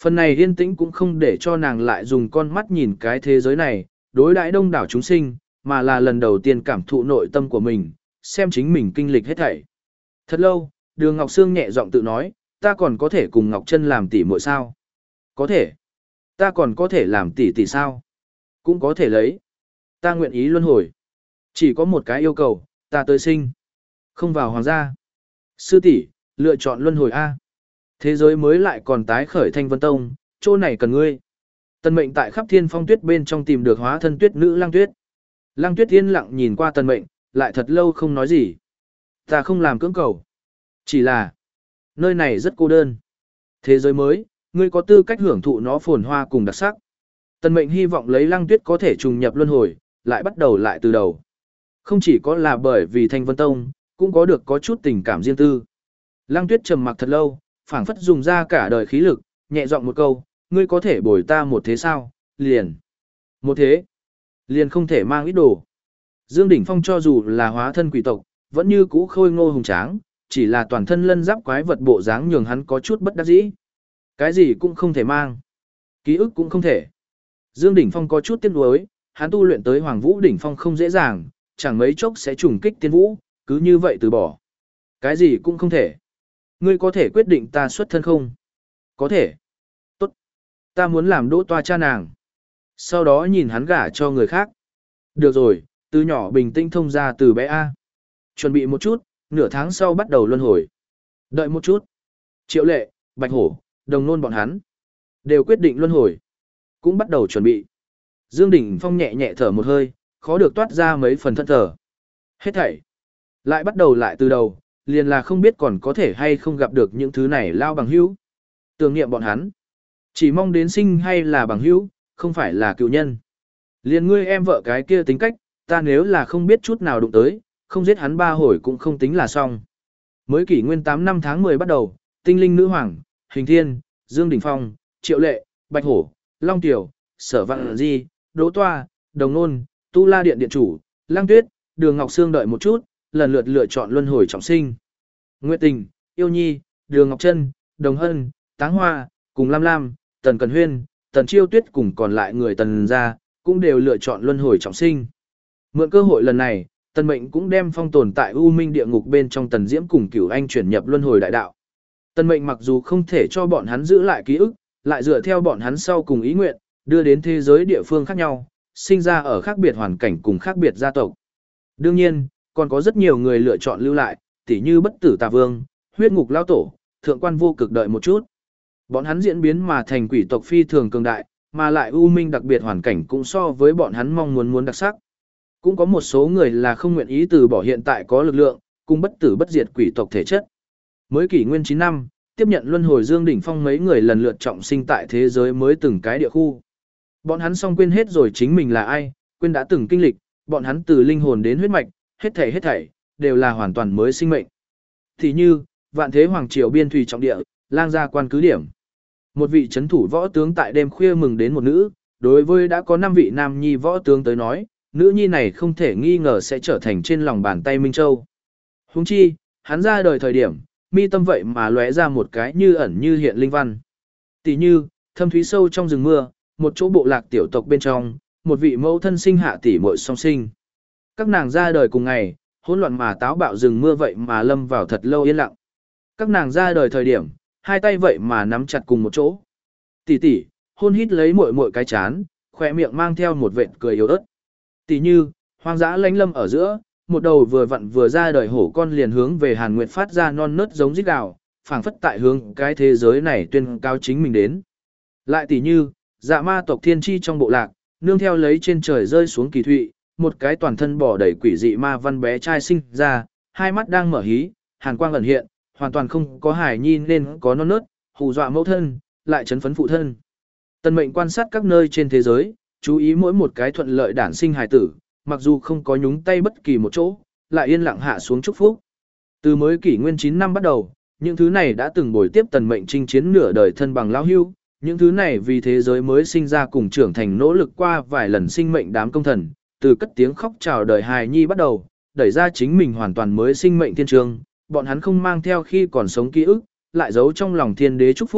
Phần này yên tĩnh cũng không để cho nàng lại dùng con mắt nhìn cái thế giới này, đối đãi đông đảo chúng sinh, mà là lần đầu tiên cảm thụ nội tâm của mình, xem chính mình kinh lịch hết thảy. Thật lâu, Đường Ngọc Sương nhẹ giọng tự nói, ta còn có thể cùng Ngọc Trân làm tỷ muội sao? Có thể. Ta còn có thể làm tỷ tỷ sao? Cũng có thể lấy. Ta nguyện ý luân hồi. Chỉ có một cái yêu cầu, ta tới sinh. Không vào hoàng gia. Sư tỷ, lựa chọn luân hồi A. Thế giới mới lại còn tái khởi Thanh Vân Tông, chỗ này cần ngươi. Tần Mệnh tại khắp thiên phong tuyết bên trong tìm được hóa thân tuyết nữ Lăng Tuyết. Lăng Tuyết yên lặng nhìn qua Tần Mệnh, lại thật lâu không nói gì. Ta không làm cưỡng cầu. Chỉ là, nơi này rất cô đơn. Thế giới mới, ngươi có tư cách hưởng thụ nó phồn hoa cùng đặc sắc. Tần Mệnh hy vọng lấy Lăng Tuyết có thể trùng nhập luân hồi, lại bắt đầu lại từ đầu. Không chỉ có là bởi vì Thanh Vân Tông, cũng có được có chút tình cảm riêng tư. Lăng Tuyết trầm mặc thật lâu, phảng phất dùng ra cả đời khí lực, nhẹ giọng một câu, ngươi có thể bồi ta một thế sao, liền. Một thế, liền không thể mang ít đồ. Dương Đỉnh Phong cho dù là hóa thân quỷ tộc, vẫn như cũ khôi ngô hùng tráng, chỉ là toàn thân lân giáp quái vật bộ dáng nhường hắn có chút bất đắc dĩ. Cái gì cũng không thể mang, ký ức cũng không thể. Dương Đỉnh Phong có chút tiếc nuối, hắn tu luyện tới Hoàng Vũ Đỉnh Phong không dễ dàng, chẳng mấy chốc sẽ trùng kích tiên vũ, cứ như vậy từ bỏ. Cái gì cũng không thể. Ngươi có thể quyết định ta xuất thân không? Có thể. Tốt. Ta muốn làm đỗ toa cha nàng. Sau đó nhìn hắn gả cho người khác. Được rồi, từ nhỏ bình tĩnh thông ra từ bé A. Chuẩn bị một chút, nửa tháng sau bắt đầu luân hồi. Đợi một chút. Triệu Lệ, Bạch Hổ, Đồng Nôn bọn hắn. Đều quyết định luân hồi. Cũng bắt đầu chuẩn bị. Dương Đỉnh Phong nhẹ nhẹ thở một hơi, khó được toát ra mấy phần thân thở. Hết thảy. Lại bắt đầu lại từ đầu, liền là không biết còn có thể hay không gặp được những thứ này lao bằng hữu. Tưởng niệm bọn hắn. Chỉ mong đến sinh hay là bằng hữu, không phải là cựu nhân. Liền ngươi em vợ cái kia tính cách, ta nếu là không biết chút nào đụng tới, không giết hắn ba hồi cũng không tính là xong. Mới kỷ nguyên tám năm tháng mười bắt đầu, tinh linh nữ hoàng, Hình Thiên, Dương Đỉnh Phong, Triệu Lệ, Bạch Hổ, Long Tiểu, Sở Vạn Di, Đỗ Toa, Đồng Nôn, Tu La Điện Điện Chủ, Lăng Tuyết, Đường Ngọc Sương đợi một chút, lần lượt lựa chọn luân hồi trọng sinh. Nguyệt Tình, Yêu Nhi, Đường Ngọc Trân, Đồng Hân, Táng Hoa, cùng Lam Lam, Tần Cần Huyên, Tần Chiêu Tuyết cùng còn lại người Tần gia, cũng đều lựa chọn luân hồi trọng sinh. Mượn cơ hội lần này, Tần Mệnh cũng đem phong tồn tại U Minh địa ngục bên trong Tần Diễm cùng Cửu Anh chuyển nhập luân hồi đại đạo. Tần Mệnh mặc dù không thể cho bọn hắn giữ lại ký ức, lại dựa theo bọn hắn sau cùng ý nguyện, đưa đến thế giới địa phương khác nhau, sinh ra ở khác biệt hoàn cảnh cùng khác biệt gia tộc. Đương nhiên, còn có rất nhiều người lựa chọn lưu lại, tỉ như Bất Tử Tà Vương, Huyết Ngục Lão Tổ, Thượng Quan Vô Cực đợi một chút. Bọn hắn diễn biến mà thành quỷ tộc phi thường cường đại, mà lại u minh đặc biệt hoàn cảnh cũng so với bọn hắn mong muốn muốn đặc sắc. Cũng có một số người là không nguyện ý từ bỏ hiện tại có lực lượng, cùng bất tử bất diệt quỷ tộc thể chất. Mới kỷ nguyên chín năm, tiếp nhận luân hồi Dương Đỉnh Phong mấy người lần lượt trọng sinh tại thế giới mới từng cái địa khu. Bọn hắn xong quên hết rồi chính mình là ai, quên đã từng kinh lịch, bọn hắn từ linh hồn đến huyết mạch, hết thảy hết thảy đều là hoàn toàn mới sinh mệnh. Thì như, Vạn Thế Hoàng Triều biên thủy trọng địa, Lang gia quan cứ điểm. Một vị trấn thủ võ tướng tại đêm khuya mừng đến một nữ, đối với đã có năm vị nam nhi võ tướng tới nói, nữ nhi này không thể nghi ngờ sẽ trở thành trên lòng bàn tay Minh Châu. Huống chi, hắn ra đời thời điểm, mi tâm vậy mà lóe ra một cái như ẩn như hiện linh văn. Tỷ như, thâm thúy sâu trong rừng mưa, một chỗ bộ lạc tiểu tộc bên trong, một vị mẫu thân sinh hạ tỷ muội song sinh. Các nàng ra đời cùng ngày, hỗn loạn mà táo bạo rừng mưa vậy mà lâm vào thật lâu yên lặng. Các nàng ra đời thời điểm, hai tay vậy mà nắm chặt cùng một chỗ. Tỷ tỷ, hôn hít lấy muội muội cái chán, khỏe miệng mang theo một vệt cười yếu ớt. Tỷ như, hoang dã lánh lâm ở giữa, một đầu vừa vặn vừa ra đời hổ con liền hướng về Hàn Nguyệt phát ra non nớt giống rít gào, phảng phất tại hướng cái thế giới này tuyên cao chính mình đến. Lại tỷ như, dạ ma tộc thiên chi trong bộ lạc, nương theo lấy trên trời rơi xuống kỳ thụy, một cái toàn thân bỏ đầy quỷ dị ma văn bé trai sinh ra, hai mắt đang mở hí, hàn quang ẩn hiện, hoàn toàn không có hài nhi nên có non nớt, hù dọa mẫu thân, lại chấn phấn phụ thân. Tần Mệnh quan sát các nơi trên thế giới, chú ý mỗi một cái thuận lợi đản sinh hài tử, mặc dù không có nhúng tay bất kỳ một chỗ, lại yên lặng hạ xuống chúc phúc. Từ mới kỷ nguyên chín năm bắt đầu, những thứ này đã từng bồi tiếp Tần Mệnh chinh chiến nửa đời thân bằng lão hưu, những thứ này vì thế giới mới sinh ra cùng trưởng thành nỗ lực qua vài lần sinh mệnh đám công thần, từ cất tiếng khóc chào đời hài nhi bắt đầu, đẩy ra chính mình hoàn toàn mới sinh mệnh thiên trường, bọn hắn không mang theo khi còn sống ký ức, lại giấu trong lòng thiên đế chúc phúc,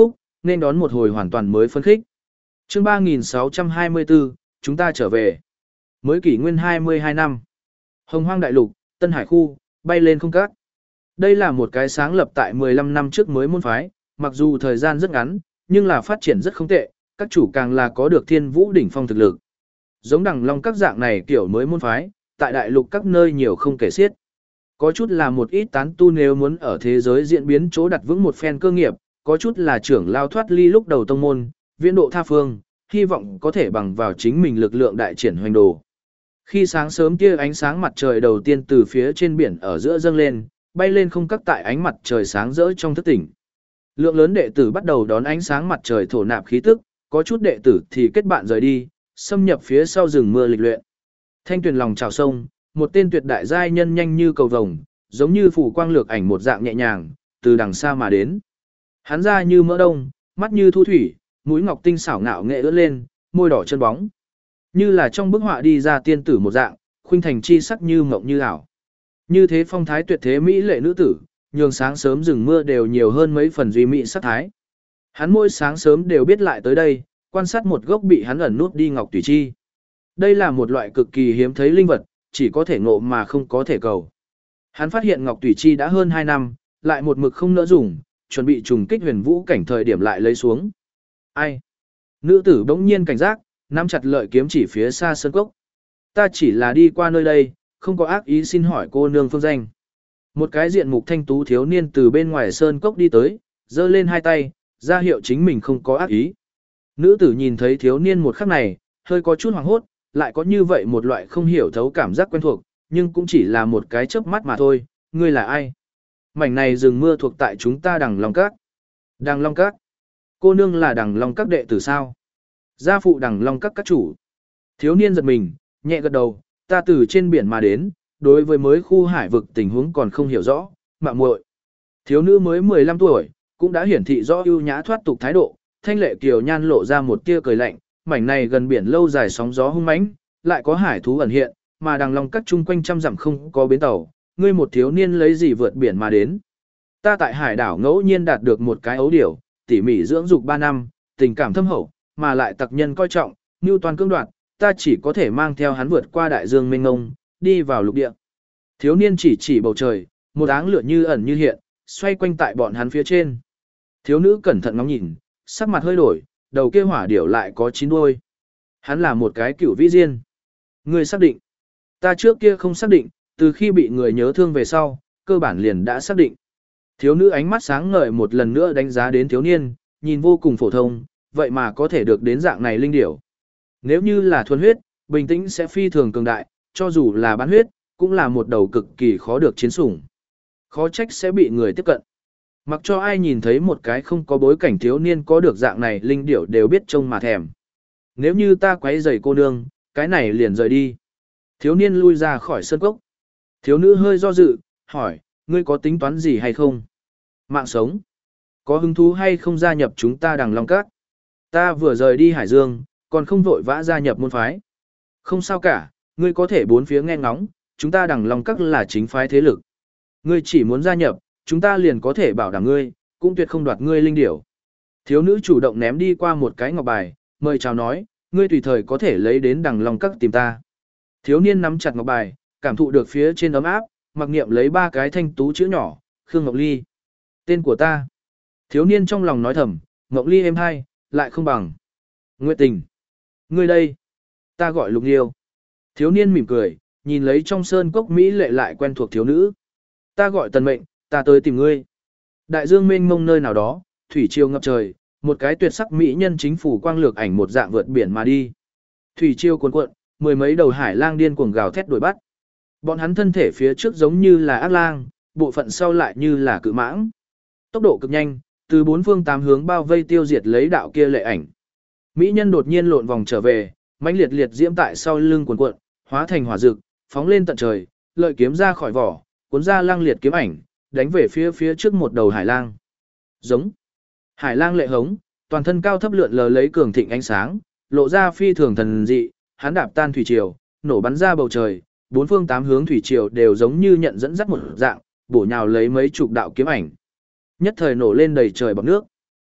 nên đón một hồi hoàn toàn mới phấn khích. Chương ba nghìn sáu trăm hai mươi tư, chúng ta trở về. Mới kỷ nguyên hai mươi hai năm. Hồng Hoang Đại Lục, Tân Hải khu, bay lên không cát. Đây là một cái sáng lập tại mười lăm năm trước mới môn phái, mặc dù thời gian rất ngắn, nhưng là phát triển rất không tệ, các chủ càng là có được thiên vũ đỉnh phong thực lực. Giống đằng long các dạng này kiểu mới môn phái, tại đại lục các nơi nhiều không kể xiết. Có chút là một ít tán tu nếu muốn ở thế giới diễn biến chỗ đặt vững một phen cơ nghiệp, có chút là trưởng lao thoát ly lúc đầu tông môn, viễn độ tha phương, hy vọng có thể bằng vào chính mình lực lượng đại triển hoành đồ. Khi sáng sớm kia ánh sáng mặt trời đầu tiên từ phía trên biển ở giữa dâng lên, bay lên không cắt tại ánh mặt trời sáng rỡ trong thức tỉnh. Lượng lớn đệ tử bắt đầu đón ánh sáng mặt trời thổ nạp khí tức, có chút đệ tử thì kết bạn rời đi, xâm nhập phía sau rừng mưa lịch luyện. Thanh tuyền lòng trào sông, một tên tuyệt đại giai nhân nhanh như cầu vồng, giống như phủ quang lược ảnh một dạng nhẹ nhàng, từ đằng xa mà đến. Hắn ra như mỡ đông, mắt như thu thủy, mũi ngọc tinh xảo ngạo nghệ ưỡn lên, môi đỏ chân bóng. Như là trong bức họa đi ra tiên tử một dạng, khuynh thành chi sắc như mộng như ảo. Như thế phong thái tuyệt thế mỹ lệ nữ tử, nhường sáng sớm rừng mưa đều nhiều hơn mấy phần duy mỹ sắc thái. Hắn mỗi sáng sớm đều biết lại tới đây, quan sát một gốc bị hắn ẩn nút đi ngọc tùy chi. Đây là một loại cực kỳ hiếm thấy linh vật, chỉ có thể ngộ mà không có thể cầu. Hắn phát hiện ngọc tùy chi đã hơn hai năm, lại một mực không nỡ dùng, chuẩn bị trùng kích huyền vũ cảnh thời điểm lại lấy xuống. Ai? Nữ tử bỗng nhiên cảnh giác, nắm chặt lợi kiếm chỉ phía xa sơn cốc. Ta chỉ là đi qua nơi đây, không có ác ý, xin hỏi cô nương phương danh. Một cái diện mục thanh tú thiếu niên từ bên ngoài sơn cốc đi tới, giơ lên hai tay, ra hiệu chính mình không có ác ý. Nữ tử nhìn thấy thiếu niên một khắc này, hơi có chút hoảng hốt, lại có như vậy một loại không hiểu thấu cảm giác quen thuộc, nhưng cũng chỉ là một cái chớp mắt mà thôi. Ngươi là ai? Mảnh này rừng mưa thuộc tại chúng ta Đằng Long Các. Đằng Long Các? Cô nương là Đằng Long Các đệ tử sao? Gia phụ Đằng Long Các các chủ. Thiếu niên giật mình, nhẹ gật đầu, ta từ trên biển mà đến, đối với mới khu hải vực tình huống còn không hiểu rõ, mạo muội. Thiếu nữ mới mười lăm tuổi, cũng đã hiển thị rõ ưu nhã thoát tục thái độ, thanh lệ kiều nhan lộ ra một tia cười lạnh, mảnh này gần biển lâu dài sóng gió hung mãnh, lại có hải thú ẩn hiện, mà Đằng Long Các chung quanh trăm dặm không có bến tàu, ngươi một thiếu niên lấy gì vượt biển mà đến? Ta tại hải đảo ngẫu nhiên đạt được một cái ấu điểu, tỉ mỉ dưỡng dục ba năm, tình cảm thâm hậu, mà lại tặc nhân coi trọng, nưu toàn cưỡng đoạt, ta chỉ có thể mang theo hắn vượt qua đại dương mênh mông, đi vào lục địa. Thiếu niên chỉ chỉ bầu trời, một áng lửa như ẩn như hiện, xoay quanh tại bọn hắn phía trên. Thiếu nữ cẩn thận ngắm nhìn, sắc mặt hơi đổi, đầu kia hỏa điểu lại có chín đuôi. Hắn là một cái cửu vĩ diên. Ngươi xác định? Ta trước kia không xác định, từ khi bị người nhớ thương về sau, cơ bản liền đã xác định. Thiếu nữ ánh mắt sáng ngời một lần nữa đánh giá đến thiếu niên, nhìn vô cùng phổ thông, vậy mà có thể được đến dạng này linh điểu. Nếu như là thuần huyết, bình tĩnh sẽ phi thường cường đại, cho dù là bán huyết, cũng là một đầu cực kỳ khó được chiến sủng. Khó trách sẽ bị người tiếp cận. Mặc cho ai nhìn thấy một cái không có bối cảnh thiếu niên có được dạng này linh điểu đều biết trông mà thèm. Nếu như ta quấy rầy cô nương, cái này liền rời đi. Thiếu niên lui ra khỏi sân cốc. Thiếu nữ hơi do dự, hỏi, ngươi có tính toán gì hay không? Mạng sống. Có hứng thú hay không gia nhập chúng ta Đằng Long Các? Ta vừa rời đi Hải Dương, còn không vội vã gia nhập môn phái. Không sao cả, ngươi có thể bốn phía nghe ngóng, chúng ta Đằng Long Các là chính phái thế lực. Ngươi chỉ muốn gia nhập, chúng ta liền có thể bảo đảm ngươi, cũng tuyệt không đoạt ngươi linh điểu. Thiếu nữ chủ động ném đi qua một cái ngọc bài, mời chào nói, ngươi tùy thời có thể lấy đến Đằng Long Các tìm ta. Thiếu niên nắm chặt ngọc bài, cảm thụ được phía trên ấm áp, mặc niệm lấy ba cái thanh tú chữ nhỏ, Khương Ngọc Ly. Tên của ta. Thiếu niên trong lòng nói thầm, Ngọc Ly êm hay, lại không bằng. Nguyệt Tình. Ngươi đây. Ta gọi Lục Liêu. Thiếu niên mỉm cười, nhìn lấy trong sơn cốc Mỹ lệ lại quen thuộc thiếu nữ. Ta gọi Tần Mệnh, ta tới tìm ngươi. Đại dương mênh mông nơi nào đó, thủy triều ngập trời, một cái tuyệt sắc mỹ nhân chính phủ quang lược ảnh một dạng vượt biển mà đi. Thủy triều cuồn cuộn, mười mấy đầu hải lang điên cuồng gào thét đuổi bắt. Bọn hắn thân thể phía trước giống như là ác lang, bộ phận sau lại như là cự mãng. Tốc độ cực nhanh, từ bốn phương tám hướng bao vây tiêu diệt lấy đạo kia lệ ảnh. Mỹ nhân đột nhiên lộn vòng trở về, mãnh liệt liệt diễm tại sau lưng cuồn cuộn, hóa thành hỏa rực, phóng lên tận trời, lợi kiếm ra khỏi vỏ, cuốn ra lang liệt kiếm ảnh, đánh về phía phía trước một đầu hải lang. Giống. Hải lang lệ hống, toàn thân cao thấp lượn lờ lấy cường thịnh ánh sáng, lộ ra phi thường thần dị, hắn đạp tan thủy triều, nổ bắn ra bầu trời, bốn phương tám hướng thủy triều đều giống như nhận dẫn dắt một dạng, bổ nhào lấy mấy chục đạo kiếm ảnh. Nhất thời nổ lên đầy trời bọt nước.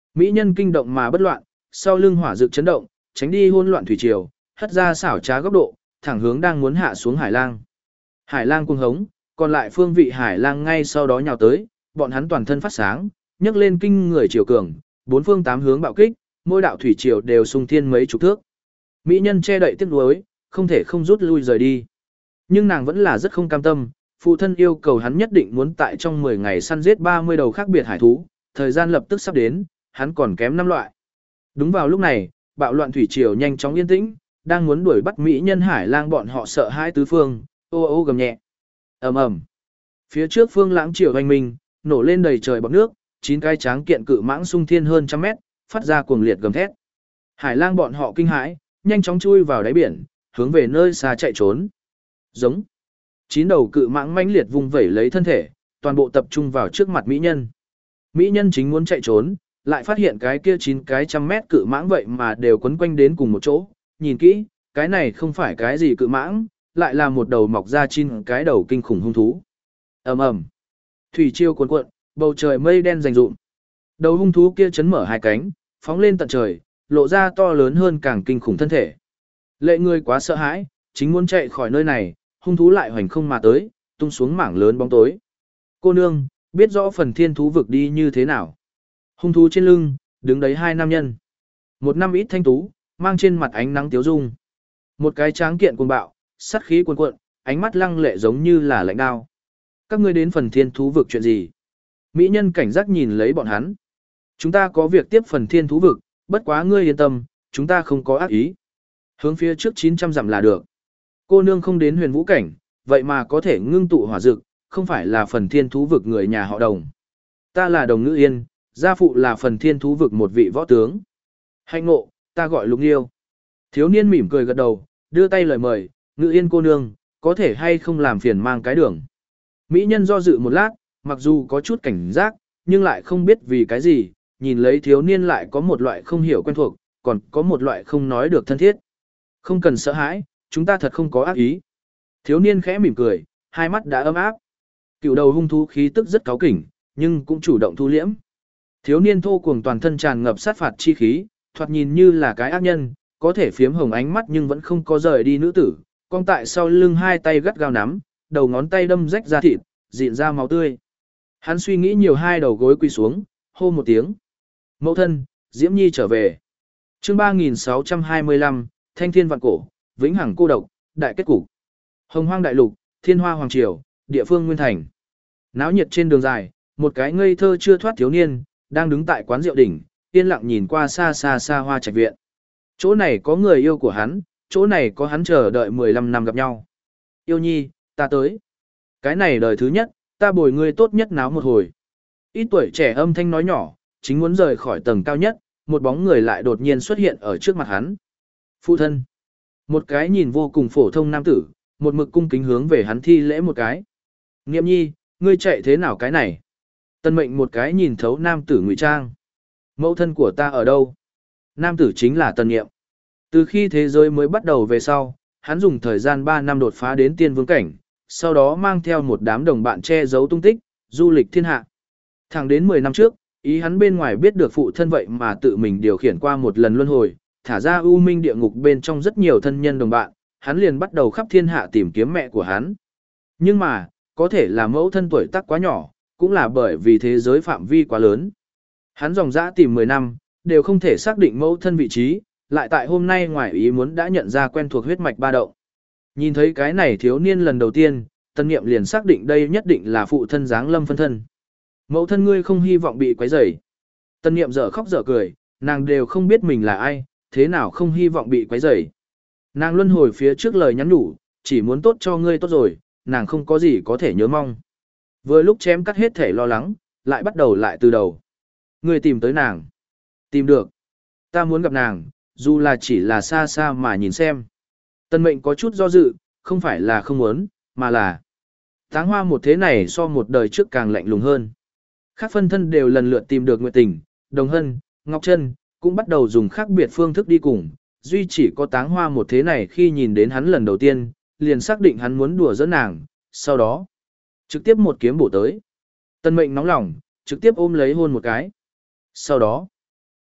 Mỹ nhân kinh động mà bất loạn, sau lưng hỏa dược chấn động, tránh đi hỗn loạn thủy triều, hất ra xảo trá góc độ, thẳng hướng đang muốn hạ xuống Hải Lang. Hải Lang cuồng hống, còn lại phương vị Hải Lang ngay sau đó nhào tới, bọn hắn toàn thân phát sáng, nhấc lên kinh người triều cường, bốn phương tám hướng bạo kích, mỗi đạo thủy triều đều xung thiên mấy chục thước. Mỹ nhân che đậy tiếc nuối, không thể không rút lui rời đi. Nhưng nàng vẫn là rất không cam tâm, phụ thân yêu cầu hắn nhất định muốn tại trong mười ngày săn giết ba mươi đầu khác biệt hải thú, thời gian lập tức sắp đến, hắn còn kém năm loại. Đúng vào lúc này, bạo loạn thủy triều nhanh chóng yên tĩnh, đang muốn đuổi bắt Mỹ nhân Hải Lang bọn họ sợ hãi tứ phương, ô ô gầm nhẹ. Ầm ầm. Phía trước phương lãng triều hoành minh, nổ lên đầy trời bọt nước, chín cái tráng kiện cự mãng sung thiên hơn trăm mét, phát ra cuồng liệt gầm thét. Hải Lang bọn họ kinh hãi, nhanh chóng chui vào đáy biển, hướng về nơi xa chạy trốn. Giống. Chín đầu cự mãng mãnh liệt vung vẩy lấy thân thể, toàn bộ tập trung vào trước mặt mỹ nhân. Mỹ nhân chính muốn chạy trốn, lại phát hiện cái kia chín cái trăm mét cự mãng vậy mà đều quấn quanh đến cùng một chỗ. Nhìn kỹ, cái này không phải cái gì cự mãng, lại là một đầu mọc ra chín cái đầu kinh khủng hung thú. Ầm ầm. Thủy triều cuồn cuộn, bầu trời mây đen rành rụm. Đầu hung thú kia chấn mở hai cánh, phóng lên tận trời, lộ ra to lớn hơn càng kinh khủng thân thể. Lệ người quá sợ hãi, chính muốn chạy khỏi nơi này, hung thú lại hoành không mà tới, tung xuống mảng lớn bóng tối. Cô nương, biết rõ phần thiên thú vực đi như thế nào. Hung thú trên lưng, đứng đấy hai nam nhân. Một năm ít thanh tú, mang trên mặt ánh nắng tiếu dung. Một cái tráng kiện cuồng bạo, sát khí cuồn cuộn, ánh mắt lăng lệ giống như là lạnh đao. Các ngươi đến phần thiên thú vực chuyện gì? Mỹ nhân cảnh giác nhìn lấy bọn hắn. Chúng ta có việc tiếp phần thiên thú vực, bất quá ngươi yên tâm, chúng ta không có ác ý. Hướng phía trước chín trăm dặm là được. Cô nương không đến huyền vũ cảnh, vậy mà có thể ngưng tụ hỏa dực, không phải là phần thiên thú vực người nhà họ Đồng. Ta là Đồng Ngữ Yên, gia phụ là phần thiên thú vực một vị võ tướng. Hạnh ngộ, ta gọi Lục Nghiêu. Thiếu niên mỉm cười gật đầu, đưa tay lời mời, Ngữ Yên cô nương, có thể hay không làm phiền mang cái đường. Mỹ nhân do dự một lát, mặc dù có chút cảnh giác, nhưng lại không biết vì cái gì, nhìn lấy thiếu niên lại có một loại không hiểu quen thuộc, còn có một loại không nói được thân thiết. Không cần sợ hãi, chúng ta thật không có ác ý. Thiếu niên khẽ mỉm cười, hai mắt đã ấm áp. Cựu đầu hung thú khí tức rất cáu kỉnh, nhưng cũng chủ động thu liễm. Thiếu niên thô cuồng toàn thân tràn ngập sát phạt chi khí, thoạt nhìn như là cái ác nhân, có thể phiếm hồng ánh mắt nhưng vẫn không có rời đi nữ tử, cong tại sau lưng hai tay gắt gao nắm, đầu ngón tay đâm rách ra thịt, dịn ra máu tươi. Hắn suy nghĩ nhiều hai đầu gối quỳ xuống, hô một tiếng. Mẫu thân, Diễm Nhi trở về. Chương ba nghìn sáu trăm hai mươi lăm, Thanh Thiên Vạn Cổ, Vĩnh Hằng Cô Độc, Đại kết cục. Hồng Hoang Đại Lục, Thiên Hoa Hoàng Triều, địa phương Nguyên Thành. Náo nhiệt trên đường dài, một cái ngây thơ chưa thoát thiếu niên, đang đứng tại quán rượu đỉnh, yên lặng nhìn qua xa xa xa hoa trạch viện. Chỗ này có người yêu của hắn, chỗ này có hắn chờ đợi mười lăm năm gặp nhau. Yêu Nhi, ta tới. Cái này đời thứ nhất, ta bồi ngươi tốt nhất náo một hồi. Ít tuổi trẻ âm thanh nói nhỏ, chính muốn rời khỏi tầng cao nhất, một bóng người lại đột nhiên xuất hiện ở trước mặt hắn. Phụ thân. Một cái nhìn vô cùng phổ thông nam tử, một mực cung kính hướng về hắn thi lễ một cái. Niệm Nhi, ngươi chạy thế nào cái này? Tân mệnh một cái nhìn thấu nam tử ngụy trang. Mẫu thân của ta ở đâu? Nam tử chính là Tần Niệm. Từ khi thế giới mới bắt đầu về sau, hắn dùng thời gian ba năm đột phá đến tiên vương cảnh, sau đó mang theo một đám đồng bạn che giấu tung tích, du lịch thiên hạ. Thẳng đến mười năm trước, ý hắn bên ngoài biết được phụ thân vậy mà tự mình điều khiển qua một lần luân hồi, thả ra u minh địa ngục bên trong rất nhiều thân nhân đồng bạn, hắn liền bắt đầu khắp thiên hạ tìm kiếm mẹ của hắn. Nhưng mà, có thể là mẫu thân tuổi tác quá nhỏ, cũng là bởi vì thế giới phạm vi quá lớn. Hắn dòng dã tìm mười năm, đều không thể xác định mẫu thân vị trí, lại tại hôm nay ngoài ý muốn đã nhận ra quen thuộc huyết mạch ba động. Nhìn thấy cái này thiếu niên lần đầu tiên, Tân Niệm liền xác định đây nhất định là phụ thân giáng lâm phân thân. Mẫu thân ngươi không hy vọng bị quấy rầy. Tân Niệm dở khóc dở cười, nàng đều không biết mình là ai, thế nào không hy vọng bị quấy rầy. Nàng luân hồi phía trước lời nhắn nhủ, chỉ muốn tốt cho ngươi tốt rồi, nàng không có gì có thể nhớ mong. Vừa lúc chém cắt hết thể lo lắng, lại bắt đầu lại từ đầu. Ngươi tìm tới nàng. Tìm được. Ta muốn gặp nàng, dù là chỉ là xa xa mà nhìn xem. Tân mệnh có chút do dự, không phải là không muốn, mà là Táng Hoa một thế này so một đời trước càng lạnh lùng hơn. Các phân thân đều lần lượt tìm được Nguyệt Tình, Đồng Hân, Ngọc Trân, cũng bắt đầu dùng khác biệt phương thức đi cùng. Duy chỉ có Táng Hoa một thế này khi nhìn đến hắn lần đầu tiên, liền xác định hắn muốn đùa giỡn nàng, sau đó trực tiếp một kiếm bổ tới. Tân mệnh nóng lòng, trực tiếp ôm lấy hôn một cái. Sau đó,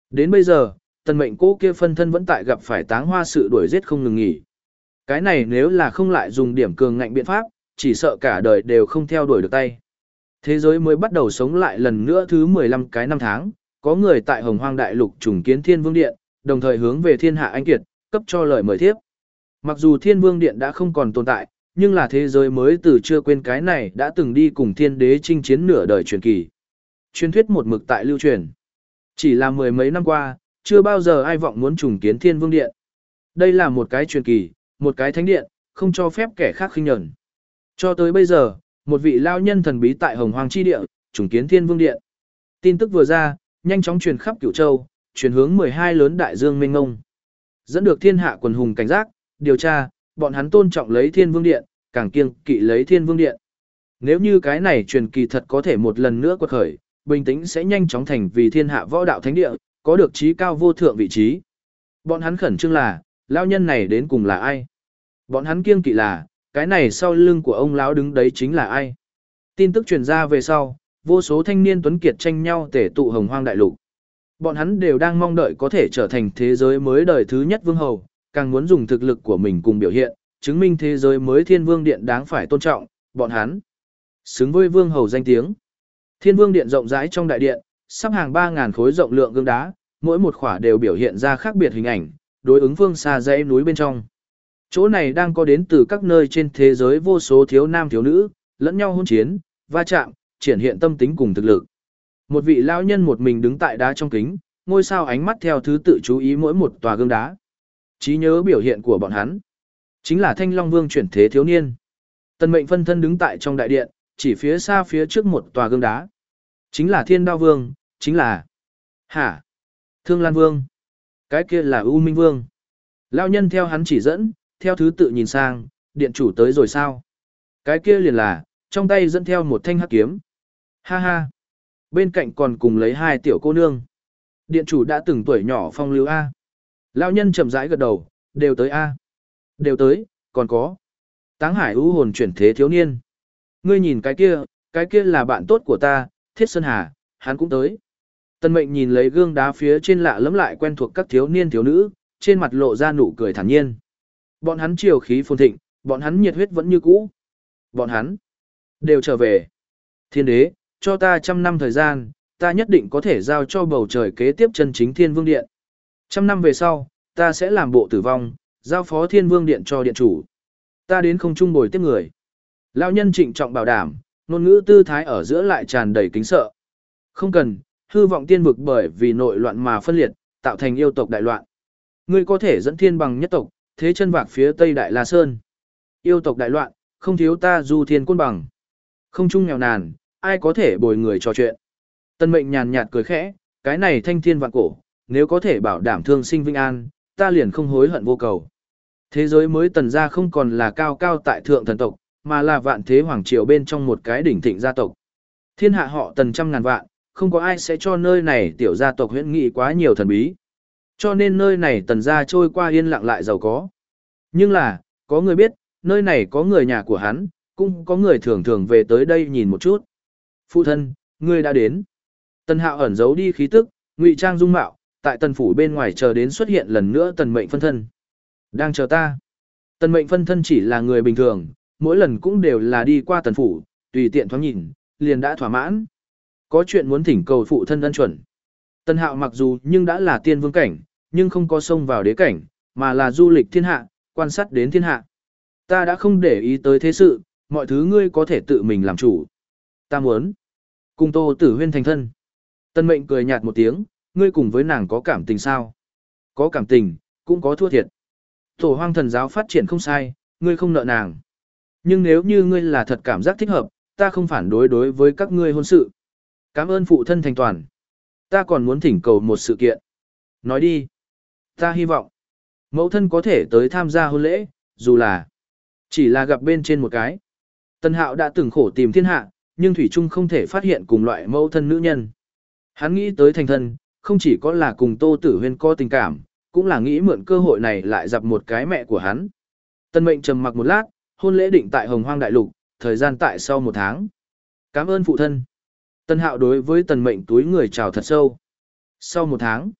Đến bây giờ, tần mệnh cố kia phân thân vẫn tại gặp phải táng hoa sự đuổi giết không ngừng nghỉ. Cái này nếu là không lại dùng điểm cường ngạnh biện pháp, chỉ sợ cả đời đều không theo đuổi được tay. Thế giới mới bắt đầu sống lại lần nữa thứ mười lăm cái năm tháng, có người tại Hồng Hoang Đại Lục trùng kiến Thiên Vương Điện, đồng thời hướng về thiên hạ anh kiệt, cấp cho lời mời thiếp. Mặc dù Thiên Vương Điện đã không còn tồn tại, nhưng là thế giới mới từ chưa quên cái này đã từng đi cùng thiên đế chinh chiến nửa đời truyền kỳ. Truyền thuyết một mực tại lưu truyền. Chỉ là mười mấy năm qua, chưa bao giờ ai vọng muốn trùng kiến Thiên Vương Điện. Đây là một cái truyền kỳ, một cái thánh điện, không cho phép kẻ khác khinh nhẫn. Cho tới bây giờ, một vị lao nhân thần bí tại Hồng Hoang chi địa, trùng kiến Thiên Vương Điện. Tin tức vừa ra, nhanh chóng truyền khắp Cửu Châu, truyền hướng mười hai lớn đại dương mênh mông. Dẫn được thiên hạ quần hùng cảnh giác, điều tra, bọn hắn tôn trọng lấy Thiên Vương Điện, càng kiêng kỵ lấy Thiên Vương Điện. Nếu như cái này truyền kỳ thật có thể một lần nữa quật khởi, bình tĩnh sẽ nhanh chóng thành vì thiên hạ võ đạo thánh địa, có được trí cao vô thượng vị trí. Bọn hắn khẩn trương là, lao nhân này đến cùng là ai? Bọn hắn kiêng kỵ là, cái này sau lưng của ông lão đứng đấy chính là ai? Tin tức truyền ra về sau, vô số thanh niên tuấn kiệt tranh nhau tể tụ Hồng Hoang đại lục. Bọn hắn đều đang mong đợi có thể trở thành thế giới mới đời thứ nhất vương hầu, càng muốn dùng thực lực của mình cùng biểu hiện, chứng minh thế giới mới Thiên Vương Điện đáng phải tôn trọng, bọn hắn xứng với vương hầu danh tiếng. Thiên Vương Điện rộng rãi trong đại điện, sắp hàng ba ngàn khối rộng lượng gương đá, mỗi một khỏa đều biểu hiện ra khác biệt hình ảnh, đối ứng phương xa dãy núi bên trong. Chỗ này đang có đến từ các nơi trên thế giới vô số thiếu nam thiếu nữ, lẫn nhau hôn chiến, va chạm, triển hiện tâm tính cùng thực lực. Một vị lão nhân một mình đứng tại đá trong kính, ngôi sao ánh mắt theo thứ tự chú ý mỗi một tòa gương đá. Trí nhớ biểu hiện của bọn hắn, chính là Thanh Long Vương chuyển thế thiếu niên. Tần Mệnh phân thân đứng tại trong đại điện, chỉ phía xa phía trước một tòa gương đá. Chính là Thiên Đao Vương, chính là Hả? Thương Lan Vương. Cái kia là U Minh Vương. Lão nhân theo hắn chỉ dẫn, theo thứ tự nhìn sang, điện chủ tới rồi sao? Cái kia liền là, trong tay dẫn theo một thanh hắc kiếm. Ha ha. Bên cạnh còn cùng lấy hai tiểu cô nương. Điện chủ đã từng tuổi nhỏ phong lưu A. Lão nhân chậm rãi gật đầu, đều tới A. Đều tới, còn có. Táng Hải U hồn chuyển thế thiếu niên. Ngươi nhìn cái kia, cái kia là bạn tốt của ta, Thiết Sơn Hà, hắn cũng tới. Tân Mệnh nhìn lấy gương đá phía trên lạ lẫm lại quen thuộc các thiếu niên thiếu nữ, trên mặt lộ ra nụ cười thản nhiên. Bọn hắn triều khí phồn thịnh, bọn hắn nhiệt huyết vẫn như cũ. Bọn hắn đều trở về. Thiên đế, cho ta trăm năm thời gian, ta nhất định có thể giao cho bầu trời kế tiếp chân chính Thiên Vương Điện. Trăm năm về sau, ta sẽ làm bộ tử vong, giao phó Thiên Vương Điện cho điện chủ. Ta đến không trung bồi tiếp người. Lão nhân trịnh trọng bảo đảm, ngôn ngữ tư thái ở giữa lại tràn đầy kính sợ. Không cần, hư vọng tiên vực bởi vì nội loạn mà phân liệt, tạo thành yêu tộc đại loạn. Ngươi có thể dẫn thiên bằng nhất tộc, thế chân vạc phía tây Đại La Sơn. Yêu tộc đại loạn, không thiếu ta du thiên côn bằng. Không chung nghèo nàn, ai có thể bồi người trò chuyện. Tân Mệnh nhàn nhạt cười khẽ, cái này thanh thiên vạn cổ, nếu có thể bảo đảm thương sinh vinh an, ta liền không hối hận vô cầu. Thế giới mới tần gia không còn là cao cao tại thượng thần tộc, mà là vạn thế hoàng triều bên trong một cái đỉnh thịnh gia tộc. Thiên hạ họ tần trăm ngàn vạn, không có ai sẽ cho nơi này tiểu gia tộc huyễn nghị quá nhiều thần bí. Cho nên nơi này tần gia trôi qua yên lặng lại giàu có. Nhưng là, có người biết, nơi này có người nhà của hắn, cũng có người thường thường về tới đây nhìn một chút. Phụ thân, ngươi đã đến. Tần Hạo ẩn giấu đi khí tức, ngụy trang dung mạo, tại tần phủ bên ngoài chờ đến xuất hiện lần nữa Tần Mệnh phân thân. Đang chờ ta. Tần Mệnh phân thân chỉ là người bình thường, mỗi lần cũng đều là đi qua tần phủ, tùy tiện thoáng nhìn, liền đã thỏa mãn. Có chuyện muốn thỉnh cầu phụ thân ân chuẩn. Tần Hạo mặc dù nhưng đã là tiên vương cảnh, nhưng không có xông vào đế cảnh, mà là du lịch thiên hạ, quan sát đến thiên hạ. Ta đã không để ý tới thế sự, mọi thứ ngươi có thể tự mình làm chủ. Ta muốn cùng Tô Tử Huyên thành thân. Tần Mệnh cười nhạt một tiếng, ngươi cùng với nàng có cảm tình sao? Có cảm tình, cũng có thua thiệt. Tổ Hoang thần giáo phát triển không sai, ngươi không nợ nàng. Nhưng nếu như ngươi là thật cảm giác thích hợp, ta không phản đối đối với các ngươi hôn sự. Cảm ơn phụ thân thành toàn. Ta còn muốn thỉnh cầu một sự kiện. Nói đi. Ta hy vọng mẫu thân có thể tới tham gia hôn lễ, dù là chỉ là gặp bên trên một cái. Tần Hạo đã từng khổ tìm thiên hạ, nhưng thủy chung không thể phát hiện cùng loại mẫu thân nữ nhân. Hắn nghĩ tới thành thân, không chỉ có là cùng Tô Tử Huyên có tình cảm, cũng là nghĩ mượn cơ hội này lại gặp một cái mẹ của hắn. Tần Mệnh trầm mặc một lát, hôn lễ định tại Hồng Hoang Đại Lục, thời gian tại sau một tháng. Cảm ơn phụ thân. Tần Hạo đối với Tần Mệnh túi người chào thật sâu. Sau một tháng,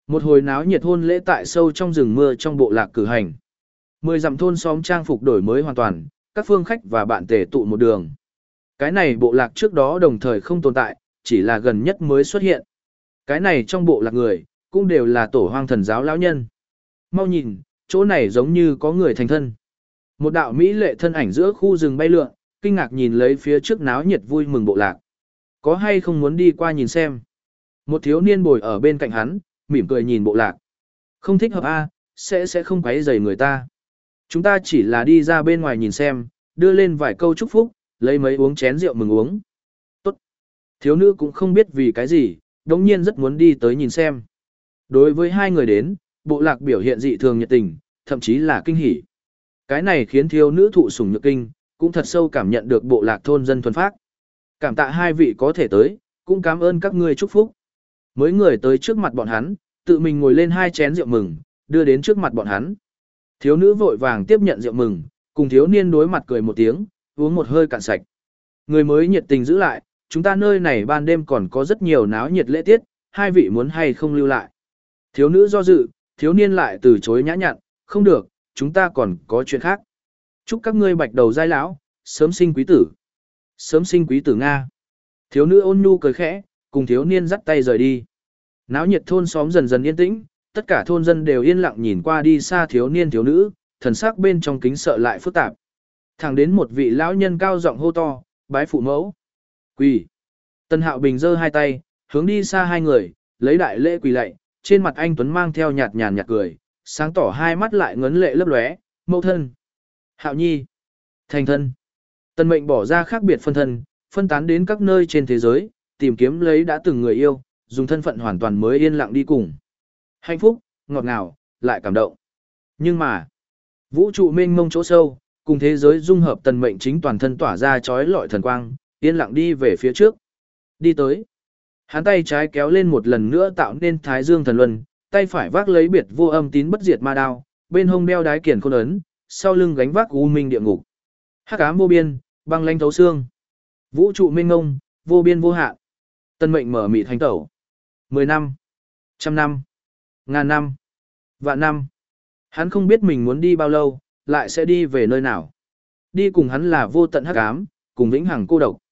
Một hồi náo nhiệt hôn lễ tại sâu trong rừng mưa trong bộ lạc cử hành. Mười dặm thôn xóm trang phục đổi mới hoàn toàn, các phương khách và bạn tề tụ một đường. Cái này bộ lạc trước đó đồng thời không tồn tại, chỉ là gần nhất mới xuất hiện. Cái này trong bộ lạc người, cũng đều là tổ hoang thần giáo lão nhân. Mau nhìn, chỗ này giống như có người thành thân. Một đạo mỹ lệ thân ảnh giữa khu rừng bay lượn, kinh ngạc nhìn lấy phía trước náo nhiệt vui mừng bộ lạc. Có hay không muốn đi qua nhìn xem? Một thiếu niên bồi ở bên cạnh hắn, mỉm cười nhìn bộ lạc. Không thích hợp a, sẽ sẽ không quấy rầy người ta. Chúng ta chỉ là đi ra bên ngoài nhìn xem, đưa lên vài câu chúc phúc, lấy mấy uống chén rượu mừng uống. Tốt. Thiếu nữ cũng không biết vì cái gì, đống nhiên rất muốn đi tới nhìn xem. Đối với hai người đến, bộ lạc biểu hiện dị thường nhiệt tình, thậm chí là kinh hỉ. Cái này khiến thiếu nữ thụ sủng nhược kinh, cũng thật sâu cảm nhận được bộ lạc thôn dân thuần phác. Cảm tạ hai vị có thể tới, cũng cảm ơn các ngươi chúc phúc. Mới người tới trước mặt bọn hắn, tự mình ngồi lên hai chén rượu mừng, đưa đến trước mặt bọn hắn. Thiếu nữ vội vàng tiếp nhận rượu mừng, cùng thiếu niên đối mặt cười một tiếng, uống một hơi cạn sạch. Người mới nhiệt tình giữ lại, chúng ta nơi này ban đêm còn có rất nhiều náo nhiệt lễ tiết, hai vị muốn hay không lưu lại. Thiếu nữ do dự, thiếu niên lại từ chối nhã nhặn, không được, chúng ta còn có chuyện khác. Chúc các ngươi bạch đầu giai lão, sớm sinh quý tử. Sớm sinh quý tử Nga. Thiếu nữ ôn nhu cười khẽ, cùng thiếu niên dắt tay rời đi. Náo nhiệt thôn xóm dần dần yên tĩnh, tất cả thôn dân đều yên lặng nhìn qua đi xa thiếu niên thiếu nữ, thần sắc bên trong kính sợ lại phức tạp. Thẳng đến một vị lão nhân cao giọng hô to, bái phụ mẫu. Quỳ. Tân Hạo Bình giơ hai tay, hướng đi xa hai người, lấy đại lễ quỳ lạy, trên mặt anh Tuấn mang theo nhạt nhàn nhạt cười, sáng tỏ hai mắt lại ngấn lệ lấp lóe, mẫu thân. Hạo Nhi. Thành thân. Tân Mệnh bỏ ra khác biệt phân thân, phân tán đến các nơi trên thế giới, tìm kiếm lấy đã từng người yêu, dùng thân phận hoàn toàn mới yên lặng đi cùng. Hạnh phúc, ngọt ngào, lại cảm động. Nhưng mà, vũ trụ mênh mông chỗ sâu, cùng thế giới dung hợp Tần Mệnh chính toàn thân tỏa ra chói lọi thần quang, yên lặng đi về phía trước. Đi tới. Hắn tay trái kéo lên một lần nữa tạo nên Thái Dương thần luân, tay phải vác lấy biệt vô âm tín bất diệt ma đao, bên hông đeo đái kiền khôn ấn, sau lưng gánh vác u minh địa ngục. Hắc ám vô biên, băng lãnh thấu xương. Vũ trụ mênh mông, vô biên vô hạn. Tân Mệnh mở mịt hành tẩu. Mười năm, trăm năm, ngàn năm, vạn năm. Hắn không biết mình muốn đi bao lâu, lại sẽ đi về nơi nào. Đi cùng hắn là vô tận hắc ám, cùng vĩnh hằng cô độc.